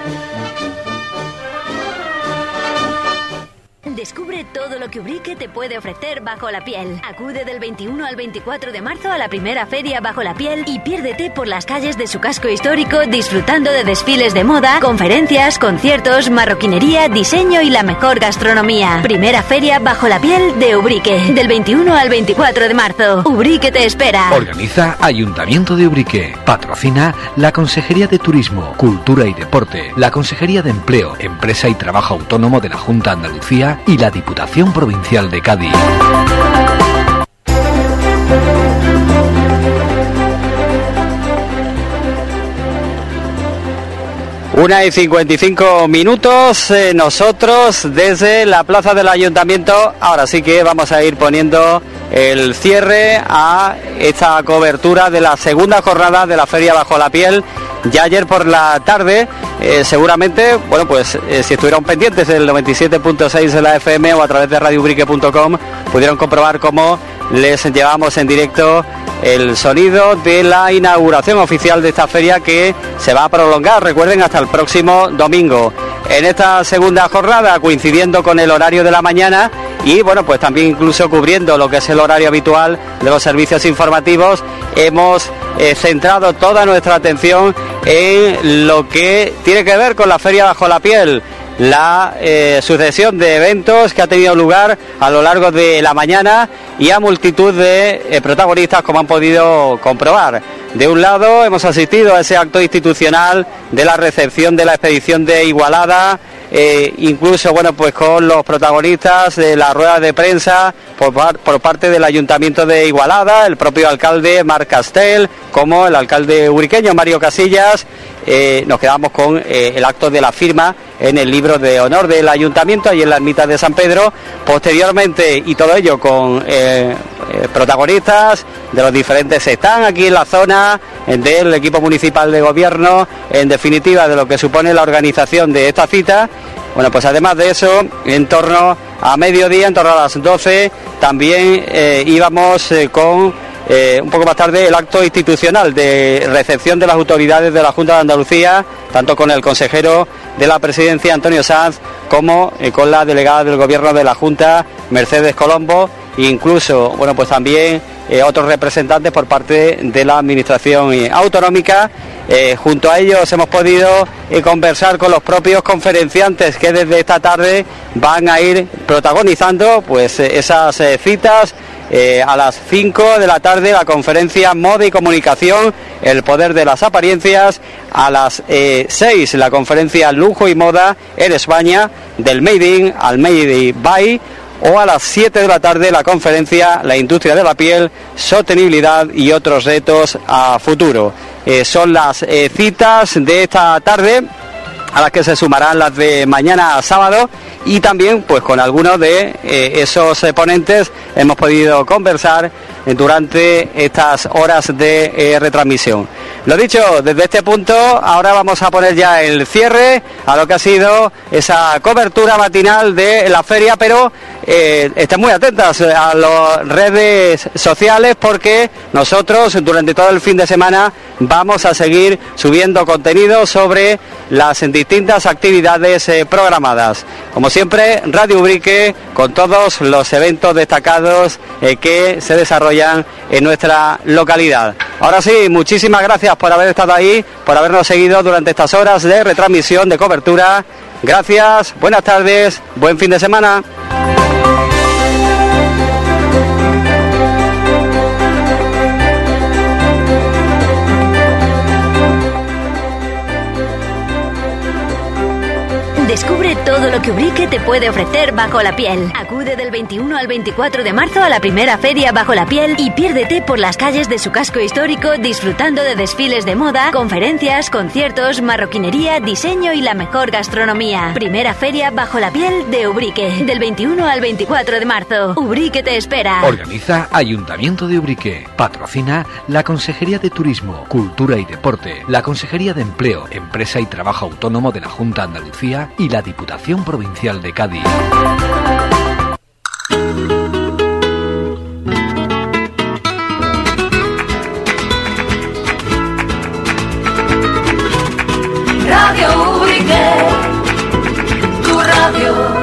Descubre todo lo que Ubrique te puede ofrecer Bajo la Piel. Acude del veintiuno al veinticuatro de marzo a la primera feria Bajo la Piel y piérdete por las calles de su casco histórico disfrutando de desfiles de moda, conferencias, conciertos, marroquinería, diseño y la mejor gastronomía. Primera feria Bajo la Piel de Ubrique, del veintiuno al veinticuatro de marzo. Ubrique te espera. Organiza Ayuntamiento de Ubrique. Patrocina la Consejería de Turismo, Cultura y Deporte, la Consejería de Empleo, Empresa y Trabajo Autónomo de la Junta de Andalucía y la Diputación Provincial de Cádiz. Una y cincuenta y cinco minutos, eh, nosotros desde la plaza del Ayuntamiento, ahora sí que vamos a ir poniendo el cierre a esta cobertura de la segunda jornada de la Feria Bajo la Piel. Ya ayer por la tarde, eh, seguramente, bueno, pues eh, si estuvieron pendientes del noventa y siete punto seis de la F M o a través de radio ubrique punto com, pudieron comprobar cómo les llevamos en directo el sonido de la inauguración oficial de esta feria, que se va a prolongar, recuerden, hasta el próximo domingo. En esta segunda jornada, coincidiendo con el horario de la mañana y, bueno, pues también incluso cubriendo lo que es el horario habitual de los servicios informativos, hemos eh, centrado toda nuestra atención en lo que tiene que ver con la Feria Bajo la Piel, la eh, sucesión de eventos que ha tenido lugar a lo largo de la mañana y a multitud de eh, protagonistas, como han podido comprobar. De un lado hemos asistido a ese acto institucional de la recepción de la expedición de Igualada, eh, incluso, bueno, pues con los protagonistas de la rueda de prensa por, por parte del Ayuntamiento de Igualada, el propio alcalde Marc Castel, como el alcalde ubriqueño Mario Casillas. Eh, nos quedamos con eh, el acto de la firma en el libro de honor del Ayuntamiento, ahí en la ermita de San Pedro. Posteriormente, y todo ello con eh, eh, protagonistas de los diferentes están aquí en la zona, eh, del equipo municipal de gobierno, en definitiva de lo que supone la organización de esta cita. Bueno, pues además de eso, en torno a mediodía, en torno a las doce, también eh, íbamos eh, con Eh, un poco más tarde el acto institucional de recepción de las autoridades de la Junta de Andalucía, tanto con el consejero de la Presidencia Antonio Sanz como eh, con la delegada del Gobierno de la Junta Mercedes Colombo, e incluso, bueno, pues también eh, otros representantes por parte de la Administración eh, autonómica. Eh, junto a ellos hemos podido eh, conversar con los propios conferenciantes que desde esta tarde van a ir protagonizando pues eh, esas eh, citas. Eh, a las cinco de la tarde la conferencia Moda y Comunicación, el poder de las apariencias. A las eh, seis la conferencia Lujo y Moda en España, del Made in al Made by. O a las siete de la tarde la conferencia La industria de la piel, sostenibilidad y otros retos a futuro. Eh, son las eh, citas de esta tarde, a las que se sumarán las de mañana sábado, y también pues con algunos de eh, esos eh, ponentes hemos podido conversar eh, durante estas horas de eh, retransmisión. Lo dicho, desde este punto ahora vamos a poner ya el cierre a lo que ha sido esa cobertura matinal de la feria, pero eh, estén muy atentas a las redes sociales, porque nosotros durante todo el fin de semana vamos a seguir subiendo contenido sobre las distintas actividades eh, programadas. Como siempre, Radio Ubrique con todos los eventos destacados eh, que se desarrollan en nuestra localidad. Ahora sí, muchísimas gracias por haber estado ahí, por habernos seguido durante estas horas de retransmisión, de cobertura. Gracias, buenas tardes, buen fin de semana. Descubre todo lo que Ubrique Ubrique te puede ofrecer Bajo la Piel. Acude del veintiuno al veinticuatro de marzo a la primera feria Bajo la Piel y piérdete por las calles de su casco histórico disfrutando de desfiles de moda, conferencias, conciertos, marroquinería, diseño y la mejor gastronomía. Primera feria Bajo la Piel de Ubrique, del veintiuno al veinticuatro de marzo. Ubrique te espera. Organiza Ayuntamiento de Ubrique. Patrocina la Consejería de Turismo, Cultura y Deporte, la Consejería de Empleo, Empresa y Trabajo Autónomo de la Junta de Andalucía y la Diputación Provincial de Cádiz. Radio Ubrique, tu radio.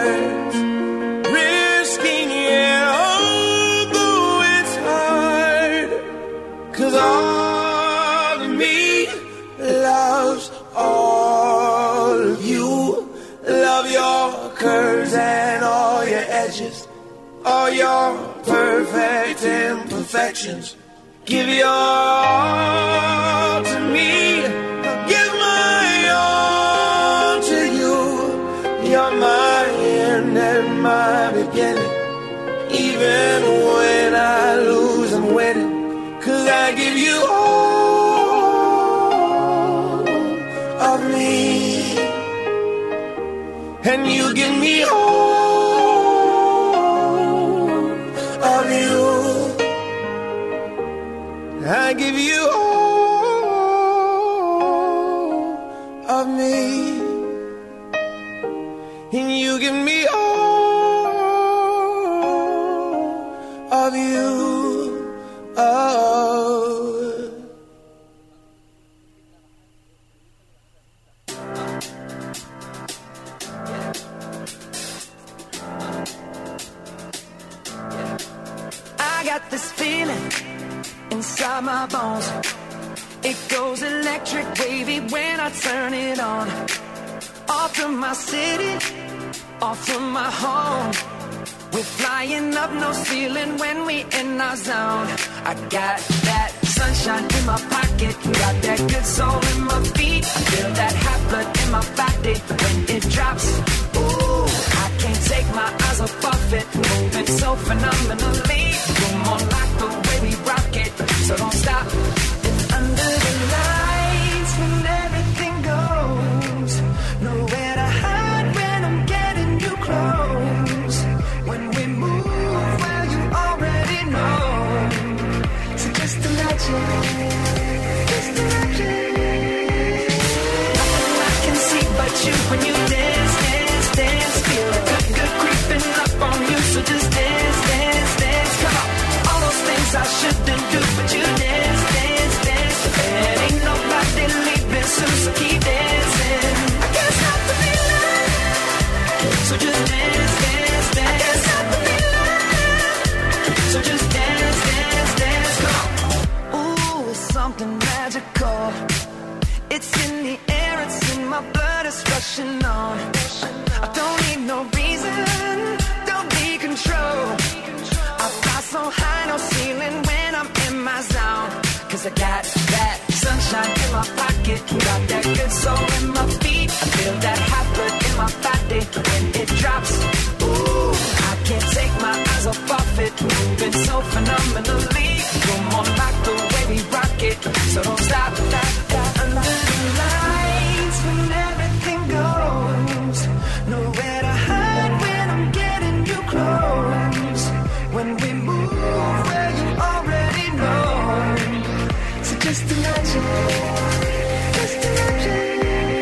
Risking it, although it's hard. loves all of you. Love your curves and all your edges, all your perfect imperfections. Give your all to me, I'll give my all to you. You're my end and my beginning. Even when I lose, I'm winning, 'cause I give you all of me, and you give me all of you. I give you all of me, and you give me all of you. Oh. I got this feeling inside my bones. It goes electric wavy when I turn it on. Off from my city, off from my home. We're flying up, no ceiling when we in our zone. I got that sunshine in my pocket, got that good soul in my feet. I feel that hot blood in my body when it drops. Ooh, I can't take my eyes off of it, moving so phenomenally. Come on, like the way we rock it, so don't stop. And under the lights when everything goes, nowhere to hide when I'm getting you close. When we move, well, you already know. So just imagine, just imagine. Nothing I can see but you when you dance, dance, dance. Feel the good, good creeping up on you. So just dance, dance, dance. Come on. All those things I shouldn't do, but you dance, dance, dance. There ain't nobody leaving soon, so keep dancing. I can't stop the feeling. So just dance, dance, dance. I can't stop the feeling. So just dance, dance, dance. Come on. Ooh, it's something magical. It's in the air, it's in my blood, it's rushing on. I don't need no reason, don't need control. I fly so high, no ceiling when I'm in my zone. 'Cause I got that sunshine in my pocket, got that good soul in my feet. I feel that hot blood in my body when it drops. Ooh, I can't take my eyes off of it, moving so phenomenally. Come on, like the way we rock it, so don't stop. That, that, under the lights when everything goes, nowhere to hide when I'm getting you close. When we move, well, you already know. So just imagine, just imagine.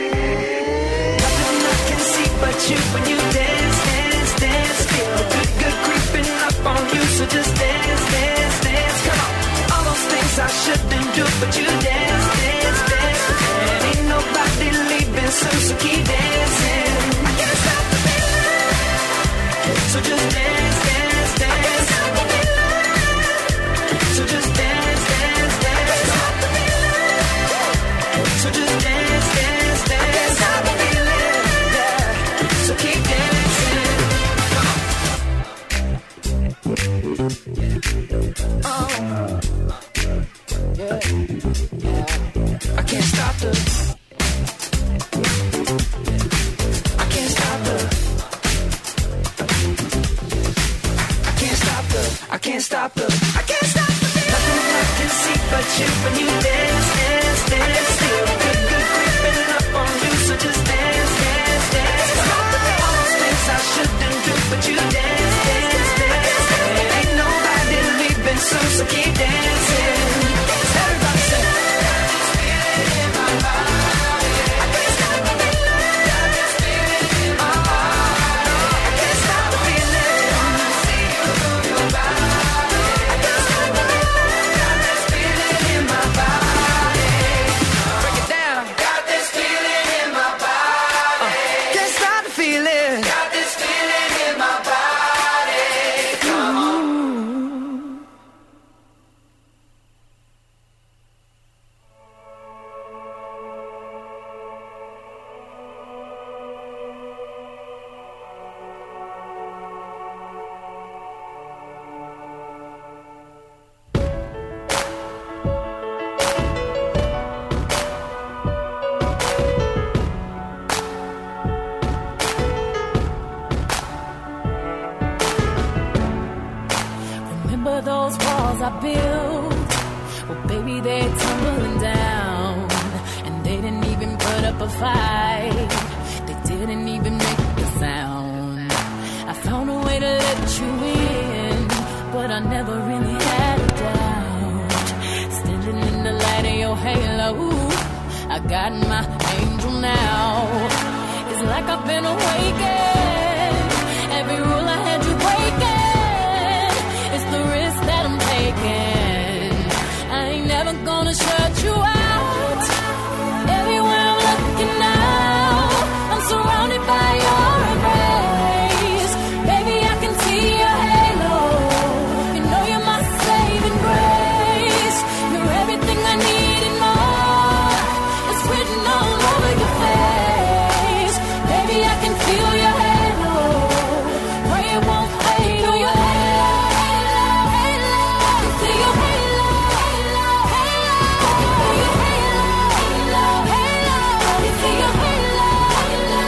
Nothing I can see but you when you dance, dance, dance. Feel the good, good creeping up on you. So just dance, dance, dance. Come on. All those things I shouldn't do, but you dance, dance, dance. There ain't nobody leaving soon, so keep dancing. I can't stop the feeling. So just dance, dance, dance. I can't stop the feeling. So just dance, dance, dance. I can't stop the feeling. So just dance, dance, dance. I can't stop the feeling. Yeah. So keep dancing. Oh. Yeah. Yeah. I can't stop the. I can't stop the. I can't stop the. I can't stop the. I can't stop the. Nothing I can see but you when you dance, dance, dance. Feel good, good creeping up on you. So just dance, dance, dance. All those things I shouldn't do, but you dance, dance, dance. There ain't nobody leaving soon, so keep dancing. Everybody say. Body. up a fight. They didn't even make a sound. I found a way to let you in, but I never really had a doubt. Standing in the light of your halo, I got my angel now. It's like I've been awakened. Every rule I had you breaking. It's the risk that I'm taking. I ain't never gonna shut you out. Everywhere I'm looking now, I'm surrounded by your embrace. Baby, I can see your halo. You know you're my saving grace. You're everything I need and more. It's written all over your face. Baby, I can feel your halo. Pray it won't fade. Feel your halo, halo, halo. See your halo, halo, halo. Feel your halo, halo, halo. See your halo, halo,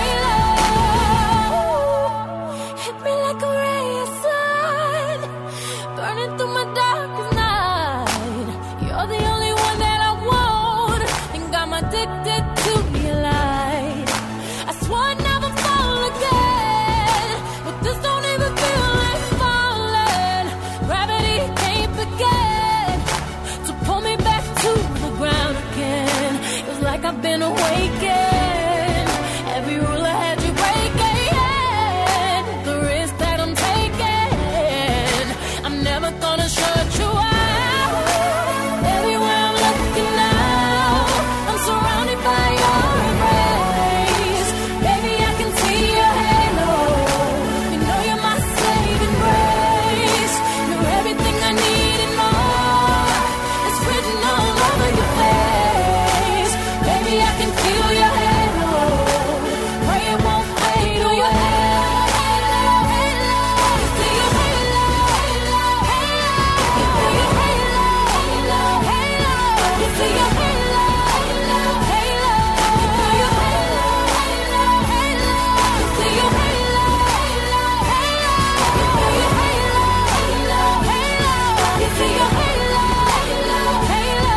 halo. Hit me like a ray of sun, burning through my darkest night. You're the only one that I want, think I'm addicted to your light. I swore I'd never fall again, but this don't even feel like falling. Gravity can't begin to pull me back to the ground again. It's like I've been awakened. Every rule I had you breaking. The risk that I'm taking, I'm never gonna shut you out. Everywhere I'm looking now, I'm surrounded by your embrace. Baby, I can see your halo. You know you're my saving grace. You're everything I need and more. It's written all over your face. Baby, I can feel your halo. Pray it won't fade. Feel your halo, halo, halo. See your halo, halo, halo. Feel your halo, halo, halo. See your halo, halo, halo. Feel your halo, halo, halo. See your halo, halo, halo. Feel your halo, halo, halo. See your halo, halo, halo.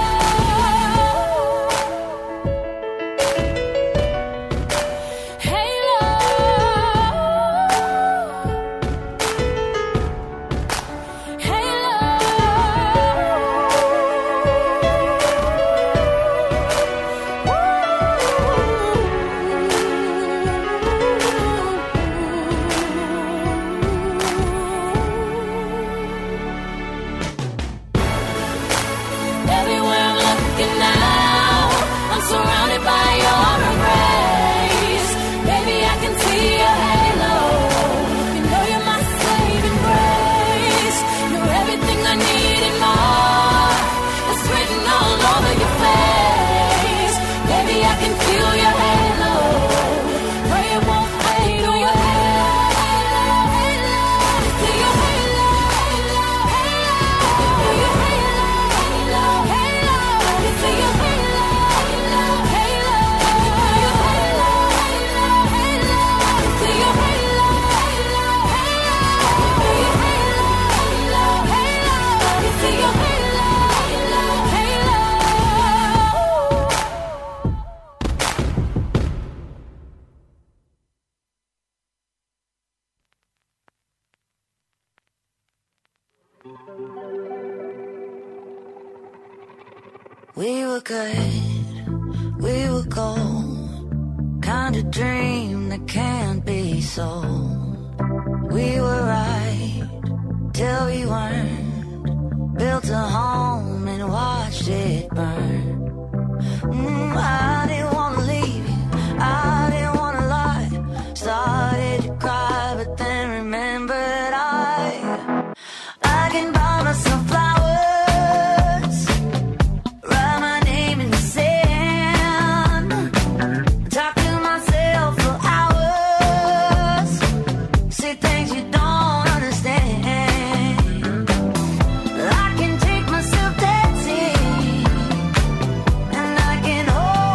Everywhere I'm looking now, I'm surrounded by your embrace. Baby, I can see your halo. You know you're my saving grace. You're everything I need and more. It's written all over your face. Baby, I can feel your halo. Pray it won't fade. Feel your halo, halo, halo. See your halo, halo, halo. Feel your halo, halo, halo. See your halo, halo, halo. Feel your halo, halo, halo. See your halo, halo, halo. Feel your halo, halo, halo. See your halo, halo, halo. We were good, we were gold, kind of dream that can't be sold. We were right till we weren't, built a home and watched it burn. Mm, I didn't wanna leave you, I didn't wanna lie. Started to cry, but then remembered I I can buy myself flowers, write my name in the sand, talk to myself for hours, say things you don't understand. I can take myself dancing, and I can hold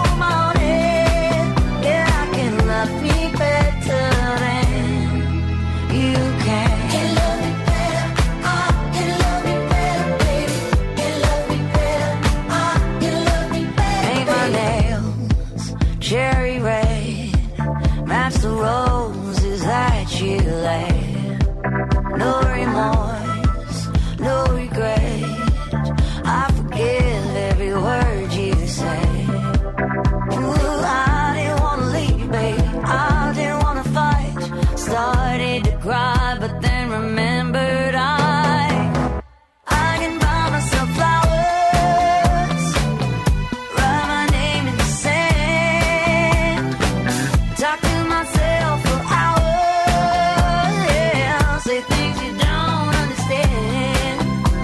delay. No remorse, no regret. I forgive every word you say. Ooh, I didn't wanna leave, babe. I didn't wanna fight. Started to cry, but then remembered I I can buy myself flowers, write my name in the sand, talk to myself for hours, yeah, say things you don't understand.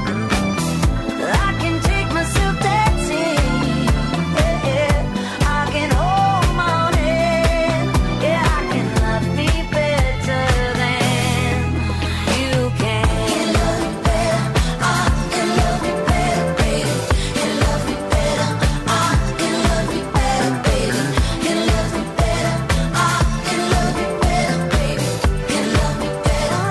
I can take myself dancing, yeah, yeah. I can hold my own hand, yeah, I can love me better than you can. Can love me better, I can love me better, baby. Can love me better, I can love me better, baby. Can love me better, I can love me better, baby. Can love me better,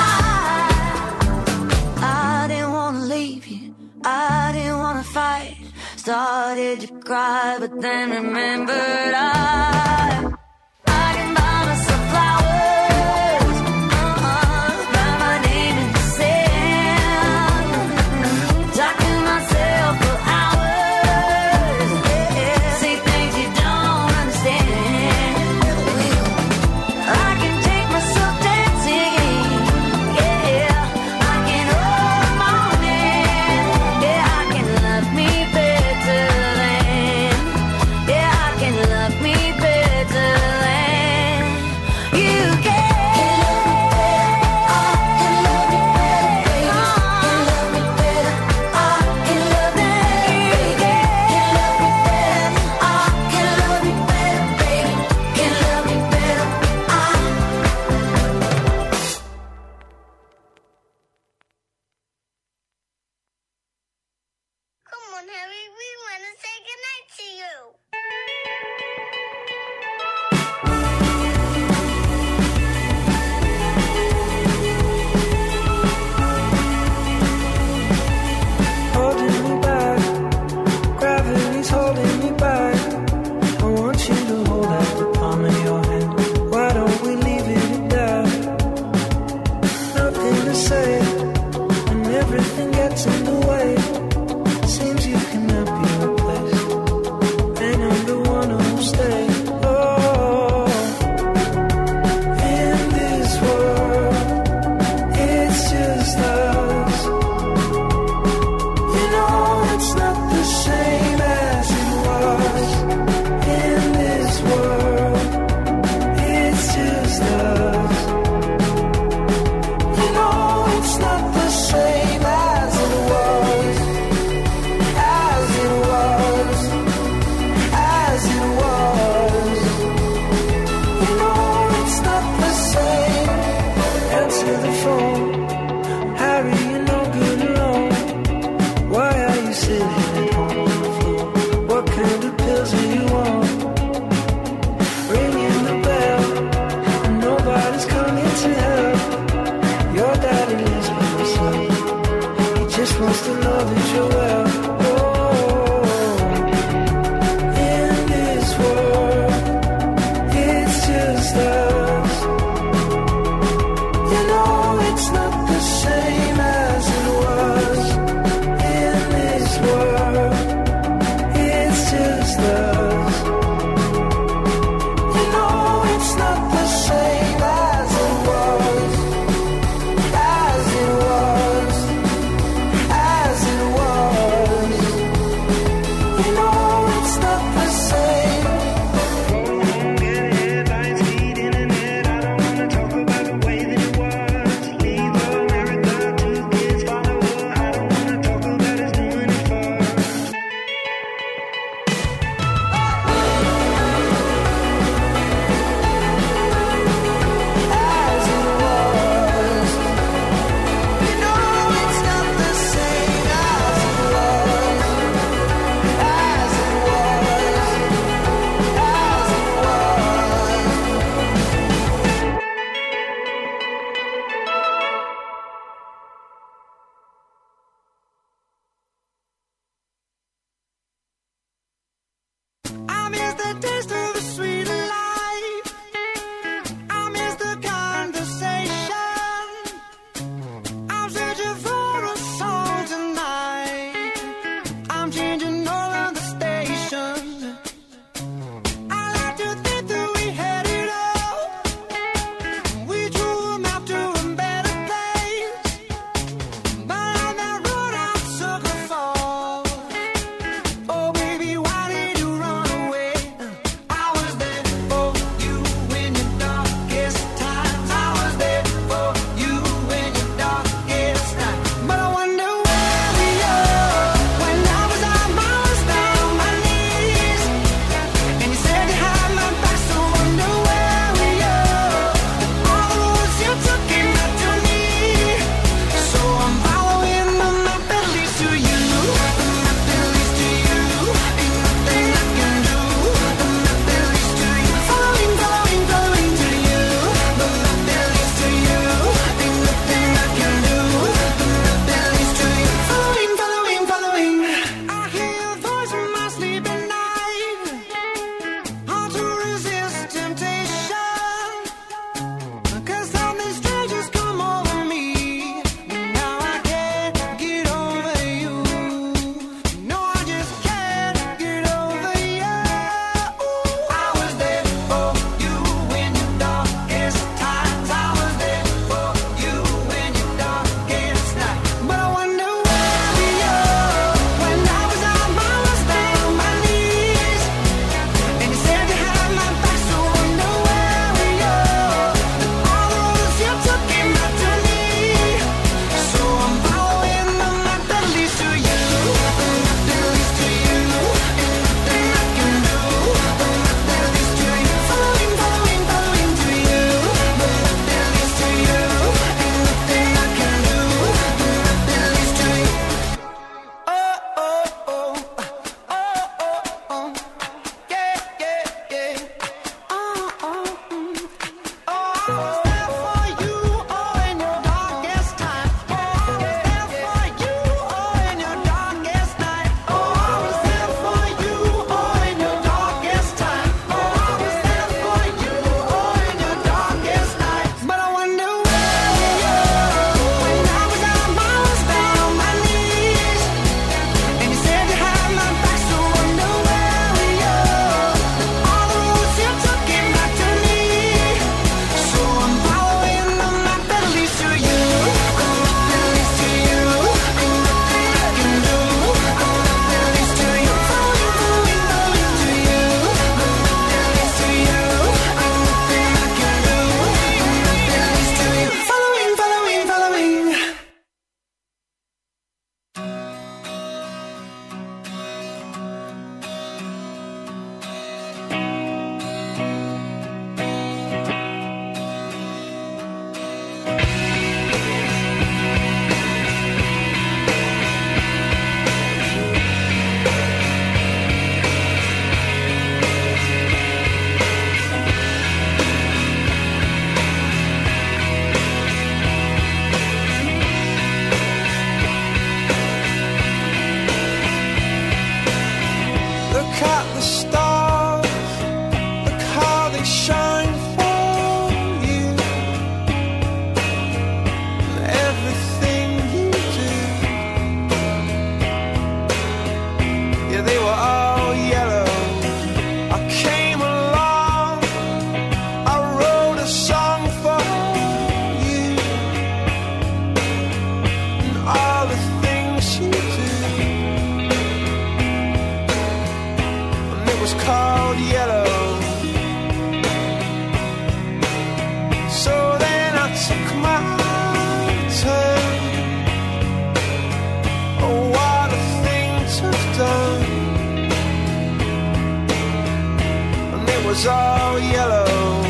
I I didn't wanna leave you, I didn't wanna fight. Started to cry, but then remembered I I can buy myself flowers, uh-uh, write my name in the sand, talk to myself for hours, yeah, say things you don't understand. I can take myself dancing, yeah, I can hold my own hand, yeah, I can love me better than, yeah, I can love me better. all yellow. So then I took my turn. Oh, what a thing to have done. And it was all yellow.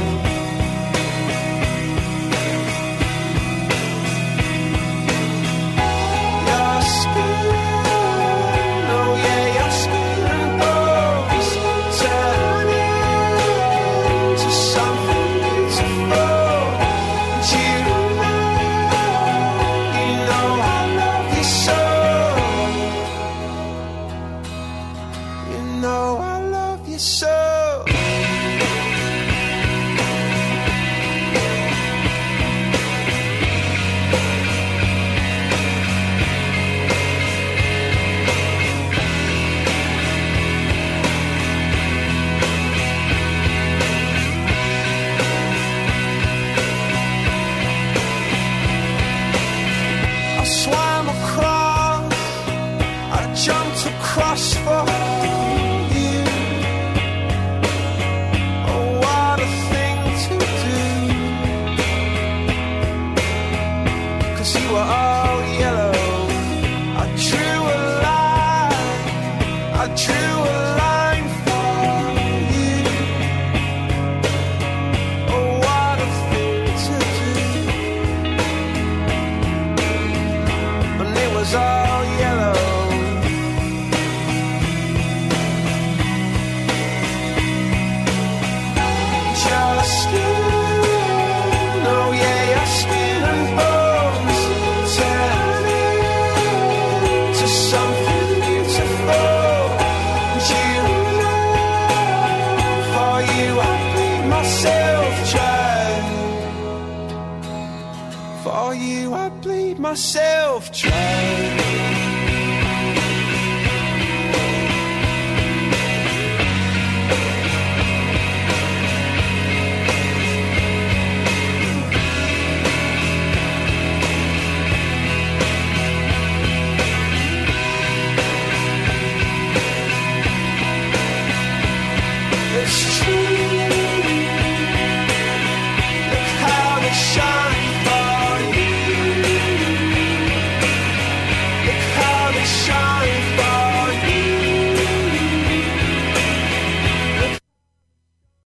Your skin, oh yeah, your skin and bones turn into something beautiful. And you know, you know I love you so. You know I love you so. I swam across, I jumped across for you. Oh, what a thing to do. 'Cause you were all yellow. I drew a line, I drew a line for you. Oh, what a thing to do. And it was all yellow. Your skin, oh yeah, your skin and bones turn into something beautiful. And you know, for you I bleed myself dry. For you I bleed myself dry. It's true.